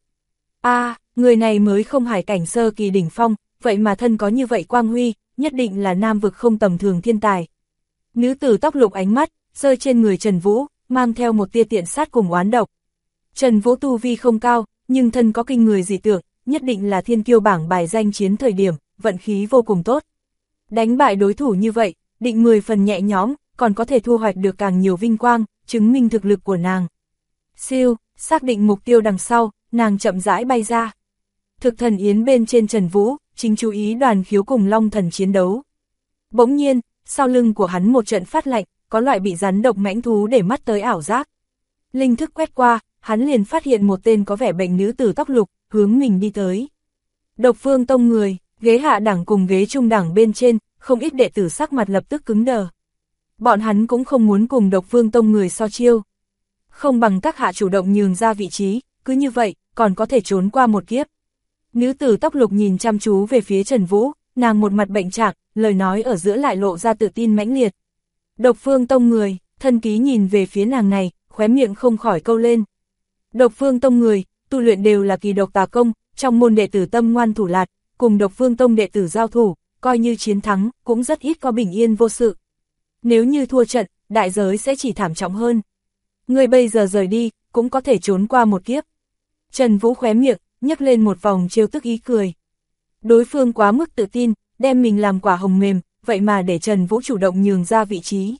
Người này mới không hải cảnh sơ kỳ đỉnh phong, vậy mà thân có như vậy quang huy, nhất định là Nam vực không tầm thường thiên tài. Nữ tử tóc lục ánh mắt, rơi trên người Trần Vũ, mang theo một tia tiện sát cùng oán độc. Trần Vũ tu vi không cao, nhưng thân có kinh người dị tượng, nhất định là thiên kiêu bảng bài danh chiến thời điểm, vận khí vô cùng tốt. Đánh bại đối thủ như vậy, định 10 phần nhẹ nhõm, còn có thể thu hoạch được càng nhiều vinh quang, chứng minh thực lực của nàng. Siêu, xác định mục tiêu đằng sau, nàng chậm rãi bay ra. Thực Thần Yến bên trên Trần Vũ, chính chú ý Đoàn Khiếu cùng Long Thần chiến đấu. Bỗng nhiên, sau lưng của hắn một trận phát lạnh, có loại bị rắn độc mãnh thú để mắt tới ảo giác. Linh thức quét qua, hắn liền phát hiện một tên có vẻ bệnh nữ tử tóc lục, hướng mình đi tới. Độc Vương Tông người, ghế hạ đẳng cùng ghế trung đẳng bên trên, không ít đệ tử sắc mặt lập tức cứng đờ. Bọn hắn cũng không muốn cùng Độc Vương Tông người so chiêu. Không bằng các hạ chủ động nhường ra vị trí, cứ như vậy, còn có thể trốn qua một kiếp. Nữ tử tóc lục nhìn chăm chú về phía Trần Vũ, nàng một mặt bệnh trạng, lời nói ở giữa lại lộ ra tự tin mãnh liệt. Độc Vương Tông người, Thân Ký nhìn về phía nàng này, khóe miệng không khỏi câu lên. Độc Vương Tông người, tu luyện đều là kỳ độc tà công, trong môn đệ tử tâm ngoan thủ lạt, cùng Độc Vương Tông đệ tử giao thủ, coi như chiến thắng, cũng rất ít có bình yên vô sự. Nếu như thua trận, đại giới sẽ chỉ thảm trọng hơn. Người bây giờ rời đi, cũng có thể trốn qua một kiếp. Trần Vũ khóe miệng, nhấc lên một vòng trêu tức ý cười. Đối phương quá mức tự tin, đem mình làm quả hồng mềm, vậy mà để Trần Vũ chủ động nhường ra vị trí.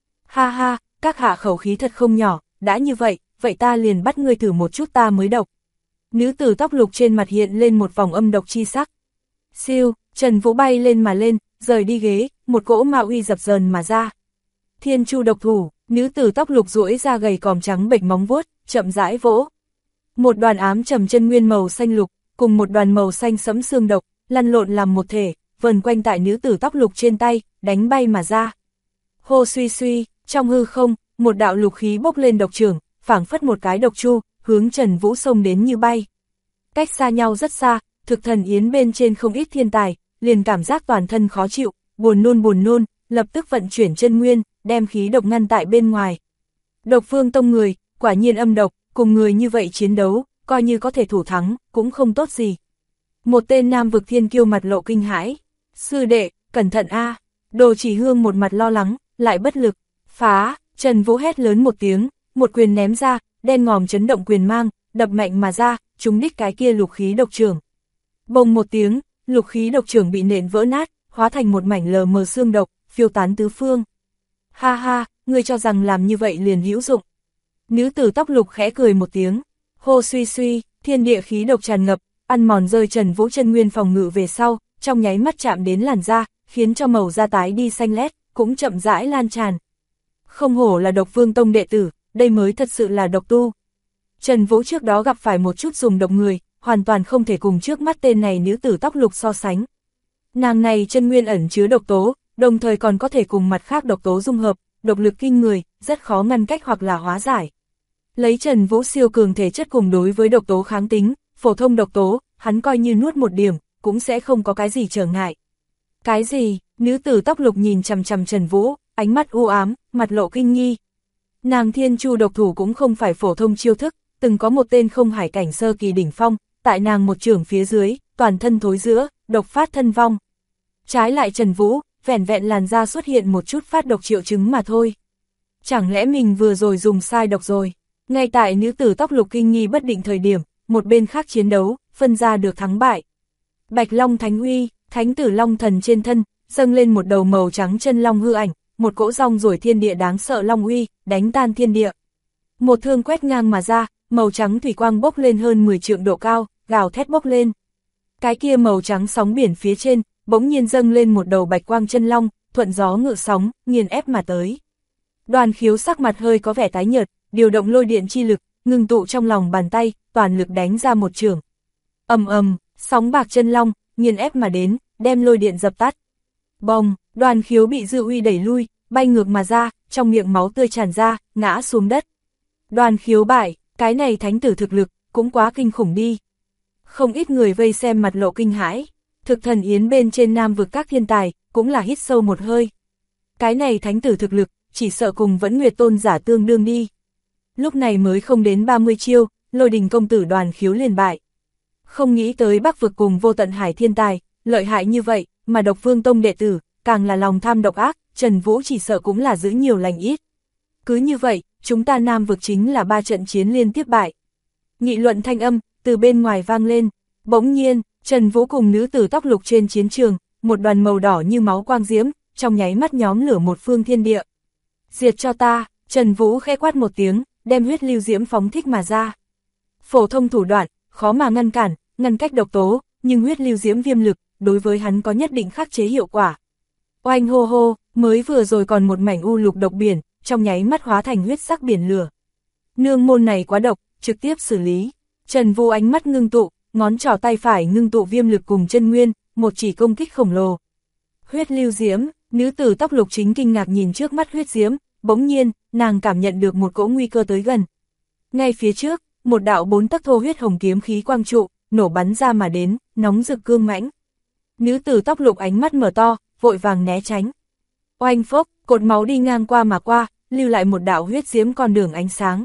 Ha ha, các hạ khẩu khí thật không nhỏ, đã như vậy, vậy ta liền bắt ngươi thử một chút ta mới độc. Nữ tử tóc lục trên mặt hiện lên một vòng âm độc chi sắc. Siêu, Trần Vũ bay lên mà lên, rời đi ghế, một cỗ ma uy dập dờn mà ra. Thiên Chu độc thủ, nữ tử tóc lục duỗi ra gầy còm trắng bệch móng vuốt, chậm rãi vỗ. Một đoàn ám trầm chân nguyên màu xanh lục, cùng một đoàn màu xanh sẫm xương độc, lăn lộn làm một thể, vần quanh tại nữ tử tóc lục trên tay, đánh bay mà ra. Hô suy suy, trong hư không, một đạo lục khí bốc lên độc trưởng, phảng phất một cái độc chu, hướng Trần Vũ xông đến như bay. Cách xa nhau rất xa, Thực Thần Yến bên trên không ít thiên tài, liền cảm giác toàn thân khó chịu, buồn nôn, lập tức vận chuyển chân nguyên, đem khí độc ngăn tại bên ngoài. Độc Vương Tông người, quả nhiên âm độc, cùng người như vậy chiến đấu, coi như có thể thủ thắng, cũng không tốt gì. Một tên nam vực thiên kiêu mặt lộ kinh hãi. Sư đệ, cẩn thận a. Đồ Chỉ Hương một mặt lo lắng, lại bất lực. Phá, Trần Vũ hét lớn một tiếng, một quyền ném ra, đen ngòm chấn động quyền mang, đập mạnh mà ra, trúng đích cái kia lục khí độc trưởng. Bồng một tiếng, lục khí độc trưởng bị nện vỡ nát, hóa thành một mảnh lờ mờ xương độc, phiêu tán tứ phương. Ha ha, ngươi cho rằng làm như vậy liền hữu dụng. Nữ tử tóc lục khẽ cười một tiếng. Hô suy suy, thiên địa khí độc tràn ngập, ăn mòn rơi Trần Vũ chân nguyên phòng ngự về sau, trong nháy mắt chạm đến làn da, khiến cho màu da tái đi xanh lét, cũng chậm rãi lan tràn. Không hổ là Độc Vương Tông đệ tử, đây mới thật sự là độc tu. Trần Vũ trước đó gặp phải một chút dùng độc người, hoàn toàn không thể cùng trước mắt tên này nữ tử tóc lục so sánh. Nàng này chân nguyên ẩn chứa độc tố, đồng thời còn có thể cùng mặt khác độc tố dung hợp, độc lực kinh người, rất khó ngăn cách hoặc là hóa giải. Lấy Trần Vũ siêu cường thể chất cùng đối với độc tố kháng tính, phổ thông độc tố, hắn coi như nuốt một điểm, cũng sẽ không có cái gì trở ngại. Cái gì? Nữ tử tóc lục nhìn chằm chằm Trần Vũ, ánh mắt u ám, mặt lộ kinh nghi. Nàng Thiên Chu độc thủ cũng không phải phổ thông chiêu thức, từng có một tên không hải cảnh sơ kỳ đỉnh phong, tại nàng một chưởng phía dưới, toàn thân thối rữa, độc phát thân vong. Trái lại Trần Vũ, vẻn vẹn làn da xuất hiện một chút phát độc triệu chứng mà thôi. Chẳng lẽ mình vừa rồi dùng sai độc rồi? Ngay tại nữ tử tóc lục kinh nghi bất định thời điểm, một bên khác chiến đấu, phân ra được thắng bại. Bạch Long Thánh Uy, Thánh tử Long Thần trên thân, dâng lên một đầu màu trắng chân long hư ảnh, một cỗ rong ruổi thiên địa đáng sợ long uy, đánh tan thiên địa. Một thương quét ngang mà ra, màu trắng thủy quang bốc lên hơn 10 trượng độ cao, gào thét bốc lên. Cái kia màu trắng sóng biển phía trên, bỗng nhiên dâng lên một đầu bạch quang chân long, thuận gió ngự sóng, nghiền ép mà tới. Đoàn Khiếu sắc mặt hơi có vẻ tái nhợt, điều động lôi điện chi lực, ngưng tụ trong lòng bàn tay, toàn lực đánh ra một chưởng. Ầm ầm, sóng bạc chân long, nghiền ép mà đến, đem lôi điện dập tắt. Bồng, Đoàn Khiếu bị dư uy đẩy lui, bay ngược mà ra, trong miệng máu tươi tràn ra, ngã xuống đất. Đoàn Khiếu bại, cái này thánh tử thực lực, cũng quá kinh khủng đi. Không ít người vây xem mặt lộ kinh hãi, Thực Thần Yến bên trên nam vực các thiên tài, cũng là hít sâu một hơi. Cái này thánh tử thực lực, chỉ sợ cùng Vẫn Nguyệt tôn giả tương đương đi. Lúc này mới không đến 30 chiêu, Lôi Đình công tử Đoàn Khiếu liền bại. Không nghĩ tới Bắc vực cùng Vô Tận Hải thiên tài, lợi hại như vậy, mà Độc Vương Tông đệ tử, càng là lòng tham độc ác, Trần Vũ chỉ sợ cũng là giữ nhiều lành ít. Cứ như vậy, chúng ta nam vực chính là 3 trận chiến liên tiếp bại. Nghị luận thanh âm, từ bên ngoài vang lên, bỗng nhiên, Trần Vũ cùng nữ tử tóc lục trên chiến trường, một đoàn màu đỏ như máu quang diễm, trong nháy mắt nhóm lửa một phương thiên địa. Diệt cho ta, Trần Vũ khẽ quát một tiếng, đem huyết lưu diễm phóng thích mà ra. Phổ thông thủ đoạn, khó mà ngăn cản, ngăn cách độc tố, nhưng huyết lưu diễm viêm lực, đối với hắn có nhất định khắc chế hiệu quả. Oanh hô hô, mới vừa rồi còn một mảnh u lục độc biển, trong nháy mắt hóa thành huyết sắc biển lửa. Nương môn này quá độc, trực tiếp xử lý. Trần Vũ ánh mắt ngưng tụ, ngón trỏ tay phải ngưng tụ viêm lực cùng chân nguyên, một chỉ công kích khổng lồ. Huyết lưu diễm, nữ tử tóc lục chính kinh ngạc nhìn trước mắt huyết diễm, bỗng nhiên, nàng cảm nhận được một cỗ nguy cơ tới gần. Ngay phía trước, một đạo 4 tấc thô huyết hồng kiếm khí quang trụ, nổ bắn ra mà đến, nóng rực cương mãnh. Nữ tử tóc lục ánh mắt mở to, vội vàng né tránh. Oanh phốc, cột máu đi ngang qua mà qua, lưu lại một đạo huyết diễm con đường ánh sáng.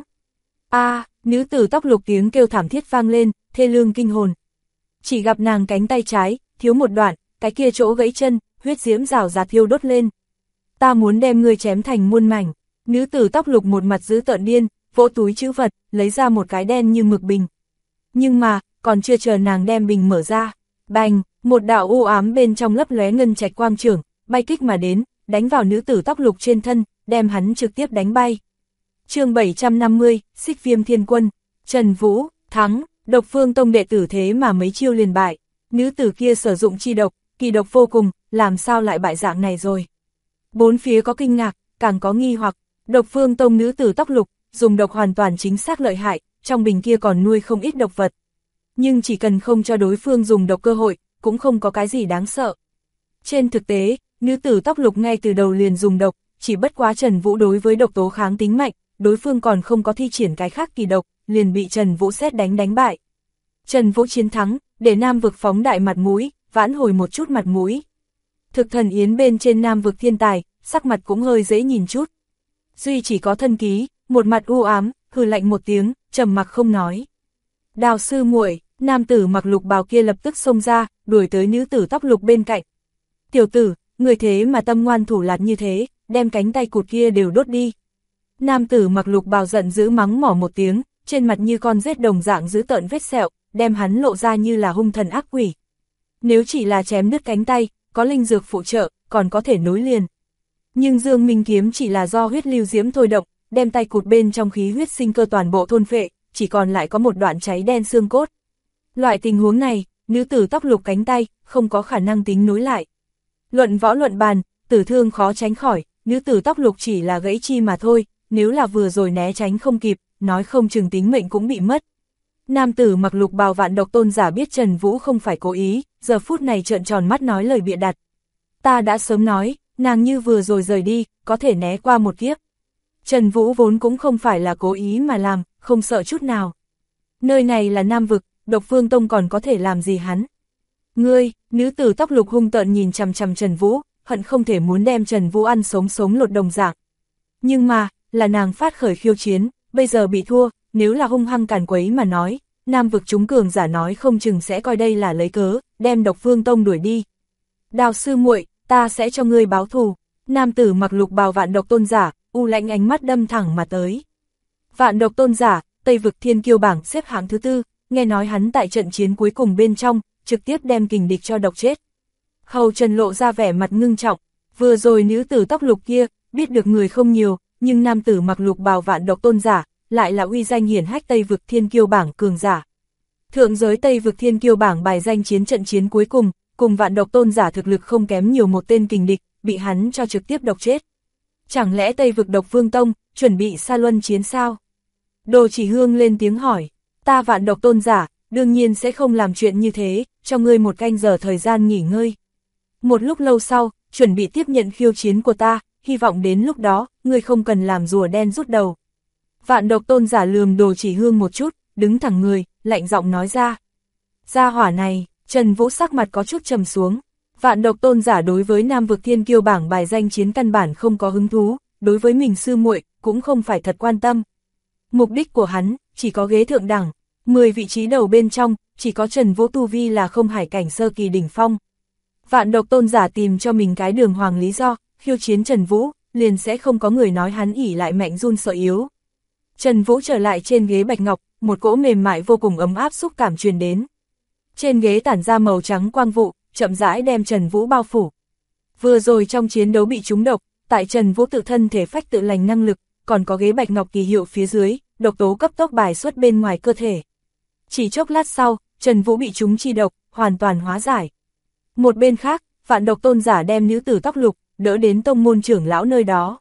Nữ tử tóc lục tiếng kêu thảm thiết vang lên, thê lương kinh hồn. Chỉ gặp nàng cánh tay trái, thiếu một đoạn, cái kia chỗ gãy chân, huyết diễm rào rạt thiêu đốt lên. Ta muốn đem ngươi chém thành muôn mảnh. Nữ tử tóc lục một mặt dữ tợn điên, vỗ túi trữ vật, lấy ra một cái đen như mực bình. Nhưng mà, còn chưa chờ nàng đem bình mở ra, bành, một đạo u ám bên trong lấp lóe ngân trạch quang trưởng, bay kích mà đến, đánh vào nữ tử tóc lục trên thân, đem hắn trực tiếp đánh bay. Chương 750, Xích Viêm Thiên Quân, Trần Vũ, thắng, Độc Phương Tông đệ tử thế mà mấy chiêu liền bại. Nữ tử kia sử dụng chi độc, kỳ độc vô cùng, làm sao lại bại dạng này rồi. Bốn phía có kinh ngạc, càng có nghi hoặc, Độc Phương Tông nữ tử tóc lục, dùng độc hoàn toàn chính xác lợi hại, trong bình kia còn nuôi không ít độc vật. Nhưng chỉ cần không cho đối phương dùng độc cơ hội, cũng không có cái gì đáng sợ. Trên thực tế, nữ tử tóc lục ngay từ đầu liền dùng độc, chỉ bất quá Trần Vũ đối với độc tố kháng tính mạnh, đối phương còn không có thi triển cái khác kỳ độc, liền bị Trần Vũ sét đánh bại. Trần Vũ chiến thắng, để Nam vực phóng đại mặt mũi, vãn hồi một chút mặt mũi. Thực thần yến bên trên Nam vực thiên tài, sắc mặt cũng hơi dễ nhìn chút. Duy chỉ có thân ký, một mặt u ám, hừ lạnh một tiếng, trầm mặc không nói. Đào sư muội, nam tử mặc lục bào kia lập tức xông ra, đuổi tới nữ tử tóc lục bên cạnh. Tiểu tử, người thế mà tâm ngoan thủ lạt như thế, đem cánh tay cụt kia đều đốt đi. Nam tử mặc lục bào giận dữ mắng mỏ một tiếng, trên mặt như con rết đồng dạng dữ tợn vết sẹo, đem hắn lộ ra như là hung thần ác quỷ. Nếu chỉ là chém đứt cánh tay, có linh dược phụ trợ, còn có thể nối liền. Nhưng Dương Minh kiếm chỉ là do huyết lưu diễm thôi động, đem tay cụt bên trong khí huyết sinh cơ toàn bộ thôn phệ, chỉ còn lại có một đoạn cháy đen xương cốt. Loại tình huống này, nữ tử tóc lục cánh tay, không có khả năng tính nối lại. Luận võ luận bàn, tử thương khó tránh khỏi, nữ tử tóc lục chỉ là gãy chi mà thôi, nếu là vừa rồi né tránh không kịp, nói không chừng tính mệnh cũng bị mất. Nam tử mặc lục bào Vạn Độc Tôn giả biết Trần Vũ không phải cố ý, giờ phút này trợn tròn mắt nói lời bịa đặt. Ta đã sớm nói, nàng như vừa rồi rời đi, có thể né qua một kiếp. Trần Vũ vốn cũng không phải là cố ý mà làm, không sợ chút nào. Nơi này là Nam vực, Độc Phương Tông còn có thể làm gì hắn. Ngươi, nữ tử tóc lục hung tợn nhìn chằm chằm Trần Vũ, hận không thể muốn đem Trần Vũ ăn sống sống lột đồng dạng. Nhưng mà, là nàng phát khởi khiêu chiến, bây giờ bị thua, nếu là hung hăng càn quấy mà nói, Nam vực chúng cường giả nói không chừng sẽ coi đây là lấy cớ, đem Độc Phương Tông đuổi đi. Đào sư muội, ta sẽ cho ngươi báo thù. Nam tử mặc lục bào Vạn Độc Tôn giả, u lãnh ánh mắt đâm thẳng mà tới. Vạn Độc Tôn giả, Tây vực thiên kiêu bảng xếp hạng thứ 4, nghe nói hắn tại trận chiến cuối cùng bên trong, trực tiếp đem kình địch cho độc chết. Hầu Trần lộ ra vẻ mặt ngưng trọng, vừa rồi nữ tử tóc lục kia, biết được người không nhiều, nhưng nam tử mặc lục bào Vạn Độc Tôn giả, lại là uy danh hiển hách Tây vực thiên kiêu bảng cường giả. Thượng giới Tây vực thiên kiêu bảng bài danh chiến trận chiến cuối cùng Vạn Độc Tôn giả thực lực không kém nhiều một tên kình địch, bị hắn cho trực tiếp độc chết. Chẳng lẽ Tây vực Độc Phương Tông, chuẩn bị xa luân chiến sao? Đồ Chỉ Hương lên tiếng hỏi, ta Vạn Độc Tôn giả, đương nhiên sẽ không làm chuyện như thế, cho ngươi một canh giờ thời gian nghỉ ngơi. Một lúc lâu sau, chuẩn bị tiếp nhận khiêu chiến của ta, hy vọng đến lúc đó, ngươi không cần làm rùa đen rút đầu. Vạn Độc Tôn giả lườm Đồ Chỉ Hương một chút, đứng thẳng người, lạnh giọng nói ra. Gia hỏa này, Trần Vũ sắc mặt có chút trầm xuống. Vạn Độc Tôn giả đối với Nam vực thiên kiêu bảng bài danh chiến căn bản không có hứng thú, đối với mình sư muội cũng không phải thật quan tâm. Mục đích của hắn, chỉ có ghế thượng đẳng, 10 vị trí đầu bên trong, chỉ có Trần Vũ tu vi là không hải cảnh sơ kỳ đỉnh phong. Vạn Độc Tôn giả tìm cho mình cái đường hoàng lý do, khiêu chiến Trần Vũ, liền sẽ không có người nói hắn ỉ lại mạnh run sợ yếu. Trần Vũ trở lại trên ghế bạch ngọc, một cỗ mềm mại vô cùng ấm áp xúc cảm truyền đến. Trên ghế tản ra màu trắng quang vụ, chậm rãi đem Trần Vũ bao phủ. Vừa rồi trong chiến đấu bị trúng độc, tại Trần Vũ tự thân thể phách tự lành năng lực, còn có ghế bạch ngọc kỳ hiệu phía dưới, độc tố cấp tốc bài xuất bên ngoài cơ thể. Chỉ chốc lát sau, Trần Vũ bị trúng chi độc, hoàn toàn hóa giải. Một bên khác, Vạn Độc Tôn giả đem nữ tử tóc lục, đỡ đến tông môn trưởng lão nơi đó.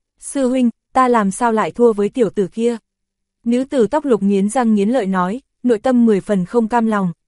Sư huynh, ta làm sao lại thua với tiểu tử kia? Nữ tử tóc lục nghiến răng nghiến lợi nói, nội tâm 10 phần không cam lòng.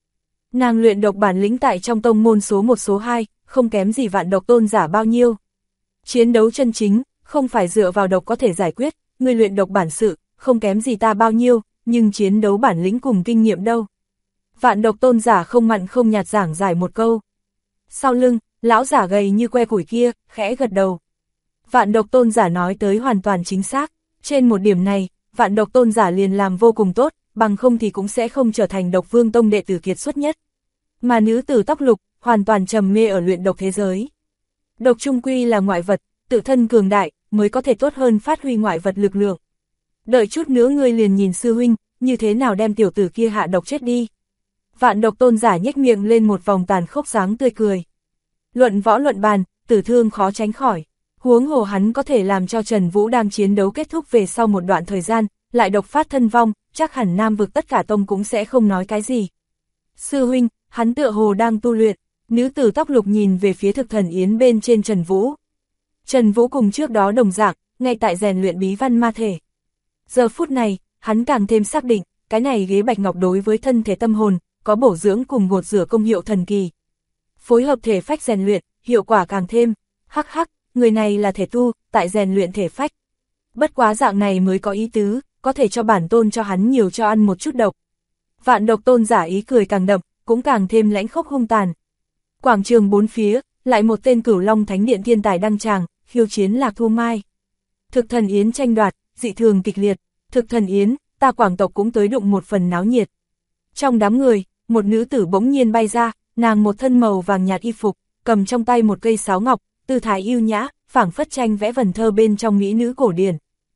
Nàng luyện độc bản lĩnh tại trong tông môn số 1 số 2, không kém gì Vạn Độc tôn giả bao nhiêu. Chiến đấu chân chính, không phải dựa vào độc có thể giải quyết, người luyện độc bản sự, không kém gì ta bao nhiêu, nhưng chiến đấu bản lĩnh cùng kinh nghiệm đâu. Vạn Độc tôn giả không mặn không nhạt giảng giải một câu. Sau lưng, lão giả gầy như que củi kia, khẽ gật đầu. Vạn Độc tôn giả nói tới hoàn toàn chính xác, trên một điểm này, Vạn Độc tôn giả liền làm vô cùng tốt, bằng không thì cũng sẽ không trở thành Độc Vương tông đệ tử kiệt xuất nhất. Mà nữ tử tóc lục, hoàn toàn trầm mê ở luyện độc thế giới. Độc trung quy là ngoại vật, tự thân cường đại, mới có thể tốt hơn phát huy ngoại vật lực lượng. Đợi chút nữa ngươi liền nhìn sư huynh, như thế nào đem tiểu tử kia hạ độc chết đi. Vạn Độc tôn giả nhếch miệng lên một vòng tàn khốc dáng tươi cười. Luận võ luận bàn, tử thương khó tránh khỏi. Huống hồ hắn có thể làm cho Trần Vũ đang chiến đấu kết thúc về sau một đoạn thời gian, lại độc phát thân vong, chắc hẳn Nam vực tất cả tông cũng sẽ không nói cái gì. Sư huynh, hắn tựa hồ đang tu luyện, nữ tử tóc lục nhìn về phía Thực Thần Yến bên trên Trần Vũ. Trần Vũ cùng trước đó đồng dạng, ngay tại rèn luyện bí văn ma thể. Giờ phút này, hắn càng thêm xác định, cái này ghế bạch ngọc đối với thân thể tâm hồn, có bổ dưỡng cùng gột rửa công hiệu thần kỳ. Phối hợp thể phách rèn luyện, hiệu quả càng thêm, hắc hắc, người này là thể tu, tại rèn luyện thể phách. Bất quá dạng này mới có ý tứ, có thể cho bản tôn cho hắn nhiều cho ăn một chút độc. Vạn Độc tôn giả ý cười càng đậm, cũng càng thêm lãnh khốc hung tàn. Quảng trường bốn phía, lại một tên Cửu Long Thánh Điện thiên tài đăng tràng, khiêu chiến Lạc Thu Mai. Thực Thần Yến tranh đoạt, dị thường kịch liệt, Thực Thần Yến, ta Quảng tộc cũng tới đụng một phần náo nhiệt. Trong đám người, một nữ tử bỗng nhiên bay ra, nàng một thân màu vàng nhạt y phục, cầm trong tay một cây sáo ngọc, tư thái yêu nhã, phảng phất tranh vẽ vần thơ bên trong mỹ nữ cổ điển.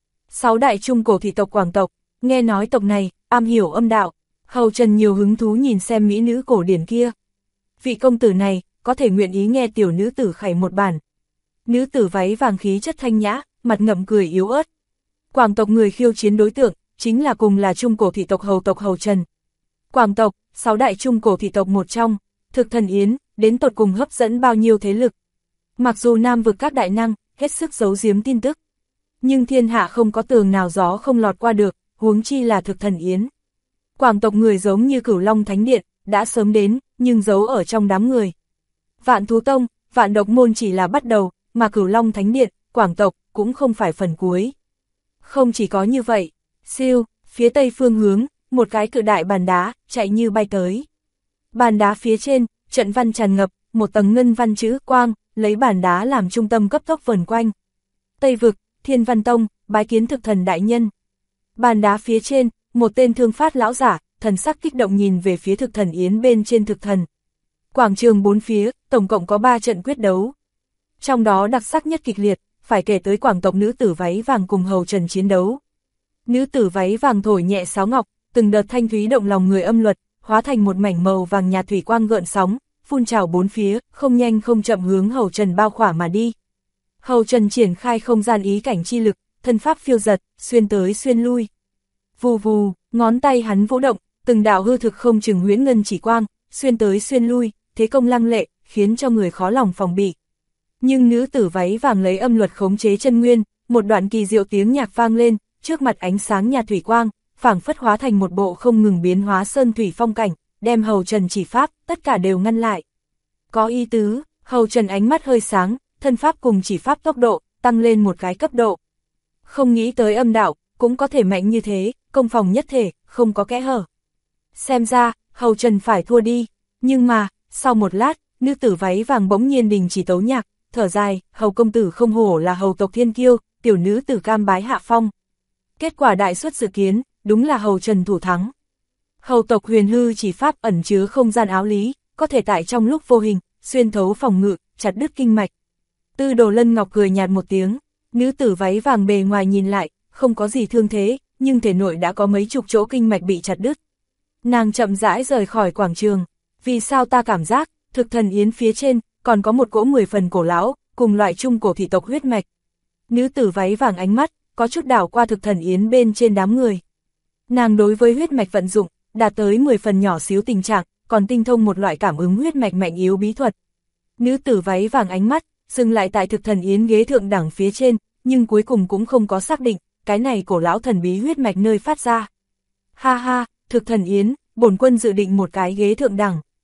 6 đại trung cổ thị tộc Quảng tộc, nghe nói tộc này, am hiểu âm đạo, hầu Trần nhiều hứng thú nhìn xem mỹ nữ cổ điển kia. Vị công tử này, có thể nguyện ý nghe tiểu nữ tử khải một bản. Nữ tử váy vàng khí chất thanh nhã, mặt ngậm cười yếu ớt. Quảng tộc người khiêu chiến đối tượng, chính là cùng là trung cổ thị tộc hầu Trần. Quảng tộc, 6 đại trung cổ thị tộc một trong, Thực Thần Yến, đến tột cùng hấp dẫn bao nhiêu thế lực. Mặc dù Nam vực các đại năng, hết sức giấu giếm tin tức. Nhưng thiên hạ không có tường nào gió không lọt qua được, huống chi là Thực Thần Yến. Quảng tộc người giống như Cửu Long Thánh Điện, đã sớm đến, nhưng giấu ở trong đám người. Vạn Thú Tông, Vạn Độc Môn chỉ là bắt đầu, mà Cửu Long Thánh Điện, Quảng tộc, cũng không phải phần cuối. Không chỉ có như vậy, siêu, phía tây phương hướng, một cái cự đại bàn đá, chạy như bay tới. Bàn đá phía trên, trận văn tràn ngập, một tầng ngân văn chữ quang, lấy bàn đá làm trung tâm cấp tốc vần quanh. Tây vực, Thiên Văn Tông, bái kiến Thực Thần đại nhân. Bàn đá phía trên, một tên thương phát lão giả, thần sắc kích động nhìn về phía Thực Thần Yến bên trên Thực Thần. Quảng trường bốn phía, tổng cộng có 3 trận quyết đấu. Trong đó đặc sắc nhất kịch liệt, phải kể tới Quảng tộc nữ tử váy vàng cùng hầu Trần chiến đấu. Nữ tử váy vàng thổi nhẹ sáo ngọc, từng đợt thanh thúy động lòng người âm luật, hóa thành một mảnh màu vàng nhạt thủy quang gợn sóng, phun trào bốn phía, không nhanh không chậm hướng hầu Trần bao khỏa mà đi. Hầu Trần triển khai không gian ý cảnh chi lực, thân pháp phiêu giật, xuyên tới xuyên lui. Vù vù, ngón tay hắn vũ động, từng đạo hư thực không chừng huyễn ngân chỉ quang, xuyên tới xuyên lui, thế công lăng lệ, khiến cho người khó lòng phòng bị. Nhưng nữ tử váy vàng lấy âm luật khống chế chân nguyên, một đoạn kỳ diệu tiếng nhạc vang lên, trước mặt ánh sáng nhạt thủy quang, phảng phất hóa thành một bộ không ngừng biến hóa sơn thủy phong cảnh, đem hầu Trần chỉ pháp, tất cả đều ngăn lại. Có ý tứ, hầu Trần ánh mắt hơi sáng, thân pháp cùng chỉ pháp tốc độ, tăng lên một cái cấp độ. Không nghĩ tới âm đạo, cũng có thể mạnh như thế, công phòng nhất thể, không có kẽ hở. Xem ra, hầu Trần phải thua đi, nhưng mà, sau một lát, nữ tử váy vàng bỗng nhiên đình chỉ tấu nhạc, thở dài, hầu công tử không hổ là hầu tộc thiên kiêu, tiểu nữ tử cam bái hạ phong. Kết quả đại suất dự kiến, đúng là hầu Trần thủ thắng. Hầu tộc huyền hư chỉ pháp ẩn chứa không gian áo lý, có thể tại trong lúc vô hình, xuyên thấu phòng ngự, chặt đứt kinh mạch. Tư Đồ Lân Ngọc cười nhạt một tiếng, nữ tử váy vàng bề ngoài nhìn lại, không có gì thương thế, nhưng thể nội đã có mấy chục chỗ kinh mạch bị chặt đứt. Nàng chậm rãi rời khỏi quảng trường, vì sao ta cảm giác, Thực Thần Yến phía trên, còn có một cỗ 10 phần cổ lão, cùng loại trung cổ thị tộc huyết mạch. Nữ tử váy vàng ánh mắt, có chút đảo qua Thực Thần Yến bên trên đám người. Nàng đối với huyết mạch vận dụng, đạt tới 10 phần nhỏ xíu tình trạng, còn tinh thông một loại cảm ứng huyết mạch mạnh yếu bí thuật. Nữ tử váy vàng ánh mắt, dừng lại tại Thực Thần Yến ghế thượng đẳng phía trên, nhưng cuối cùng cũng không có xác định, cái này cổ lão thần bí huyết mạch nơi phát ra. Ha ha, Thực Thần Yến, bổn quân dự định một cái ghế thượng đẳng.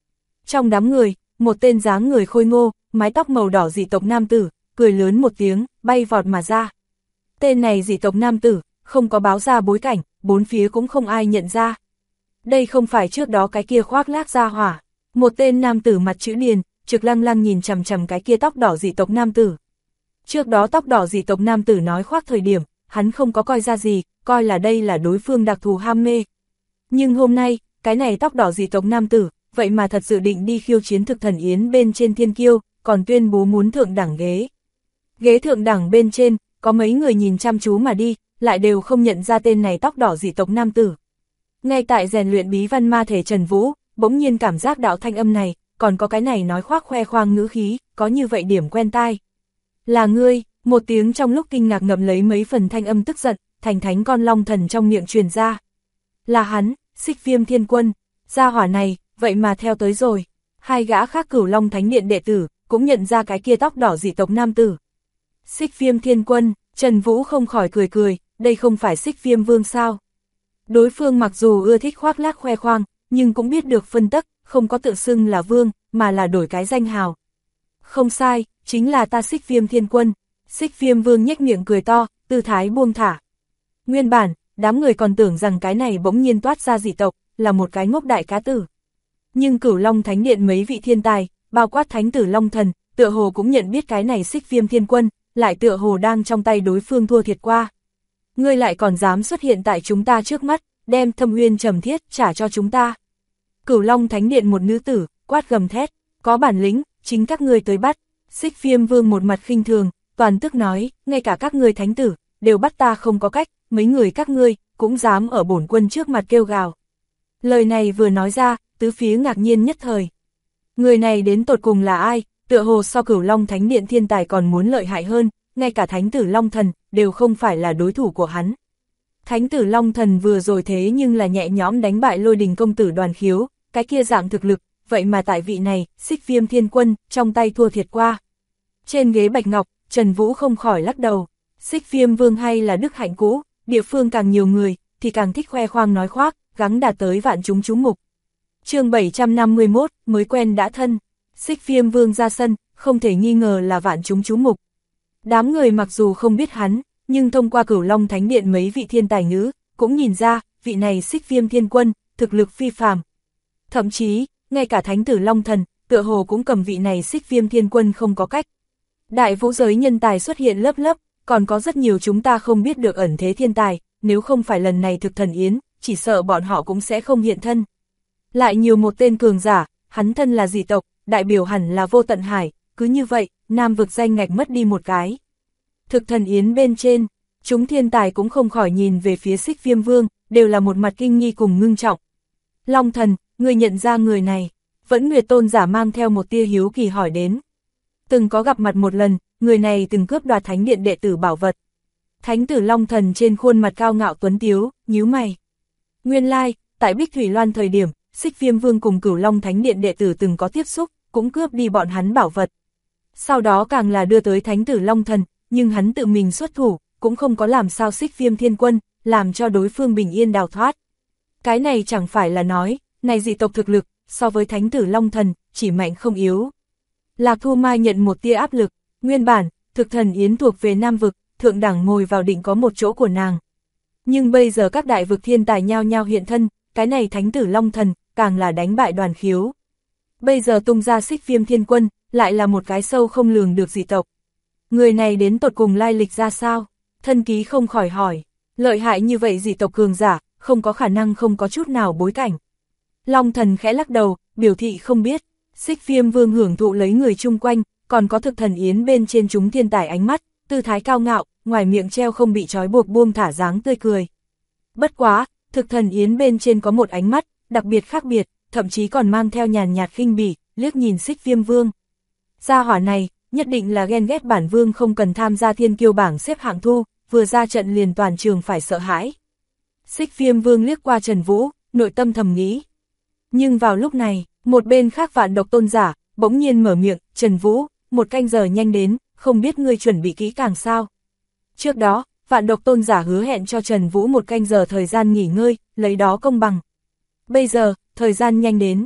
Trong đám người, một tên dáng người khôi ngô, mái tóc màu đỏ dị tộc nam tử, cười lớn một tiếng, bay vọt mà ra. Tên này dị tộc nam tử, không có báo ra bối cảnh, bốn phía cũng không ai nhận ra. Đây không phải trước đó cái kia khoác lác ra hỏa. Một tên nam tử mặt chữ điền, trực lăng lăng nhìn chằm chằm cái kia tóc đỏ dị tộc nam tử. Trước đó tóc đỏ dị tộc nam tử nói khoác thời điểm, hắn không có coi ra gì, coi là đây là đối phương đặc thù ham mê. Nhưng hôm nay, cái này tóc đỏ dị tộc nam tử, vậy mà thật sự định đi khiêu chiến thực thần yến bên trên thiên kiêu, còn tuyên bố muốn thượng đẳng ghế. Ghế thượng đẳng bên trên, có mấy người nhìn chăm chú mà đi, lại đều không nhận ra tên này tóc đỏ dị tộc nam tử. Ngay tại rèn luyện bí văn ma thể Trần Vũ, bỗng nhiên cảm giác đạo thanh âm này, còn có cái này nói khoác khoe khoang ngữ khí, có như vậy điểm quen tai. Là ngươi, một tiếng trong lúc kinh ngạc ngậm lấy mấy phần thanh âm tức giận, thành thánh con long thần trong miệng truyền ra. Là hắn, Xích Viêm Thiên Quân, gia hỏa này, vậy mà theo tới rồi. Hai gã khác Cửu Long Thánh Điện đệ tử, cũng nhận ra cái kia tóc đỏ dị tộc nam tử. Xích Viêm Thiên Quân, Trần Vũ không khỏi cười cười, đây không phải Xích Viêm Vương sao? Đối phương mặc dù ưa thích khoác lác khoe khoang, nhưng cũng biết được phân tắc, không có tự xưng là vương, mà là đổi cái danh hào. Không sai, chính là ta Xích Viêm Thiên Quân. Xích Viêm Vương nhếch miệng cười to, tư thái buông thả. Nguyên bản, đám người còn tưởng rằng cái này bỗng nhiên toát ra dị tộc, là một cái ngốc đại cá tử. Nhưng Cửu Long Thánh Điện mấy vị thiên tài, bao quát Thánh tử Long Thần, tựa hồ cũng nhận biết cái này Xích Viêm Thiên Quân, lại tựa hồ đang trong tay đối phương thua thiệt qua. Ngươi lại còn dám xuất hiện tại chúng ta trước mắt, đem Thâm Uyên Trầm Thiết trả cho chúng ta. Cửu Long Thánh Điện một nữ tử, quát gầm thét, có bản lĩnh, chính các ngươi tới bắt. Xích Viêm Vương một mặt khinh thường, toàn tức nói, ngay cả các ngươi thánh tử, đều bắt ta không có cách, mấy người các ngươi, cũng dám ở bổn quân trước mặt kêu gào. Lời này vừa nói ra, tứ phía ngạc nhiên nhất thời. Người này đến tột cùng là ai, tựa hồ so Cửu Long Thánh Điện thiên tài còn muốn lợi hại hơn, ngay cả Thánh tử Long Thần, đều không phải là đối thủ của hắn. Thánh tử Long Thần vừa rồi thế nhưng là nhẹ nhõm đánh bại Lôi Đình công tử Đoàn Khiếu, cái kia dạng thực lực, vậy mà tại vị này, Xích Viêm Thiên Quân, trong tay thua thiệt qua. Trên ghế bạch ngọc, Trần Vũ không khỏi lắc đầu, Xích Viêm Vương hay là đức hạnh cũ, địa phương càng nhiều người, thì càng thích khoe khoang nói khoác, gắng đạt tới vạn chúng chú mục. Chương 751, mới quen đã thân, Xích Viêm Vương ra sân, không thể nghi ngờ là vạn chúng chú mục. Đám người mặc dù không biết hắn, nhưng thông qua Cửu Long Thánh Điện mấy vị thiên tài ngữ, cũng nhìn ra, vị này Xích Viêm Thiên Quân, thực lực phi phàm. Thậm chí, ngay cả Thánh tử Long Thần, tựa hồ cũng cầm vị này Xích Viêm Thiên Quân không có cách. Đại vũ giới nhân tài xuất hiện lớp lớp, còn có rất nhiều chúng ta không biết được ẩn thế thiên tài, nếu không phải lần này thực thần yến, chỉ sợ bọn họ cũng sẽ không hiện thân. Lại nhiều một tên cường giả, hắn thân là dị tộc, đại biểu hẳn là Vô Tận Hải, cứ như vậy, Nam vực danh ngạch mất đi một cái. Thực thần yến bên trên, chúng thiên tài cũng không khỏi nhìn về phía Xích Viêm Vương, đều là một mặt kinh nghi cùng ngưng trọng. Long Thần, người nhận ra người này, Vẫn Nguyệt tôn giả mang theo một tia hiếu kỳ hỏi đến. Từng có gặp mặt một lần, người này từng cướp đoạt Thánh Điện đệ tử bảo vật. Thánh tử Long Thần trên khuôn mặt cao ngạo tuấn tiếu, nhíu mày. Nguyên lai, tại Bích Thủy Loan thời điểm, Xích Viêm Vương cùng Cửu Long Thánh Điện đệ tử từng có tiếp xúc, cũng cướp đi bọn hắn bảo vật. Sau đó càng là đưa tới Thánh tử Long Thần, nhưng hắn tự mình xuất thủ, cũng không có làm sao Xích Viêm Thiên Quân, làm cho đối phương bình yên đào thoát. Cái này chẳng phải là nói, này dị tộc thực lực, so với Thánh tử Long Thần, chỉ mạnh không yếu. Lạc Thu Mai nhận một tia áp lực, nguyên bản, thực thần yến thuộc về Nam vực, thượng đẳng ngồi vào định có một chỗ của nàng. Nhưng bây giờ các đại vực thiên tài nhao nhao hiện thân, cái này Thánh tử Long Thần, càng là đánh bại Đoàn Khiếu. Bây giờ tung ra Xích Viêm Thiên Quân, lại là một cái sâu không lường được dị tộc. Người này đến tột cùng lai lịch ra sao? Thân ký không khỏi hỏi, lợi hại như vậy dị tộc cường giả, không có khả năng không có chút nào bối cảnh. Long Thần khẽ lắc đầu, biểu thị không biết. Xích Viêm Vương hưởng thụ lấy người chung quanh, còn có thực thần yến bên trên chúng thiên tài ánh mắt, tư thái cao ngạo, ngoài miệng treo không bị trói buộc buông thả dáng tươi cười. Bất quá, thực thần yến bên trên có một ánh mắt, đặc biệt khác biệt, thậm chí còn mang theo nhàn nhạt khinh bỉ, liếc nhìn Xích Viêm Vương. Gia hỏa này, nhất định là ghen ghét bản vương không cần tham gia thiên kiêu bảng xếp hạng thu, vừa ra trận liền toàn trường phải sợ hãi. Xích Viêm Vương liếc qua Trần Vũ, nội tâm thầm nghĩ. Nhưng vào lúc này, một bên khác Vạn Độc tôn giả, bỗng nhiên mở miệng, Trần Vũ, một canh giờ nhanh đến, không biết ngươi chuẩn bị kỹ càng sao. Trước đó, Vạn Độc tôn giả hứa hẹn cho Trần Vũ một canh giờ thời gian nghỉ ngơi, lấy đó công bằng. Bây giờ, thời gian nhanh đến,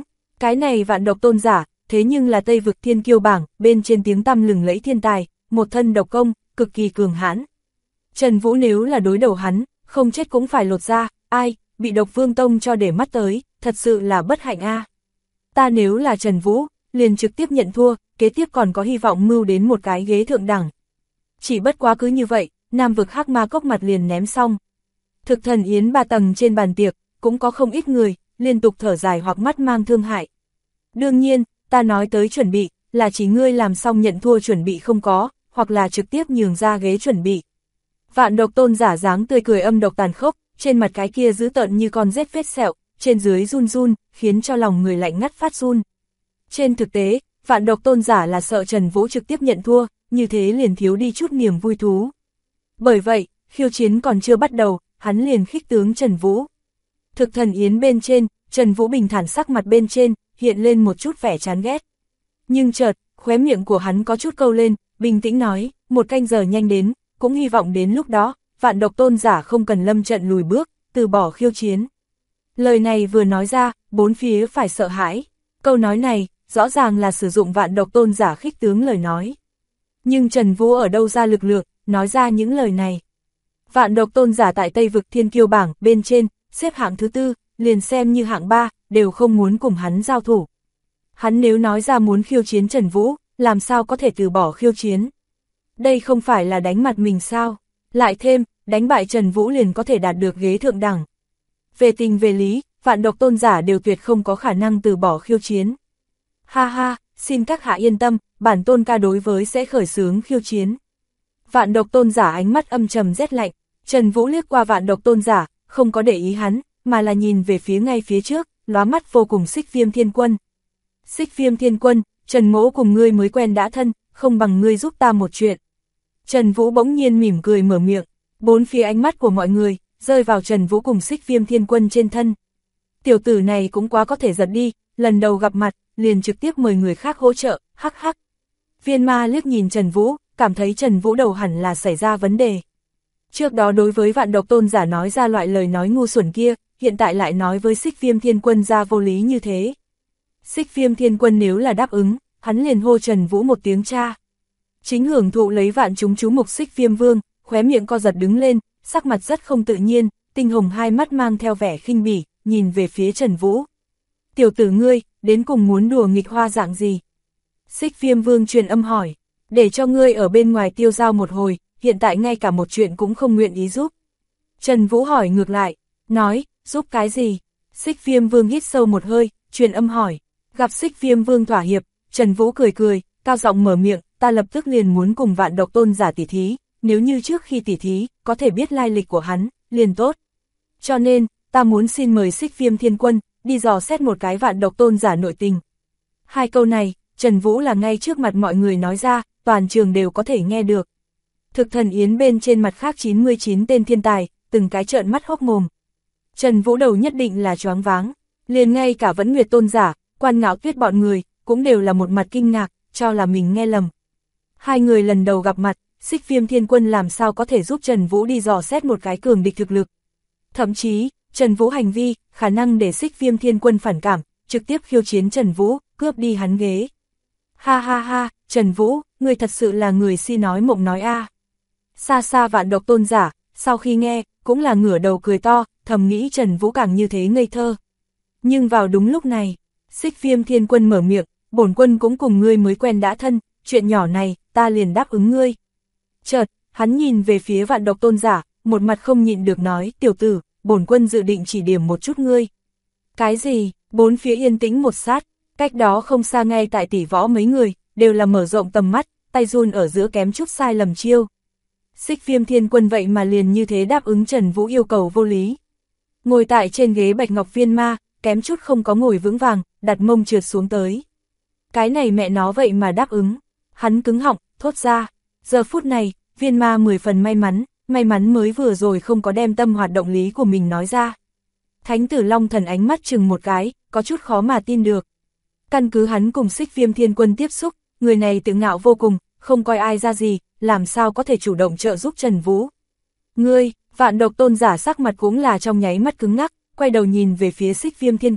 Cái này vạn độc tôn giả, thế nhưng là Tây vực thiên kiêu bảng, bên trên tiếng tăm lừng lẫy thiên tài, một thân độc công, cực kỳ cường hãn. Trần Vũ nếu là đối đầu hắn, không chết cũng phải lột ra, ai, bị độc vương tông cho để mắt tới, thật sự là bất hạnh a. Ta nếu là Trần Vũ, liền trực tiếp nhận thua, kế tiếp còn có hy vọng mưu đến một cái ghế thượng đẳng. Chỉ bất quá cứ như vậy, Nam vực hắc ma cốc mặt liền ném xong. Thực thần yến 3 tầng trên bàn tiệc, cũng có không ít người, liên tục thở dài hoặc mắt mang thương hại. Đương nhiên, ta nói tới chuẩn bị, là chỉ ngươi làm xong nhận thua chuẩn bị không có, hoặc là trực tiếp nhường ra ghế chuẩn bị. Vạn độc tôn giả dáng tươi cười âm độc tàn khốc, trên mặt cái kia dữ tợn như con rết vết sẹo, trên dưới run run, khiến cho lòng người lạnh ngắt phát run. Trên thực tế, vạn độc tôn giả là sợ Trần Vũ trực tiếp nhận thua, như thế liền thiếu đi chút niềm vui thú. Bởi vậy, khiêu chiến còn chưa bắt đầu, hắn liền khích tướng Trần Vũ. Thực thần yến bên trên, Trần Vũ bình thản sắc mặt bên trên, hiện lên một chút vẻ chán ghét. Nhưng chợt, khóe miệng của hắn có chút câu lên, bình tĩnh nói, 1 canh giờ nhanh đến, cũng hy vọng đến lúc đó, vạn độc tôn giả không cần lâm trận lùi bước, từ bỏ khiêu chiến. Lời này vừa nói ra, bốn phía phải sợ hãi. Câu nói này, rõ ràng là sử dụng vạn độc tôn giả khích tướng lời nói. Nhưng Trần Vũ ở đâu ra lực lượng, nói ra những lời này. Vạn độc tôn giả tại Tây vực thiên kiêu bảng, bên trên, xếp hạng thứ 4, liền xem như hạng 3, đều không muốn cùng hắn giao thủ. Hắn nếu nói ra muốn khiêu chiến Trần Vũ, làm sao có thể từ bỏ khiêu chiến. Đây không phải là đánh mặt mình sao? Lại thêm, đánh bại Trần Vũ liền có thể đạt được ghế thượng đẳng. Về tình về lý, vạn độc tôn giả đều tuyệt không có khả năng từ bỏ khiêu chiến. Ha ha, xin các hạ yên tâm, bản tôn ca đối với sẽ khởi xướng khiêu chiến. Vạn độc tôn giả ánh mắt âm trầm rét lạnh, Trần Vũ liếc qua vạn độc tôn giả, không có để ý hắn, mà là nhìn về phía ngay phía trước, lóa mắt vô cùng Xích Viêm Thiên Quân. Xích Viêm Thiên Quân, Trần mỗ cùng ngươi mới quen đã thân, không bằng ngươi giúp ta một chuyện. Trần Vũ bỗng nhiên mỉm cười mở miệng, bốn phía ánh mắt của mọi người, rơi vào Trần Vũ cùng Xích Viêm Thiên Quân trên thân. Tiểu tử này cũng quá có thể giật đi, lần đầu gặp mặt, liền trực tiếp mời người khác hỗ trợ, hắc hắc. Viên Ma liếc nhìn Trần Vũ, cảm thấy Trần Vũ đầu hẳn là xảy ra vấn đề. Trước đó đối với vạn độc tôn giả nói ra loại lời nói ngu xuẩn kia, hiện tại lại nói với Xích Viêm Thiên Quân ra vô lý như thế. Xích Viêm Thiên Quân nếu là đáp ứng, hắn liền hô Trần Vũ một tiếng cha. Chính hưởng thụ lấy vạn chúng chú mục Xích Viêm Vương, khóe miệng co giật đứng lên, sắc mặt rất không tự nhiên, tinh hồng hai mắt mang theo vẻ khinh bỉ, nhìn về phía Trần Vũ. Tiểu tử ngươi, đến cùng muốn đùa nghịch hoa dạng gì? Xích Viêm Vương truyền âm hỏi, để cho ngươi ở bên ngoài tiêu dao một hồi, hiện tại ngay cả một chuyện cũng không nguyện ý giúp. Trần Vũ hỏi ngược lại, nói, giúp cái gì? Xích Viêm Vương hít sâu một hơi, truyền âm hỏi, gặp Xích Viêm Vương thỏa hiệp, Trần Vũ cười cười, cao giọng mở miệng, ta lập tức liền muốn cùng vạn độc tôn giả tỉ thí, nếu như trước khi tỉ thí, có thể biết lai lịch của hắn, liền tốt. Cho nên, ta muốn xin mời Xích Viêm Thiên Quân, đi dò xét một cái vạn độc tôn giả nội tình. Hai câu này, Trần Vũ là ngay trước mặt mọi người nói ra, toàn trường đều có thể nghe được. Thực thần yến bên trên mặt khác 99 tên thiên tài, từng cái trợn mắt hốc mồm. Trần Vũ đầu nhất định là choáng váng, liền ngay cả Vẫn Nguyệt tôn giả, Quan Ngạo Tuyết bọn người, cũng đều là một mặt kinh ngạc, cho là mình nghe lầm. Hai người lần đầu gặp mặt, Xích Viêm Thiên Quân làm sao có thể giúp Trần Vũ đi dò xét một cái cường địch thực lực. Thậm chí, Trần Vũ hành vi, khả năng để Xích Viêm Thiên Quân phản cảm, trực tiếp khiêu chiến Trần Vũ, cướp đi hắn ghế. Ha ha ha, Trần Vũ, ngươi thật sự là người si nói mộng nói a. Xa xa vạn độc tôn giả, sau khi nghe, cũng là ngửa đầu cười to, thầm nghĩ Trần Vũ càng như thế ngây thơ. Nhưng vào đúng lúc này, Xích Viêm Thiên Quân mở miệng, bổn quân cũng cùng ngươi mới quen đã thân, chuyện nhỏ này, ta liền đáp ứng ngươi. Chợt, hắn nhìn về phía vạn độc tôn giả, một mặt không nhịn được nói, tiểu tử, bổn quân dự định chỉ điểm một chút ngươi. Cái gì? Bốn phía yên tĩnh một sát, cách đó không xa ngay tại tỷ võ mấy người, đều là mở rộng tầm mắt, tay run ở giữa kém chút sai lầm chiêu. Xích Viêm Thiên Quân vậy mà liền như thế đáp ứng Trần Vũ yêu cầu vô lý. Ngồi tại trên ghế bạch ngọc viên ma, kém chút không có ngồi vững vàng, đặt mông trượt xuống tới. Cái này mẹ nó vậy mà đáp ứng. Hắn cứng họng, thốt ra. Giờ phút này, viên ma 10 phần may mắn mới vừa rồi không có đem tâm hoạt động lý của mình nói ra. Thánh tử Long Thần ánh mắt chừng một cái, có chút khó mà tin được. Căn cứ hắn cùng Xích Viêm Thiên Quân tiếp xúc, người này tự ngạo vô cùng, không coi ai ra gì, làm sao có thể chủ động trợ giúp Trần Vũ. Ngươi, vạn độc tôn giả sắc mặt cũng là trong nháy mắt cứng ngắc, quay đầu nhìn về phía Xích Viêm Thiên Quân,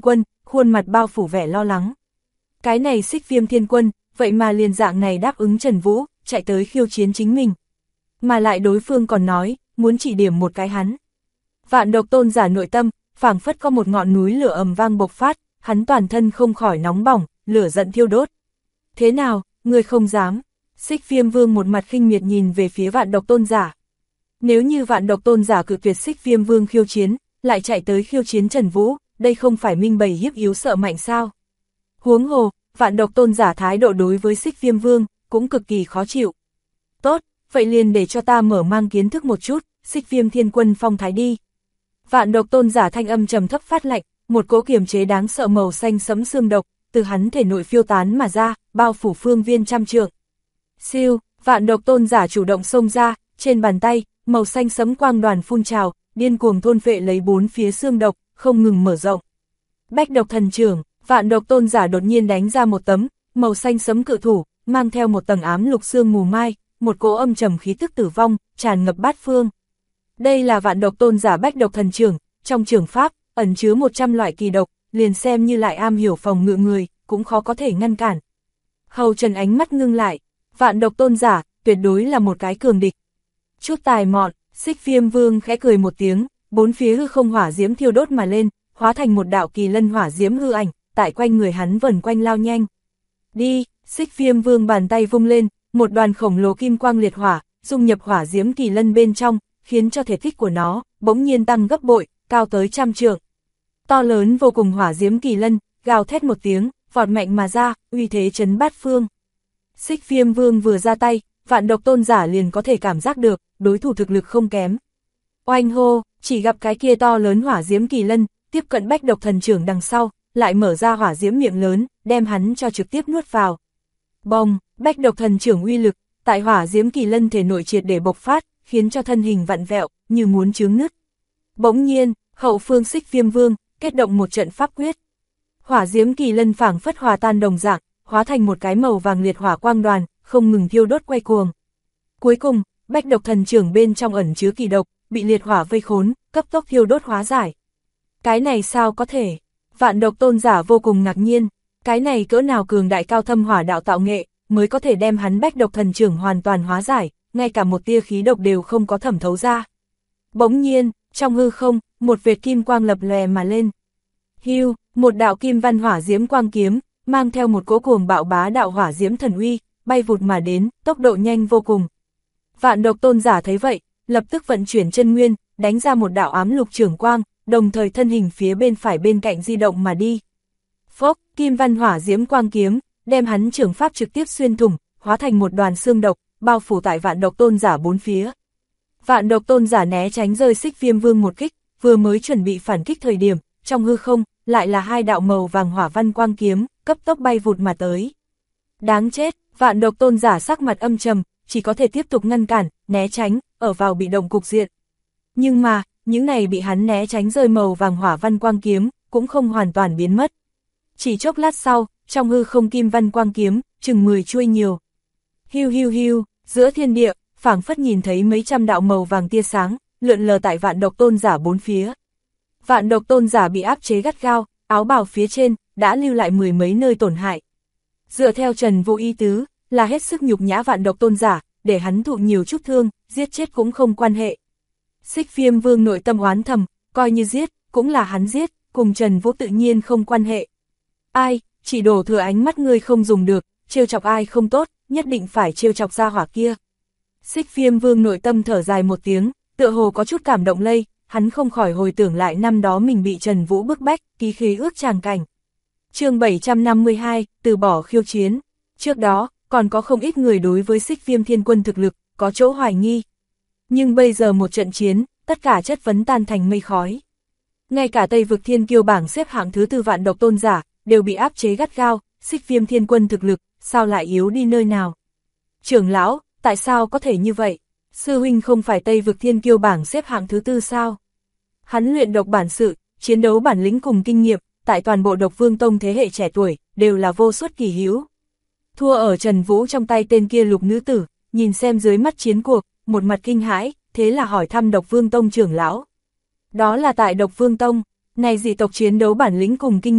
khuôn mặt bao phủ vẻ lo lắng. Cái này Xích Viêm Thiên Quân, vậy mà liền dạng này đáp ứng Trần Vũ, chạy tới khiêu chiến chính mình. Mà lại đối phương còn nói, muốn chỉ điểm một cái hắn. Vạn Độc Tôn giả nội tâm, phảng phất có một ngọn núi lửa ầm vang bộc phát, hắn toàn thân không khỏi nóng bỏng, lửa giận thiêu đốt. Thế nào, ngươi không dám? Xích Viêm Vương một mặt khinh miệt nhìn về phía Vạn Độc Tôn giả. Nếu như Vạn Độc Tôn giả cự tuyệt Xích Viêm Vương khiêu chiến, lại chạy tới khiêu chiến Trần Vũ, đây không phải minh bày hiếp yếu sợ mạnh sao? Huống hồ, Vạn Độc Tôn giả thái độ đối với Xích Viêm Vương cũng cực kỳ khó chịu. Tốt, vậy liền để cho ta mở mang kiến thức một chút, Xích Viêm Thiên Quân phong thái đi. Vạn Độc Tôn giả thanh âm trầm thấp phát lạnh, một cỗ kiềm chế đáng sợ màu xanh sẫm xương độc từ hắn thể nội phiêu tán mà ra, bao phủ phương viên trăm trượng. Siêu, Vạn Độc Tôn giả chủ động xông ra, trên bàn tay, màu xanh sẫm quang đoàn phun trào, điên cuồng thôn phệ lấy bốn phía xương độc, không ngừng mở rộng. Bách Độc Thần Chưởng, Vạn Độc Tôn giả đột nhiên đánh ra một tấm màu xanh sẫm cự thủ, mang theo một tầng ám lục xương mù mai, một cỗ âm trầm khí tức tử vong tràn ngập bát phương. Đây là Vạn Độc Tôn giả Bách Độc Thần Chưởng, trong chưởng pháp ẩn chứa 100 loại kỳ độc, liền xem như lại am hiểu phòng ngự người, cũng khó có thể ngăn cản. Hầu Trần ánh mắt ngưng lại, Vạn Độc Tôn giả tuyệt đối là một cái cường địch. Chút tài mọn, Xích Viêm Vương khẽ cười một tiếng, bốn phía hư không hỏa diễm thiêu đốt mà lên, hóa thành một đạo kỳ lân hỏa diễm hư ảnh, tại quanh người hắn vần quanh lao nhanh. Đi, Xích Viêm Vương bàn tay vung lên, một đoàn khổng lồ kim quang liệt hỏa, dung nhập hỏa diễm kỳ lân bên trong, khiến cho thể tích của nó bỗng nhiên tăng gấp bội, cao tới 100 trượng. To lớn vô cùng hỏa diễm kỳ lân, gào thét một tiếng, vọt mạnh mà ra, uy thế chấn bát phương. Xích Viêm Vương vừa ra tay, Vạn Độc Tôn giả liền có thể cảm giác được, đối thủ thực lực không kém. Oanh hô, chỉ gặp cái kia to lớn hỏa diễm kỳ lân, tiếp cận Bách Độc Thần Chưởng đằng sau, lại mở ra hỏa diễm miệng lớn, đem hắn cho trực tiếp nuốt vào. Bông, Bách Độc Thần Chưởng uy lực, tại hỏa diễm kỳ lân thể nội triệt để bộc phát, khiến cho thân hình vặn vẹo, như muốn chướng nứt. Bỗng nhiên, hậu phương Xích Viêm Vương kết động một trận pháp quyết. Hỏa diễm kỳ lân phảng phất hòa tan đồng dạng, hóa thành một cái màu vàng liệt hỏa quang đoàn, không ngừng thiêu đốt quay cuồng. Cuối cùng, Bách Độc Thần Chưởng bên trong ẩn chứa kỳ độc, bị liệt hỏa vây khốn, cấp tốc thiêu đốt hóa giải. Cái này sao có thể? Vạn Độc Tôn giả vô cùng ngạc nhiên, cái này cỡ nào cường đại cao thâm hỏa đạo tạo nghệ, mới có thể đem hắn Bách Độc Thần Chưởng hoàn toàn hóa giải, ngay cả một tia khí độc đều không có thẩm thấu ra. Bỗng nhiên, trong hư không, một vệt kim quang lập lòe mà lên. Hưu, một đạo kim văn hỏa diễm quang kiếm, mang theo một cỗ cuồng bạo bá đạo hỏa diễm thần uy, bay vụt mà đến, tốc độ nhanh vô cùng. Vạn Độc Tôn giả thấy vậy, lập tức vận chuyển chân nguyên, đánh ra một đạo ám lục chưởng quang, đồng thời thân hình phía bên phải bên cạnh di động mà đi. Phốc, kim văn hỏa diễm quang kiếm, đem hắn chưởng pháp trực tiếp xuyên thủng, hóa thành một đoàn xương độc, bao phủ tại Vạn Độc Tôn giả bốn phía. Vạn Độc Tôn giả né tránh rơi Xích Viêm Vương một kích, vừa mới chuẩn bị phản kích thời điểm, trong hư không, lại là hai đạo màu vàng hỏa văn quang kiếm, cấp tốc bay vụt mà tới. Đáng chết, Vạn Độc Tôn giả sắc mặt âm trầm, chỉ có thể tiếp tục ngăn cản, né tránh, ở vào bị động cục diện. Nhưng mà, những này bị hắn né tránh rơi màu vàng hỏa văn quang kiếm, cũng không hoàn toàn biến mất. Chỉ chốc lát sau, trong hư không kim văn quang kiếm, chừng 10 chuôi nhiều. Hiu hiu hiu, giữa thiên địa, phảng phất nhìn thấy mấy trăm đạo màu vàng tia sáng, lượn lờ tại Vạn Độc Tôn giả bốn phía. Vạn Độc Tôn giả bị áp chế gắt gao, áo bào phía trên, đã lưu lại 10 mấy nơi tổn hại. Dựa theo Trần Vũ ý tứ, là hết sức nhục nhã Vạn Độc Tôn giả, để hắn thụ nhiều chút thương, giết chết cũng không quan hệ. Xích Viêm Vương nội tâm oán thầm, coi như giết, cũng là hắn giết, cùng Trần Vũ tự nhiên không quan hệ. Ai, chỉ đổ thừa ánh mắt ngươi không dùng được, trêu chọc ai không tốt, nhất định phải trêu chọc ra hỏa kia. Xích Viêm Vương nội tâm thở dài một tiếng, tựa hồ có chút cảm động lây, hắn không khỏi hồi tưởng lại năm đó mình bị Trần Vũ bức bách, ký khí ước tràng cảnh. Chương 752, từ bỏ khiêu chiến. Trước đó, còn có không ít người đối với Xích Viêm Thiên Quân thực lực, có chỗ hoài nghi. Nhưng bây giờ một trận chiến, tất cả chất vấn tan thành mây khói. Ngay cả Tây Vực Thiên Kiêu bảng xếp hạng thứ 4 Vạn Độc Tôn giả, đều bị áp chế gắt gao, Xích Viêm Thiên Quân thực lực, sao lại yếu đi nơi nào? Trưởng lão, tại sao có thể như vậy? Sư huynh không phải Tây Vực Thiên Kiêu bảng xếp hạng thứ 4 sao? Hắn luyện độc bản sự, chiến đấu bản lĩnh cùng kinh nghiệm, tại toàn bộ Độc Vương Tông thế hệ trẻ tuổi, đều là vô suất kỳ hữu. Thua ở Trần Vũ trong tay tên kia lục nữ tử, nhìn xem dưới mắt chiến cuộc, một mặt kinh hãi, thế là hỏi thăm Độc Vương Tông trưởng lão. Đó là tại Độc Vương Tông, này dị tộc chiến đấu bản lĩnh cùng kinh nghiệm,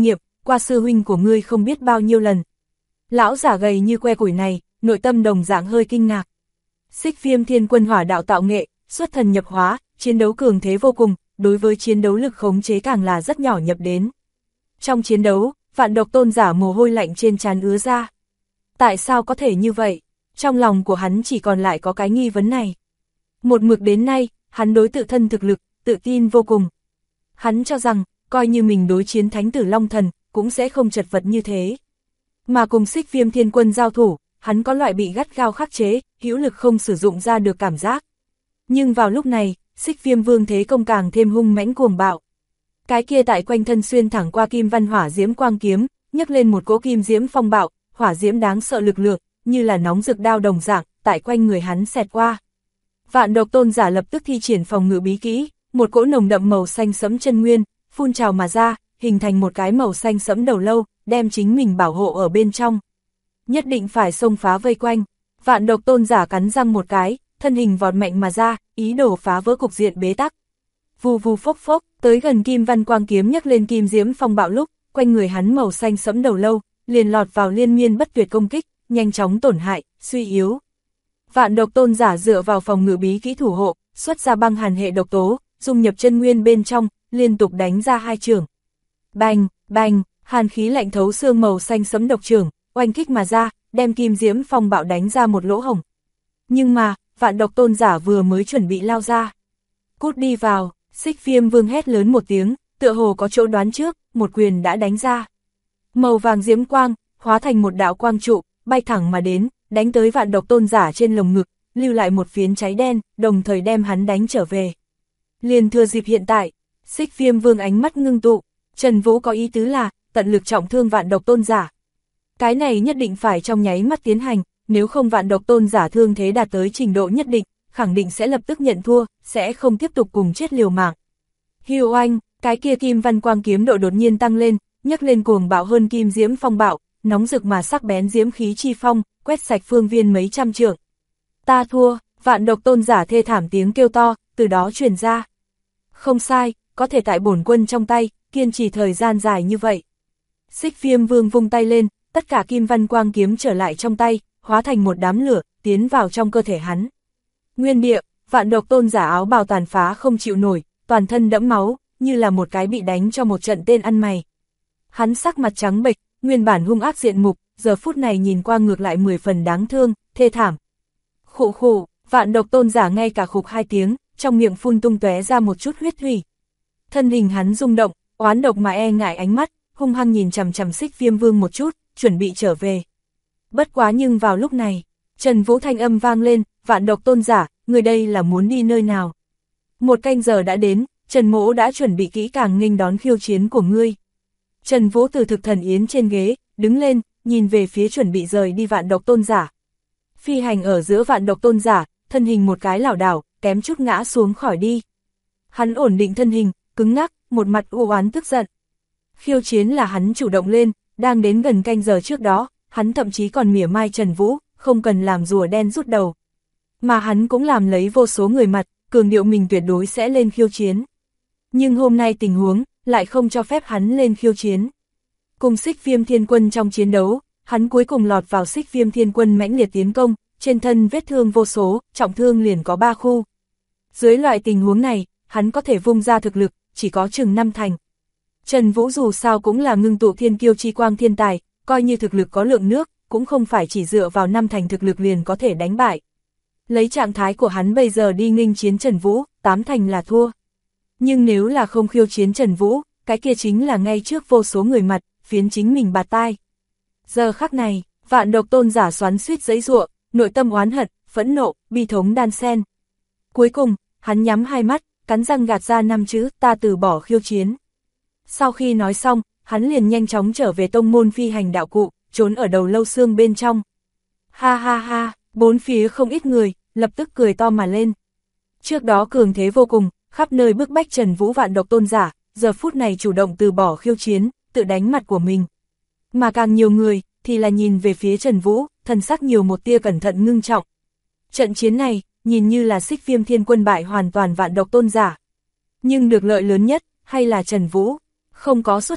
qua sư huynh của ngươi không biết bao nhiêu lần. Lão giả gầy như que củi này, nội tâm đồng dạng hơi kinh ngạc. Xích Viêm Thiên Quân hỏa đạo tạo nghệ, xuất thần nhập hóa, chiến đấu cường thế vô cùng, đối với chiến đấu lực khống chế càng là rất nhỏ nhập đến. Trong chiến đấu, Vạn Độc Tôn giả mồ hôi lạnh trên trán ứa ra. Tại sao có thể như vậy? Trong lòng của hắn chỉ còn lại có cái nghi vấn này. Một mực đến nay, hắn đối tự thân thực lực, tự tin vô cùng. Hắn cho rằng, coi như mình đối chiến Thánh tử Long Thần, cũng sẽ không chật vật như thế. Mà cùng Xích Viêm Thiên Quân giao thủ, hắn có loại bị gắt gao khắc chế, hữu lực không sử dụng ra được cảm giác. Nhưng vào lúc này, Xích Viêm Vương thế công càng thêm hung mãnh cuồng bạo. Cái kia tại quanh thân xuyên thẳng qua kim văn hỏa diễm quang kiếm, nhấc lên một cỗ kim diễm phong bạo, hỏa diễm đáng sợ lực lượng, như là nóng rực đao đồng dạng, tại quanh người hắn xẹt qua. Vạn Độc Tôn giả lập tức thi triển phòng ngự bí kỹ, một cỗ nồng đậm màu xanh sẫm chân nguyên, phun trào mà ra, hình thành một cái màu xanh sẫm đầu lâu, đem chính mình bảo hộ ở bên trong. Nhất định phải xông phá vây quanh. Vạn Độc Tôn giả cắn răng một cái, thân hình vọt mạnh mà ra, ý đồ phá vỡ cục diện bế tắc. Vù vù phốc phốc, tới gần kim văn quang kiếm nhấc lên kim diễm phong bạo lúc, quanh người hắn màu xanh sẫm đầu lâu, liền lọt vào liên miên bất tuyệt công kích, nhanh chóng tổn hại, suy yếu. Vạn Độc Tôn giả dựa vào phòng ngự bí kỹ thủ hộ, xuất ra băng hàn hệ độc tố, dung nhập chân nguyên bên trong, liên tục đánh ra hai chưởng. Bành, bành, hàn khí lạnh thấu xương màu xanh sẫm độc chưởng, oanh kích mà ra, đem kim diễm phong bạo đánh ra một lỗ hổng. Nhưng mà, Vạn Độc Tôn giả vừa mới chuẩn bị lao ra. Cút đi vào, Xích Viêm Vương hét lớn một tiếng, tựa hồ có chỗ đoán trước, một quyền đã đánh ra. Màu vàng diễm quang, hóa thành một đạo quang trụ, bay thẳng mà đến, đánh tới Vạn Độc Tôn giả trên lồng ngực, lưu lại một phiến cháy đen, đồng thời đem hắn đánh trở về. Liền thừa dịp hiện tại, Xích Viêm Vương ánh mắt ngưng tụ, Trần Vũ có ý tứ là, tận lực trọng thương Vạn Độc Tôn giả. Cái này nhất định phải trong nháy mắt tiến hành, nếu không Vạn Độc Tôn giả thương thế đạt tới trình độ nhất định, khẳng định sẽ lập tức nhận thua, sẽ không tiếp tục cùng chết liều mạng. Hiu oanh, cái kia kim văn quang kiếm độ đột nhiên tăng lên, nhấc lên cuồng bạo hơn kim diễm phong bạo, nóng rực mà sắc bén diễm khí chi phong, quét sạch phương viên mấy trăm trượng. Ta thua, Vạn Độc Tôn giả thê thảm tiếng kêu to, từ đó truyền ra. Không sai, có thể tại bổn quân trong tay, kiên trì thời gian dài như vậy. Xích Viêm Vương vung tay lên, tất cả kim văn quang kiếm trở lại trong tay, hóa thành một đám lửa, tiến vào trong cơ thể hắn. Nguyên địa, Vạn Độc Tôn giả áo bào tàn phá không chịu nổi, toàn thân đẫm máu, như là một cái bị đánh cho một trận tên ăn mày. Hắn sắc mặt trắng bệch, nguyên bản hung ác diện mục, giờ phút này nhìn qua ngược lại 10 phần đáng thương, thê thảm. Khụ khụ, Vạn Độc Tôn giả ngay cả khục hai tiếng, trong miệng phun tung tóe ra một chút huyết thủy. Thân hình hắn rung động, oán độc mà e ngại ánh mắt, hung hăng nhìn chằm chằm Xích Viêm Vương một chút, chuẩn bị trở về. Bất quá nhưng vào lúc này, Trần Vũ thanh âm vang lên, Vạn Độc Tôn giả, người đây là muốn đi nơi nào? Một canh giờ đã đến, Trần Mỗ đã chuẩn bị kỹ càng nghênh đón khiêu chiến của ngươi. Trần Vũ từ thực thần yến trên ghế, đứng lên, nhìn về phía chuẩn bị rời đi Vạn Độc Tôn giả. Phi hành ở giữa Vạn Độc Tôn giả, thân hình một cái lảo đảo, kém chút ngã xuống khỏi đi. Hắn ổn định thân hình, cứng ngắc, một mặt u oán tức giận. Khiêu chiến là hắn chủ động lên, đang đến gần canh giờ trước đó, hắn thậm chí còn mỉa mai Trần Vũ, không cần làm rùa đen rút đầu. Mà hắn cũng làm lấy vô số người mặt, cường điệu mình tuyệt đối sẽ lên khiêu chiến. Nhưng hôm nay tình huống, lại không cho phép hắn lên khiêu chiến. Cùng Xích Viêm Thiên Quân trong chiến đấu, hắn cuối cùng lọt vào Xích Viêm Thiên Quân mãnh liệt tiến công, trên thân vết thương vô số, trọng thương liền có 3 khu. Dưới loại tình huống này, hắn có thể vung ra thực lực, chỉ có chừng 5 thành. Trần Vũ dù sao cũng là ngưng tụ thiên kiêu chi quang thiên tài, coi như thực lực có lượng nước, cũng không phải chỉ dựa vào 5 thành thực lực liền có thể đánh bại. Lấy trạng thái của hắn bây giờ đi nghênh chiến Trần Vũ, 8 thành là thua. Nhưng nếu là không khiêu chiến Trần Vũ, cái kia chính là ngay trước vô số người mặt, phiến chính mình bạt tai. Giờ khắc này, Vạn Độc Tôn giả xoắn xuýt giãy giụa, nội tâm oán hận, phẫn nộ, bi thống đan xen. Cuối cùng, hắn nhắm hai mắt, cắn răng gạt ra 5 chữ, ta từ bỏ khiêu chiến. Sau khi nói xong, hắn liền nhanh chóng trở về tông môn phi hành đạo cụ, trốn ở đầu lâu xương bên trong. Ha ha ha, bốn phía không ít người, lập tức cười to mà lên. Trước đó cường thế vô cùng, khắp nơi bức bách Trần Vũ Vạn Độc Tôn giả, giờ phút này chủ động từ bỏ khiêu chiến, tự đánh mặt của mình. Mà càng nhiều người, thì là nhìn về phía Trần Vũ, thần sắc nhiều một tia cẩn thận ngưng trọng. Trận chiến này, nhìn như là Xích Viêm Thiên Quân bại hoàn toàn Vạn Độc Tôn giả. Nhưng được lợi lớn nhất, hay là Trần Vũ, không có xuất thủ,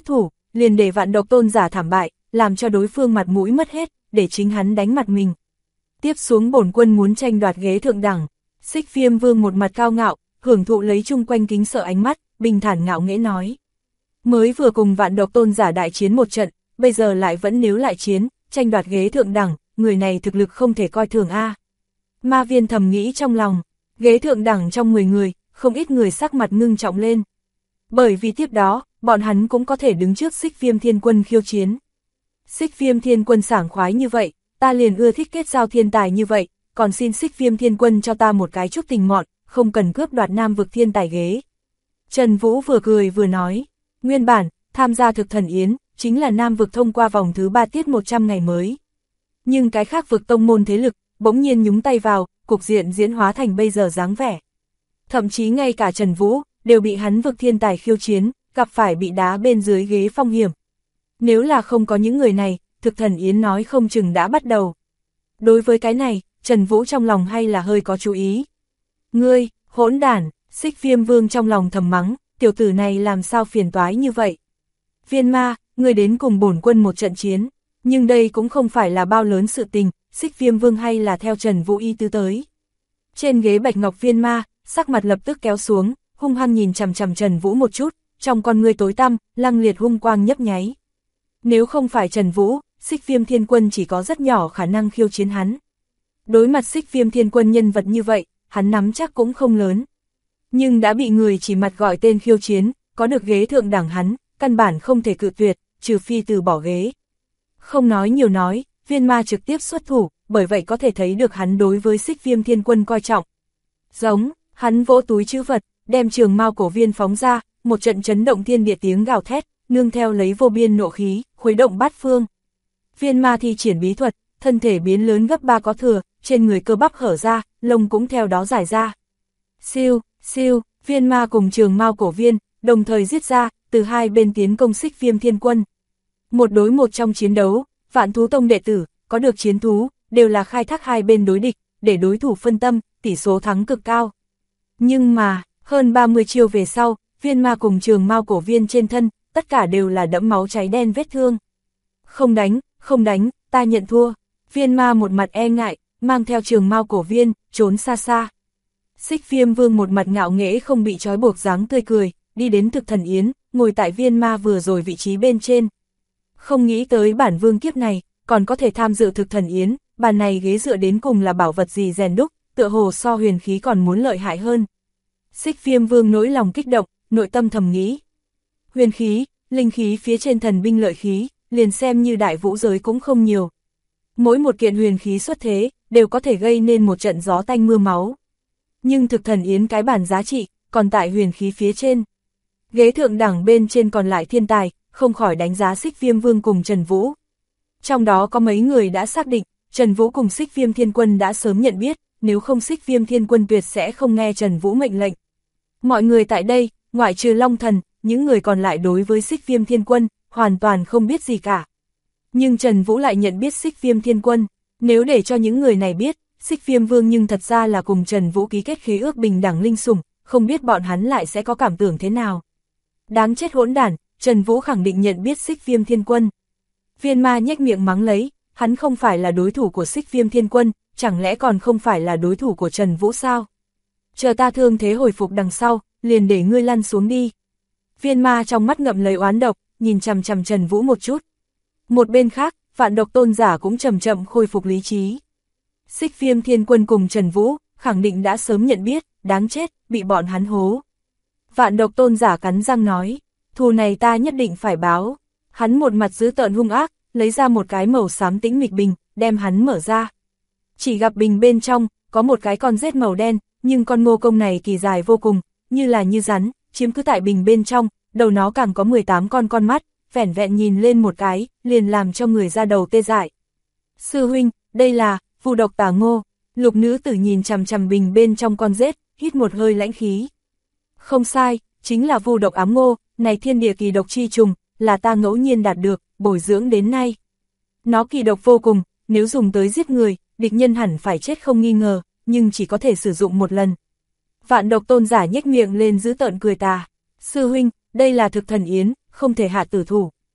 liền để Vạn Độc Tôn giả thảm bại, làm cho đối phương mặt mũi mất hết, để chính hắn đánh mặt mình. Tiếp xuống bổn quân muốn tranh đoạt ghế thượng đẳng. Xích Viêm Vương một mặt cao ngạo, hưởng thụ lấy chung quanh kính sợ ánh mắt, bình thản ngạo nghễ nói. Mới vừa cùng Vạn Độc Tôn giả đại chiến một trận, bây giờ lại vẫn nếu lại chiến, tranh đoạt ghế thượng đẳng, người này thực lực không thể coi thường a. Ma Viên thầm nghĩ trong lòng, ghế thượng đẳng trong 10 người, không ít người sắc mặt ngưng trọng lên. Bởi vì tiếp đó, bọn hắn cũng có thể đứng trước Xích Viêm Thiên Quân khiêu chiến. Xích Viêm Thiên Quân sảng khoái như vậy, ta liền ưa thích kết giao thiên tài như vậy, còn xin Xích Viêm Thiên Quân cho ta một cái chút tình mọn, không cần cướp đoạt Nam vực thiên tài ghế. Trần Vũ vừa cười vừa nói, nguyên bản, tham gia thực thần yến, chính là Nam vực thông qua vòng thứ 3 tiết 100 ngày mới. Nhưng cái khác vực tông môn thế lực, bỗng nhiên nhúng tay vào, cục diện diễn hóa thành bây giờ dáng vẻ. Thậm chí ngay cả Trần Vũ, đều bị hắn vực thiên tài khiêu chiến, gặp phải bị đá bên dưới ghế phong hiểm. Nếu là không có những người này, thực thần yến nói không chừng đã bắt đầu. Đối với cái này, Trần Vũ trong lòng hay là hơi có chú ý. Ngươi, hỗn đản, Xích Viêm Vương trong lòng thầm mắng, tiểu tử này làm sao phiền toái như vậy. Viên Ma, ngươi đến cùng bổn quân một trận chiến, nhưng đây cũng không phải là bao lớn sự tình, Xích Viêm Vương hay là theo Trần Vũ ý tứ tới. Trên ghế bạch ngọc Viên Ma, sắc mặt lập tức kéo xuống, hung hăng nhìn chằm chằm Trần Vũ một chút, trong con ngươi tối tăm, lăng liệt hung quang nhấp nháy. Nếu không phải Trần Vũ, Xích Viêm Thiên Quân chỉ có rất nhỏ khả năng khiêu chiến hắn. Đối mặt Xích Viêm Thiên Quân nhân vật như vậy, hắn nắm chắc cũng không lớn. Nhưng đã bị người chỉ mặt gọi tên khiêu chiến, có được ghế thượng đẳng hắn, căn bản không thể cự tuyệt, trừ phi từ bỏ ghế. Không nói nhiều nói, Viên Ma trực tiếp xuất thủ, bởi vậy có thể thấy được hắn đối với Xích Viêm Thiên Quân coi trọng. Giống, hắn vỗ túi trữ vật, đem trường mao cổ viên phóng ra, một trận chấn động thiên địa tiếng gào thét, nương theo lấy vô biên nộ khí, khuấy động bát phương. Viên Ma thi triển bí thuật, thân thể biến lớn gấp 3 có thừa, trên người cơ bắp hở ra, lông cũng theo đó giải ra. Siêu, siêu, Viên Ma cùng trường mao cổ viên, đồng thời giết ra, từ hai bên tiến công Xích Viêm Thiên Quân. Một đối một trong chiến đấu, Vạn Thú Tông đệ tử, có được chiến thú, đều là khai thác hai bên đối địch, để đối thủ phân tâm, tỷ số thắng cực cao. Nhưng mà, hơn 30 chiêu về sau, Viên Ma cùng trường mao cổ viên trên thân, tất cả đều là đẫm máu cháy đen vết thương. Không đánh, không đánh, ta nhận thua. Viên Ma một mặt e ngại, mang theo trường mao cổ viên, trốn xa xa. Xích Viêm Vương một mặt ngạo nghễ không bị trói buộc dáng tươi cười, đi đến thực thần yến, ngồi tại Viên Ma vừa rồi vị trí bên trên. Không nghĩ tới bản vương kiếp này, còn có thể tham dự thực thần yến, bàn này ghế dựa đến cùng là bảo vật gì rèn đúc, tựa hồ so huyền khí còn muốn lợi hại hơn. Xích Viêm Vương nỗi lòng kích động, nội tâm thầm nghĩ. Huyền khí, linh khí phía trên thần binh lợi khí, liền xem như đại vũ giới cũng không nhiều. Mỗi một kiện huyền khí xuất thế, đều có thể gây nên một trận gió tanh mưa máu. Nhưng thực thần yến cái bản giá trị, còn tại huyền khí phía trên. Ghế thượng đẳng bên trên còn lại thiên tài, không khỏi đánh giá Xích Viêm Vương cùng Trần Vũ. Trong đó có mấy người đã xác định, Trần Vũ cùng Xích Viêm Thiên Quân đã sớm nhận biết, nếu không Xích Viêm Thiên Quân tuyệt sẽ không nghe Trần Vũ mệnh lệnh. Mọi người tại đây, ngoại trừ Long Thần, những người còn lại đối với Xích Viêm Thiên Quân, hoàn toàn không biết gì cả. Nhưng Trần Vũ lại nhận biết Xích Viêm Thiên Quân, nếu để cho những người này biết, Xích Viêm Vương nhưng thật ra là cùng Trần Vũ ký kết khế ước bình đẳng linh sủng, không biết bọn hắn lại sẽ có cảm tưởng thế nào. Đáng chết hỗn đản, Trần Vũ khẳng định nhận biết Xích Viêm Thiên Quân. Viên Ma nhếch miệng mắng lấy, hắn không phải là đối thủ của Xích Viêm Thiên Quân, chẳng lẽ còn không phải là đối thủ của Trần Vũ sao? Chờ ta thương thế hồi phục đằng sau, liền để ngươi lăn xuống đi. Viên Ma trong mắt ngậm lấy oán độc, nhìn chằm chằm Trần Vũ một chút. Một bên khác, Vạn Độc Tôn giả cũng chậm chậm khôi phục lý trí. Xích Viêm Thiên Quân cùng Trần Vũ, khẳng định đã sớm nhận biết, đáng chết, bị bọn hắn hố. Vạn Độc Tôn giả cắn răng nói, thù này ta nhất định phải báo. Hắn một mặt dữ tợn hung ác, lấy ra một cái màu xám tĩnh mịch bình, đem hắn mở ra. Chỉ gặp bình bên trong, có một cái con rết màu đen, nhưng con ngô công này kỳ dài vô cùng, như là như rắn, chiếm cứ tại bình bên trong, đầu nó càng có 18 con mắt, vẻn vẹn nhìn lên một cái, liền làm cho người ra đầu tê dại. Sư huynh, đây là vu độc tà ngô. Lục nữ tử nhìn chằm chằm bình bên trong con rết, hít một hơi lãnh khí. Không sai, chính là vu độc ám ngô, này thiên địa kỳ độc chi trùng, là ta ngẫu nhiên đạt được, bồi dưỡng đến nay. Nó kỳ độc vô cùng, nếu dùng tới giết người, địch nhân hẳn phải chết không nghi ngờ, nhưng chỉ có thể sử dụng một lần. Vạn Độc Tôn giả nhếch miệng lên giữ tợn cười tà. Sư huynh, đây là thực thần yến, không thể hạ tử thủ.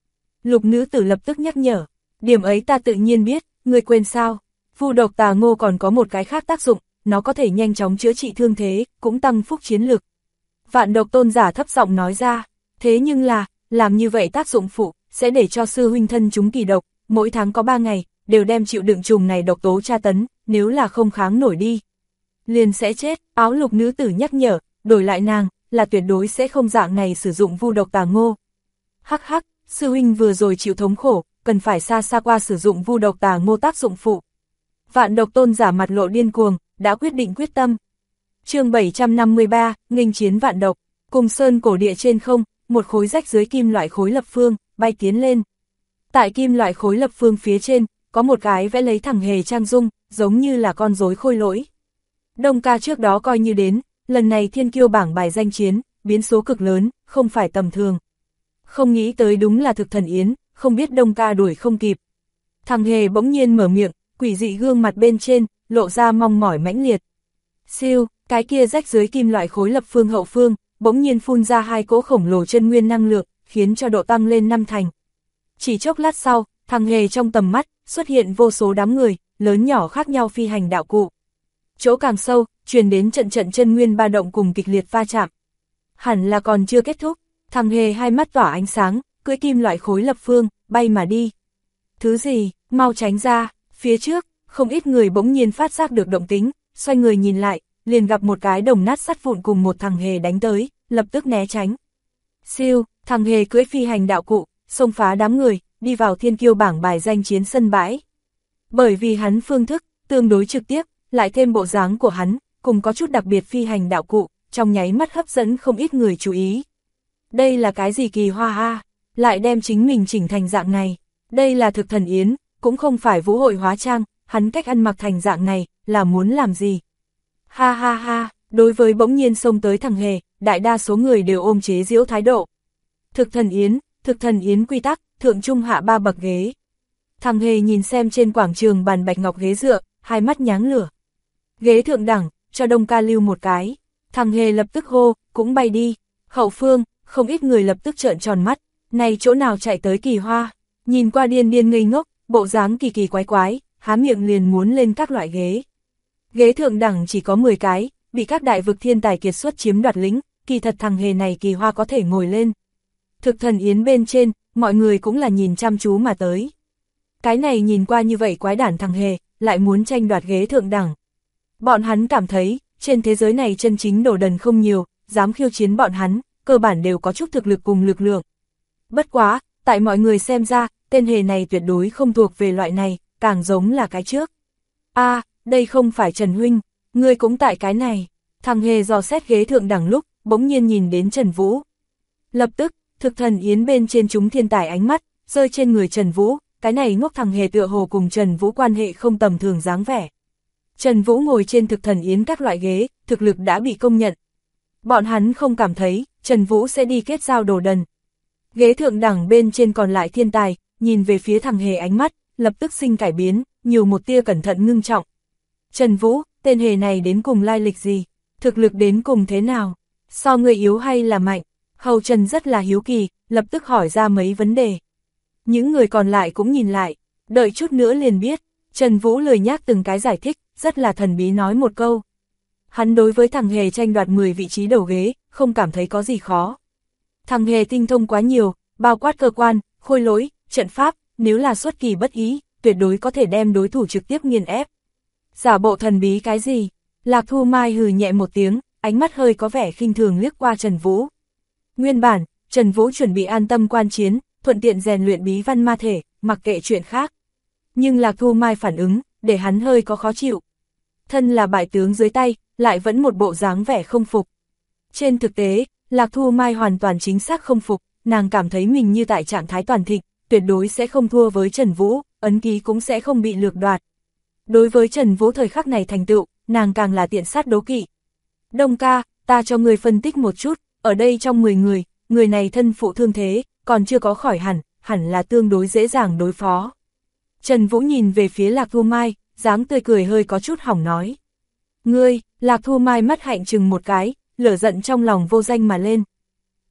Lục nữ tử lập tức nhắc nhở. Điểm ấy ta tự nhiên biết, ngươi quên sao? Vu độc tà ngô còn có một cái khác tác dụng, nó có thể nhanh chóng chữa trị thương thế, cũng tăng phúc chiến lực. Vạn độc tôn giả thấp giọng nói ra, thế nhưng là, làm như vậy tác dụng phụ, sẽ để cho sư huynh thân chúng kỳ độc, mỗi tháng có 3 ngày, đều đem chịu đựng trùng này độc tố tra tấn, nếu là không kháng nổi đi. Liền sẽ chết, áo lục nữ tử nhắc nhở, đổi lại nàng, là tuyệt đối sẽ không dạng này sử dụng vu độc tà ngô. Hắc hắc, sư huynh vừa rồi chịu thống khổ, cần phải xa xa qua sử dụng vu độc tà ngô tác dụng phụ. Vạn độc tôn giả mặt lộ điên cuồng, đã quyết định quyết tâm. Chương 753, nghênh chiến vạn độc, cùng sơn cổ địa trên không, một khối rách dưới kim loại khối lập phương, bay tiến lên. Tại kim loại khối lập phương phía trên, có một cái vẽ lấy thằng hề trang dung, giống như là con rối khôi lỗi. Đông ca trước đó coi như đến, lần này thiên kiêu bảng bài danh chiến, biến số cực lớn, không phải tầm thường. Không nghĩ tới đúng là thực thần yến, không biết đông ca đuổi không kịp. Thằng hề bỗng nhiên mở miệng, quỷ dị gương mặt bên trên, lộ ra mong mỏi mãnh liệt. Siêu, cái kia rách dưới kim loại khối lập phương hậu phương, bỗng nhiên phun ra 2 cỗ khổng lồ chân nguyên năng lượng, khiến cho độ tăng lên 5 thành. Chỉ chốc lát sau, thằng hề trong tầm mắt, xuất hiện vô số đám người, lớn nhỏ khác nhau phi hành đạo cụ. Chỗ càng sâu, truyền đến trận trận chân nguyên ba động cùng kịch liệt va chạm. Hẳn là còn chưa kết thúc, thằng hề hai mắt tỏa ánh sáng, cưỡi kim loại khối lập phương, bay mà đi. Thứ gì, mau tránh ra, phía trước, không ít người bỗng nhiên phát giác được động tính, xoay người nhìn lại, liền gặp một cái đồng nát sắt vụn cùng một thằng hề đánh tới, lập tức né tránh. Siêu, thằng hề cưỡi phi hành đạo cụ, xông phá đám người, đi vào thiên kiêu bảng bài danh chiến sân bãi. Bởi vì hắn phương thức, tương đối trực tiếp, lại thêm bộ dáng của hắn, cùng có chút đặc biệt phi hành đạo cụ, trong nháy mắt hấp dẫn không ít người chú ý. Đây là cái gì kỳ hoa ha, lại đem chính mình chỉnh thành dạng này, đây là thực thần yến, cũng không phải vũ hội hóa trang, hắn cách ăn mặc thành dạng này, là muốn làm gì? Ha ha ha, đối với bỗng nhiên xông tới thằng hề, đại đa số người đều ôm chế giễu thái độ. Thực thần yến quy tắc, thượng trung hạ 3 bậc ghế. Thằng hề nhìn xem trên quảng trường bàn bạch ngọc ghế dựa, hai mắt nháng lửa. Ghế thượng đẳng, cho đông ca lưu một cái. Thằng hề lập tức hô, cũng bay đi. Hậu phương, không ít người lập tức trợn tròn mắt. Này chỗ nào chạy tới kỳ hoa, nhìn qua điên điên ngây ngốc, bộ dáng kỳ kỳ quái quái, há miệng liền muốn lên các loại ghế. Ghế thượng đẳng chỉ có 10 cái, bị các đại vực thiên tài kiệt xuất chiếm đoạt lĩnh, kỳ thật thằng hề này kỳ hoa có thể ngồi lên. Thực thần yến bên trên, mọi người cũng là nhìn chăm chú mà tới. Cái này nhìn qua như vậy quái đản thằng hề, lại muốn tranh đoạt ghế thượng đẳng. Bọn hắn cảm thấy, trên thế giới này chân chính đồ đần không nhiều, dám khiêu chiến bọn hắn, cơ bản đều có chút thực lực cùng lực lượng. Bất quá, tại mọi người xem ra, tên hề này tuyệt đối không thuộc về loại này, càng giống là cái trước. A, đây không phải Trần Huynh, ngươi cũng tại cái này. Thằng hề dò xét ghế thượng đẳng lúc, bỗng nhiên nhìn đến Trần Vũ. Lập tức, thực thần yến bên trên chúng thiên tài ánh mắt, rơi trên người Trần Vũ, cái này ngốc thằng hề tựa hồ cùng Trần Vũ quan hệ không tầm thường dáng vẻ. Trần Vũ ngồi trên thực thần yến các loại ghế, thực lực đã bị công nhận. Bọn hắn không cảm thấy, Trần Vũ sẽ đi kết giao đồ đần. Ghế thượng đẳng bên trên còn lại thiên tài, nhìn về phía thằng hề ánh mắt, lập tức sinh cải biến, nhiều một tia cẩn thận ngưng trọng. Trần Vũ, tên hề này đến cùng lai lịch gì? Thực lực đến cùng thế nào? So người yếu hay là mạnh? Hầu Trần rất là hiếu kỳ, lập tức hỏi ra mấy vấn đề. Những người còn lại cũng nhìn lại, đợi chút nữa liền biết. Trần Vũ lười nhác từng cái giải thích, rất là thần bí nói một câu. Hắn đối với thằng hề tranh đoạt 10 vị trí đầu ghế, không cảm thấy có gì khó. Thằng hề tinh thông quá nhiều, bao quát cơ quan, khôi lỗi, trận pháp, nếu là xuất kỳ bất ý, tuyệt đối có thể đem đối thủ trực tiếp nghiền ép. Giả bộ thần bí cái gì? Lạc Thu Mai hừ nhẹ một tiếng, ánh mắt hơi có vẻ khinh thường liếc qua Trần Vũ. Nguyên bản, Trần Vũ chuẩn bị an tâm quan chiến, thuận tiện rèn luyện bí văn ma thể, mặc kệ chuyện khác. Nhưng Lạc Thu Mai phản ứng, để hắn hơi có khó chịu. Thân là bại tướng dưới tay, lại vẫn một bộ dáng vẻ không phục. Trên thực tế, Lạc Thu Mai hoàn toàn chính xác không phục, nàng cảm thấy mình như tại trạng thái toàn thịnh, tuyệt đối sẽ không thua với Trần Vũ, ấn ký cũng sẽ không bị lược đoạt. Đối với Trần Vũ thời khắc này thành tựu, nàng càng là tiện sát đố kỵ. Đông ca, ta cho người phân tích một chút, ở đây trong 10 người, người này thân phụ thương thế, còn chưa có khỏi hẳn là tương đối dễ dàng đối phó. Trần Vũ nhìn về phía Lạc Thu Mai, dáng tươi cười hơi có chút hỏng nói. Ngươi, Lạc Thu Mai mắt hạnh chừng một cái, lửa giận trong lòng vô danh mà lên. Ồ,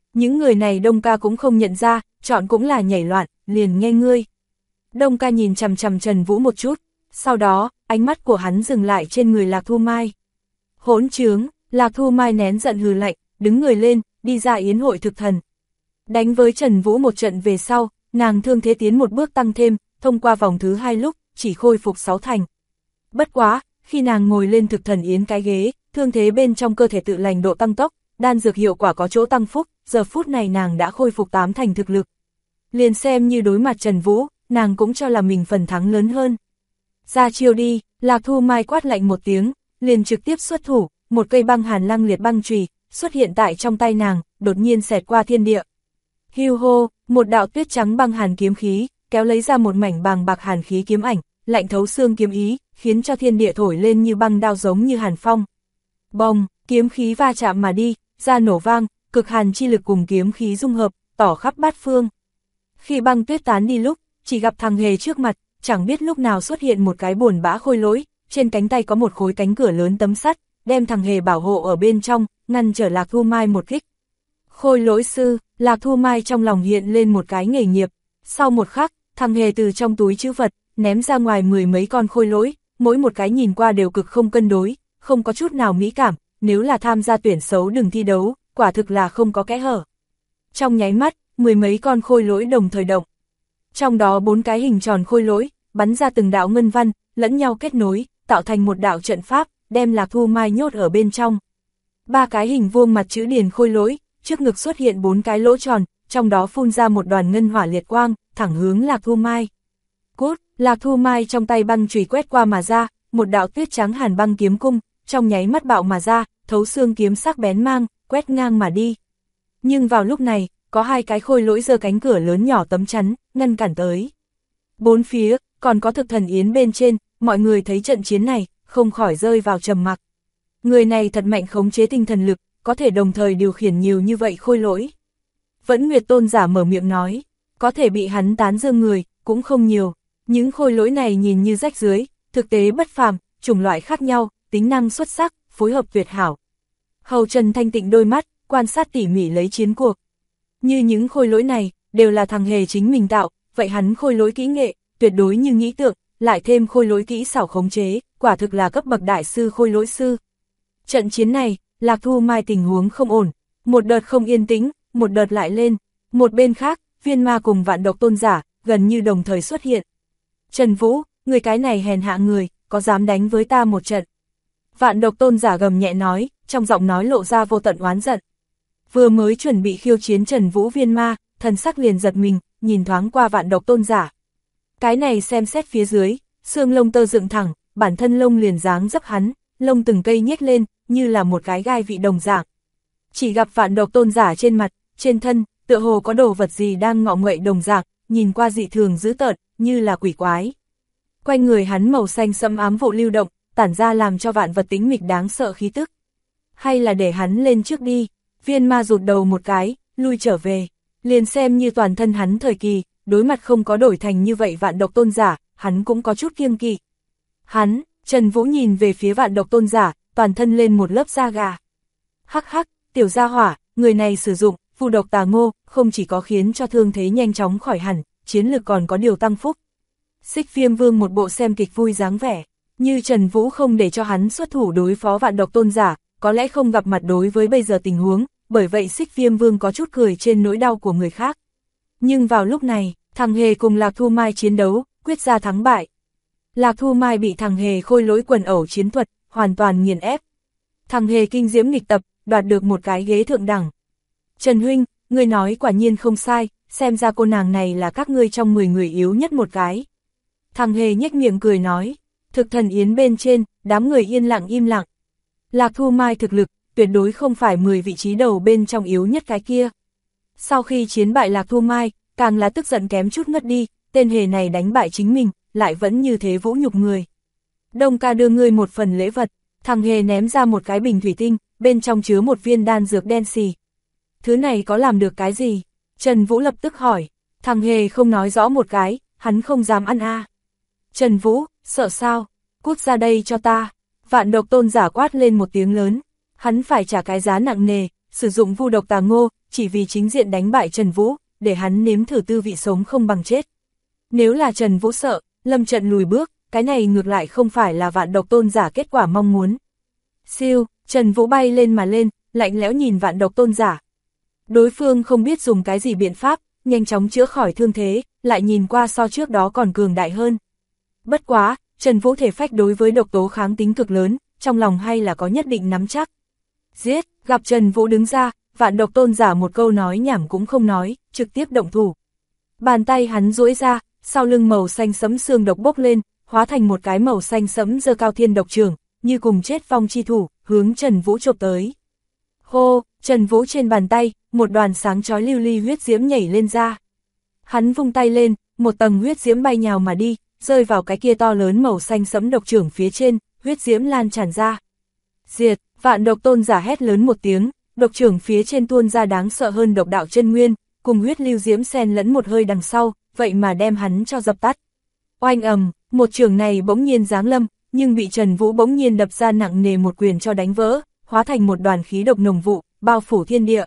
Những người này Đông ca cũng không nhận ra, chọn cũng là nhảy loạn, liền nghe ngươi. Đông ca nhìn chằm chằm Trần Vũ một chút, sau đó, ánh mắt của hắn dừng lại trên người Lạc Thu Mai. Hỗn trướng, Lạc Thu Mai nén giận hừ lạnh, đứng người lên, đi ra yến hội thực thần. Đánh với Trần Vũ một trận về sau, nàng thương thế tiến một bước tăng thêm, thông qua vòng thứ 2 lúc, chỉ khôi phục 6 thành. Bất quá, khi nàng ngồi lên thực thần yến cái ghế, thương thế bên trong cơ thể tự lành độ tăng tốc, đan dược hiệu quả có chỗ tăng phúc, giờ phút này nàng đã khôi phục 8 thành thực lực. Liền xem như đối mặt Trần Vũ, nàng cũng cho là mình phần thắng lớn hơn. Ra chiêu đi, Lạc Thu Mai quát lạnh một tiếng, liền trực tiếp xuất thủ, một cây băng hàn lăng liệt băng chùy xuất hiện tại trong tay nàng, đột nhiên xẹt qua thiên địa. Hưu hô, một đạo tuyết trắng băng hàn kiếm khí, kéo lấy ra một mảnh bàng bạc hàn khí kiếm ảnh, lạnh thấu xương kiếm ý, khiến cho thiên địa thổi lên như băng đao giống như hàn phong. Bồng, kiếm khí va chạm mà đi, ra nổ vang, cực hàn chi lực cùng kiếm khí dung hợp, tỏ khắp bát phương. Khi băng tuyết tán đi lúc, chỉ gặp thằng hề trước mặt, chẳng biết lúc nào xuất hiện một cái buồn bã khôi lỗi, trên cánh tay có một khối cánh cửa lớn tấm sắt, đem thằng hề bảo hộ ở bên trong, ngăn trở Lạc Thu Mai một kích. Khôi lỗi sư, Lạc Thu Mai trong lòng hiện lên một cái nghề nghiệp. Sau một khắc, thằng hề từ trong túi trữ vật, ném ra ngoài 10 mấy con khôi lỗi, mỗi một cái nhìn qua đều cực không cân đối, không có chút nào mỹ cảm, nếu là tham gia tuyển xấu đừng thi đấu, quả thực là không có kẽ hở. Trong nháy mắt, 10 mấy con khôi lỗi đồng thời động. Trong đó 4 cái hình tròn khôi lỗi, bắn ra từng đạo ngân văn, lẫn nhau kết nối, tạo thành một đạo trận pháp, đem Lạc Thu Mai nhốt ở bên trong. 3 cái hình vuông mặt chữ điền khôi lỗi, trước ngực xuất hiện 4 cái lỗ tròn, trong đó phun ra một đoàn ngân hỏa liệt quang, thẳng hướng Lạc Thu Mai. Cút, Lạc Thu Mai trong tay băng chùy quét qua mà ra, một đạo tuyết trắng hàn băng kiếm cung, trong nháy mắt bạo mà ra, thấu xương kiếm sắc bén mang, quét ngang mà đi. Nhưng vào lúc này, có 2 cái khôi lỗi giơ cánh cửa lớn nhỏ tấm chắn, ngăn cản tới. Bốn phía, còn có thực thần yến bên trên, mọi người thấy trận chiến này, không khỏi rơi vào trầm mặc. Người này thật mạnh khống chế tinh thần lực, có thể đồng thời điều khiển nhiều như vậy khôi lỗi. Vẫn Nguyệt Tôn giả mở miệng nói, có thể bị hắn tán dương người, cũng không nhiều. Những khôi lỗi này nhìn như rách rưới, thực tế bất phàm, chủng loại khác nhau, tính năng xuất sắc, phối hợp tuyệt hảo. Hầu Trần thanh tịnh đôi mắt, quan sát tỉ mỉ lấy chiến cuộc. Như những khôi lỗi này, đều là thằng hề chính mình tạo, vậy hắn khôi lỗi kỹ nghệ, tuyệt đối như nghĩ tượng, lại thêm khôi lỗi kỹ xảo khống chế, quả thực là cấp bậc đại sư khôi lỗi sư. Trận chiến này, Lạc Thu Mai tình huống không ổn, một đợt không yên tĩnh, một đợt lại lên, một bên khác, Viên Ma cùng Vạn Độc Tôn giả, gần như đồng thời xuất hiện. Trần Vũ, người cái này hèn hạ người, có dám đánh với ta một trận? Vạn Độc Tôn giả gầm nhẹ nói, trong giọng nói lộ ra vô tận oán giận. Vừa mới chuẩn bị khiêu chiến Trần Vũ Viên Ma, thần sắc liền giật mình, nhìn thoáng qua Vạn Độc Tôn giả. Cái này xem xét phía dưới, xương lông tơ dựng thẳng, bản thân lông liền dáng dấp hắn, lông từng cây nhếch lên, như là một cái gai vị đồng dạng. Chỉ gặp Vạn Độc Tôn giả trên mặt, trên thân, tựa hồ có đồ vật gì đang ngọ nguậy đồng dạng, nhìn qua dị thường dữ tợn, như là quỷ quái. Quanh người hắn màu xanh sẫm ám vụ lưu động, tản ra làm cho vạn vật tĩnh mịch đáng sợ khí tức. Hay là để hắn lên trước đi, Viên Ma rụt đầu một cái, lui trở về, liền xem như toàn thân hắn thời kỳ, đối mặt không có đổi thành như vậy Vạn Độc Tôn giả, hắn cũng có chút kiêng kỵ. Hắn, Trần Vũ nhìn về phía Vạn Độc Tôn giả, toàn thân lên một lớp da gà. Hắc hắc, tiểu gia hỏa, người này sử dụng phù độc tà ngô, không chỉ có khiến cho thương thế nhanh chóng khỏi hẳn, chiến lực còn có điều tăng phúc. Xích Viêm Vương một bộ xem kịch vui dáng vẻ, như Trần Vũ không để cho hắn xuất thủ đối phó Vạn Độc Tôn giả, có lẽ không gặp mặt đối với bây giờ tình huống, bởi vậy Xích Viêm Vương có chút cười trên nỗi đau của người khác. Nhưng vào lúc này, thằng hề cùng Lạc Thu Mai chiến đấu, quyết ra thắng bại. Lạc Thu Mai bị thằng hề khôi lỗi quần ẩu chiến thuật, hoàn toàn nghiền ép. Thằng hề kinh diễm nghịch tập, đoạt được một cái ghế thượng đẳng. Trần huynh, ngươi nói quả nhiên không sai, xem ra cô nàng này là các ngươi trong 10 người yếu nhất một cái. Thằng hề nhếch miệng cười nói, thực thần yến bên trên, đám người yên lặng im lặng. Lạc Thu Mai thực lực, tuyệt đối không phải 10 vị trí đầu bên trong yếu nhất cái kia. Sau khi chiến bại Lạc Thu Mai, càng là tức giận kém chút ngất đi, tên hề này đánh bại chính mình, lại vẫn như thế vũ nhục người. Đông ca đưa ngươi một phần lễ vật, thằng hề ném ra một cái bình thủy tinh, bên trong chứa một viên đan dược đen xì. Thứ này có làm được cái gì? Trần Vũ lập tức hỏi, thằng hề không nói rõ một cái, hắn không dám ăn a. Trần Vũ, sợ sao? Cút ra đây cho ta. Vạn Độc Tôn giả quát lên một tiếng lớn, hắn phải trả cái giá nặng nề, sử dụng vu độc tà ngô, chỉ vì chính diện đánh bại Trần Vũ, để hắn nếm thử tư vị sống không bằng chết. Nếu là Trần Vũ sợ, lâm trận lùi bước, cái này ngược lại không phải là Vạn Độc Tôn Giả kết quả mong muốn. Siêu, Trần Vũ bay lên mà lên, lạnh lẽo nhìn Vạn Độc Tôn Giả. Đối phương không biết dùng cái gì biện pháp, nhanh chóng chữa khỏi thương thế, lại nhìn qua so trước đó còn cường đại hơn. Bất quá, Trần Vũ thể phách đối với độc tố kháng tính cực lớn, trong lòng hay là có nhất định nắm chắc. Giết, gặp Trần Vũ đứng ra, Vạn Độc Tôn Giả một câu nói nhảm cũng không nói, trực tiếp động thủ. Bàn tay hắn duỗi ra, sau lưng màu xanh sẫm xương độc bốc lên, hóa thành một cái màu xanh sẫm giơ cao thiên độc trường, như cùng chết phong chi thủ, hướng Trần Vũ chộp tới. Hô, Trần Vũ trên bàn tay, một đoàn sáng chói lưu ly huyết diễm nhảy lên ra. Hắn vung tay lên, một tầng huyết diễm bay nhào mà đi, rơi vào cái kia to lớn màu xanh sẫm độc trưởng phía trên, huyết diễm lan tràn ra. Diệt, Vạn Độc Tôn Giả hét lớn một tiếng, độc trưởng phía trên tuôn ra đáng sợ hơn độc đạo chân nguyên, cùng huyết lưu diễm xen lẫn một hơi đằng sau, vậy mà đem hắn cho dập tắt. Oanh ầm, một trường này bỗng nhiên giáng lâm, nhưng bị Trần Vũ bỗng nhiên đập ra nặng nề một quyền cho đánh vỡ, hóa thành một đoàn khí độc nồng vụ, bao phủ thiên địa.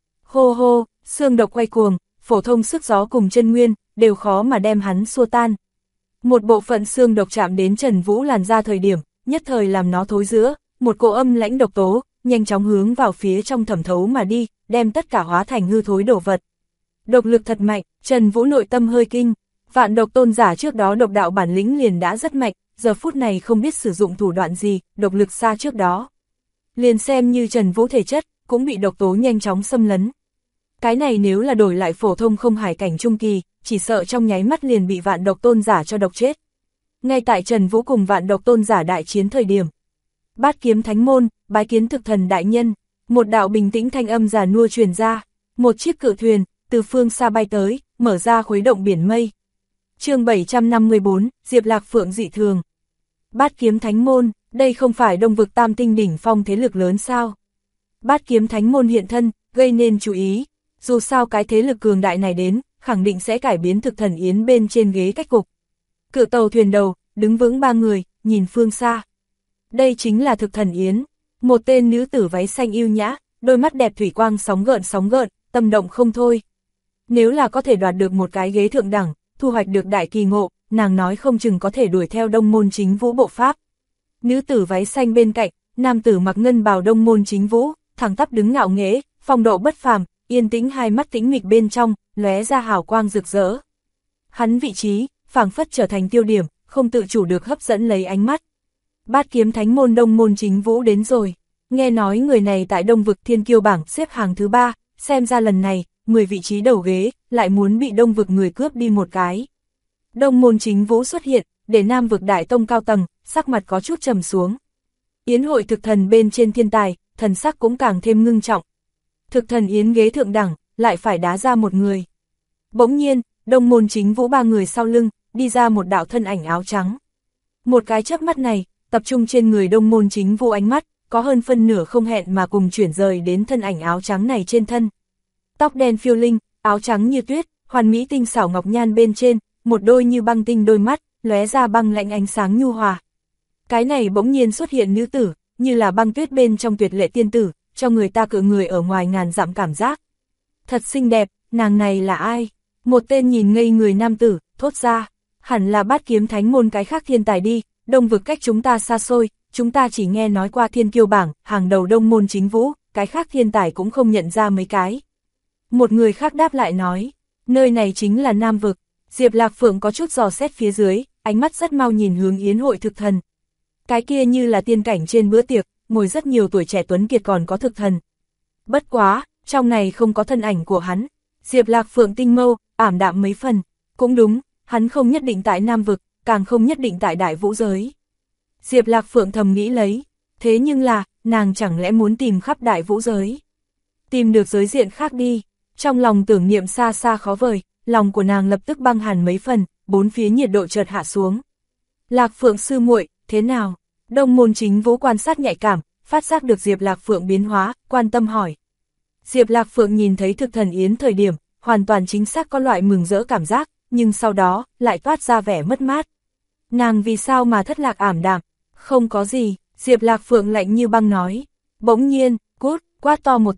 Hô hô, xương độc quay cuồng, phổ thông sức gió cùng chân nguyên, đều khó mà đem hắn xua tan. Một bộ phận xương độc chạm đến Trần Vũ làn ra thời điểm, nhất thời làm nó thối rữa, một cỗ âm lãnh độc tố, nhanh chóng hướng vào phía trong thẩm thấu mà đi, đem tất cả hóa thành hư thối đổ vật. Độc lực thật mạnh, Trần Vũ nội tâm hơi kinh, Vạn Độc Tôn Giả trước đó độc đạo bản lĩnh liền đã rất mạnh, giờ phút này không biết sử dụng thủ đoạn gì, độc lực xa trước đó. Liền xem như Trần Vũ thể chất, cũng bị độc tố nhanh chóng xâm lấn. Cái này nếu là đổi lại phổ thông không hải cảnh trung kỳ, chỉ sợ trong nháy mắt liền bị Vạn Độc Tôn Giả cho độc chết. Ngay tại Trần Vũ cùng Vạn Độc Tôn Giả đại chiến thời điểm, Bát Kiếm Thánh Môn, bái kiến thực thần đại nhân, một đạo bình tĩnh thanh âm già nua truyền ra, một chiếc cự thuyền, từ phương xa bay tới, mở ra khuấy động biển mây. Chương 754, Diệp Lạc Phượng dị thường. Bát Kiếm Thánh Môn, đây không phải Đông vực Tam Tinh đỉnh phong thế lực lớn sao? Bát Kiếm Thánh Môn hiện thân, gây nên chú ý, dù sao cái thế lực cường đại này đến, khẳng định sẽ cải biến thực thần yến bên trên ghế cách cục. Cự tàu thuyền đầu, đứng vững ba người, nhìn phương xa. Đây chính là thực thần yến, một tên nữ tử váy xanh yêu nhã, đôi mắt đẹp thủy quang sóng gợn, tâm động không thôi. Nếu là có thể đoạt được một cái ghế thượng đẳng, thu hoạch được đại kỳ ngộ, nàng nói không chừng có thể đuổi theo Đông Môn Chính Vũ bộ pháp. Nữ tử váy xanh bên cạnh, nam tử mặc ngân bào Đông Môn Chính Vũ, thẳng tắp đứng ngạo nghễ, phong độ bất phàm, yên tĩnh hai mắt tĩnh mịch bên trong, lóe ra hào quang rực rỡ. Hắn vị trí, phảng phất trở thành tiêu điểm, không tự chủ được hấp dẫn lấy ánh mắt. Bát Kiếm Thánh Môn Đông Môn Chính Vũ đến rồi, nghe nói người này tại Đông vực Thiên Kiêu bảng xếp hàng thứ 3, xem ra lần này, 10 vị trí đầu ghế, lại muốn bị Đông vực người cướp đi một cái. Đông Môn Chính Vũ xuất hiện, để Nam vực Đại Tông cao tầng, sắc mặt có chút trầm xuống. Yến hội thực thần bên trên thiên tài, thần sắc cũng càng thêm ngưng trọng. Thực thần yến ghế thượng đẳng, lại phải đá ra một người. Bỗng nhiên, Đông Môn Chính Vũ ba người sau lưng, đi ra một đạo thân ảnh áo trắng. Một cái chớp mắt này, tập trung trên người Đông Môn Chính Vũ ánh mắt, có hơn phân nửa không hẹn mà cùng chuyển rời đến thân ảnh áo trắng này trên thân. Tóc đen phiêu linh, áo trắng như tuyết, hoàn mỹ tinh xảo ngọc nhan bên trên, một đôi như băng tinh đôi mắt, lóe ra băng lạnh ánh sáng nhu hòa. Cái này bỗng nhiên xuất hiện nữ tử, như là băng tuyết bên trong tuyệt lệ tiên tử, cho người ta cự người ở ngoài ngàn dặm cảm giác. Thật xinh đẹp, nàng này là ai? Một tên nhìn ngây người nam tử, thốt ra, hẳn là Bát Kiếm Thánh Môn cái khác thiên tài đi, Đông vực cách chúng ta xa xôi, chúng ta chỉ nghe nói qua Thiên Kiêu bảng, hàng đầu Đông Môn Chính Vũ, cái khác thiên tài cũng không nhận ra mấy cái. Một người khác đáp lại nói, nơi này chính là Nam vực. Diệp Lạc Phượng có chút dò xét phía dưới, ánh mắt rất mau nhìn hướng yến hội thực thần. Cái kia như là tiên cảnh trên bữa tiệc, ngồi rất nhiều tuổi trẻ tuấn kiệt còn có thực thần. Bất quá, trong này không có thân ảnh của hắn. Diệp Lạc Phượng tinh mâu, ảm đạm mấy phần. Cũng đúng, hắn không nhất định tại Nam vực, càng không nhất định tại Đại Vũ giới. Diệp Lạc Phượng thầm nghĩ lấy, thế nhưng là, nàng chẳng lẽ muốn tìm khắp Đại Vũ giới. Tìm được giới diện khác đi, trong lòng tưởng niệm xa xa khó vời, lòng của nàng lập tức băng hẳn mấy phần, bốn phía nhiệt độ chợt hạ xuống. Lạc Phượng sư muội, thế nào? Đông Môn Chính Vũ quan sát nhạy cảm, phát giác được Diệp Lạc Phượng biến hóa, quan tâm hỏi. Diệp Lạc Phượng nhìn thấy thực thần yến thời điểm, hoàn toàn chính xác có loại mừng rỡ cảm giác, nhưng sau đó, lại toát ra vẻ mất mát. Nàng vì sao mà thất lạc ảm đạm? Không có gì, Diệp Lạc Phượng lạnh như băng nói. Bỗng nhiên, cút, quát to một tiếng,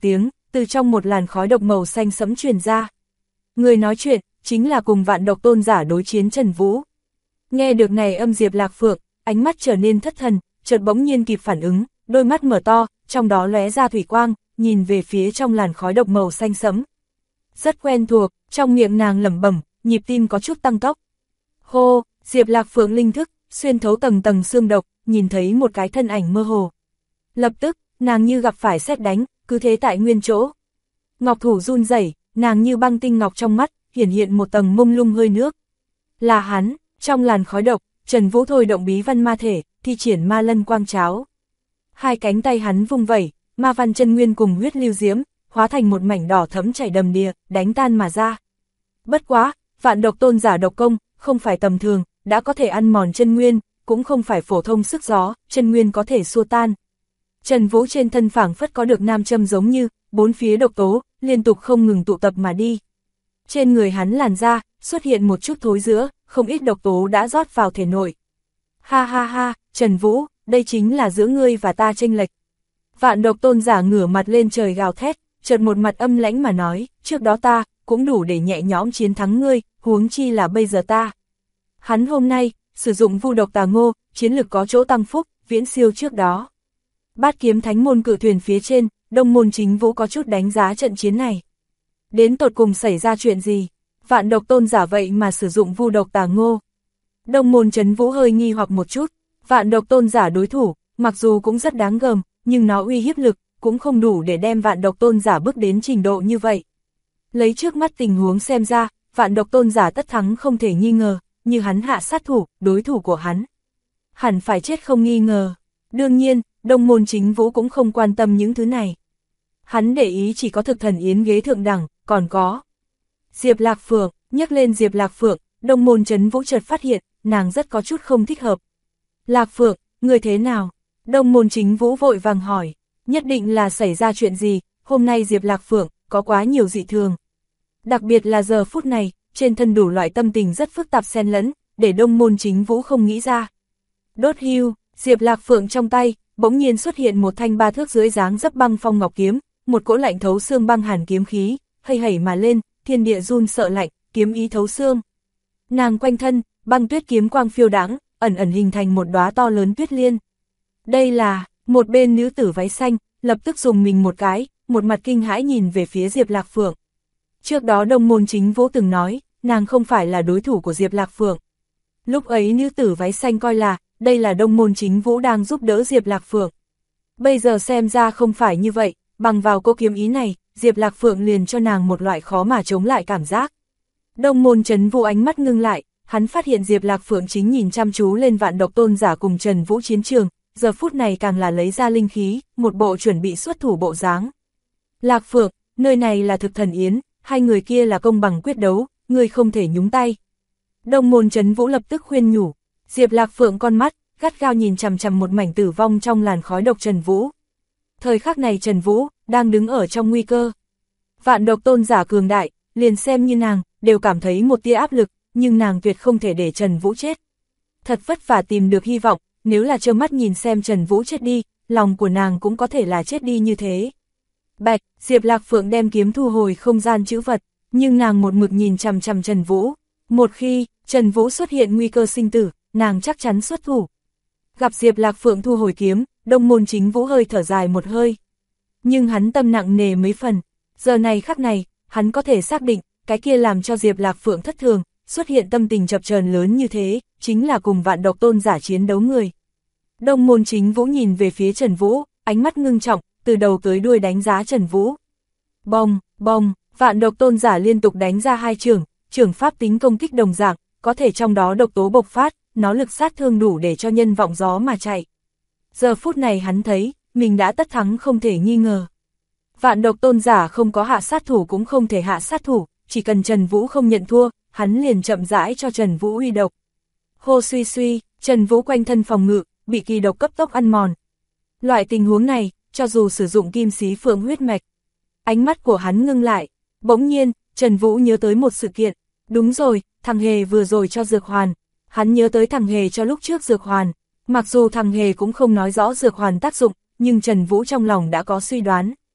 từ trong một làn khói độc màu xanh sẫm truyền ra. Người nói chuyện, chính là cùng vạn độc tôn giả đối chiến Trần Vũ. Nghe được này âm Diệp Lạc Phượng, ánh mắt trở nên thất thần, chợt bỗng nhiên kịp phản ứng, đôi mắt mở to, trong đó lóe ra thủy quang, nhìn về phía trong làn khói độc màu xanh sẫm. Rất quen thuộc, trong miệng nàng lẩm bẩm, nhịp tim có chút tăng tốc. Hô, Diệp Lạc Phượng linh thức, xuyên thấu tầng tầng xương độc, nhìn thấy một cái thân ảnh mơ hồ. Lập tức, nàng như gặp phải sét đánh, cứ thế tại nguyên chỗ. Ngọc thủ run rẩy, nàng như băng tinh ngọc trong mắt, hiển hiện một tầng mông lung hơi nước. Là hắn, trong làn khói độc, Trần Vũ thôi động bí văn ma thể, thi triển ma lân quang cháo. Hai cánh tay hắn vung vẩy, ma văn chân nguyên cùng huyết lưu diễm, hóa thành một mảnh đỏ thẫm chảy đầm đìa, đánh tan mà ra. Bất quá, vạn độc tôn giả độc công, không phải tầm thường, đã có thể ăn mòn chân nguyên, cũng không phải phổ thông sức gió, chân nguyên có thể xua tan. Trần Vũ trên thân phảng phất có được nam châm giống như, bốn phía độc tố, liên tục không ngừng tụ tập mà đi. Trên người hắn làn da, xuất hiện một chút thối rữa, không ít độc tố đã rót vào thể nội. Ha ha ha, Trần Vũ, đây chính là giữa ngươi và ta chênh lệch. Vạn độc tôn giả ngửa mặt lên trời gào thét, chợt một mặt âm lãnh mà nói, trước đó ta, cũng đủ để nhẹ nhõm chiến thắng ngươi, huống chi là bây giờ ta. Hắn hôm nay, sử dụng vu độc tà ngô, chiến lực có chỗ tăng phúc, viễn siêu trước đó. Bát kiếm thánh môn cự thuyền phía trên, Đông môn Chính Vũ có chút đánh giá trận chiến này. Đến tột cùng xảy ra chuyện gì? Vạn độc tôn giả vậy mà sử dụng vu độc tà ngô. Đông môn Trấn Vũ hơi nghi hoặc một chút, vạn độc tôn giả đối thủ, mặc dù cũng rất đáng gờm, nhưng nó uy hiếp lực, cũng không đủ để đem vạn độc tôn giả bước đến trình độ như vậy. Lấy trước mắt tình huống xem ra, vạn độc tôn giả tất thắng không thể nghi ngờ, như hắn hạ sát thủ, đối thủ của hắn hẳn phải chết không nghi ngờ. Đương nhiên, Đông môn Chính Vũ cũng không quan tâm những thứ này. Hắn để ý chỉ có thực thần yến ghế thượng đẳng, còn có Diệp Lạc Phượng. Nhắc lên Diệp Lạc Phượng, Đông môn Trấn Vũ chợt phát hiện, nàng rất có chút không thích hợp. Lạc Phượng, người thế nào? Đông môn Chính Vũ vội vàng hỏi, nhất định là xảy ra chuyện gì, hôm nay Diệp Lạc Phượng có quá nhiều dị thường. Đặc biệt là giờ phút này, trên thân đủ loại tâm tình rất phức tạp xen lẫn, để Đông môn Chính Vũ không nghĩ ra. Đốt hưu, Diệp Lạc Phượng trong tay, bỗng nhiên xuất hiện một thanh 3 thước dưới dáng dấp băng phong ngọc kiếm, một cỗ lạnh thấu xương băng hàn kiếm khí, hây hẩy mà lên, thiên địa run sợ lạnh, kiếm ý thấu xương. Nàng quanh thân, băng tuyết kiếm quang phiêu đãng, ẩn ẩn hình thành một đóa to lớn tuyết liên. Đây là, một bên nữ tử váy xanh, lập tức dùng mình một cái, một mặt kinh hãi nhìn về phía Diệp Lạc Phượng. Trước đó Đông môn Chính Vũ từng nói, nàng không phải là đối thủ của Diệp Lạc Phượng. Lúc ấy nữ tử váy xanh coi là, đây là Đông môn Chính Vũ đang giúp đỡ Diệp Lạc Phượng. Bây giờ xem ra không phải như vậy, bằng vào cô kiếm ý này, Diệp Lạc Phượng liền cho nàng một loại khó mà chống lại cảm giác. Đông môn Trấn Vũ ánh mắt ngưng lại, hắn phát hiện Diệp Lạc Phượng chính nhìn chăm chú lên vạn độc tôn giả cùng Trần Vũ chiến trường, giờ phút này càng là lấy ra linh khí, một bộ chuẩn bị xuất thủ bộ dáng. Lạc Phượng, nơi này là thực thần yến, hai người kia là công bằng quyết đấu, ngươi không thể nhúng tay. Đông môn Trấn Vũ lập tức khuyên nhủ, Diệp Lạc Phượng con mắt, gắt gao nhìn chằm chằm một mảnh tử vong trong làn khói độc Trần Vũ. Thời khắc này Trần Vũ, đang đứng ở trong nguy cơ. Vạn độc tôn giả cường đại, liền xem như nàng, đều cảm thấy một tia áp lực, nhưng nàng tuyệt không thể để Trần Vũ chết. Thật vất vả tìm được hy vọng, nếu là trơ mắt nhìn xem Trần Vũ chết đi, lòng của nàng cũng có thể là chết đi như thế. Bạch, Diệp Lạc Phượng đem kiếm thu hồi không gian trữ vật, nhưng nàng một mực nhìn chằm chằm Trần Vũ. Một khi, Trần Vũ xuất hiện nguy cơ sinh tử, nàng chắc chắn xuất thủ. Gặp Diệp Lạc Phượng thu hồi kiếm, Đông môn Chính Vũ hơi thở dài một hơi. Nhưng hắn tâm nặng nề mấy phần, giờ này khắc này, hắn có thể xác định, cái kia làm cho Diệp Lạc Phượng thất thường, xuất hiện tâm tình chập chờn lớn như thế, chính là cùng vạn độc tôn giả chiến đấu người. Đông môn Chính Vũ nhìn về phía Trần Vũ, ánh mắt ngưng trọng, từ đầu tới đuôi đánh giá Trần Vũ. Bong, bong, vạn độc tôn giả liên tục đánh ra hai chưởng pháp tính công kích đồng dạng, có thể trong đó độc tố bộc phát, nó lực sát thương đủ để cho nhân vọng gió mà chạy. Giờ phút này hắn thấy, mình đã tất thắng không thể nghi ngờ. Vạn độc tôn giả không có hạ sát thủ cũng không thể hạ sát thủ, chỉ cần Trần Vũ không nhận thua, hắn liền chậm rãi cho Trần Vũ uy độc. Hô suy suy, Trần Vũ quanh thân phòng ngự, bị kỳ độc cấp tốc ăn mòn. Loại tình huống này, cho dù sử dụng kim xí phượng huyết mạch, ánh mắt của hắn ngưng lại, bỗng nhiên, Trần Vũ nhớ tới một sự kiện, đúng rồi, thằng Hề vừa rồi cho dược hoàn, hắn nhớ tới thằng Hề cho lúc trước dược hoàn, mặc dù thằng Hề cũng không nói rõ dược hoàn tác dụng, nhưng Trần Vũ trong lòng đã có suy đoán.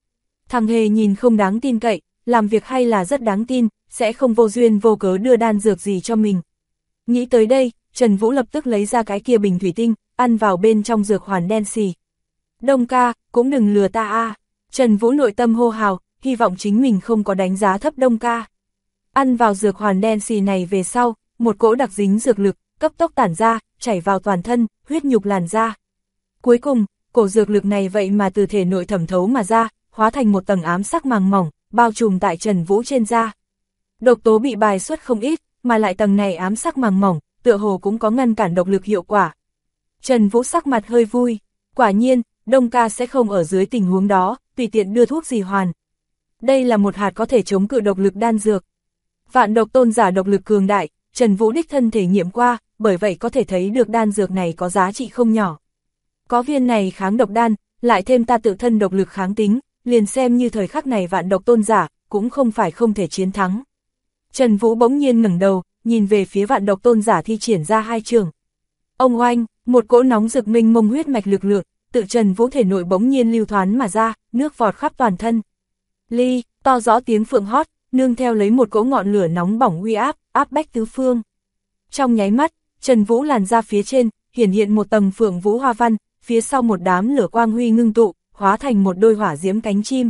Thằng hề nhìn không đáng tin cậy, làm việc hay là rất đáng tin, sẽ không vô duyên vô cớ đưa đan dược gì cho mình. Nghĩ tới đây, Trần Vũ lập tức lấy ra cái kia bình thủy tinh, ăn vào bên trong dược hoàn đen xì. Đông ca, cũng đừng lừa ta a. Trần Vũ nội tâm hô hào, hy vọng chính mình không có đánh giá thấp Đông ca. Ăn vào dược hoàn đen xì này về sau, một cỗ đặc dính dược lực, cấp tốc tản ra, chảy vào toàn thân, huyết nhục làn da. Cuối cùng, cổ dược lực này vậy mà từ thể nội thẩm thấu mà ra, hóa thành một tầng ám sắc màng mỏng, bao trùm tại Trần Vũ trên da. Độc tố bị bài xuất không ít, mà lại tầng này ám sắc màng mỏng, tựa hồ cũng có ngăn cản độc lực hiệu quả. Trần Vũ sắc mặt hơi vui, quả nhiên, Đông ca sẽ không ở dưới tình huống đó, tùy tiện đưa thuốc gì hoàn. Đây là một hạt có thể chống cự độc lực đan dược. Vạn độc tôn giả độc lực cường đại, Trần Vũ đích thân thể nghiệm qua, bởi vậy có thể thấy được đan dược này có giá trị không nhỏ. Có viên này kháng độc đan, lại thêm ta tự thân độc lực kháng tính, liền xem như thời khắc này vạn độc tôn giả, cũng không phải không thể chiến thắng. Trần Vũ bỗng nhiên ngẩng đầu, nhìn về phía vạn độc tôn giả thi triển ra hai trường. Ông oanh, một cỗ nóng rực minh mông huyết mạch lực lượng, tự Trần Vũ thể nội bỗng nhiên lưu thoán mà ra, nước vọt khắp toàn thân. Ly, to rõ tiếng phượng hót, nương theo lấy một cỗ ngọn lửa nóng bỏng uy áp, áp bách tứ phương. Trong nháy mắt, Trần Vũ làn ra phía trên, hiển hiện một tầng phượng vũ hoa văn, phía sau một đám lửa quang huy ngưng tụ, hóa thành một đôi hỏa diễm cánh chim.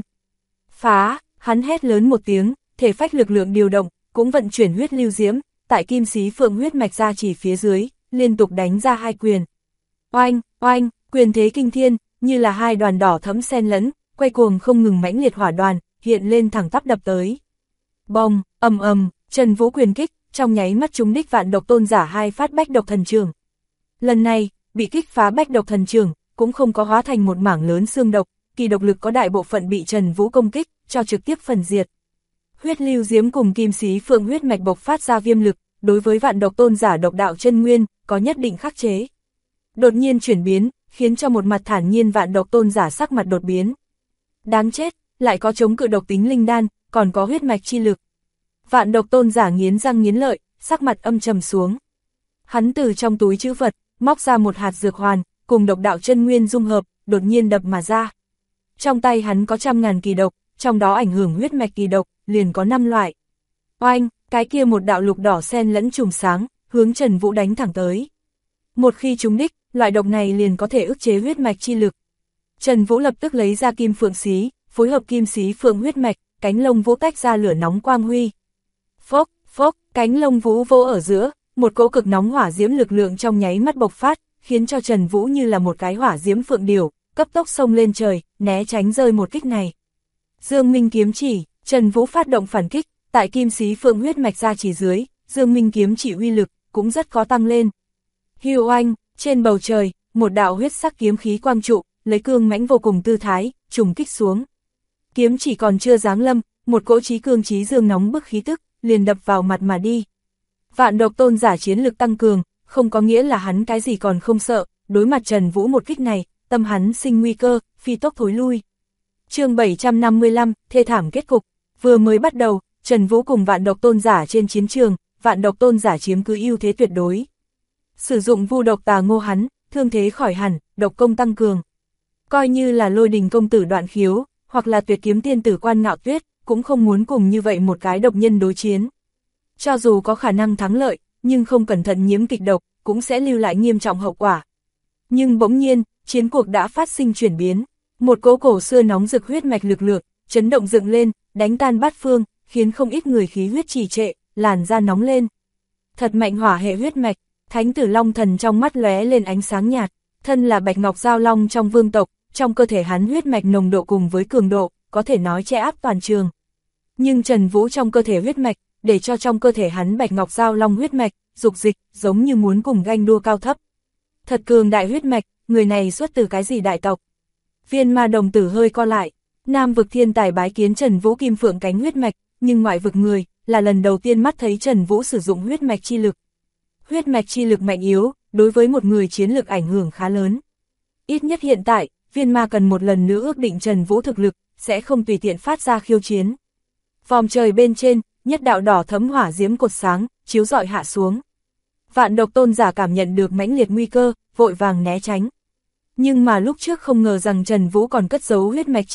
Phá, hắn hét lớn một tiếng, thể phách lực lượng điều động, cũng vận chuyển huyết lưu diễm, tại kim xí phượng huyết mạch ra chỉ phía dưới, liên tục đánh ra hai quyền. Oanh, oanh, quyền thế kinh thiên, như là hai đoàn đỏ thẫm xen lẫn, quay cuồng không ngừng mãnh liệt hỏa đoàn, hiện lên thẳng tắp đập tới. Bong, ầm ầm, Trần Vũ quyền kích, trong nháy mắt trúng đích vạn độc tôn giả hai phát bách độc thần trường. Lần này, bị kích phá bách độc thần trường, cũng không có hóa thành một mảng lớn xương độc, kỳ độc lực có đại bộ phận bị Trần Vũ công kích, cho trực tiếp phần diệt. Huyết lưu diễm cùng kim xí phượng huyết mạch bộc phát ra viêm lực, đối với vạn độc tôn giả độc đạo chân nguyên, có nhất định khắc chế. Đột nhiên chuyển biến, khiến cho một mặt thản nhiên vạn độc tôn giả sắc mặt đột biến. Đáng chết, lại có chống cự độc tính linh đan, còn có huyết mạch chi lực. Vạn độc tôn giả nghiến răng nghiến lợi, sắc mặt âm trầm xuống. Hắn từ trong túi trữ vật, móc ra một hạt dược hoàn, cùng độc đạo chân nguyên dung hợp, đột nhiên đập mà ra. Trong tay hắn có 100.000 kỳ độc, trong đó ảnh hưởng huyết mạch kỳ độc, liền có 5 loại. Oanh, cái kia một đạo lục đỏ xen lẫn chùm sáng, hướng Trần Vũ đánh thẳng tới. Một khi trúng đích, loại độc này liền có thể ức chế huyết mạch chi lực. Trần Vũ lập tức lấy ra kim phượng xí, phối hợp kim xí phượng huyết mạch, cánh lông vũ tách ra lửa nóng quang huy. Phốc, phốc, cánh lông vũ vỗ ở giữa, một cỗ cực nóng hỏa diễm lực lượng trong nháy mắt bộc phát, khiến cho Trần Vũ như là một cái hỏa diễm phượng điểu, cấp tốc xông lên trời, né tránh rơi một kích này. Dương Minh kiếm chỉ, Trần Vũ phát động phản kích, tại kim xí phượng huyết mạch ra chỉ dưới, Dương Minh kiếm chỉ uy lực cũng rất có tăng lên. Hưu oanh, trên bầu trời, một đạo huyết sắc kiếm khí quang trụ, lấy cương mãnh vô cùng tư thái, trùng kích xuống. Kiếm chỉ còn chưa giáng lâm, một cỗ chí cương chí dương nóng bức khí tức, liền đập vào mặt mà đi. Vạn độc tôn giả chiến lực tăng cường, không có nghĩa là hắn cái gì còn không sợ, đối mặt Trần Vũ một kích này, tâm hắn sinh nguy cơ, phi tốc thối lui. Chương 755, thê thảm kết cục, vừa mới bắt đầu, Trần Vũ cùng vạn độc tôn giả trên chiến trường, vạn độc tôn giả chiếm cứ ưu thế tuyệt đối. Sử dụng vu độc tà ngô hắn, thương thế khỏi hẳn, độc công tăng cường. Coi như là Lôi Đình công tử Đoạn Khiếu, hoặc là Tuyệt kiếm tiên tử Quan Ngạo Tuyết, cũng không muốn cùng như vậy một cái độc nhân đối chiến. Cho dù có khả năng thắng lợi, nhưng không cẩn thận nhiễm kịch độc, cũng sẽ lưu lại nghiêm trọng hậu quả. Nhưng bỗng nhiên, chiến cuộc đã phát sinh chuyển biến, một cỗ cổ xưa nóng rực huyết mạch lực lượng, chấn động dựng lên, đánh tan bát phương, khiến không ít người khí huyết trì trệ, làn da nóng lên. Thật mạnh hỏa hệ huyết mạch, Thánh tử Long Thần trong mắt lóe lên ánh sáng nhạt, thân là Bạch Ngọc Giao Long trong vương tộc, trong cơ thể hắn huyết mạch nồng độ cùng với cường độ, có thể nói che áp toàn trường. Nhưng Trần Vũ trong cơ thể huyết mạch, để cho trong cơ thể hắn Bạch Ngọc Giao Long huyết mạch, dục dịch, giống như muốn cùng ganh đua cao thấp. Thật cường đại huyết mạch, người này xuất từ cái gì đại tộc? Viên Ma đồng tử hơi co lại, Nam vực thiên tài bái kiến Trần Vũ kim phượng cánh huyết mạch, nhưng ngoại vực người, là lần đầu tiên mắt thấy Trần Vũ sử dụng huyết mạch chi lực. Huyết mạch chi lực mạnh yếu, đối với một người chiến lực ảnh hưởng khá lớn. Ít nhất hiện tại, Viên Ma cần một lần nữa ước định Trần Vũ thực lực, sẽ không tùy tiện phát ra khiêu chiến. Vòm trời bên trên, nhất đạo đỏ thấm hỏa diễm cột sáng, chiếu rọi hạ xuống. Vạn độc tôn giả cảm nhận được mãnh liệt nguy cơ, vội vàng né tránh. Nhưng mà lúc trước không ngờ rằng Trần Vũ còn cất giấu huyết mạch chi lực,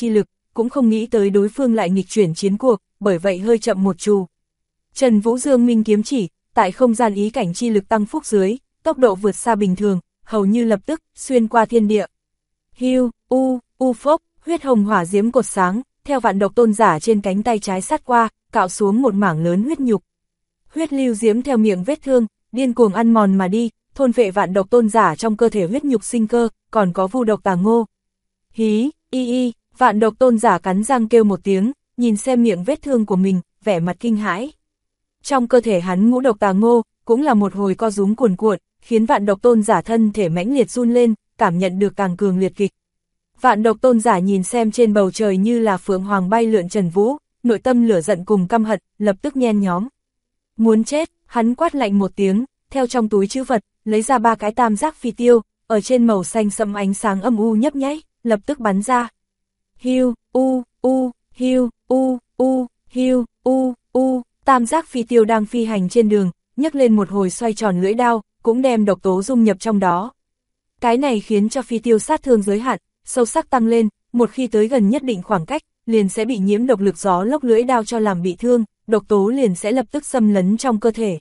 cũng không nghĩ tới đối phương lại nghịch chuyển chiến cuộc, bởi vậy hơi chậm một chu. Trần Vũ Dương minh kiếm chỉ, tại không gian ý cảnh chi lực tăng phúc dưới, tốc độ vượt xa bình thường, hầu như lập tức, xuyên qua thiên địa. Hiu, phốc, huyết hồng hỏa diễm cột sáng, theo vạn độc tôn giả trên cánh tay trái sát qua, cạo xuống một mảng lớn huyết nhục. Huyết lưu diễm theo miệng vết thương, điên cuồng ăn mòn mà đi, thôn vệ vạn độc tôn giả trong cơ thể huyết nhục sinh cơ, còn có vu độc tà ngô. Hí, vạn độc tôn giả cắn răng kêu một tiếng, nhìn xem miệng vết thương của mình, vẻ mặt kinh hãi. Trong cơ thể hắn ngũ độc tà ngô, cũng là một hồi co rúm cuồn cuộn, khiến vạn độc tôn giả thân thể mãnh liệt run lên, cảm nhận được càng cường liệt kịch. Vạn độc tôn giả nhìn xem trên bầu trời như là phượng hoàng bay lượn Trần Vũ, nội tâm lửa giận cùng căm hận, lập tức nhen nhóm. Muốn chết, hắn quát lạnh một tiếng, theo trong túi trữ vật, lấy ra 3 cái tam giác phi tiêu, ở trên màu xanh sẫm ánh sáng âm u nhấp nháy, lập tức bắn ra. Hiu, tam giác phi tiêu đang phi hành trên đường, nhấc lên một hồi xoay tròn lưỡi đao, cũng đem độc tố dung nhập trong đó. Cái này khiến cho phi tiêu sát thương giới hạn, sâu sắc tăng lên, một khi tới gần nhất định khoảng cách, liền sẽ bị nhiễm độc lực gió lốc lưỡi đao cho làm bị thương, độc tố liền sẽ lập tức xâm lấn trong cơ thể.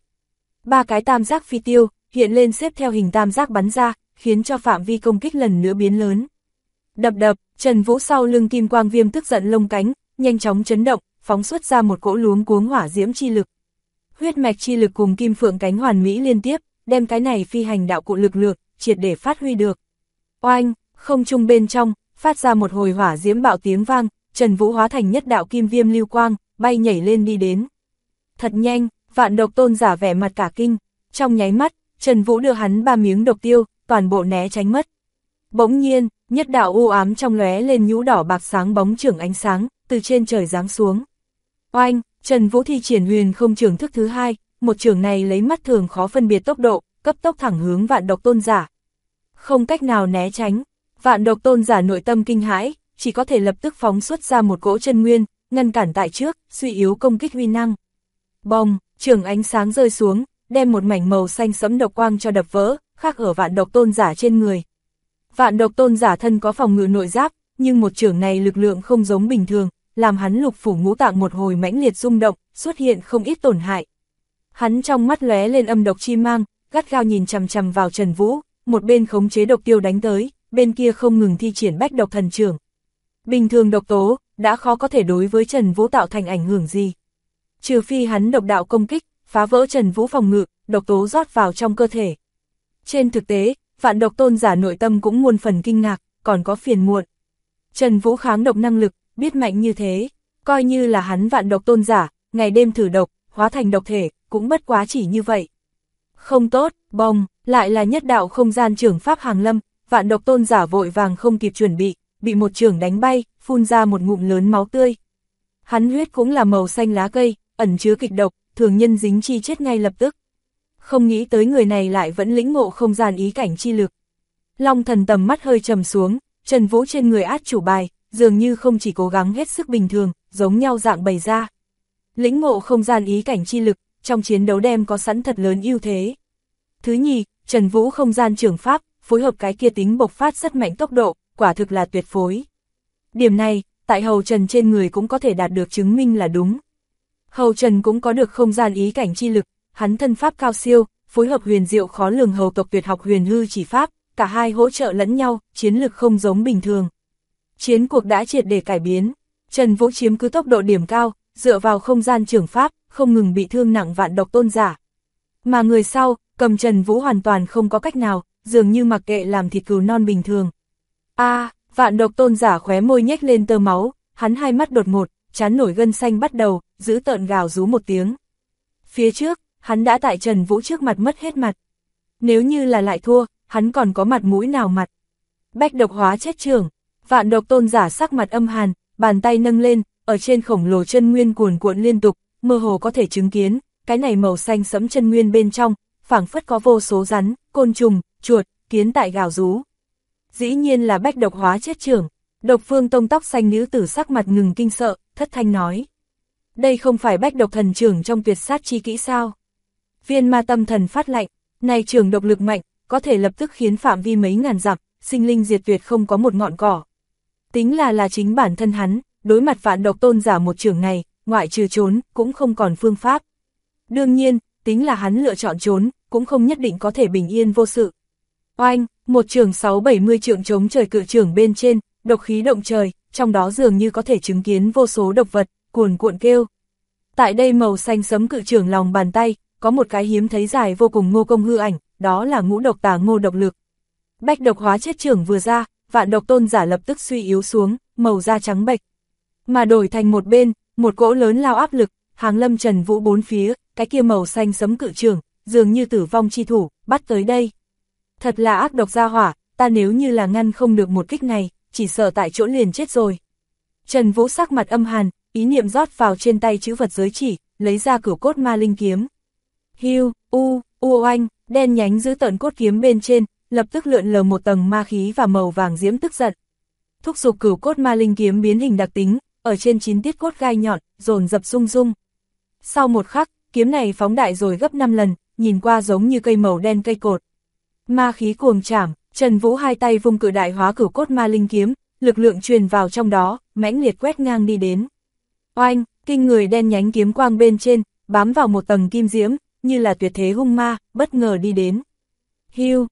3 cái tam giác phi tiêu, hiện lên xếp theo hình tam giác bắn ra, khiến cho phạm vi công kích lần nữa biến lớn. Đập, Trần Vũ sau lưng kim quang viêm tức giận lông cánh, nhanh chóng chấn động, phóng xuất ra một cỗ luống cuống hỏa diễm chi lực. Huyết mạch chi lực cùng kim phượng cánh hoàn mỹ liên tiếp, đem cái này phi hành đạo cụ lực lượng, triệt để phát huy được. Oanh, không trung bên trong, phát ra một hồi hỏa diễm bạo tiếng vang, Trần Vũ hóa thành nhất đạo kim viêm lưu quang, bay nhảy lên đi đến. Thật nhanh, vạn độc tôn giả vẻ mặt cả kinh, trong nháy mắt, Trần Vũ đưa hắn 3 miếng độc tiêu, toàn bộ né tránh mất. Bỗng nhiên, nhất đạo u ám trong lóe lên nhũ đỏ bạc sáng bóng chưởng ánh sáng, từ trên trời giáng xuống. Oanh, Trần Vũ thi triển huyền không chưởng thức thứ 2, một chưởng này lấy mắt thường khó phân biệt tốc độ, cấp tốc thẳng hướng vạn độc tôn giả. Không cách nào né tránh, vạn độc tôn giả nội tâm kinh hãi, chỉ có thể lập tức phóng xuất ra một cỗ chân nguyên, ngăn cản tại trước, suy yếu công kích uy năng. Bồng, chưởng ánh sáng rơi xuống, đem một mảnh màu xanh sẫm độc quang cho đập vỡ, khắc ở vạn độc tôn giả trên người. Vạn độc tôn giả thân có phòng ngự nội giáp, nhưng một chưởng này lực lượng không giống bình thường, làm hắn lục phủ ngũ tạng một hồi mãnh liệt rung động, xuất hiện không ít tổn hại. Hắn trong mắt lóe lên âm độc chi mang, gắt gao nhìn chằm chằm vào Trần Vũ, một bên khống chế độc tiêu đánh tới, bên kia không ngừng thi triển bách độc thần chưởng. Bình thường độc tố, đã khó có thể đối với Trần Vũ tạo thành ảnh hưởng gì. Trừ phi hắn độc đạo công kích, phá vỡ Trần Vũ phòng ngự, độc tố rót vào trong cơ thể. Trên thực tế, vạn độc tôn giả nội tâm cũng muôn phần kinh ngạc, còn có phiền muộn. Trần Vũ kháng độc năng lực, biết mạnh như thế, coi như là hắn vạn độc tôn giả, ngày đêm thử độc, hóa thành độc thể, cũng bất quá chỉ như vậy. Không tốt, bồng, lại là nhất đạo không gian trưởng pháp hàng lâm, vạn độc tôn giả vội vàng không kịp chuẩn bị một chưởng đánh bay, phun ra một ngụm lớn máu tươi. Hắn huyết cũng là màu xanh lá cây, ẩn chứa kịch độc, thường nhân dính chi chết ngay lập tức. Không nghĩ tới người này lại vẫn lĩnh ngộ không gian ý cảnh chi lực. Long thần tầm mắt hơi trầm xuống, Trần Vũ trên người át chủ bài, dường như không chỉ cố gắng hết sức bình thường, giống nhau dạng bày ra. Lĩnh ngộ không gian ý cảnh chi lực, trong chiến đấu đem có sẵn thật lớn ưu thế. Thứ nhì, Trần Vũ không gian trưởng pháp, phối hợp cái kia tính bộc phát rất mạnh tốc độ, quả thực là tuyệt phối. Điểm này, tại Hầu Trần trên người cũng có thể đạt được chứng minh là đúng. Hầu Trần cũng có được không gian ý cảnh chi lực, hắn thân pháp cao siêu, phối hợp huyền diệu khó lường hầu tộc tuyệt học huyền hư chỉ pháp, cả hai hỗ trợ lẫn nhau, chiến lực không giống bình thường. Chiến cuộc đã triệt để cải biến, Trần Vũ chiếm cứ tốc độ điểm cao, dựa vào không gian trưởng pháp, không ngừng bị thương nặng vạn độc tôn giả. Mà người sau, cầm Trần Vũ hoàn toàn không có cách nào, dường như mặc kệ làm thịt cừu non bình thường. Vạn độc tôn giả khóe môi nhếch lên tơ máu, hắn hai mắt đột ngột, trán nổi gân xanh bắt đầu, giữ tợn gào rú một tiếng. Phía trước, hắn đã tại Trần Vũ trước mặt mất hết mặt. Nếu như là lại thua, hắn còn có mặt mũi nào mặt. Bách độc hóa chết trưởng, vạn độc tôn giả sắc mặt âm hàn, bàn tay nâng lên, ở trên khổng lồ chân nguyên cuồn cuộn liên tục, mơ hồ có thể chứng kiến, cái này màu xanh sẫm chân nguyên bên trong, phảng phất có vô số rắn, côn trùng, chuột, kiến tại gào rú. Dĩ nhiên là bách độc hóa chết trưởng. Độc Phương Tông tóc xanh nữ tử sắc mặt ngừng kinh sợ, thất thanh nói. Đây không phải bách độc thần trưởng trong tuyệt sát chi kỹ sao? Viên ma tâm thần phát lạnh, này trưởng độc lực mạnh, có thể lập tức khiến phạm vi mấy ngàn dặm, sinh linh diệt tuyệt không có một ngọn cỏ. Tính là chính bản thân hắn, đối mặt vạn độc tôn giả một chưởng này, ngoại trừ trốn, cũng không còn phương pháp. Đương nhiên, tính là hắn lựa chọn trốn, cũng không nhất định có thể bình yên vô sự. Oanh, một chưởng 6-70 trượng chống trời cự chưởng bên trên, độc khí động trời, trong đó dường như có thể chứng kiến vô số độc vật, cuồn cuộn kêu. Tại đây màu xanh sẫm cự chưởng lòng bàn tay, có một cái hiếm thấy dài vô cùng ngô công hư ảnh, đó là ngũ độc tà ngô độc lực. Bách độc hóa chết chưởng vừa ra, vạn độc tôn giả lập tức suy yếu xuống, màu da trắng bệch. Mà đổi thành một bên, một cỗ lớn lao áp lực, hàng lâm Trần Vũ bốn phía, cái kia màu xanh sẫm cự chưởng, dường như tử vong chi thủ, bắt tới đây. Thật là ác độc gia hỏa, ta nếu như là ngăn không được một kích này, chỉ sợ tại chỗ liền chết rồi. Trần Vũ sắc mặt âm hàn, ý niệm rót vào trên tay chữ vật giới chỉ, lấy ra cửu cốt ma linh kiếm. Hiu, oanh, đen nhánh giữ tợn cốt kiếm bên trên, lập tức lượn lờ một tầng ma khí và màu vàng diễm tức giận. Thúc giục cửu cốt ma linh kiếm biến hình đặc tính, ở trên 9 tiết cốt gai nhọn, dồn dập rung rung. Sau một khắc, kiếm này phóng đại rồi gấp 5 lần, nhìn qua giống như cây màu đen cây cột. Ma khí cuồng trảm, Trần Vũ hai tay vung cự đại hóa cửu cốt ma linh kiếm, lực lượng truyền vào trong đó, mãnh liệt quét ngang đi đến. Oanh, kinh người đen nhánh kiếm quang bên trên, bám vào một tầng kim diễm, như là tuyệt thế hung ma, bất ngờ đi đến. Hiu,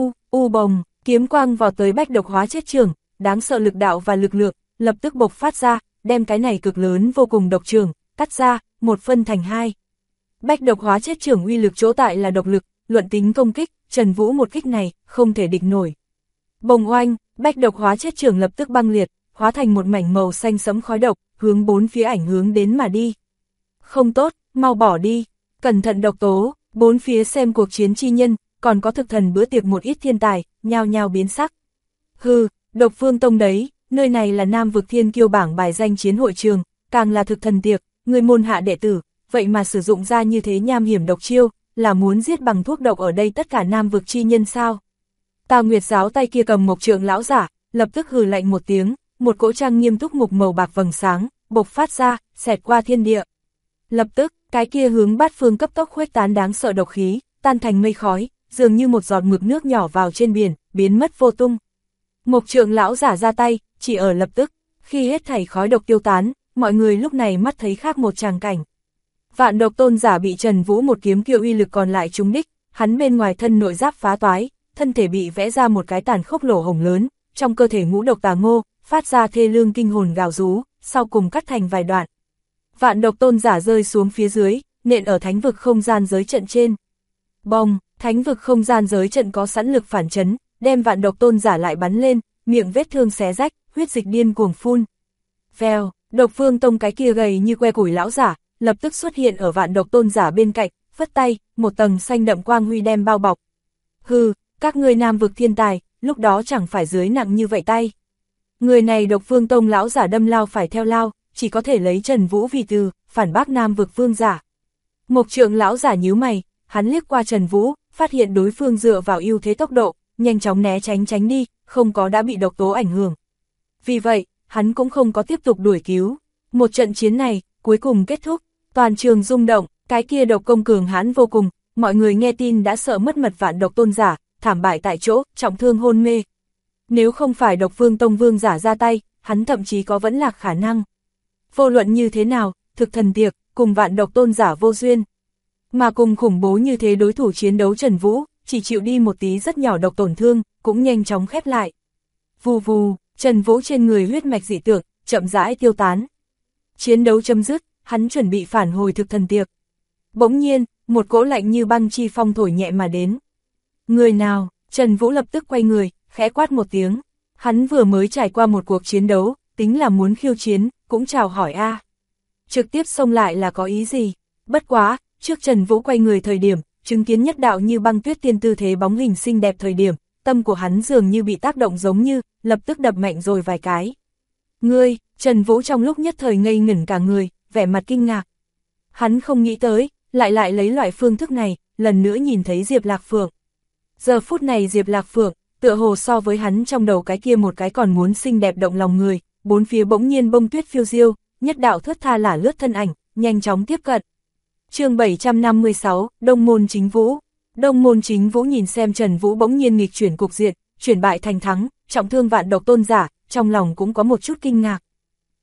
bồng, kiếm quang vào tới bách độc hóa chết chưởng, đáng sợ lực đạo và lực lượng, lập tức bộc phát ra, đem cái này cực lớn vô cùng độc chưởng, cắt ra, một phân thành hai. Bách độc hóa chết chưởng uy lực chỗ tại là độc lực, luận tính công kích, Trần Vũ một kích này, không thể địch nổi. Bồng oanh, bách độc hóa chết chưởng lập tức băng liệt, hóa thành một mảnh màu xanh sẫm khói độc, hướng bốn phía ảnh hướng đến mà đi. Không tốt, mau bỏ đi, cẩn thận độc tố, bốn phía xem cuộc chiến chi nhân, còn có thực thần bữa tiệc một ít thiên tài, nhao nhao biến sắc. Hừ, Độc Vương Tông đấy, nơi này là Nam vực thiên kiêu bảng bài danh chiến hội trường, càng là thực thần tiệc, người môn hạ đệ tử, vậy mà sử dụng ra như thế nham hiểm độc chiêu, là muốn giết bằng thuốc độc ở đây tất cả Nam vực chi nhân sao? Tào Nguyệt giáo tay kia cầm một trượng lão giả, lập tức hừ lạnh một tiếng, một cỗ trang nghiêm túc mục màu bạc vầng sáng, bộc phát ra, xẹt qua thiên địa. Lập tức, cái kia hướng bát phương cấp tốc khuếch tán đáng sợ độc khí, tan thành mây khói, dường như một giọt mực nước nhỏ vào trên biển, biến mất vô tung. Một trượng lão giả ra tay, chỉ ở lập tức, khi hết thảy khói độc tiêu tán, mọi người lúc này mắt thấy khác một tràng cảnh. Vạn độc tôn giả bị Trần Vũ một kiếm kiệu uy lực còn lại trúng đích, hắn bên ngoài thân nội giáp phá toái, thân thể bị vẽ ra một cái tàn khốc lỗ hổng lớn, trong cơ thể ngũ độc tà ngô, phát ra thê lương kinh hồn gào rú, sau cùng cắt thành vài đoạn. Vạn độc tôn giả rơi xuống phía dưới, nện ở thánh vực không gian giới trận trên. Bong, thánh vực không gian giới trận có sẵn lực phản chấn, đem vạn độc tôn giả lại bắn lên, miệng vết thương xé rách, huyết dịch điên cuồng phun. Vèo, Độc Vương Tông cái kia gầy như que củi lão giả, lập tức xuất hiện ở vạn độc tôn giả bên cạnh, phất tay, một tầng xanh đậm quang huy đem bao bọc. Hừ, các ngươi Nam vực thiên tài, lúc đó chẳng phải dưới nặng như vậy tay. Người này Độc Vương Tông lão giả đâm lao phải theo lao, chỉ có thể lấy Trần Vũ vì từ, phản bác Nam vực vương giả. Một trượng lão giả nhíu mày, hắn liếc qua Trần Vũ, phát hiện đối phương dựa vào ưu thế tốc độ, nhanh chóng né tránh đi, không có đã bị độc tố ảnh hưởng. Vì vậy, hắn cũng không có tiếp tục đuổi cứu. Một trận chiến này, cuối cùng kết thúc, toàn trường rung động, cái kia độc công cường hãn vô cùng, mọi người nghe tin đã sợ mất mật vạn độc tôn giả, thảm bại tại chỗ, trọng thương hôn mê. Nếu không phải Độc Vương Tông vương giả ra tay, hắn thậm chí có vẫn lạc khả năng. Vô luận như thế nào, thực thần tiệc, cùng vạn độc tôn giả vô duyên. Mà cùng khủng bố như thế đối thủ chiến đấu Trần Vũ, chỉ chịu đi một tí rất nhỏ độc tổn thương, cũng nhanh chóng khép lại. Vù vù, Trần Vũ trên người huyết mạch dị tượng, chậm rãi tiêu tán. Chiến đấu chấm dứt, hắn chuẩn bị phản hồi thực thần tiệc. Bỗng nhiên, một cỗ lạnh như băng chi phong thổi nhẹ mà đến. Người nào? Trần Vũ lập tức quay người, khẽ quát một tiếng. Hắn vừa mới trải qua một cuộc chiến đấu, tính là muốn khiêu chiến, cũng chào hỏi a. Trực tiếp xông lại là có ý gì? Bất quá, trước Trần Vũ quay người thời điểm, chứng kiến nhất đạo như băng tuyết tiên tư thế bóng hình xinh đẹp thời điểm, tâm của hắn dường như bị tác động giống như, lập tức đập mạnh rồi vài cái. Ngươi, Trần Vũ trong lúc nhất thời ngây ngẩn cả người, vẻ mặt kinh ngạc. Hắn không nghĩ tới, lại lấy loại phương thức này, lần nữa nhìn thấy Diệp Lạc Phượng. Giờ phút này Diệp Lạc Phượng, tựa hồ so với hắn trong đầu cái kia một cái còn muốn xinh đẹp động lòng người, bốn phía bỗng nhiên bông tuyết phiêu diêu, nhất đạo thướt tha lả lướt thân ảnh, nhanh chóng tiếp cận. Chương 756, Đông Môn Chính Vũ. Đông Môn Chính Vũ nhìn xem Trần Vũ bỗng nhiên nghịch chuyển cục diện, chuyển bại thành thắng, trọng thương vạn độc tôn giả, trong lòng cũng có một chút kinh ngạc.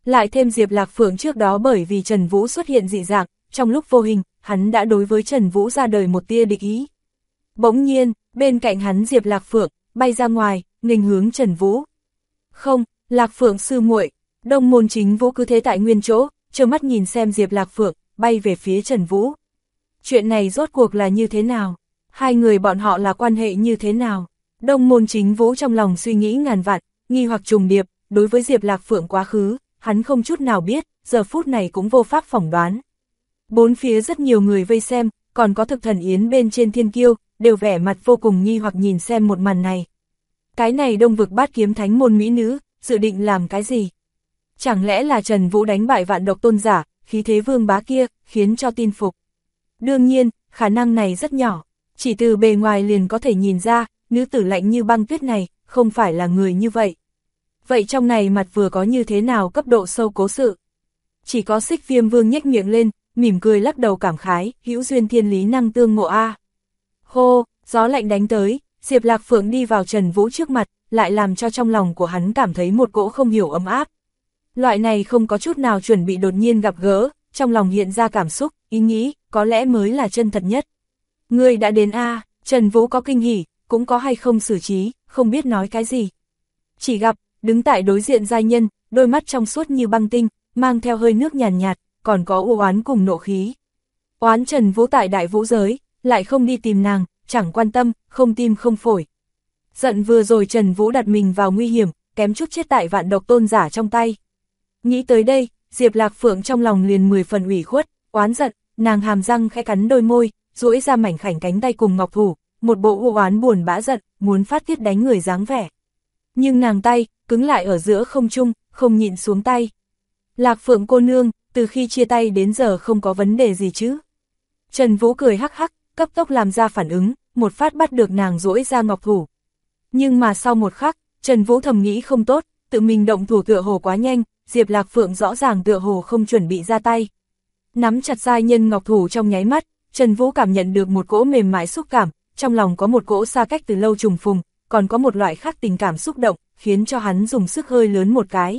Lại thêm Diệp Lạc Phượng trước đó bởi vì Trần Vũ xuất hiện dị dạng, trong lúc vô hình, hắn đã đối với Trần Vũ ra đời một tia địch ý. Bỗng nhiên, bên cạnh hắn Diệp Lạc Phượng, bay ra ngoài, nghênh hướng Trần Vũ. Không, Lạc Phượng sư muội. Đông Môn Chính Vũ cứ thế tại nguyên chỗ, trơ mắt nhìn xem Diệp Lạc Phượng, bay về phía Trần Vũ. Chuyện này rốt cuộc là như thế nào? Hai người bọn họ là quan hệ như thế nào? Đông Môn Chính Vũ trong lòng suy nghĩ ngàn vạn, nghi hoặc trùng điệp, đối với Diệp Lạc Phượng quá khứ, hắn không chút nào biết, giờ phút này cũng vô pháp phỏng đoán. Bốn phía rất nhiều người vây xem, còn có Thực Thần Yến bên trên Thiên Kiêu, đều vẻ mặt vô cùng nghi hoặc nhìn xem một màn này. Cái này Đông Vực Bát Kiếm Thánh môn mỹ nữ, dự định làm cái gì? Chẳng lẽ là Trần Vũ đánh bại Vạn Độc Tôn giả, khí thế vương bá kia, khiến cho tin phục? Đương nhiên, khả năng này rất nhỏ, chỉ từ bề ngoài liền có thể nhìn ra, nữ tử lạnh như băng tuyết này, không phải là người như vậy. Vậy trong này mặt vừa có như thế nào cấp độ sâu cố sự? Chỉ có Xích Viêm Vương nhếch miệng lên, mỉm cười lắc đầu cảm khái, hữu duyên thiên lý năng tương ngộ a. Hô, gió lạnh đánh tới, Diệp Lạc Phượng đi vào Trần Vũ trước mặt, lại làm cho trong lòng của hắn cảm thấy một cỗ không hiểu ấm áp. Loại này không có chút nào chuẩn bị đột nhiên gặp gỡ, trong lòng hiện ra cảm xúc, ý nghĩ, có lẽ mới là chân thật nhất. Ngươi đã đến a. Trần Vũ có kinh hỉ, cũng có hay không xử trí, không biết nói cái gì. Chỉ gặp, đứng tại đối diện giai nhân, đôi mắt trong suốt như băng tinh, mang theo hơi nước nhàn nhạt, còn có u oán cùng nộ khí. Oán Trần Vũ tại đại vũ giới, lại không đi tìm nàng, chẳng quan tâm, không tim không phổi. Giận vừa rồi Trần Vũ đặt mình vào nguy hiểm, kém chút chết tại Vạn Độc Tôn giả trong tay. Nghĩ tới đây, Diệp Lạc Phượng trong lòng liền 10 phần ủy khuất, oán giận, nàng hàm răng khẽ cắn đôi môi, duỗi ra mảnh khảnh cánh tay cùng ngọc thủ, một bộ u oán buồn bã giận, muốn phát tiết đánh người dáng vẻ. Nhưng nàng tay, cứng lại ở giữa không trung, không nhịn xuống tay. Lạc Phượng cô nương, từ khi chia tay đến giờ không có vấn đề gì chứ? Trần Vũ cười hắc hắc, cấp tốc làm ra phản ứng, một phát bắt được nàng duỗi ra ngọc thủ. Nhưng mà sau một khắc, Trần Vũ thầm nghĩ không tốt, tự mình động thủ tựa hồ quá nhanh, Diệp Lạc Phượng rõ ràng tựa hồ không chuẩn bị ra tay. Nắm chặt giai nhân ngọc thủ trong nháy mắt, Trần Vũ cảm nhận được một cỗ mềm mại xúc cảm, trong lòng có một cỗ xa cách từ lâu trùng phùng, còn có một loại khác tình cảm xúc động, khiến cho hắn dùng sức hơi lớn một cái.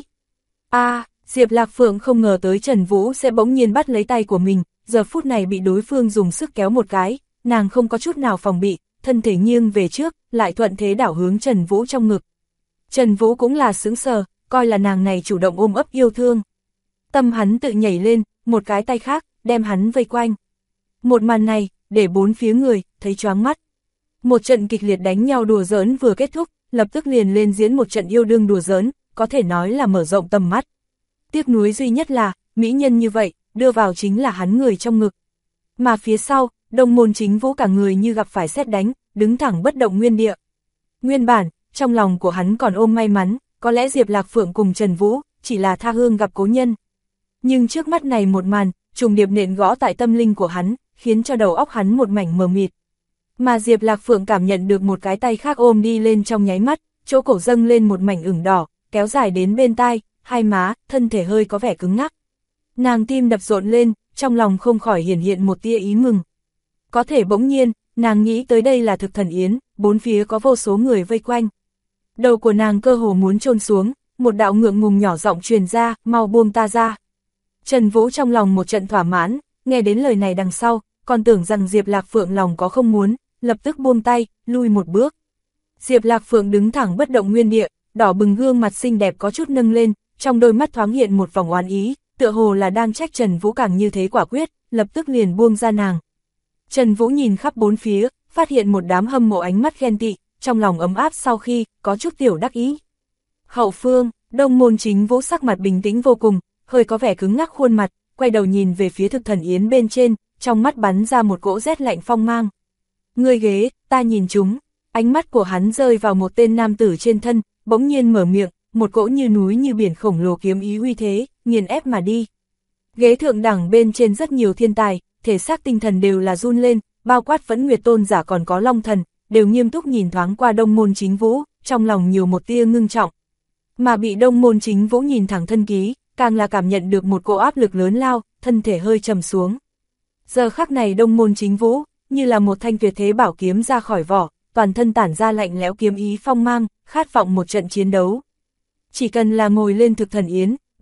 Diệp Lạc Phượng không ngờ tới Trần Vũ sẽ bỗng nhiên bắt lấy tay của mình, giờ phút này bị đối phương dùng sức kéo một cái, nàng không có chút nào phòng bị, thân thể nghiêng về trước, lại thuận thế đảo hướng Trần Vũ trong ngực. Trần Vũ cũng là sững sờ, coi là nàng này chủ động ôm ấp yêu thương. Tâm hắn tự nhảy lên, một cái tay khác, đem hắn vây quanh. Một màn này, để bốn phía người, thấy choáng mắt. Một trận kịch liệt đánh nhau đùa giỡn vừa kết thúc, lập tức liền lên diễn một trận yêu đương đùa giỡn, có thể nói là mở rộng tầm mắt. Tiếc nuối duy nhất là, mỹ nhân như vậy, đưa vào chính là hắn người trong ngực. Mà phía sau, Đông Môn Chính Vũ cả người như gặp phải sét đánh, đứng thẳng bất động nguyên địa. Nguyên bản, trong lòng của hắn còn ôm may mắn, có lẽ Diệp Lạc Phượng cùng Trần Vũ, chỉ là tha hương gặp cố nhân. Nhưng trước mắt này một màn, trùng điệp nện gõ tại tâm linh của hắn, khiến cho đầu óc hắn một mảnh mờ mịt. Mà Diệp Lạc Phượng cảm nhận được một cái tay khác ôm đi lên trong nháy mắt, chỗ cổ dâng lên một mảnh ửng đỏ, kéo dài đến bên tai, hai má, thân thể hơi có vẻ cứng ngắc. Nàng tim đập rộn lên, trong lòng không khỏi hiển hiện một tia ý mừng. Có thể bỗng nhiên, nàng nghĩ tới đây là Thực Thần Yến, bốn phía có vô số người vây quanh. Đầu của nàng cơ hồ muốn chôn xuống, một đạo ngượng ngùng nhỏ giọng truyền ra, mau buông ta ra. Trần Vũ trong lòng một trận thỏa mãn, nghe đến lời này đằng sau, còn tưởng rằng Diệp Lạc Phượng lòng có không muốn, lập tức buông tay, lui một bước. Diệp Lạc Phượng đứng thẳng bất động nguyên địa, đỏ bừng gương mặt xinh đẹp có chút nâng lên, trong đôi mắt thoáng hiện một vòng oán ý, tựa hồ là đang trách Trần Vũ càng như thế quả quyết, lập tức liền buông ra nàng. Trần Vũ nhìn khắp bốn phía, phát hiện một đám hâm mộ ánh mắt ghen tị, trong lòng ấm áp sau khi, có chút tiểu đắc ý. Hậu phương, Đông Môn Chính Vũ sắc mặt bình tĩnh vô cùng, hơi có vẻ cứng ngắc khuôn mặt, quay đầu nhìn về phía Thực Thần Yến bên trên, trong mắt bắn ra một cỗ rét lạnh phong mang. Người ghế, ta nhìn chúng, ánh mắt của hắn rơi vào một tên nam tử trên thân, bỗng nhiên mở miệng, một cỗ như núi như biển khổng lồ kiếm ý uy thế, nghiền ép mà đi. Ghế thượng đẳng bên trên rất nhiều thiên tài, thể xác tinh thần đều là run lên, bao quát Vẫn Nguyệt Tôn giả còn có Long Thần, đều nghiêm túc nhìn thoáng qua Đông Môn Chính Vũ, trong lòng nhiều một tia ngưng trọng. Mà bị Đông Môn Chính Vũ nhìn thẳng thân ký, càng là cảm nhận được một cỗ áp lực lớn lao, thân thể hơi trầm xuống. Giờ khắc này Đông Môn Chính Vũ, như là một thanh tuyệt thế bảo kiếm ra khỏi vỏ, toàn thân tản ra lạnh lẽo kiếm ý phong mang, khát vọng một trận chiến đấu. Chỉ cần là ngồi lên Thực Thần Yến,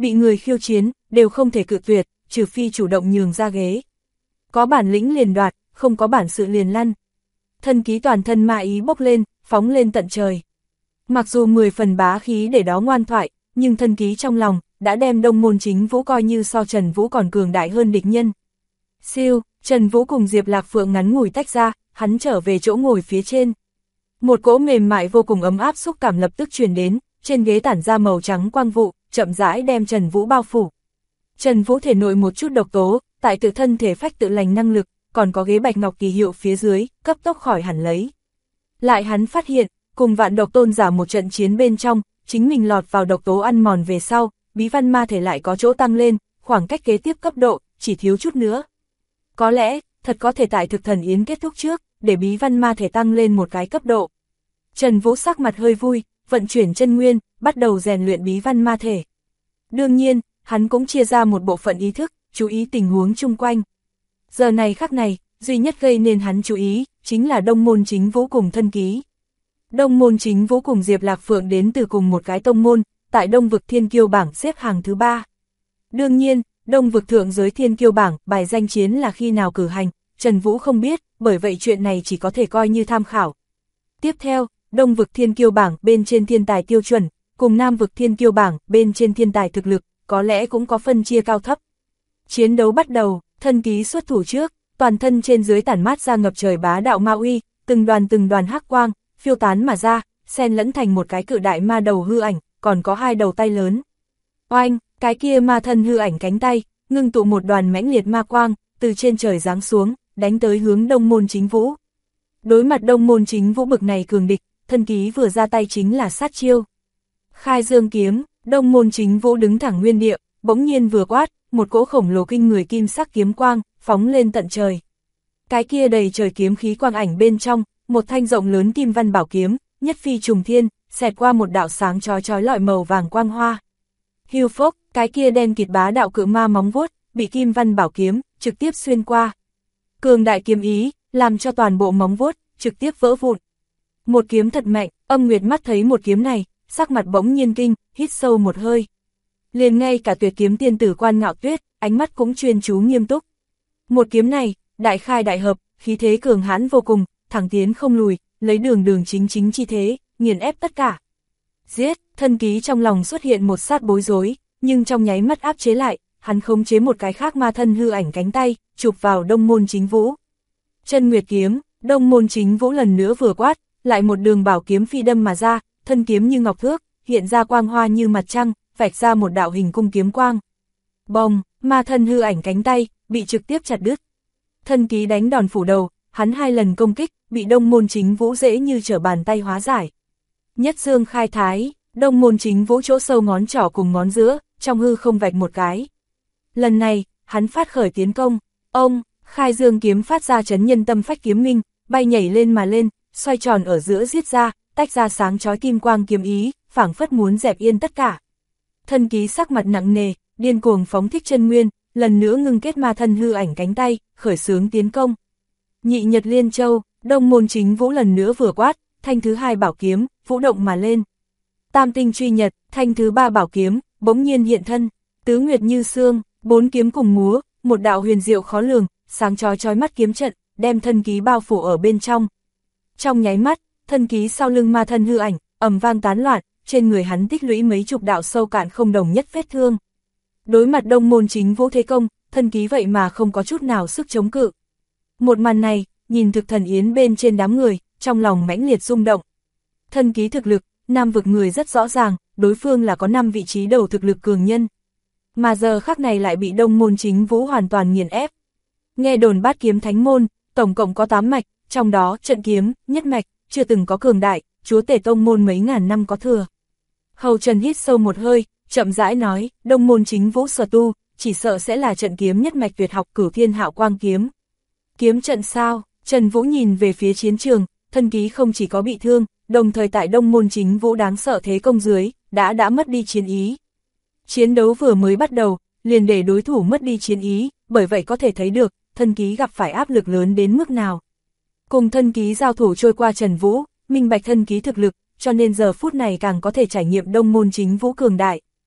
bị người khiêu chiến, đều không thể cự tuyệt, trừ phi chủ động nhường ra ghế. Có bản lĩnh liền đoạt, không có bản sự liền lăn. Thân ký toàn thân ma ý bốc lên, phóng lên tận trời. Mặc dù 10 phần bá khí để đó ngoan thoại, nhưng thân ký trong lòng, đã đem Đông Môn Chính Vũ coi như so Trần Vũ còn cường đại hơn địch nhân. Siêu, Trần Vũ cùng Diệp Lạc Phượng ngắn ngủi tách ra, hắn trở về chỗ ngồi phía trên. Một cỗ mềm mại vô cùng ấm áp xúc cảm lập tức truyền đến, trên ghế tản ra màu trắng quang vụ, chậm rãi đem Trần Vũ bao phủ. Trần Vũ thể nội một chút độc tố, tại tự thân thể phách tự lành năng lực, còn có ghế bạch ngọc kỳ hiệu phía dưới, cấp tốc khỏi hẳn lấy. Lại hắn phát hiện, cùng Vạn Độc Tôn giả một trận chiến bên trong, chính mình lọt vào độc tố ăn mòn về sau, bí văn ma thể lại có chỗ tăng lên, khoảng cách kế tiếp cấp độ, chỉ thiếu chút nữa. Có lẽ, thật có thể tại thực thần yến kết thúc trước, để bí văn ma thể tăng lên một cái cấp độ. Trần Vũ sắc mặt hơi vui, vận chuyển chân nguyên, bắt đầu rèn luyện bí văn ma thể. Đương nhiên, hắn cũng chia ra một bộ phận ý thức, chú ý tình huống chung quanh. Giờ này khắc này, duy nhất gây nên hắn chú ý, chính là Đông Môn Chính Vũ cùng thân ký. Đông Môn Chính Vũ cùng Diệp Lạc Phượng đến từ cùng một cái tông môn, tại Đông Vực Thiên Kiêu bảng xếp hàng thứ 3. Đương nhiên, Đông Vực Thượng giới Thiên Kiêu bảng, bài danh chiến là khi nào cử hành, Trần Vũ không biết, bởi vậy chuyện này chỉ có thể coi như tham khảo. Tiếp theo, Đông Vực Thiên Kiêu bảng bên trên thiên tài tiêu chuẩn, cùng Nam Vực Thiên Kiêu bảng bên trên thiên tài thực lực, có lẽ cũng có phân chia cao thấp. Chiến đấu bắt đầu, thân ký xuất thủ trước, toàn thân trên dưới tản mát ra ngập trời bá đạo ma uy, từng đoàn hắc quang, phiêu tán mà ra, xen lẫn thành một cái cự đại ma đầu hư ảnh, còn có 2 đầu tay lớn. Oanh, cái kia ma thân hư ảnh cánh tay, ngưng tụ một đoàn mãnh liệt ma quang, từ trên trời giáng xuống, đánh tới hướng Đông Môn Chính Vũ. Đối mặt Đông Môn Chính Vũ bực này cường địch, thân ký vừa ra tay chính là sát chiêu. Khai Dương kiếm, Đông Môn Chính Vũ đứng thẳng nguyên địa, bỗng nhiên vừa quát, một cỗ khổng lồ kinh người kim sắc kiếm quang, phóng lên tận trời. Cái kia đầy trời kiếm khí quang ảnh bên trong, một thanh rộng lớn kim văn bảo kiếm, nhất phi trùng thiên, xẹt qua một đạo sáng chói chói lọi màu vàng quang hoa. Hiu phốc, cái kia đen kịt bá đạo cự ma móng vuốt, bị kim văn bảo kiếm, trực tiếp xuyên qua. Cường đại kiếm ý, làm cho toàn bộ móng vuốt, trực tiếp vỡ vụn. Một kiếm thật mạnh, Âm Nguyệt mắt thấy một kiếm này, sắc mặt bỗng nhiên kinh, hít sâu một hơi. Liền ngay cả Tuyệt Kiếm tiên tử Quan Ngạo Tuyết, ánh mắt cũng chuyên chú nghiêm túc. Một kiếm này, đại khai đại hợp, khí thế cường hãn vô cùng, thẳng tiến không lùi, lấy đường chính chi thế, nghiền ép tất cả. Giết, thân ký trong lòng xuất hiện một sát bối rối, nhưng trong nháy mắt áp chế lại, hắn khống chế một cái khác ma thân hư ảnh cánh tay, chụp vào Đông Môn Chính Vũ. Chân Nguyệt kiếm, Đông Môn Chính Vũ lần nữa vừa quát, lại một đường bảo kiếm phi đâm mà ra, thân kiếm như ngọc thước, hiện ra quang hoa như mặt trăng, vạch ra một đạo hình cung kiếm quang. Bồng, ma thân hư ảnh cánh tay, bị trực tiếp chặt đứt. Thân ký đánh đòn phủ đầu, hắn 2 lần công kích, bị Đông Môn Chính Vũ dễ như trở bàn tay hóa giải. Nhất dương khai thái, Đông Môn Chính Vũ chỗ sâu ngón trỏ cùng ngón giữa, trong hư không vạch một cái. Lần này, hắn phát khởi tiến công, ông, khai dương kiếm phát ra chấn nhân tâm phách kiếm minh, bay nhảy lên mà lên, xoay tròn ở giữa giết ra, tách ra sáng chói kim quang kiếm ý, phảng phất muốn dẹp yên tất cả. Thân ký sắc mặt nặng nề, điên cuồng phóng thích chân nguyên, lần nữa ngưng kết ma thân hư ảnh cánh tay, khởi xướng tiến công. Nhị Nhật Liên Châu, Đông Môn Chính Vũ lần nữa vừa quát, thanh thứ 2 bảo kiếm, vũ động mà lên. Tam tinh truy nhật, thanh thứ 3 bảo kiếm, bỗng nhiên hiện thân, tứ nguyệt như sương, 4 kiếm cùng múa, một đạo huyền diệu khó lường, sáng chói chói mắt kiếm trận, đem thân ký bao phủ ở bên trong. Trong nháy mắt, thân ký sau lưng ma thân hư ảnh, ầm vang tán loạn, trên người hắn tích lũy mấy chục đạo sâu cạn không đồng nhất vết thương. Đối mặt Đông Môn Chính Vũ thế công, thân ký vậy mà không có chút nào sức chống cự. Một màn này, nhìn thực thần yến bên trên đám người, trong lòng mãnh liệt rung động. Thân ký thực lực, Nam Vực người rất rõ ràng, đối phương là có 5 vị trí đầu thực lực cường nhân. Mà giờ khắc này lại bị Đông Môn Chính Vũ hoàn toàn nghiền ép. Nghe đồn Bát Kiếm Thánh môn, tổng cộng có 8 mạch, trong đó trận kiếm, nhất mạch, chưa từng có cường đại, chúa tể tông môn mấy ngàn năm có thừa. Hầu Trần hít sâu một hơi, chậm rãi nói, Đông Môn Chính Vũ sở tu, chỉ sợ sẽ là trận kiếm nhất mạch tuyệt học Cửu Thiên Hạo Quang kiếm. Kiếm trận sao? Trần Vũ nhìn về phía chiến trường, thân ký không chỉ có bị thương, đồng thời tại Đông Môn Chính Vũ đáng sợ thế công dưới, đã mất đi chiến ý. Chiến đấu vừa mới bắt đầu, liền để đối thủ mất đi chiến ý, bởi vậy có thể thấy được, thân ký gặp phải áp lực lớn đến mức nào. Cùng thân ký giao thủ trôi qua Trần Vũ, minh bạch thân ký thực lực, cho nên giờ phút này càng có thể trải nghiệm Đông Môn Chính Vũ cường đại.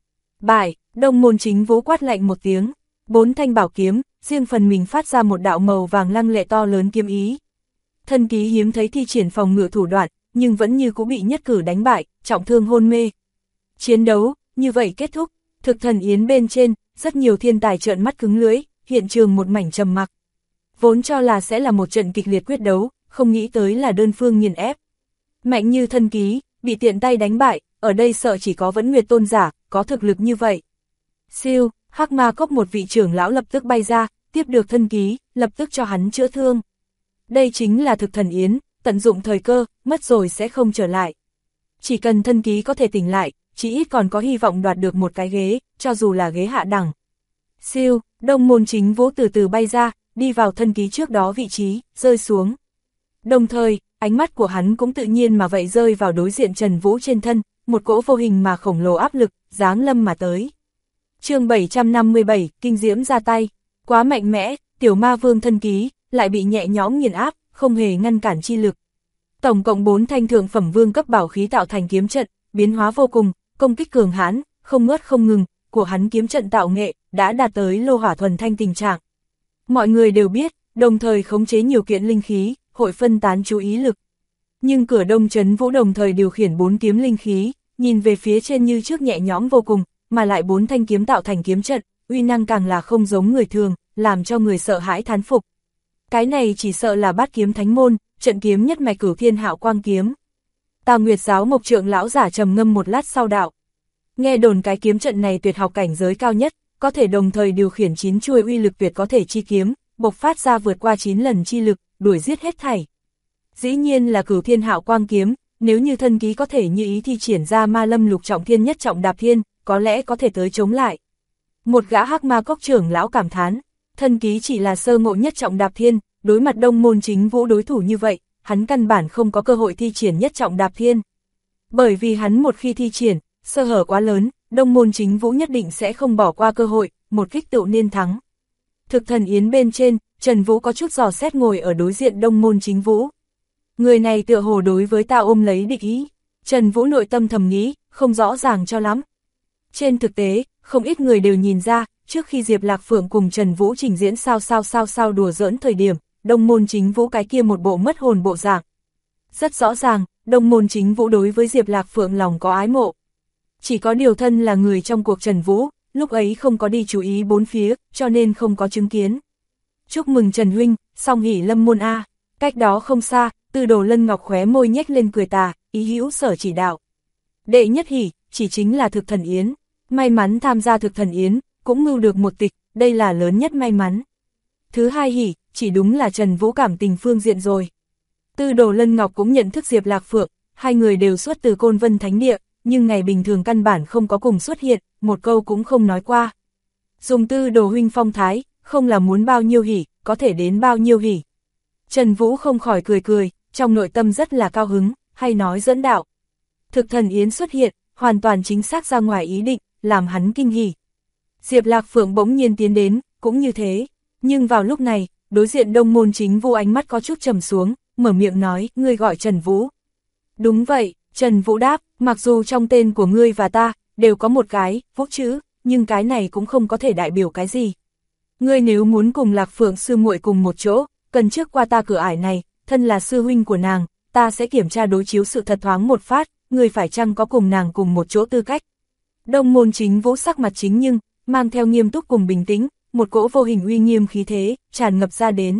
Bại, Đông Môn Chính Vũ quát lạnh một tiếng, 4 thanh bảo kiếm, riêng phần mình phát ra một đạo màu vàng lăng lệ to lớn kiếm ý. Thân ký hiếm thấy thi triển phòng ngự thủ đoạn, nhưng vẫn như cũng bị nhất cử đánh bại, trọng thương hôn mê. Chiến đấu, như vậy kết thúc, thực thần yến bên trên, rất nhiều thiên tài trợn mắt cứng lưỡi, hiện trường một mảnh trầm mặc. Vốn cho là sẽ là một trận kịch liệt quyết đấu, không nghĩ tới là đơn phương nghiền ép. Mạnh như thân ký, bị tiện tay đánh bại, ở đây sợ chỉ có Vẫn Nguyệt tôn giả, có thực lực như vậy. Siêu, Hắc Ma Cốc một vị trưởng lão lập tức bay ra, tiếp được thân ký, lập tức cho hắn chữa thương. Đây chính là thực thần yến, tận dụng thời cơ, mất rồi sẽ không trở lại. Chỉ cần thân ký có thể tỉnh lại, chỉ ít còn có hy vọng đoạt được một cái ghế, cho dù là ghế hạ đẳng. Siêu, Đông Môn Chính Vũ từ từ bay ra, đi vào thân ký trước đó vị trí, rơi xuống. Đồng thời, ánh mắt của hắn cũng tự nhiên mà vậy rơi vào đối diện Trần Vũ trên thân, một cỗ vô hình mà khổng lồ áp lực, giáng lâm mà tới. Chương 757, kinh diễm ra tay, quá mạnh mẽ, tiểu ma vương thân ký, lại bị nhẹ nhõm nghiền áp, không hề ngăn cản chi lực. Tổng cộng 4 thanh thượng phẩm vương cấp bảo khí tạo thành kiếm trận, biến hóa vô cùng, công kích cường hãn, không ngớt không ngừng, của hắn kiếm trận tạo nghệ, đã đạt tới lô hỏa thuần thanh tình trạng. Mọi người đều biết, đồng thời khống chế nhiều kiện linh khí, hội phân tán chú ý lực. Nhưng Cửa Đông Trấn Vũ đồng thời điều khiển 4 kiếm linh khí, nhìn về phía trên như trước nhẹ nhõm vô cùng, mà lại 4 thanh kiếm tạo thành kiếm trận, uy năng càng là không giống người thường, làm cho người sợ hãi thán phục. Cái này chỉ sợ là Bát Kiếm Thánh Môn, trận kiếm nhất mạch Cửu Thiên Hạo Quang kiếm. Tà Nguyệt giáo Mộc Trượng lão giả trầm ngâm một lát sau đạo. Nghe đồn cái kiếm trận này tuyệt học cảnh giới cao nhất, có thể đồng thời điều khiển 9 chuôi uy lực tuyệt có thể chi kiếm, bộc phát ra vượt qua 9 lần chi lực, đuổi giết hết thảy. Dĩ nhiên là Cửu Thiên Hạo Quang kiếm, nếu như thân ký có thể như ý thi triển ra Ma Lâm Lục Trọng Thiên nhất trọng đạp thiên, có lẽ có thể tới chống lại. Một gã Hắc Ma Cốc trưởng lão cảm thán, thân ký chỉ là sơ ngộ nhất trọng đạp thiên, đối mặt Đông Môn Chính Vũ đối thủ như vậy, hắn căn bản không có cơ hội thi triển nhất trọng đạp thiên. Bởi vì hắn một khi thi triển, sơ hở quá lớn, Đông Môn Chính Vũ nhất định sẽ không bỏ qua cơ hội, một kích tựu nên thắng. Thực thần yến bên trên, Trần Vũ có chút dò xét ngồi ở đối diện Đông Môn Chính Vũ. Người này tựa hồ đối với ta ôm lấy địch ý, Trần Vũ nội tâm thầm nghĩ, không rõ ràng cho lắm. Trên thực tế, không ít người đều nhìn ra, trước khi Diệp Lạc Phượng cùng Trần Vũ trình diễn sao đùa giỡn thời điểm, Đông Môn Chính Vũ cái kia một bộ mất hồn bộ dạng. Rất rõ ràng, Đông Môn Chính Vũ đối với Diệp Lạc Phượng lòng có ái mộ. Chỉ có điều thân là người trong cuộc Trần Vũ, lúc ấy không có đi chú ý bốn phía, cho nên không có chứng kiến. Chúc mừng Trần huynh, song hỷ lâm môn A. Cách đó không xa, Tư Đồ Lân Ngọc khóe môi nhếch lên cười tà, ý hữu sở chỉ đạo. Đệ nhất hỷ, chỉ chính là thực thần yến. May mắn tham gia thực thần yến, cũng mưu được một tịch, đây là lớn nhất may mắn. Thứ hai hỷ, chỉ đúng là Trần Vũ cảm tình phương diện rồi. Tư Đồ Lân Ngọc cũng nhận thức Diệp Lạc Phượng, hai người đều xuất từ Côn Vân Thánh Địa, nhưng ngày bình thường căn bản không có cùng xuất hiện, một câu cũng không nói qua. Dùng Tư Đồ huynh phong thái, không là muốn bao nhiêu hỷ, có thể đến bao nhiêu hỷ. Trần Vũ không khỏi cười cười, trong nội tâm rất là cao hứng, hay nói dẫn đạo. Thực thần yến xuất hiện, hoàn toàn chính xác ra ngoài ý định, làm hắn kinh hỉ. Diệp Lạc Phượng bỗng nhiên tiến đến, cũng như thế, nhưng vào lúc này, đối diện Đông Môn Chính Vũ ánh mắt có chút trầm xuống, mở miệng nói, ngươi gọi Trần Vũ. Đúng vậy, Trần Vũ đáp, mặc dù trong tên của ngươi và ta, đều có một cái, Vũ chữ, nhưng cái này cũng không có thể đại biểu cái gì. Ngươi nếu muốn cùng Lạc Phượng sư muội cùng một chỗ, cần trước qua ta cửa ải này, thân là sư huynh của nàng, ta sẽ kiểm tra đối chiếu sự thật thoáng một phát, ngươi phải chăng có cùng nàng cùng một chỗ tư cách. Đông Môn Chính Vũ sắc mặt chính nhưng, mang theo nghiêm túc cùng bình tĩnh, một cỗ vô hình uy nghiêm khí thế, tràn ngập ra đến.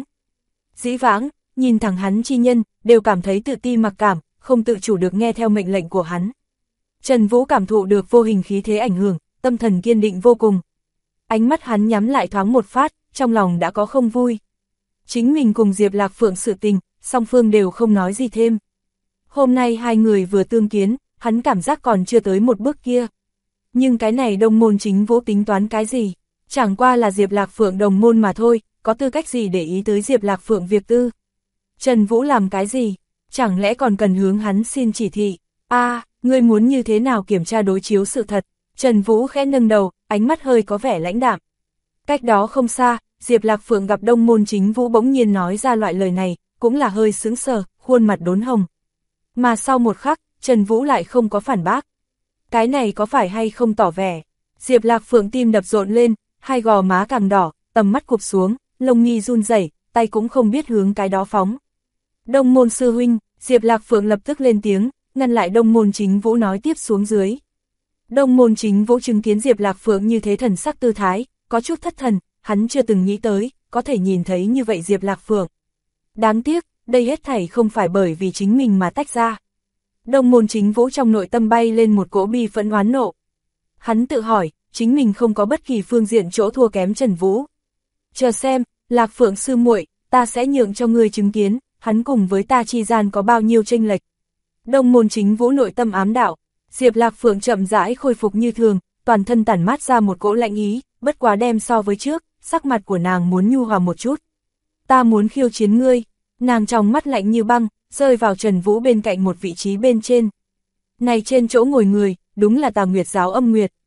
Dĩ vãng, nhìn thẳng hắn chi nhân, đều cảm thấy tự ti mặc cảm, không tự chủ được nghe theo mệnh lệnh của hắn. Trần Vũ cảm thụ được vô hình khí thế ảnh hưởng, tâm thần kiên định vô cùng. Ánh mắt hắn nhắm lại thoáng một phát, trong lòng đã có không vui. Chính mình cùng Diệp Lạc Phượng sự tình, song phương đều không nói gì thêm. Hôm nay hai người vừa tương kiến, hắn cảm giác còn chưa tới một bước kia. Nhưng cái này Đông Môn Chính Vũ tính toán cái gì? Chẳng qua là Diệp Lạc Phượng đồng môn mà thôi, có tư cách gì để ý tới Diệp Lạc Phượng việc tư? Trần Vũ làm cái gì? Chẳng lẽ còn cần hướng hắn xin chỉ thị? Ngươi muốn như thế nào kiểm tra đối chiếu sự thật? Trần Vũ khẽ nâng đầu, ánh mắt hơi có vẻ lãnh đạm. Cách đó không xa, Diệp Lạc Phượng gặp Đông Môn Chính Vũ bỗng nhiên nói ra loại lời này, cũng là hơi sững sờ, khuôn mặt đốn hồng. Mà sau một khắc, Trần Vũ lại không có phản bác. Cái này có phải hay không tỏ vẻ? Diệp Lạc Phượng tim đập rộn lên, hai gò má càng đỏ, tầm mắt cụp xuống, lông mi run rẩy, tay cũng không biết hướng cái đó phóng. Đông môn sư huynh, Diệp Lạc Phượng lập tức lên tiếng, ngăn lại Đông môn Chính Vũ nói tiếp xuống dưới. Đông môn Chính Vũ chứng kiến Diệp Lạc Phượng như thế thần sắc tư thái, có chút thất thần, hắn chưa từng nghĩ tới, có thể nhìn thấy như vậy Diệp Lạc Phượng. Đáng tiếc, đây hết thảy không phải bởi vì chính mình mà tách ra. Đông môn Chính Vũ trong nội tâm bay lên một cỗ bi phẫn oán nộ. Hắn tự hỏi, chính mình không có bất kỳ phương diện chỗ thua kém Trần Vũ. Chờ xem, Lạc Phượng sư muội, ta sẽ nhượng cho ngươi chứng kiến, hắn cùng với ta chi gian có bao nhiêu chênh lệch. Đông môn Chính Vũ nội tâm ám đạo, Diệp Lạc Phượng chậm rãi khôi phục như thường, toàn thân tản mát ra một cỗ lạnh ý, bất quá đem so với trước, sắc mặt của nàng muốn nhu hòa một chút. Ta muốn khiêu chiến ngươi, nàng trong mắt lạnh như băng, rơi vào Trần Vũ bên cạnh một vị trí bên trên. Này trên chỗ ngồi người, đúng là Tà Nguyệt giáo Âm Nguyệt.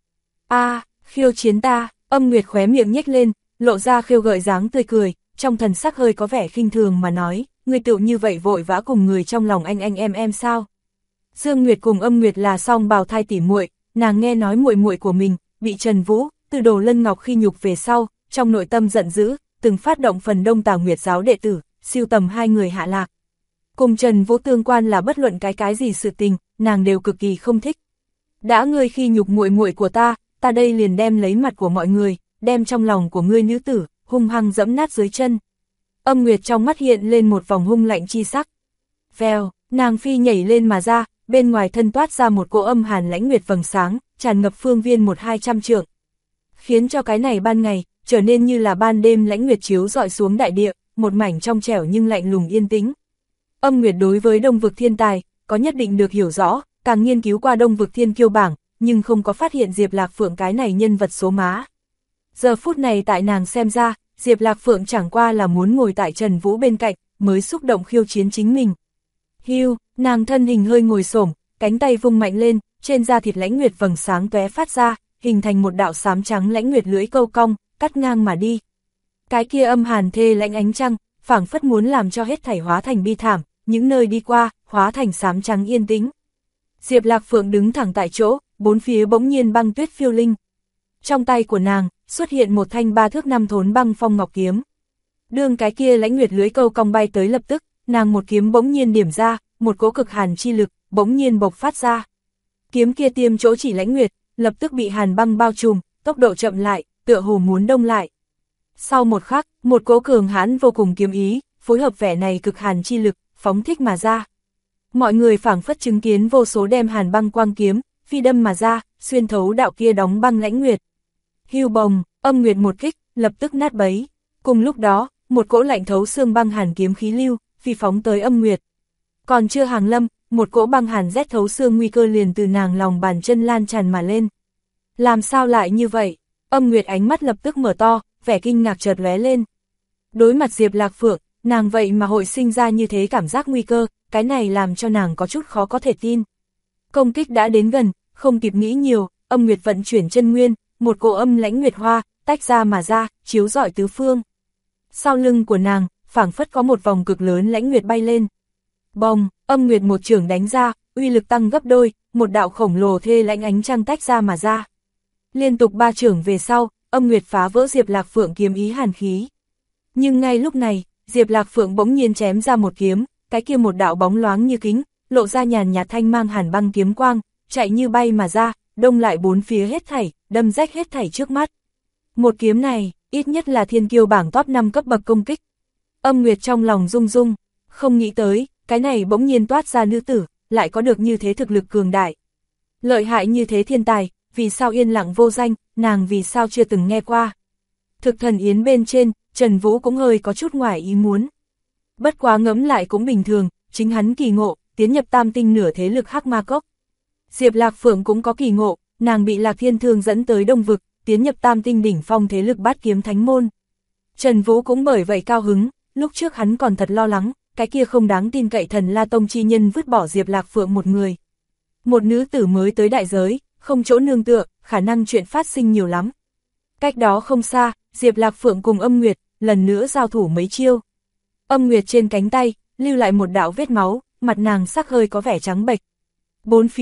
Khiêu chiến ta, Âm Nguyệt khóe miệng nhếch lên, lộ ra khiêu gợi dáng tươi cười, trong thần sắc hơi có vẻ khinh thường mà nói, ngươi tự như vậy vội vã cùng người trong lòng anh em sao? Dương Nguyệt cùng Âm Nguyệt là song bào thai tỉ muội, nàng nghe nói muội muội của mình bị Trần Vũ từ Đồ Lân Ngọc khi nhục về sau, trong nội tâm giận dữ, từng phát động phần đông Tà Nguyệt giáo đệ tử, siêu tầm hai người hạ lạc. Cùng Trần Vũ tương quan là bất luận cái gì sự tình, nàng đều cực kỳ không thích. Đã ngươi khi nhục muội muội của ta đây liền đem lấy mặt của mọi người, đem trong lòng của ngươi nữ tử hung hăng dẫm nát dưới chân. Âm Nguyệt trong mắt hiện lên một vòng hung lạnh chi sắc. Vèo, nàng phi nhảy lên mà ra, bên ngoài thân toát ra một cỗ âm hàn lãnh nguyệt vầng sáng, tràn ngập phương viên 100-200 trượng. Khiến cho cái này ban ngày, trở nên như là ban đêm lãnh nguyệt chiếu rọi xuống đại địa, một mảnh trong trẻo nhưng lạnh lùng yên tĩnh. Âm Nguyệt đối với Đông vực thiên tài, có nhất định được hiểu rõ, càng nghiên cứu qua Đông vực thiên kiêu bảng, nhưng không có phát hiện Diệp Lạc Phượng cái này nhân vật số má. Giờ phút này tại nàng xem ra, Diệp Lạc Phượng chẳng qua là muốn ngồi tại Trần Vũ bên cạnh, mới xúc động khiêu chiến chính mình. Hiu, nàng thân hình hơi ngồi xổm, cánh tay vung mạnh lên, trên da thịt lãnh nguyệt vầng sáng tóe phát ra, hình thành một đạo xám trắng lãnh nguyệt lưỡi câu cong, cắt ngang mà đi. Cái kia âm hàn thê lãnh ánh trăng, phảng phất muốn làm cho hết thảy hóa thành bi thảm, những nơi đi qua, hóa thành xám trắng yên tĩnh. Diệp Lạc Phượng đứng thẳng tại chỗ, bốn phía bỗng nhiên băng tuyết phiêu linh. Trong tay của nàng, xuất hiện một thanh 3 thước 5 thốn băng phong ngọc kiếm. Đương cái kia lãnh nguyệt lưới câu cong bay tới lập tức, nàng một kiếm bỗng nhiên điểm ra, một cỗ cực hàn chi lực, bỗng nhiên bộc phát ra. Kiếm kia tiêm chỗ chỉ lãnh nguyệt, lập tức bị hàn băng bao trùm, tốc độ chậm lại, tựa hồ muốn đông lại. Sau một khắc, một cỗ cường hãn vô cùng kiếm ý, phối hợp vẻ này cực hàn chi lực, phóng thích mà ra. Mọi người phảng phất chứng kiến vô số đem hàn băng quang kiếm, phi đâm mà ra, xuyên thấu đạo kia đóng băng lãnh nguyệt. Hưu bồng, Âm Nguyệt một kích, lập tức nát bấy. Cùng lúc đó, một cỗ lạnh thấu xương băng hàn kiếm khí lưu, phi phóng tới Âm Nguyệt. Còn chưa hàng lâm, một cỗ băng hàn rét thấu xương nguy cơ liền từ nàng lòng bàn chân lan tràn mà lên. Làm sao lại như vậy? Âm Nguyệt ánh mắt lập tức mở to, vẻ kinh ngạc chợt lóe lên. Đối mặt Diệp Lạc Phượng, nàng vậy mà hội sinh ra như thế cảm giác nguy cơ, cái này làm cho nàng có chút khó có thể tin. Công kích đã đến gần, không kịp nghĩ nhiều, Âm Nguyệt vận chuyển chân nguyên, một cỗ âm lãnh nguyệt hoa, tách ra mà ra, chiếu rọi tứ phương. Sau lưng của nàng, phảng phất có một vòng cực lớn lãnh nguyệt bay lên. Bồng, Âm Nguyệt một chưởng đánh ra, uy lực tăng gấp đôi, một đạo khổng lồ thê lãnh ánh trăng tách ra mà ra. Liên tục 3 chưởng về sau, Âm Nguyệt phá vỡ Diệp Lạc Phượng kiếm ý hàn khí. Nhưng ngay lúc này, Diệp Lạc Phượng bỗng nhiên chém ra một kiếm, cái kia một đạo bóng loáng như kính, lộ ra nhàn nhạt thanh mang hàn băng kiếm quang, chạy như bay mà ra, đông lại bốn phía hết thảy, đâm rách hết thảy trước mắt. Một kiếm này, ít nhất là thiên kiêu bảng top 5 cấp bậc công kích. Âm Nguyệt trong lòng rung rung, không nghĩ tới, cái này bỗng nhiên toát ra nữ tử, lại có được như thế thực lực cường đại. Lợi hại như thế thiên tài, vì sao yên lặng vô danh, nàng vì sao chưa từng nghe qua. Thực thần yến bên trên, Trần Vũ cũng hơi có chút ngoài ý muốn. Bất quá ngẫm lại cũng bình thường, chính hắn kỳ ngộ, tiến nhập tam tinh nửa thế lực Hắc Ma Cốc. Diệp Lạc Phượng cũng có kỳ ngộ, nàng bị Lạc Thiên Thương dẫn tới Đông vực, tiến nhập tam tinh đỉnh phong thế lực Bát Kiếm Thánh Môn. Trần Vũ cũng bởi vậy cao hứng, lúc trước hắn còn thật lo lắng, cái kia không đáng tin cậy Thần La Tông chi nhân vứt bỏ Diệp Lạc Phượng một người. Một nữ tử mới tới đại giới, không chỗ nương tựa, khả năng chuyện phát sinh nhiều lắm. Cách đó không xa, Diệp Lạc Phượng cùng Âm Nguyệt, lần nữa giao thủ mấy chiêu. Âm Nguyệt trên cánh tay, lưu lại một đạo vết máu, mặt nàng sắc hơi có vẻ trắng bệch. Bốn phía,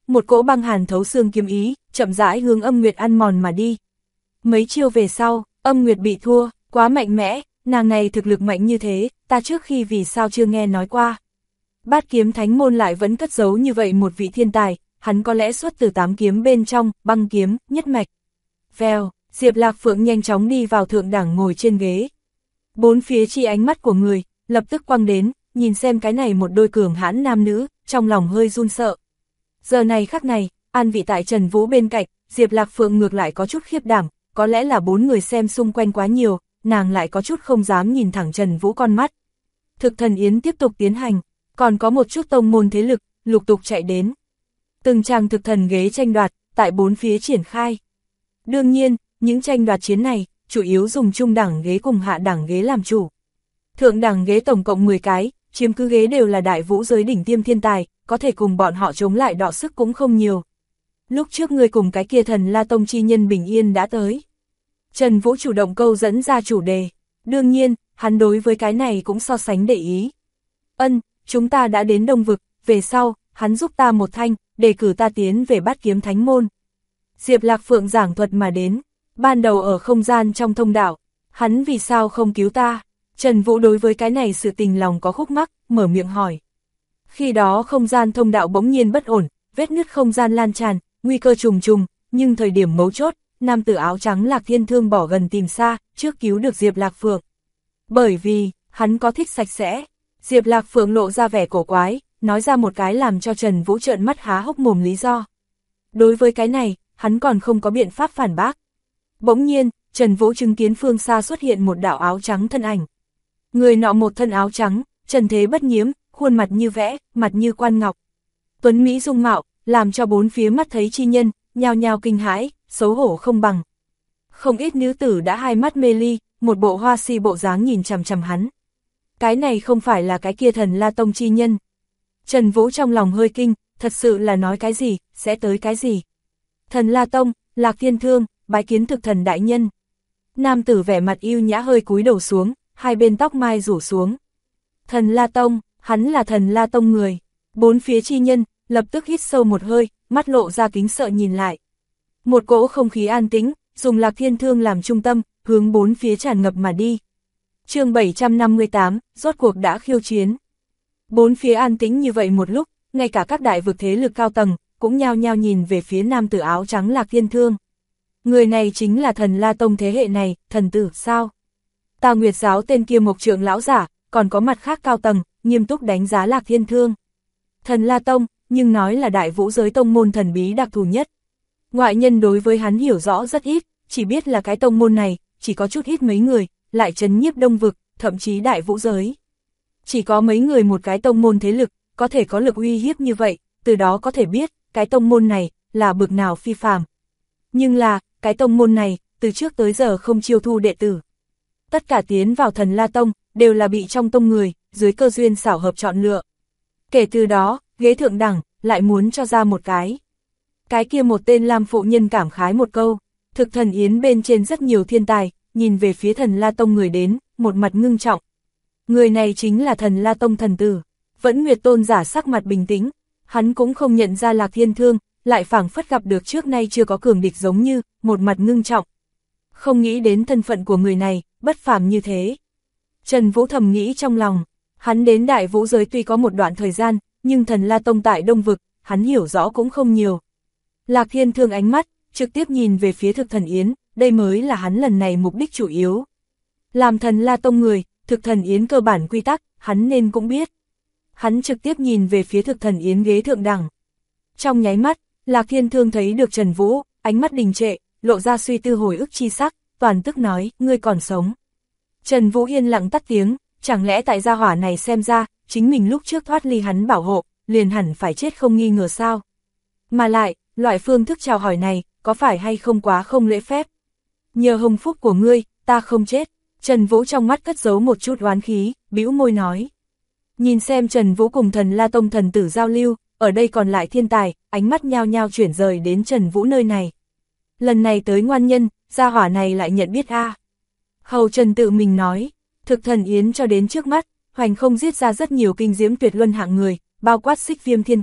một cỗ băng hàn thấu xương kiếm ý, chậm rãi hướng Âm Nguyệt ăn mòn mà đi. Mấy chiêu về sau, Âm Nguyệt bị thua, quá mạnh mẽ, nàng này thực lực mạnh như thế, ta trước khi vì sao chưa nghe nói qua. Bát kiếm thánh môn lại vẫn cất giấu như vậy một vị thiên tài, hắn có lẽ xuất từ 8 kiếm bên trong, băng kiếm, nhất mạch. Vèo, Diệp Lạc Phượng nhanh chóng đi vào thượng đẳng ngồi trên ghế. Bốn phía chi ánh mắt của người, lập tức quăng đến, nhìn xem cái này một đôi cường hãn nam nữ, trong lòng hơi run sợ. Giờ này khắc này, an vị tại Trần Vũ bên cạnh, Diệp Lạc Phượng ngược lại có chút khiếp đảm, có lẽ là 4 người xem xung quanh quá nhiều, nàng lại có chút không dám nhìn thẳng Trần Vũ con mắt. Thực thần yến tiếp tục tiến hành, còn có một chút tông môn thế lực, lục tục chạy đến. Từng tràng thực thần ghế tranh đoạt, tại 4 phía triển khai. Đương nhiên, những tranh đoạt chiến này, chủ yếu dùng trung đẳng ghế cùng hạ đẳng ghế làm chủ. Thượng đẳng ghế tổng cộng 10 cái, chiếm cứ ghế đều là đại vũ giới đỉnh tiêm thiên tài, có thể cùng bọn họ chống lại đọ sức cũng không nhiều. Lúc trước người cùng cái kia Thần La Tông chi nhân bình yên đã tới. Trần Vũ chủ động câu dẫn ra chủ đề. Đương nhiên, hắn đối với cái này cũng so sánh để ý. Chúng ta đã đến Đông Vực, về sau, hắn giúp ta một thanh, đề cử ta tiến về Bát Kiếm Thánh Môn. Diệp Lạc Phượng giảng thuật mà đến, ban đầu ở không gian trong thông đạo, hắn vì sao không cứu ta? Trần Vũ đối với cái này sự tình lòng có khúc mắc, mở miệng hỏi. Khi đó không gian thông đạo bỗng nhiên bất ổn, vết nứt không gian lan tràn, nguy cơ trùng trùng, nhưng thời điểm mấu chốt, nam tử áo trắng Lạc Thiên Thương bỏ gần tìm xa, trước cứu được Diệp Lạc Phượng. Bởi vì, hắn có thích sạch sẽ. Diệp Lạc Phượng lộ ra vẻ cổ quái, nói ra một cái làm cho Trần Vũ trợn mắt há hốc mồm lý do. Đối với cái này, hắn còn không có biện pháp phản bác. Bỗng nhiên, Trần Vũ chứng kiến phương xa xuất hiện một đạo áo trắng thân ảnh. Người nọ một thân áo trắng, trần thế bất nhiễm, khuôn mặt như vẽ, mặt như quan ngọc. Tuấn Mỹ dung mạo, làm cho 4 phía mắt thấy chi nhân, nhao nhao kinh hãi, xấu hổ không bằng. Không ít nữ tử đã hai mắt mê ly, một bộ hoa si bộ dáng nhìn chằm chằm hắn. Cái này không phải là cái kia Thần La Tông chi nhân. Trần Vũ trong lòng hơi kinh, thật sự là nói cái gì, sẽ tới cái gì. Thần La Tông, Lạc Thiên Thương, bái kiến thực thần đại nhân. Nam tử vẻ mặt yêu nhã hơi cúi đầu xuống, hai bên tóc mai rủ xuống. Thần La Tông, hắn là Thần La Tông người. 4 phía chi nhân, lập tức hít sâu một hơi, mắt lộ ra kính sợ nhìn lại. Một cỗ không khí an tĩnh, dùng Lạc Thiên Thương làm trung tâm, hướng 4 phía tràn ngập mà đi. Chương 758, rốt cuộc đã khiêu chiến. 4 phía an tĩnh như vậy một lúc, ngay cả các đại vực thế lực cao tầng, cũng nhao nhao nhìn về phía nam tử áo trắng Lạc Thiên Thương. Người này chính là Thần La Tông thế hệ này, thần tử sao? Tà Nguyệt giáo tên kia Mộc Trượng lão giả, còn có mặt khác cao tầng, nghiêm túc đánh giá Lạc Thiên Thương. Thần La Tông, nhưng nói là đại vũ giới tông môn thần bí đặc thù nhất. Ngoại nhân đối với hắn hiểu rõ rất ít, chỉ biết là cái tông môn này, chỉ có chút ít mấy người, lại trấn nhiếp Đông Vực, thậm chí đại vũ giới. Chỉ có mấy người một cái tông môn thế lực, có thể có lực uy hiếp như vậy, từ đó có thể biết, cái tông môn này, là bực nào phi phàm. Nhưng là, cái tông môn này, từ trước tới giờ không chiêu thu đệ tử. Tất cả tiến vào Thần La Tông, đều là bị trong tông người, dưới cơ duyên xảo hợp chọn lựa. Kể từ đó, ghế thượng đẳng, lại muốn cho ra một cái. Cái kia một tên Lam phụ nhân cảm khái một câu, thực thần yến bên trên rất nhiều thiên tài, nhìn về phía Thần La Tông người đến, một mặt ngưng trọng. Người này chính là Thần La Tông thần tử. Vẫn Nguyệt tôn giả sắc mặt bình tĩnh, hắn cũng không nhận ra Lạc Thiên Thương, lại phảng phất gặp được trước nay chưa có cường địch giống như, một mặt ngưng trọng. Không nghĩ đến thân phận của người này, bất phàm như thế. Trần Vũ thầm nghĩ trong lòng, hắn đến đại vũ giới tuy có một đoạn thời gian, nhưng Thần La Tông tại Đông Vực, hắn hiểu rõ cũng không nhiều. Lạc Thiên Thương ánh mắt, trực tiếp nhìn về phía thực thần yến, đây mới là hắn lần này mục đích chủ yếu. Làm Thần La Tông người, thực thần yến cơ bản quy tắc, hắn nên cũng biết. Hắn trực tiếp nhìn về phía thực thần yến ghế thượng đẳng. Trong nháy mắt, Lạc Thiên Thương thấy được Trần Vũ, ánh mắt đình trệ, lộ ra suy tư hồi ức chi sắc, toàn tức nói, ngươi còn sống. Trần Vũ yên lặng tắt tiếng, chẳng lẽ tại gia hỏa này xem ra, chính mình lúc trước thoát ly hắn bảo hộ, liền hẳn phải chết không nghi ngờ sao. Mà lại, loại phương thức chào hỏi này, có phải hay không quá không lễ phép. Nhờ hồng phúc của ngươi, ta không chết. Trần Vũ trong mắt cất giấu một chút oán khí, bĩu môi nói. Nhìn xem Trần Vũ cùng Thần La Tông thần tử giao lưu, ở đây còn lại thiên tài, ánh mắt nhao nhao chuyển rời đến Trần Vũ nơi này. Lần này tới ngoan nhân, gia hỏa này lại nhận biết a. Hầu Trần tự mình nói, thực thần yến cho đến trước mắt, hoành không giết ra rất nhiều kinh diễm tuyệt luân hạng người, bao quát Xích Viêm Thiên Quân,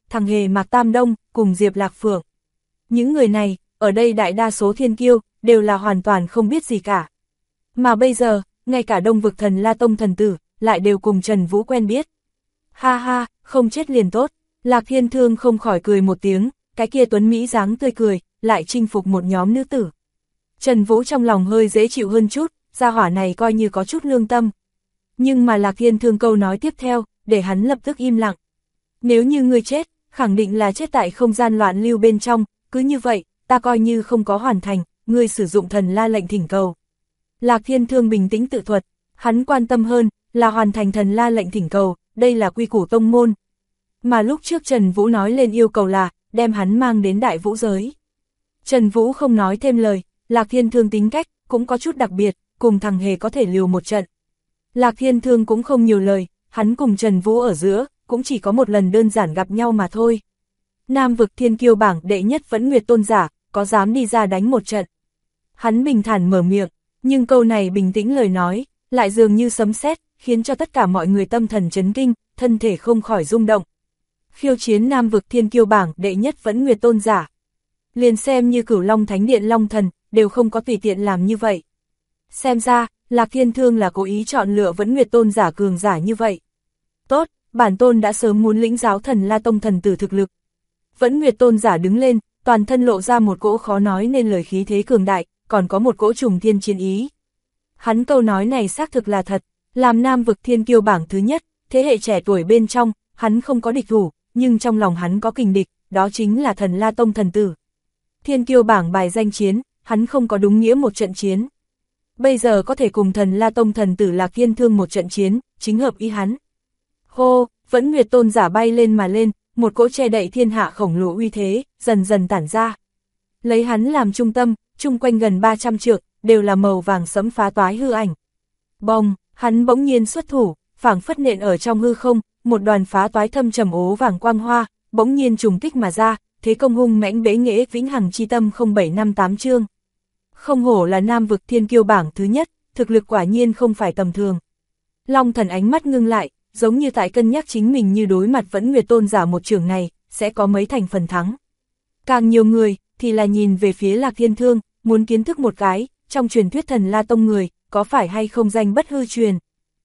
thằng Hề Mạc Tam Đông, cùng Diệp Lạc Phượng. Những người này, ở đây đại đa số thiên kiêu, đều là hoàn toàn không biết gì cả. Mà bây giờ, ngay cả Đông Vực Thần La Tông thần tử, lại đều cùng Trần Vũ quen biết. Ha ha, không chết liền tốt. Lạc Thiên Thương không khỏi cười một tiếng, cái kia tuấn Mỹ dáng tươi cười, lại chinh phục một nhóm nữ tử. Trần Vũ trong lòng hơi dễ chịu hơn chút, gia hỏa này coi như có chút lương tâm. Nhưng mà Lạc Thiên Thương câu nói tiếp theo, để hắn lập tức im lặng. Nếu như ngươi chết, khẳng định là chết tại không gian loạn lưu bên trong, cứ như vậy, ta coi như không có hoàn thành, ngươi sử dụng thần la lệnh thỉnh cầu. Lạc Thiên Thương bình tĩnh tự thuật, hắn quan tâm hơn, là hoàn thành thần la lệnh thỉnh cầu, đây là quy củ tông môn. Mà lúc trước Trần Vũ nói lên yêu cầu là, đem hắn mang đến đại vũ giới. Trần Vũ không nói thêm lời, Lạc Thiên Thương tính cách, cũng có chút đặc biệt, cùng thằng Hề có thể liều một trận. Lạc Thiên Thương cũng không nhiều lời, hắn cùng Trần Vũ ở giữa, cũng chỉ có một lần đơn giản gặp nhau mà thôi. Nam vực thiên kiêu bảng đệ nhất Vẫn Nguyệt tôn giả, có dám đi ra đánh một trận. Hắn bình thản mở miệng, nhưng câu này bình tĩnh lời nói, lại dường như sấm sét, khiến cho tất cả mọi người tâm thần chấn kinh, thân thể không khỏi rung động. Khiêu chiến Nam vực thiên kiêu bảng đệ nhất Vẫn Nguyệt tôn giả. Liền xem như Cửu Long Thánh Điện Long Thần, đều không có tùy tiện làm như vậy. Xem ra, Lạc Thiên Thương là cố ý chọn lựa Vẫn Nguyệt tôn giả cường giả như vậy. Tốt, bản tôn đã sớm muốn lĩnh giáo Thần La Tông thần tử thực lực. Vẫn Nguyệt tôn giả đứng lên, toàn thân lộ ra một cỗ khó nói nên lời khí thế cường đại, còn có một cỗ trùng thiên chiến ý. Hắn câu nói này xác thực là thật, làm Nam vực thiên kiêu bảng thứ nhất, thế hệ trẻ tuổi bên trong, hắn không có địch thủ, nhưng trong lòng hắn có kình địch, đó chính là Thần La Tông thần tử. Thiên kiêu bảng bài danh chiến, hắn không có đúng nghĩa một trận chiến. Bây giờ có thể cùng Thần La Tông thần tử Lạc Thiên Thương một trận chiến, chính hợp ý hắn. Hô, Vẫn Nguyệt tôn giả bay lên mà lên, một cỗ che đậy thiên hạ khổng lồ uy thế, dần dần tản ra. Lấy hắn làm trung tâm, chung quanh gần 300 trượng, đều là màu vàng sẫm phá toái hư ảnh. Bồng, hắn bỗng nhiên xuất thủ, phảng phất nện ở trong hư không, một đoàn phá toái thâm trầm ố vàng quang hoa, bỗng nhiên trùng kích mà ra, thế công hung mãnh bế nghệ vĩnh hằng chi tâm 0758 chương. Không hổ là Nam vực thiên kiêu bảng thứ nhất, thực lực quả nhiên không phải tầm thường. Long Thần ánh mắt ngưng lại, giống như tại cân nhắc chính mình như đối mặt Vẫn Nguyệt tôn giả một trường này, sẽ có mấy thành phần thắng. Càng nhiều người, thì là nhìn về phía Lạc Thiên Thương, muốn kiến thức một cái, trong truyền thuyết Thần La Tông người, có phải hay không danh bất hư truyền.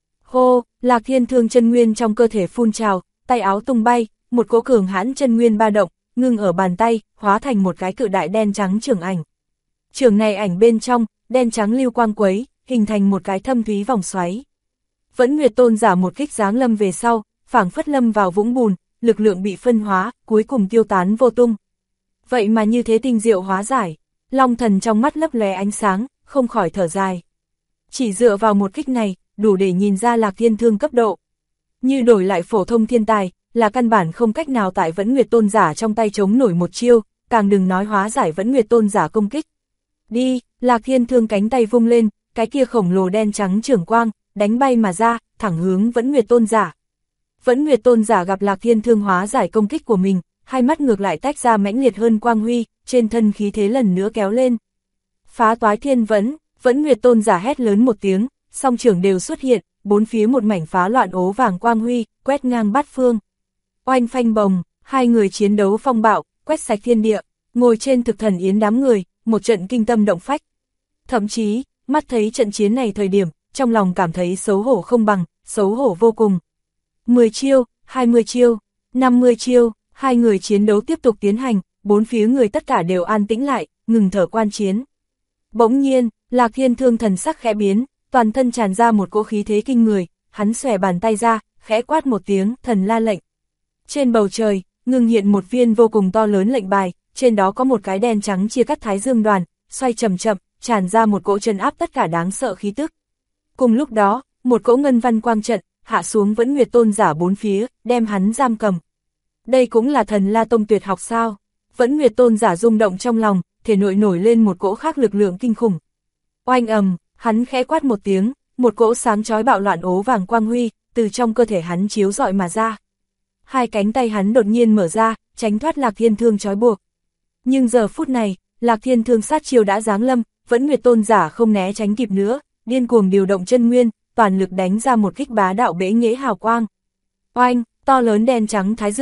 Hô, Lạc Thiên Thương chân nguyên trong cơ thể phun trào, tay áo tung bay, một cỗ cường hãn chân nguyên ba động, ngưng ở bàn tay, hóa thành một cái cự đại đen trắng trường ảnh. Trường này ảnh bên trong, đen trắng lưu quang quấy, hình thành một cái thâm thúy vòng xoáy. Vẫn Nguyệt tôn giả một kích giáng lâm về sau, phảng phất lâm vào vũng bùn, lực lượng bị phân hóa, cuối cùng tiêu tán vô tung. Vậy mà như thế tinh diệu hóa giải, Long Thần trong mắt lấp lóe ánh sáng, không khỏi thở dài. Chỉ dựa vào một kích này, đủ để nhìn ra Lạc Thiên Thương cấp độ. Như đổi lại phổ thông thiên tài, là căn bản không cách nào tại Vẫn Nguyệt tôn giả trong tay chống nổi một chiêu, càng đừng nói hóa giải Vẫn Nguyệt tôn giả công kích. Đi, Lạc Thiên Thương cánh tay vung lên, cái kia khổng lồ đen trắng trưởng quang, đánh bay mà ra, thẳng hướng Vẫn Nguyệt tôn giả. Vẫn Nguyệt tôn giả gặp Lạc Thiên Thương hóa giải công kích của mình, hai mắt ngược lại tách ra mãnh liệt hơn quang huy, trên thân khí thế lần nữa kéo lên. Phá toái thiên Vẫn Nguyệt tôn giả hét lớn một tiếng, song trưởng đều xuất hiện, bốn phía một mảnh phá loạn ố vàng quang huy, quét ngang bát phương. Oanh phanh bồng, hai người chiến đấu phong bạo, quét sạch thiên địa, ngồi trên thực thần yến đám người, một trận kinh tâm động phách. Thậm chí, mắt thấy trận chiến này thời điểm, trong lòng cảm thấy xấu hổ không bằng, xấu hổ vô cùng. 10 chiêu, 20 chiêu, 50 chiêu, hai người chiến đấu tiếp tục tiến hành, bốn phía người tất cả đều an tĩnh lại, ngừng thở quan chiến. Bỗng nhiên, Lạc Thiên Thương thần sắc khẽ biến, toàn thân tràn ra một cỗ khí thế kinh người, hắn xòe bàn tay ra, khẽ quát một tiếng, thần la lệnh. Trên bầu trời, ngưng hiện một viên vô cùng to lớn lệnh bài, trên đó có một cái đen trắng chia cắt thái dương đoàn, xoay chậm chậm, tràn ra một cỗ trấn áp tất cả đáng sợ khí tức. Cùng lúc đó, một cỗ ngân văn quang trận, hạ xuống Vẫn Nguyệt tôn giả bốn phía, đem hắn giam cầm. Đây cũng là Thần La Tông tuyệt học sao? Vẫn Nguyệt tôn giả rung động trong lòng, thể nội nổi lên một cỗ khác lực lượng kinh khủng. Oanh ầm, hắn khẽ quát một tiếng, một cỗ sáng chói bạo loạn ố vàng quang huy, từ trong cơ thể hắn chiếu rọi mà ra. Hai cánh tay hắn đột nhiên mở ra, tránh thoát Lạc Thiên Thương trói buộc. Nhưng giờ phút này, Lạc Thiên Thương sát chiêu đã giáng lâm, Vẫn Nguyệt tôn giả không né tránh kịp nữa, điên cuồng điều động chân nguyên, toàn lực đánh ra một kích bá đạo bế nghệ hào quang. Oanh, to lớn đen trắng thái dương lệnh,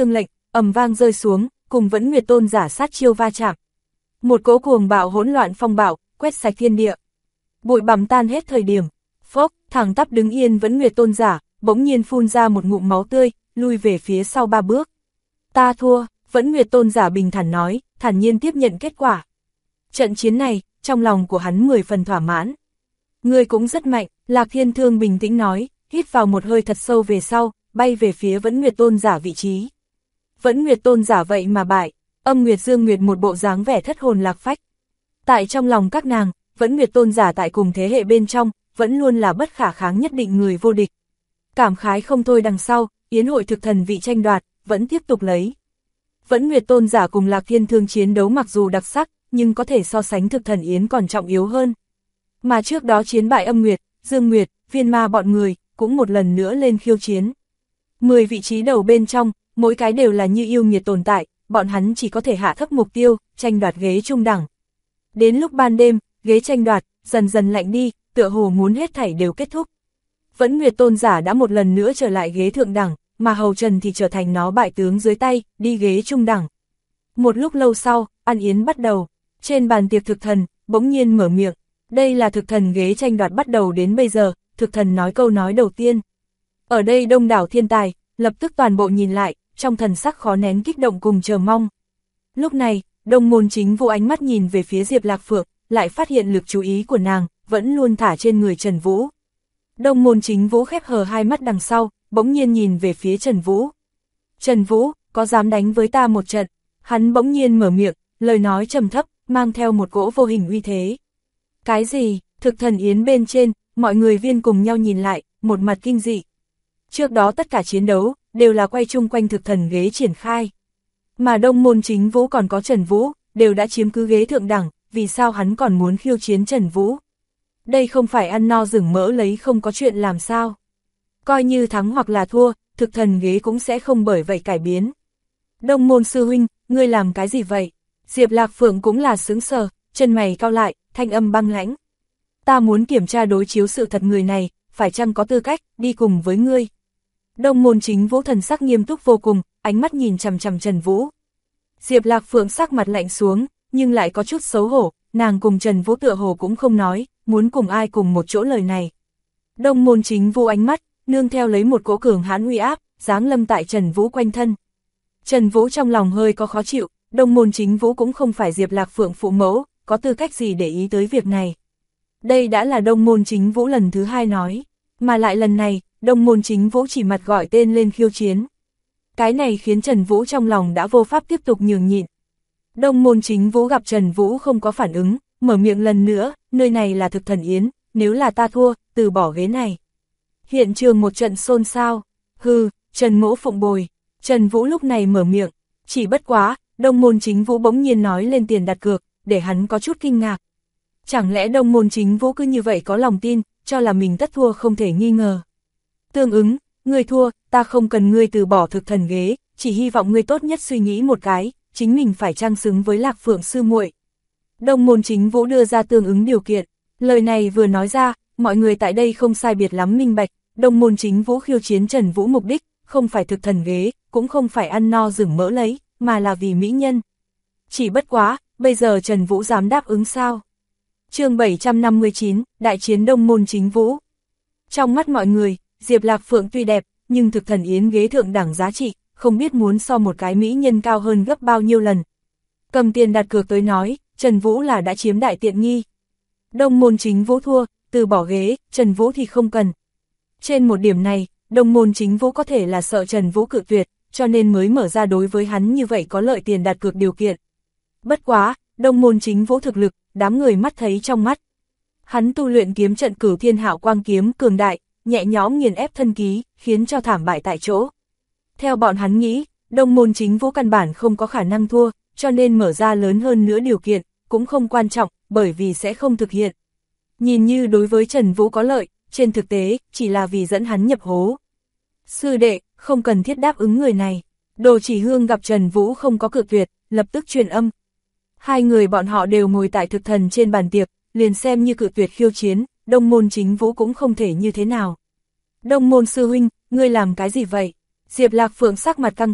ầm vang rơi xuống, cùng Vẫn Nguyệt Tôn giả sát chiêu va chạm. Một cỗ cuồng bạo hỗn loạn phong bạo, quét sạch thiên địa. Bụi bặm tan hết thời điểm, phốc, thẳng tắp đứng yên Vẫn Nguyệt Tôn giả, bỗng nhiên phun ra một ngụm máu tươi, lui về phía sau 3 bước. Ta thua, Vẫn Nguyệt Tôn giả bình thản nói, thản nhiên tiếp nhận kết quả. Trận chiến này, trong lòng của hắn 10 phần thỏa mãn. Ngươi cũng rất mạnh, Lạc Thiên Thương bình tĩnh nói, hít vào một hơi thật sâu về sau, bay về phía Vẫn Nguyệt Tôn giả vị trí. Vẫn Nguyệt Tôn giả vậy mà bại, Âm Nguyệt Dương Nguyệt một bộ dáng vẻ thất hồn lạc phách. Tại trong lòng các nàng, Vẫn Nguyệt Tôn giả tại cùng thế hệ bên trong, vẫn luôn là bất khả kháng nhất định người vô địch. Cảm khái không thôi đằng sau, yến hội thực thần vị tranh đoạt, vẫn tiếp tục lấy. Vẫn Nguyệt Tôn giả cùng Lạc Thiên Thương chiến đấu mặc dù đặc sắc, nhưng có thể so sánh thực thần yến còn trọng yếu hơn. Mà trước đó chiến bại Âm Nguyệt, Dương Nguyệt, Viên Ma bọn người, cũng một lần nữa lên khiêu chiến. 10 vị trí đầu bên trong, mỗi cái đều là như yêu nghiệt tồn tại, bọn hắn chỉ có thể hạ thấp mục tiêu, tranh đoạt ghế trung đẳng. Đến lúc ban đêm, ghế tranh đoạt, dần dần lạnh đi, tựa hồ muốn hết thảy đều kết thúc. Vẫn Nguyệt Tôn giả đã một lần nữa trở lại ghế thượng đẳng, mà Hầu Trần thì trở thành nó bại tướng dưới tay, đi ghế trung đẳng. Một lúc lâu sau, ăn yến bắt đầu, trên bàn tiệc thực thần, bỗng nhiên mở miệng. Đây là thực thần ghế tranh đoạt bắt đầu đến bây giờ, thực thần nói câu nói đầu tiên. Ở đây đông đảo thiên tài, lập tức toàn bộ nhìn lại, trong thần sắc khó nén kích động cùng chờ mong. Lúc này, Đông Môn Chính Vũ ánh mắt nhìn về phía Diệp Lạc Phượng, lại phát hiện lực chú ý của nàng, vẫn luôn thả trên người Trần Vũ. Đông Môn Chính Vũ khép hờ hai mắt đằng sau, bỗng nhiên nhìn về phía Trần Vũ. Trần Vũ, có dám đánh với ta một trận? Hắn bỗng nhiên mở miệng, lời nói trầm thấp, mang theo một cỗ vô hình uy thế. Cái gì? Thực thần yến bên trên, mọi người viên cùng nhau nhìn lại, một mặt kinh dị. Trước đó tất cả chiến đấu, đều là quay chung quanh thực thần ghế triển khai. Mà Đông Môn Chính Vũ còn có Trần Vũ, đều đã chiếm cứ ghế thượng đẳng, vì sao hắn còn muốn khiêu chiến Trần Vũ? Đây không phải ăn no rừng mỡ lấy không có chuyện làm sao? Coi như thắng hoặc là thua, thực thần ghế cũng sẽ không bởi vậy cải biến. Đông Môn sư huynh, ngươi làm cái gì vậy? Diệp Lạc Phượng cũng là sững sờ, chân mày cau lại, thanh âm băng lãnh. Ta muốn kiểm tra đối chiếu sự thật người này, phải chăng có tư cách, đi cùng với ngươi. Đông Môn Chính Vũ thần sắc nghiêm túc vô cùng, ánh mắt nhìn chằm chằm Trần Vũ. Diệp Lạc Phượng sắc mặt lạnh xuống, nhưng lại có chút xấu hổ, nàng cùng Trần Vũ tựa hồ cũng không nói, muốn cùng ai cùng một chỗ lời này. Đông Môn Chính Vũ ánh mắt, nương theo lấy một cỗ cường hãn uy áp, giáng lâm tại Trần Vũ quanh thân. Trần Vũ trong lòng hơi có khó chịu, Đông Môn Chính Vũ cũng không phải Diệp Lạc Phượng phụ mẫu, có tư cách gì để ý tới việc này. Đây đã là Đông Môn Chính Vũ lần thứ 2 nói, mà lại lần này, Đông Môn Chính Vũ chỉ mặt gọi tên lên khiêu chiến. Cái này khiến Trần Vũ trong lòng đã vô pháp tiếp tục nhường nhịn. Đông Môn Chính Vũ gặp Trần Vũ không có phản ứng, mở miệng lần nữa, nơi này là thực thần yến, nếu là ta thua, từ bỏ ghế này. Hiện trường một trận xôn xao, hừ, Trần Mỗ phụng bồi. Trần Vũ lúc này mở miệng, chỉ bất quá, Đông Môn Chính Vũ bỗng nhiên nói lên tiền đặt cược, để hắn có chút kinh ngạc. Chẳng lẽ Đông Môn Chính Vũ cứ như vậy có lòng tin, cho là mình tất thua không thể nghi ngờ. Tương ứng, ngươi thua, ta không cần ngươi từ bỏ thực thần ghế, chỉ hy vọng ngươi tốt nhất suy nghĩ một cái, chính mình phải trang xứng với Lạc Phượng sư muội. Đông Môn Chính Vũ đưa ra tương ứng điều kiện, lời này vừa nói ra, mọi người tại đây không sai biệt lắm minh bạch, Đông Môn Chính Vũ khiêu chiến Trần Vũ mục đích, không phải thực thần ghế, cũng không phải ăn no rừng mỡ lấy, mà là vì mỹ nhân. Chỉ bất quá, bây giờ Trần Vũ dám đáp ứng sao? Chương 759, Đại chiến Đông Môn Chính Vũ. Trong mắt mọi người, Diệp Lạc Phượng tuy đẹp, nhưng thực thần yến ghế thượng đẳng giá trị, không biết muốn so một cái mỹ nhân cao hơn gấp bao nhiêu lần. Cầm tiền đặt cược tới nói, Trần Vũ là đã chiếm đại tiện nghi. Đông Môn Chính Vũ thua, từ bỏ ghế, Trần Vũ thì không cần. Trên một điểm này, Đông Môn Chính Vũ có thể là sợ Trần Vũ cự tuyệt, cho nên mới mở ra đối với hắn như vậy có lợi tiền đặt cược điều kiện. Bất quá, Đông Môn Chính Vũ thực lực, đám người mắt thấy trong mắt. Hắn tu luyện kiếm trận Cửu Thiên Hạo Quang kiếm cường đại, nhẹ nhõm nghiền ép thân ký, khiến cho thảm bại tại chỗ. Theo bọn hắn nghĩ, Đông Môn Chính Vũ căn bản không có khả năng thua, cho nên mở ra lớn hơn nữa điều kiện, cũng không quan trọng, bởi vì sẽ không thực hiện. Nhìn như đối với Trần Vũ có lợi, trên thực tế, chỉ là vì dẫn hắn nhập hố. Sư đệ, không cần thiết đáp ứng người này. Đồ Chỉ Hương gặp Trần Vũ không có cự tuyệt, lập tức truyền âm. Hai người bọn họ đều ngồi tại thực thần trên bàn tiệc, liền xem như cự tuyệt khiêu chiến, Đông Môn Chính Vũ cũng không thể như thế nào. Đông Môn sư huynh, ngươi làm cái gì vậy? Diệp Lạc Phượng sắc mặt căng cứng,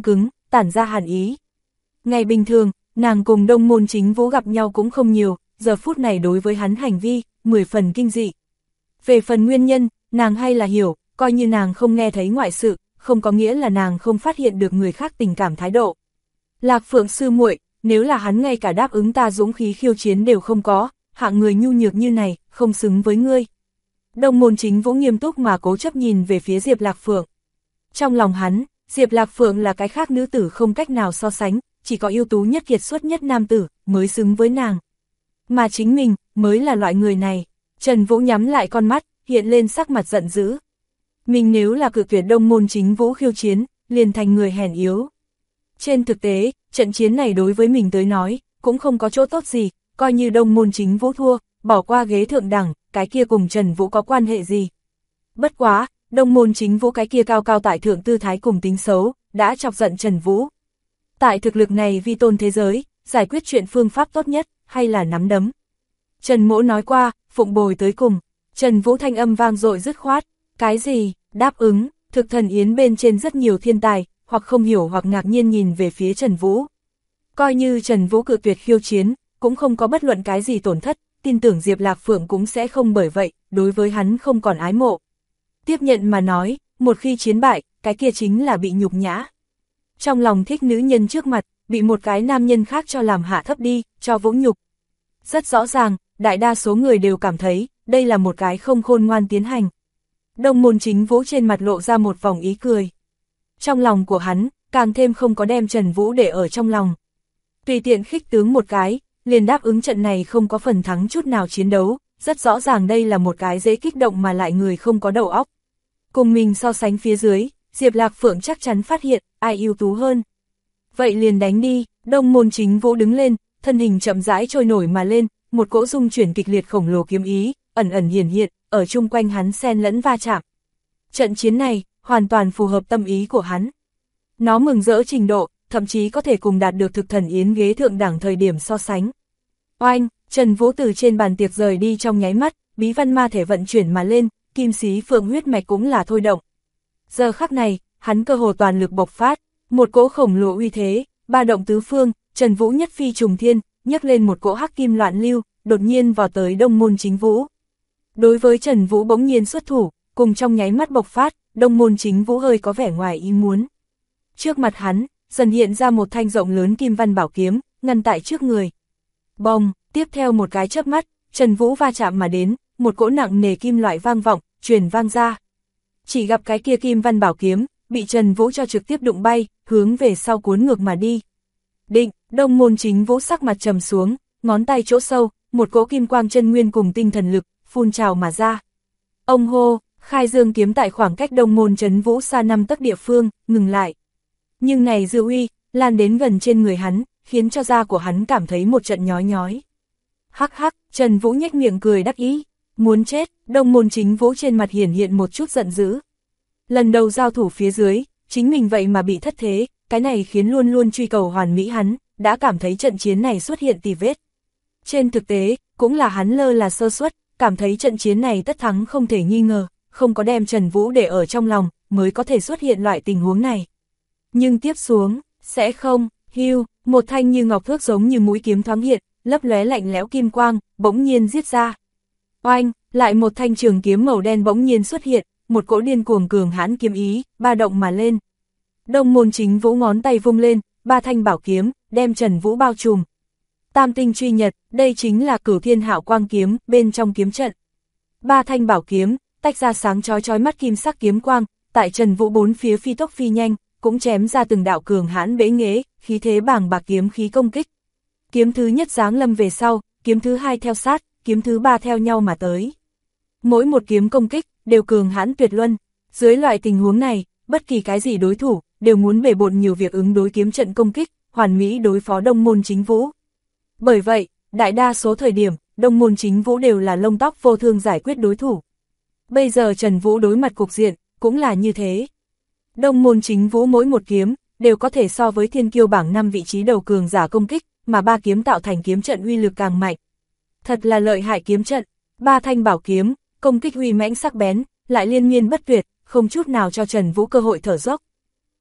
tản ra hàn ý. Ngày bình thường, nàng cùng Đông Môn Chính Vũ gặp nhau cũng không nhiều, giờ phút này đối với hắn hành vi, 10 phần kinh dị. Về phần nguyên nhân, nàng hay là hiểu, coi như nàng không nghe thấy ngoại sự, không có nghĩa là nàng không phát hiện được người khác tình cảm thái độ. Lạc Phượng sư muội, nếu là hắn ngay cả đáp ứng ta dũng khí khiêu chiến đều không có, hạng người nhu nhược như này, không xứng với ngươi. Đông Môn Chính Vũ nghiêm túc mà cố chấp nhìn về phía Diệp Lạc Phượng. Trong lòng hắn, Diệp Lạc Phượng là cái khác nữ tử không cách nào so sánh, chỉ có ưu tú nhất kiệt xuất nhất nam tử, mới xứng với nàng. Mà chính mình, mới là loại người này. Trần Vũ nhắm lại con mắt, hiện lên sắc mặt giận dữ. Mình nếu là cự tuyệt Đông Môn Chính Vũ khiêu chiến, liền thành người hèn yếu. Trên thực tế, trận chiến này đối với mình tới nói, cũng không có chỗ tốt gì, coi như Đông Môn Chính Vũ thua, bỏ qua ghế thượng đẳng, cái kia cùng Trần Vũ có quan hệ gì. Bất quá, Đông Môn Chính Vũ cái kia cao cao tại thượng tư thái cùng tính xấu, đã chọc giận Trần Vũ. Tại thực lực này vi tôn thế giới, giải quyết chuyện phương pháp tốt nhất, hay là nắm đấm. Trần Mỗ nói qua, phụng bồi tới cùng. Trần Vũ thanh âm vang dội dứt khoát. Cái gì? Đáp ứng. Thực thần yến bên trên rất nhiều thiên tài, hoặc không hiểu hoặc ngạc nhiên nhìn về phía Trần Vũ. Coi như Trần Vũ cự tuyệt khiêu chiến, cũng không có bất luận cái gì tổn thất, tin tưởng Diệp Lạc Phượng cũng sẽ không bởi vậy, đối với hắn không còn ái mộ. Tiếp nhận mà nói, một khi chiến bại, cái kia chính là bị nhục nhã. Trong lòng thích nữ nhân trước mặt, bị một cái nam nhân khác cho làm hạ thấp đi, cho vỗ nhục. Rất rõ ràng, đại đa số người đều cảm thấy, đây là một cái không khôn ngoan tiến hành. Đông Môn Chính Vũ trên mặt lộ ra một vòng ý cười. Trong lòng của hắn, càng thêm không có đem Trần Vũ để ở trong lòng. Tùy tiện khích tướng một cái, liền đáp ứng trận này không có phần thắng chút nào chiến đấu, rất rõ ràng đây là một cái dễ kích động mà lại người không có đầu óc. Cùng mình so sánh phía dưới, Diệp Lạc Phượng chắc chắn phát hiện, ai ưu tú hơn. Vậy liền đánh đi, Đông Môn Chính Vũ đứng lên, thân hình chậm rãi trôi nổi mà lên, một cỗ dung chuyển kịch liệt khổng lồ kiếm ý, ẩn ẩn hiển hiện, ở chung quanh hắn xen lẫn va chạm. Trận chiến này, hoàn toàn phù hợp tâm ý của hắn. Nó mừng rỡ trình độ, thậm chí có thể cùng đạt được thực thần yến ghế thượng đẳng thời điểm so sánh. Oanh, Trần Vũ từ trên bàn tiệc rời đi trong nháy mắt, bí văn ma thể vận chuyển mà lên, kim xí phượng huyết mạch cũng là thôi động. Giờ khắc này, hắn cơ hồ toàn lực bộc phát, một cỗ khổng lồ uy thế, ba động tứ phương, Trần Vũ nhất phi trùng thiên, nhấc lên một cỗ hắc kim loạn lưu, đột nhiên vào tới Đông Môn Chính Vũ. Đối với Trần Vũ bỗng nhiên xuất thủ, cùng trong nháy mắt bộc phát, Đông Môn Chính Vũ hơi có vẻ ngoài ý muốn. Trước mặt hắn, dần hiện ra một thanh rộng lớn kim văn bảo kiếm, ngăn tại trước người. Bồng, tiếp theo một cái chớp mắt, Trần Vũ va chạm mà đến, một cỗ nặng nề kim loại vang vọng, truyền vang ra. Chỉ gặp cái kia kim văn bảo kiếm, bị Trần Vũ cho trực tiếp đụng bay, hướng về sau cuốn ngược mà đi. Định, Đông Môn Chính Vũ sắc mặt trầm xuống, ngón tay chỗ sâu, một cỗ kim quang chân nguyên cùng tinh thần lực, phun trào mà ra. Ông hô, khai dương kiếm tại khoảng cách Đông Môn Trấn Vũ xa 5 tấc địa phương, ngừng lại. Nhưng này dư uy, lan đến gần trên người hắn, khiến cho da của hắn cảm thấy một trận nhói nhói. Hắc hắc, Trần Vũ nhếch miệng cười đắc ý, muốn chết, Đông Môn Chính Vũ trên mặt hiển hiện một chút giận dữ. Lần đầu giao thủ phía dưới, chính mình vậy mà bị thất thế, cái này khiến luôn luôn truy cầu hoàn mỹ hắn, đã cảm thấy trận chiến này xuất hiện tì vết. Trên thực tế, cũng là hắn lơ là sơ suất, cảm thấy trận chiến này tất thắng không thể nghi ngờ, không có đem Trần Vũ để ở trong lòng, mới có thể xuất hiện loại tình huống này. Nhưng tiếp xuống, sẽ không, hưu, một thanh như ngọc thước giống như mũi kiếm thoáng hiện, lấp lóe lạnh lẽo kim quang, bỗng nhiên giết ra. Oanh, lại một thanh trường kiếm màu đen bỗng nhiên xuất hiện, một cỗ điên cuồng cường hãn kiếm ý, ba động mà lên. Đông Môn Chính Vũ ngón tay vung lên, ba thanh bảo kiếm, đem Trần Vũ bao trùm. Tam tinh truy nhật, đây chính là Cửu Thiên Hạo Quang kiếm, bên trong kiếm trận. Ba thanh bảo kiếm, tách ra sáng chói chói mắt kim sắc kiếm quang, tại Trần Vũ bốn phía phi tốc phi nhanh, cũng chém ra từng đạo cường hãn bế nghế, khí thế bàng bạc kiếm khí công kích. Kiếm thứ nhất giáng lâm về sau, kiếm thứ hai theo sát, kiếm thứ ba theo nhau mà tới. Mỗi một kiếm công kích, đều cường hãn tuyệt luân. Dưới loại tình huống này, bất kỳ cái gì đối thủ, đều muốn bể bộn nhiều việc ứng đối kiếm trận công kích, hoàn mỹ đối phó Đông Môn Chính Vũ. Bởi vậy, đại đa số thời điểm, Đông Môn Chính Vũ đều là lông tóc vô thương giải quyết đối thủ. Bây giờ Trần Vũ đối mặt cục diện, cũng là như thế. Đông Môn Chính Vũ mỗi một kiếm, đều có thể so với thiên kiêu bảng 5 vị trí đầu cường giả công kích, mà ba kiếm tạo thành kiếm trận uy lực càng mạnh. Thật là lợi hại kiếm trận, ba thanh bảo kiếm, công kích uy mãnh sắc bén, lại liên miên bất tuyệt, không chút nào cho Trần Vũ cơ hội thở dốc.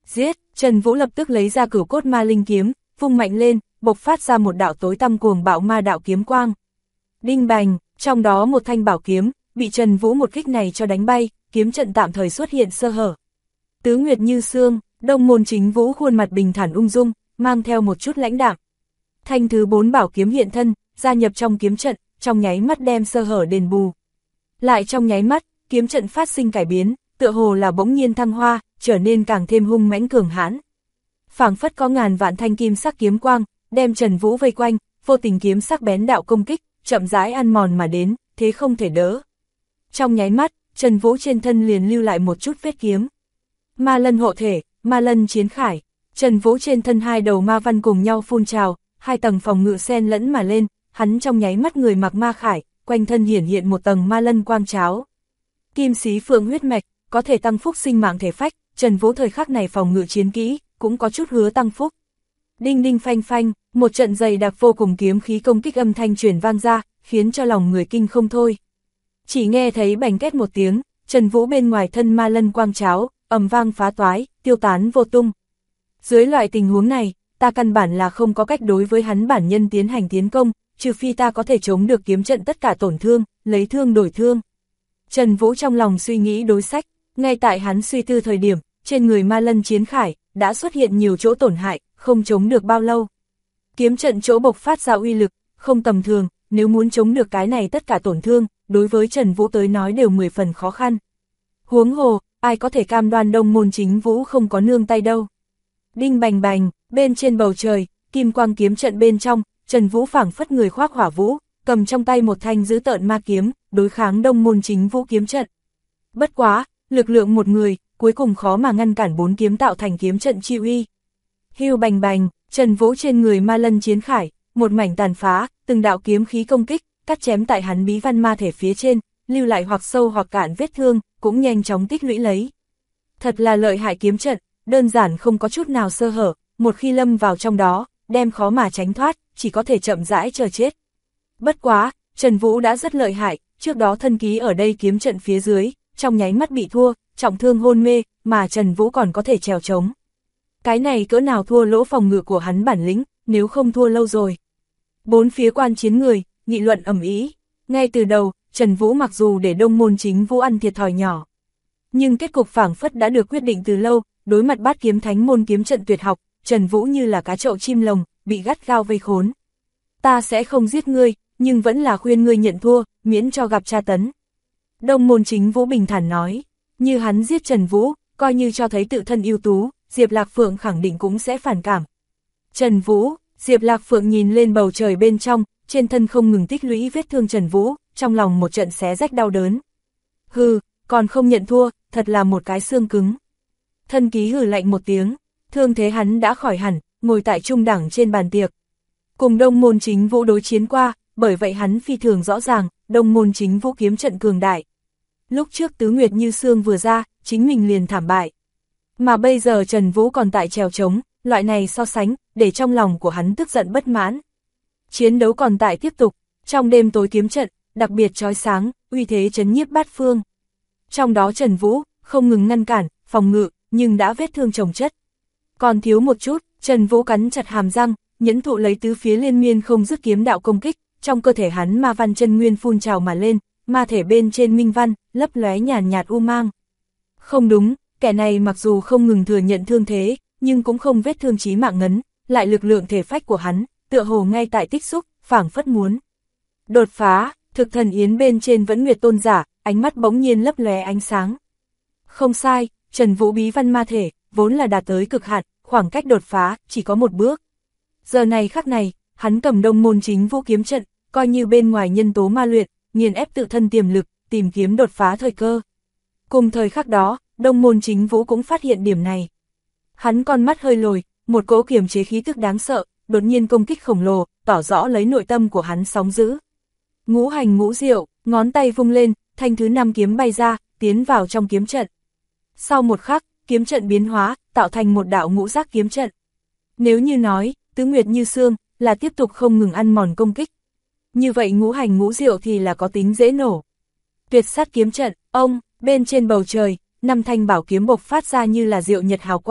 Giết, Trần Vũ lập tức lấy ra Cửu Cốt Ma Linh kiếm, vung mạnh lên, bộc phát ra một đạo tối tăm cuồng bạo ma đạo kiếm quang. Đinh bành, trong đó một thanh bảo kiếm, bị Trần Vũ một kích này cho đánh bay, kiếm trận tạm thời xuất hiện sơ hở. Tứ Nguyệt Như Sương, Đông Môn Chính Vũ khuôn mặt bình thản ung dung, mang theo một chút lãnh đạm. Thanh thứ 4 bảo kiếm hiện thân, gia nhập trong kiếm trận, trong nháy mắt đem sơ hở đền bù. Lại trong nháy mắt, kiếm trận phát sinh cải biến, tựa hồ là bỗng nhiên thăng hoa, trở nên càng thêm hung mãnh cường hãn. Phảng phất có ngàn vạn thanh kim sắc kiếm quang, đem Trần Vũ vây quanh, vô tình kiếm sắc bén đạo công kích, chậm rãi ăn mòn mà đến, thế không thể đỡ. Trong nháy mắt, Trần Vũ trên thân liền lưu lại một chút vết kiếm. Ma lân hộ thể, ma lân chiến khải, Trần Vũ trên thân hai đầu ma văn cùng nhau phun trào, hai tầng phòng ngự xen lẫn mà lên, hắn trong nháy mắt người mặc ma khải, quanh thân hiển hiện một tầng ma lân quang cháo. Kim xí phượng huyết mạch, có thể tăng phúc sinh mạng thể phách, Trần Vũ thời khắc này phòng ngự chiến kỹ, cũng có chút hứa tăng phúc. Đinh đinh phanh phanh, một trận dày đặc vô cùng kiếm khí công kích âm thanh truyền vang ra, khiến cho lòng người kinh không thôi. Chỉ nghe thấy bành két một tiếng, Trần Vũ bên ngoài thân ma lân quang cháo, ầm vang phá toái, tiêu tán vô tung. Dưới loại tình huống này, ta căn bản là không có cách đối với hắn bản nhân tiến hành tiến công, trừ phi ta có thể chống được kiếm trận tất cả tổn thương, lấy thương đổi thương. Trần Vũ trong lòng suy nghĩ đối sách, ngay tại hắn suy tư thời điểm, trên người ma lân chiến khải, đã xuất hiện nhiều chỗ tổn hại, không chống được bao lâu. Kiếm trận chỗ bộc phát ra uy lực, không tầm thường, nếu muốn chống được cái này tất cả tổn thương, đối với Trần Vũ tới nói đều 10 phần khó khăn. Huống hồ, ai có thể cam đoan Đông Môn Chính Vũ không có nương tay đâu. Đinh bành bành, bên trên bầu trời, kim quang kiếm trận bên trong, Trần Vũ phảng phất người khoác hỏa vũ, cầm trong tay một thanh dữ tợn ma kiếm, đối kháng Đông Môn Chính Vũ kiếm trận. Bất quá, lực lượng một người, cuối cùng khó mà ngăn cản 4 kiếm tạo thành kiếm trận chi uy. Hưu bành bành, Trần Vũ trên người ma lân chiến khải, một mảnh tàn phá, từng đạo kiếm khí công kích, cắt chém tại hắn bí văn ma thể phía trên, lưu lại hoặc sâu hoặc cạn vết thương, cũng nhanh chóng tích lũy lấy. Thật là lợi hại kiếm trận, đơn giản không có chút nào sơ hở, một khi lâm vào trong đó, đem khó mà tránh thoát, chỉ có thể chậm rãi chờ chết. Bất quá, Trần Vũ đã rất lợi hại, trước đó thân ký ở đây kiếm trận phía dưới, trong nháy mắt bị thua, trọng thương hôn mê, mà Trần Vũ còn có thể trèo trống. Cái này cỡ nào thua lỗ phòng ngự của hắn bản lĩnh, nếu không thua lâu rồi. Bốn phía quan chiến người, nghị luận ầm ĩ. Ngay từ đầu, Trần Vũ mặc dù để Đông Môn Chính Vũ ăn thiệt thòi nhỏ, nhưng kết cục phảng phất đã được quyết định từ lâu, đối mặt Bát Kiếm Thánh môn kiếm trận tuyệt học, Trần Vũ như là cá trậu chim lồng, bị gắt gao vây khốn. Ta sẽ không giết ngươi, nhưng vẫn là khuyên ngươi nhận thua, miễn cho gặp tra tấn. Đông Môn Chính Vũ bình thản nói, như hắn giết Trần Vũ, coi như cho thấy tự thân ưu tú, Diệp Lạc Phượng khẳng định cũng sẽ phản cảm. Trần Vũ, Diệp Lạc Phượng nhìn lên bầu trời bên trong, trên thân không ngừng tích lũy vết thương Trần Vũ, trong lòng một trận xé rách đau đớn. Hừ, còn không nhận thua, thật là một cái xương cứng. Thân ký hừ lạnh một tiếng, thương thế hắn đã khỏi hẳn, ngồi tại trung đẳng trên bàn tiệc. Cùng Đông Môn Chính Vũ đối chiến qua, bởi vậy hắn phi thường rõ ràng, Đông Môn Chính Vũ kiếm trận cường đại. Lúc trước Tứ Nguyệt Như Sương vừa ra, chính mình liền thảm bại. Mà bây giờ Trần Vũ còn tại trèo trống, loại này so sánh, để trong lòng của hắn tức giận bất mãn. Chiến đấu còn tại tiếp tục, trong đêm tối kiếm trận, đặc biệt chói sáng, uy thế chấn nhiếp bát phương. Trong đó Trần Vũ, không ngừng ngăn cản, phòng ngự, nhưng đã vết thương chồng chất. Còn thiếu một chút, Trần Vũ cắn chặt hàm răng, nhẫn thụ lấy tứ phía liên miên không dứt kiếm đạo công kích, trong cơ thể hắn ma văn chân nguyên phun trào mà lên, ma thể bên trên minh văn, lấp lóe nhàn nhạt u mang. Không đúng, kẻ này mặc dù không ngừng thừa nhận thương thế, nhưng cũng không vết thương chí mạng ngấn, lại lực lượng thể phách của hắn, tựa hồ ngay tại tích xúc, phảng phất muốn đột phá. Thực Thần Yến bên trên Vẫn Nguyệt Tôn giả, ánh mắt bỗng nhiên lấp lóe ánh sáng. Không sai, Trần Vũ bí văn ma thể, vốn là đạt tới cực hạn, khoảng cách đột phá, chỉ có một bước. Giờ này khắc này, hắn cầm Đông Môn Chính Vũ kiếm trận, coi như bên ngoài nhân tố ma luyện, nghiền ép tự thân tiềm lực, tìm kiếm đột phá thời cơ. Cùng thời khắc đó, Đông Môn Chính Vũ cũng phát hiện điểm này. Hắn con mắt hơi lồi, một cỗ kiềm chế khí tức đáng sợ, đột nhiên công kích khổng lồ, tỏ rõ lấy nội tâm của hắn sóng dữ. Ngũ hành ngũ diệu, ngón tay vung lên, thanh thứ 5 kiếm bay ra, tiến vào trong kiếm trận. Sau một khắc, kiếm trận biến hóa, tạo thành một đạo ngũ giác kiếm trận. Nếu như nói, Tứ Nguyệt Như Sương, là tiếp tục không ngừng ăn mòn công kích. Như vậy ngũ hành ngũ diệu thì là có tính dễ nổ. Tuyệt sát kiếm trận, bên trên bầu trời, 5 thanh bảo kiếm bộc phát ra như là diệu nhật hào quang,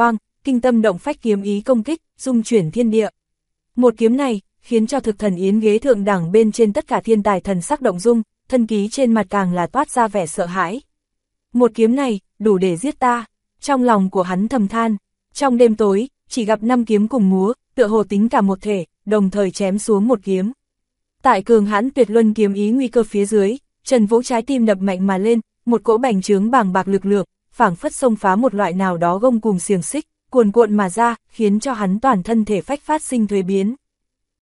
kinh tâm động phách kiếm ý công kích, dung chuyển thiên địa. Một kiếm này, khiến cho thực thần yến ghế thượng đẳng bên trên tất cả thiên tài thần sắc động dung, thân ký trên mặt càng là toát ra vẻ sợ hãi. Một kiếm này, đủ để giết ta, trong lòng của hắn thầm than. Trong đêm tối, chỉ gặp 5 kiếm cùng múa, tựa hồ tính cả một thể, đồng thời chém xuống một kiếm. Tại cường hãn tuyệt luân kiếm ý nguy cơ phía dưới, Trần Vũ trái tim đập mạnh mà lên, một cỗ bành trướng bàng bạc lực lượng, phảng phất xông phá một loại nào đó gông cùm xiềng xích, cuồn cuộn mà ra, khiến cho hắn toàn thân thể phách phát sinh thuế biến.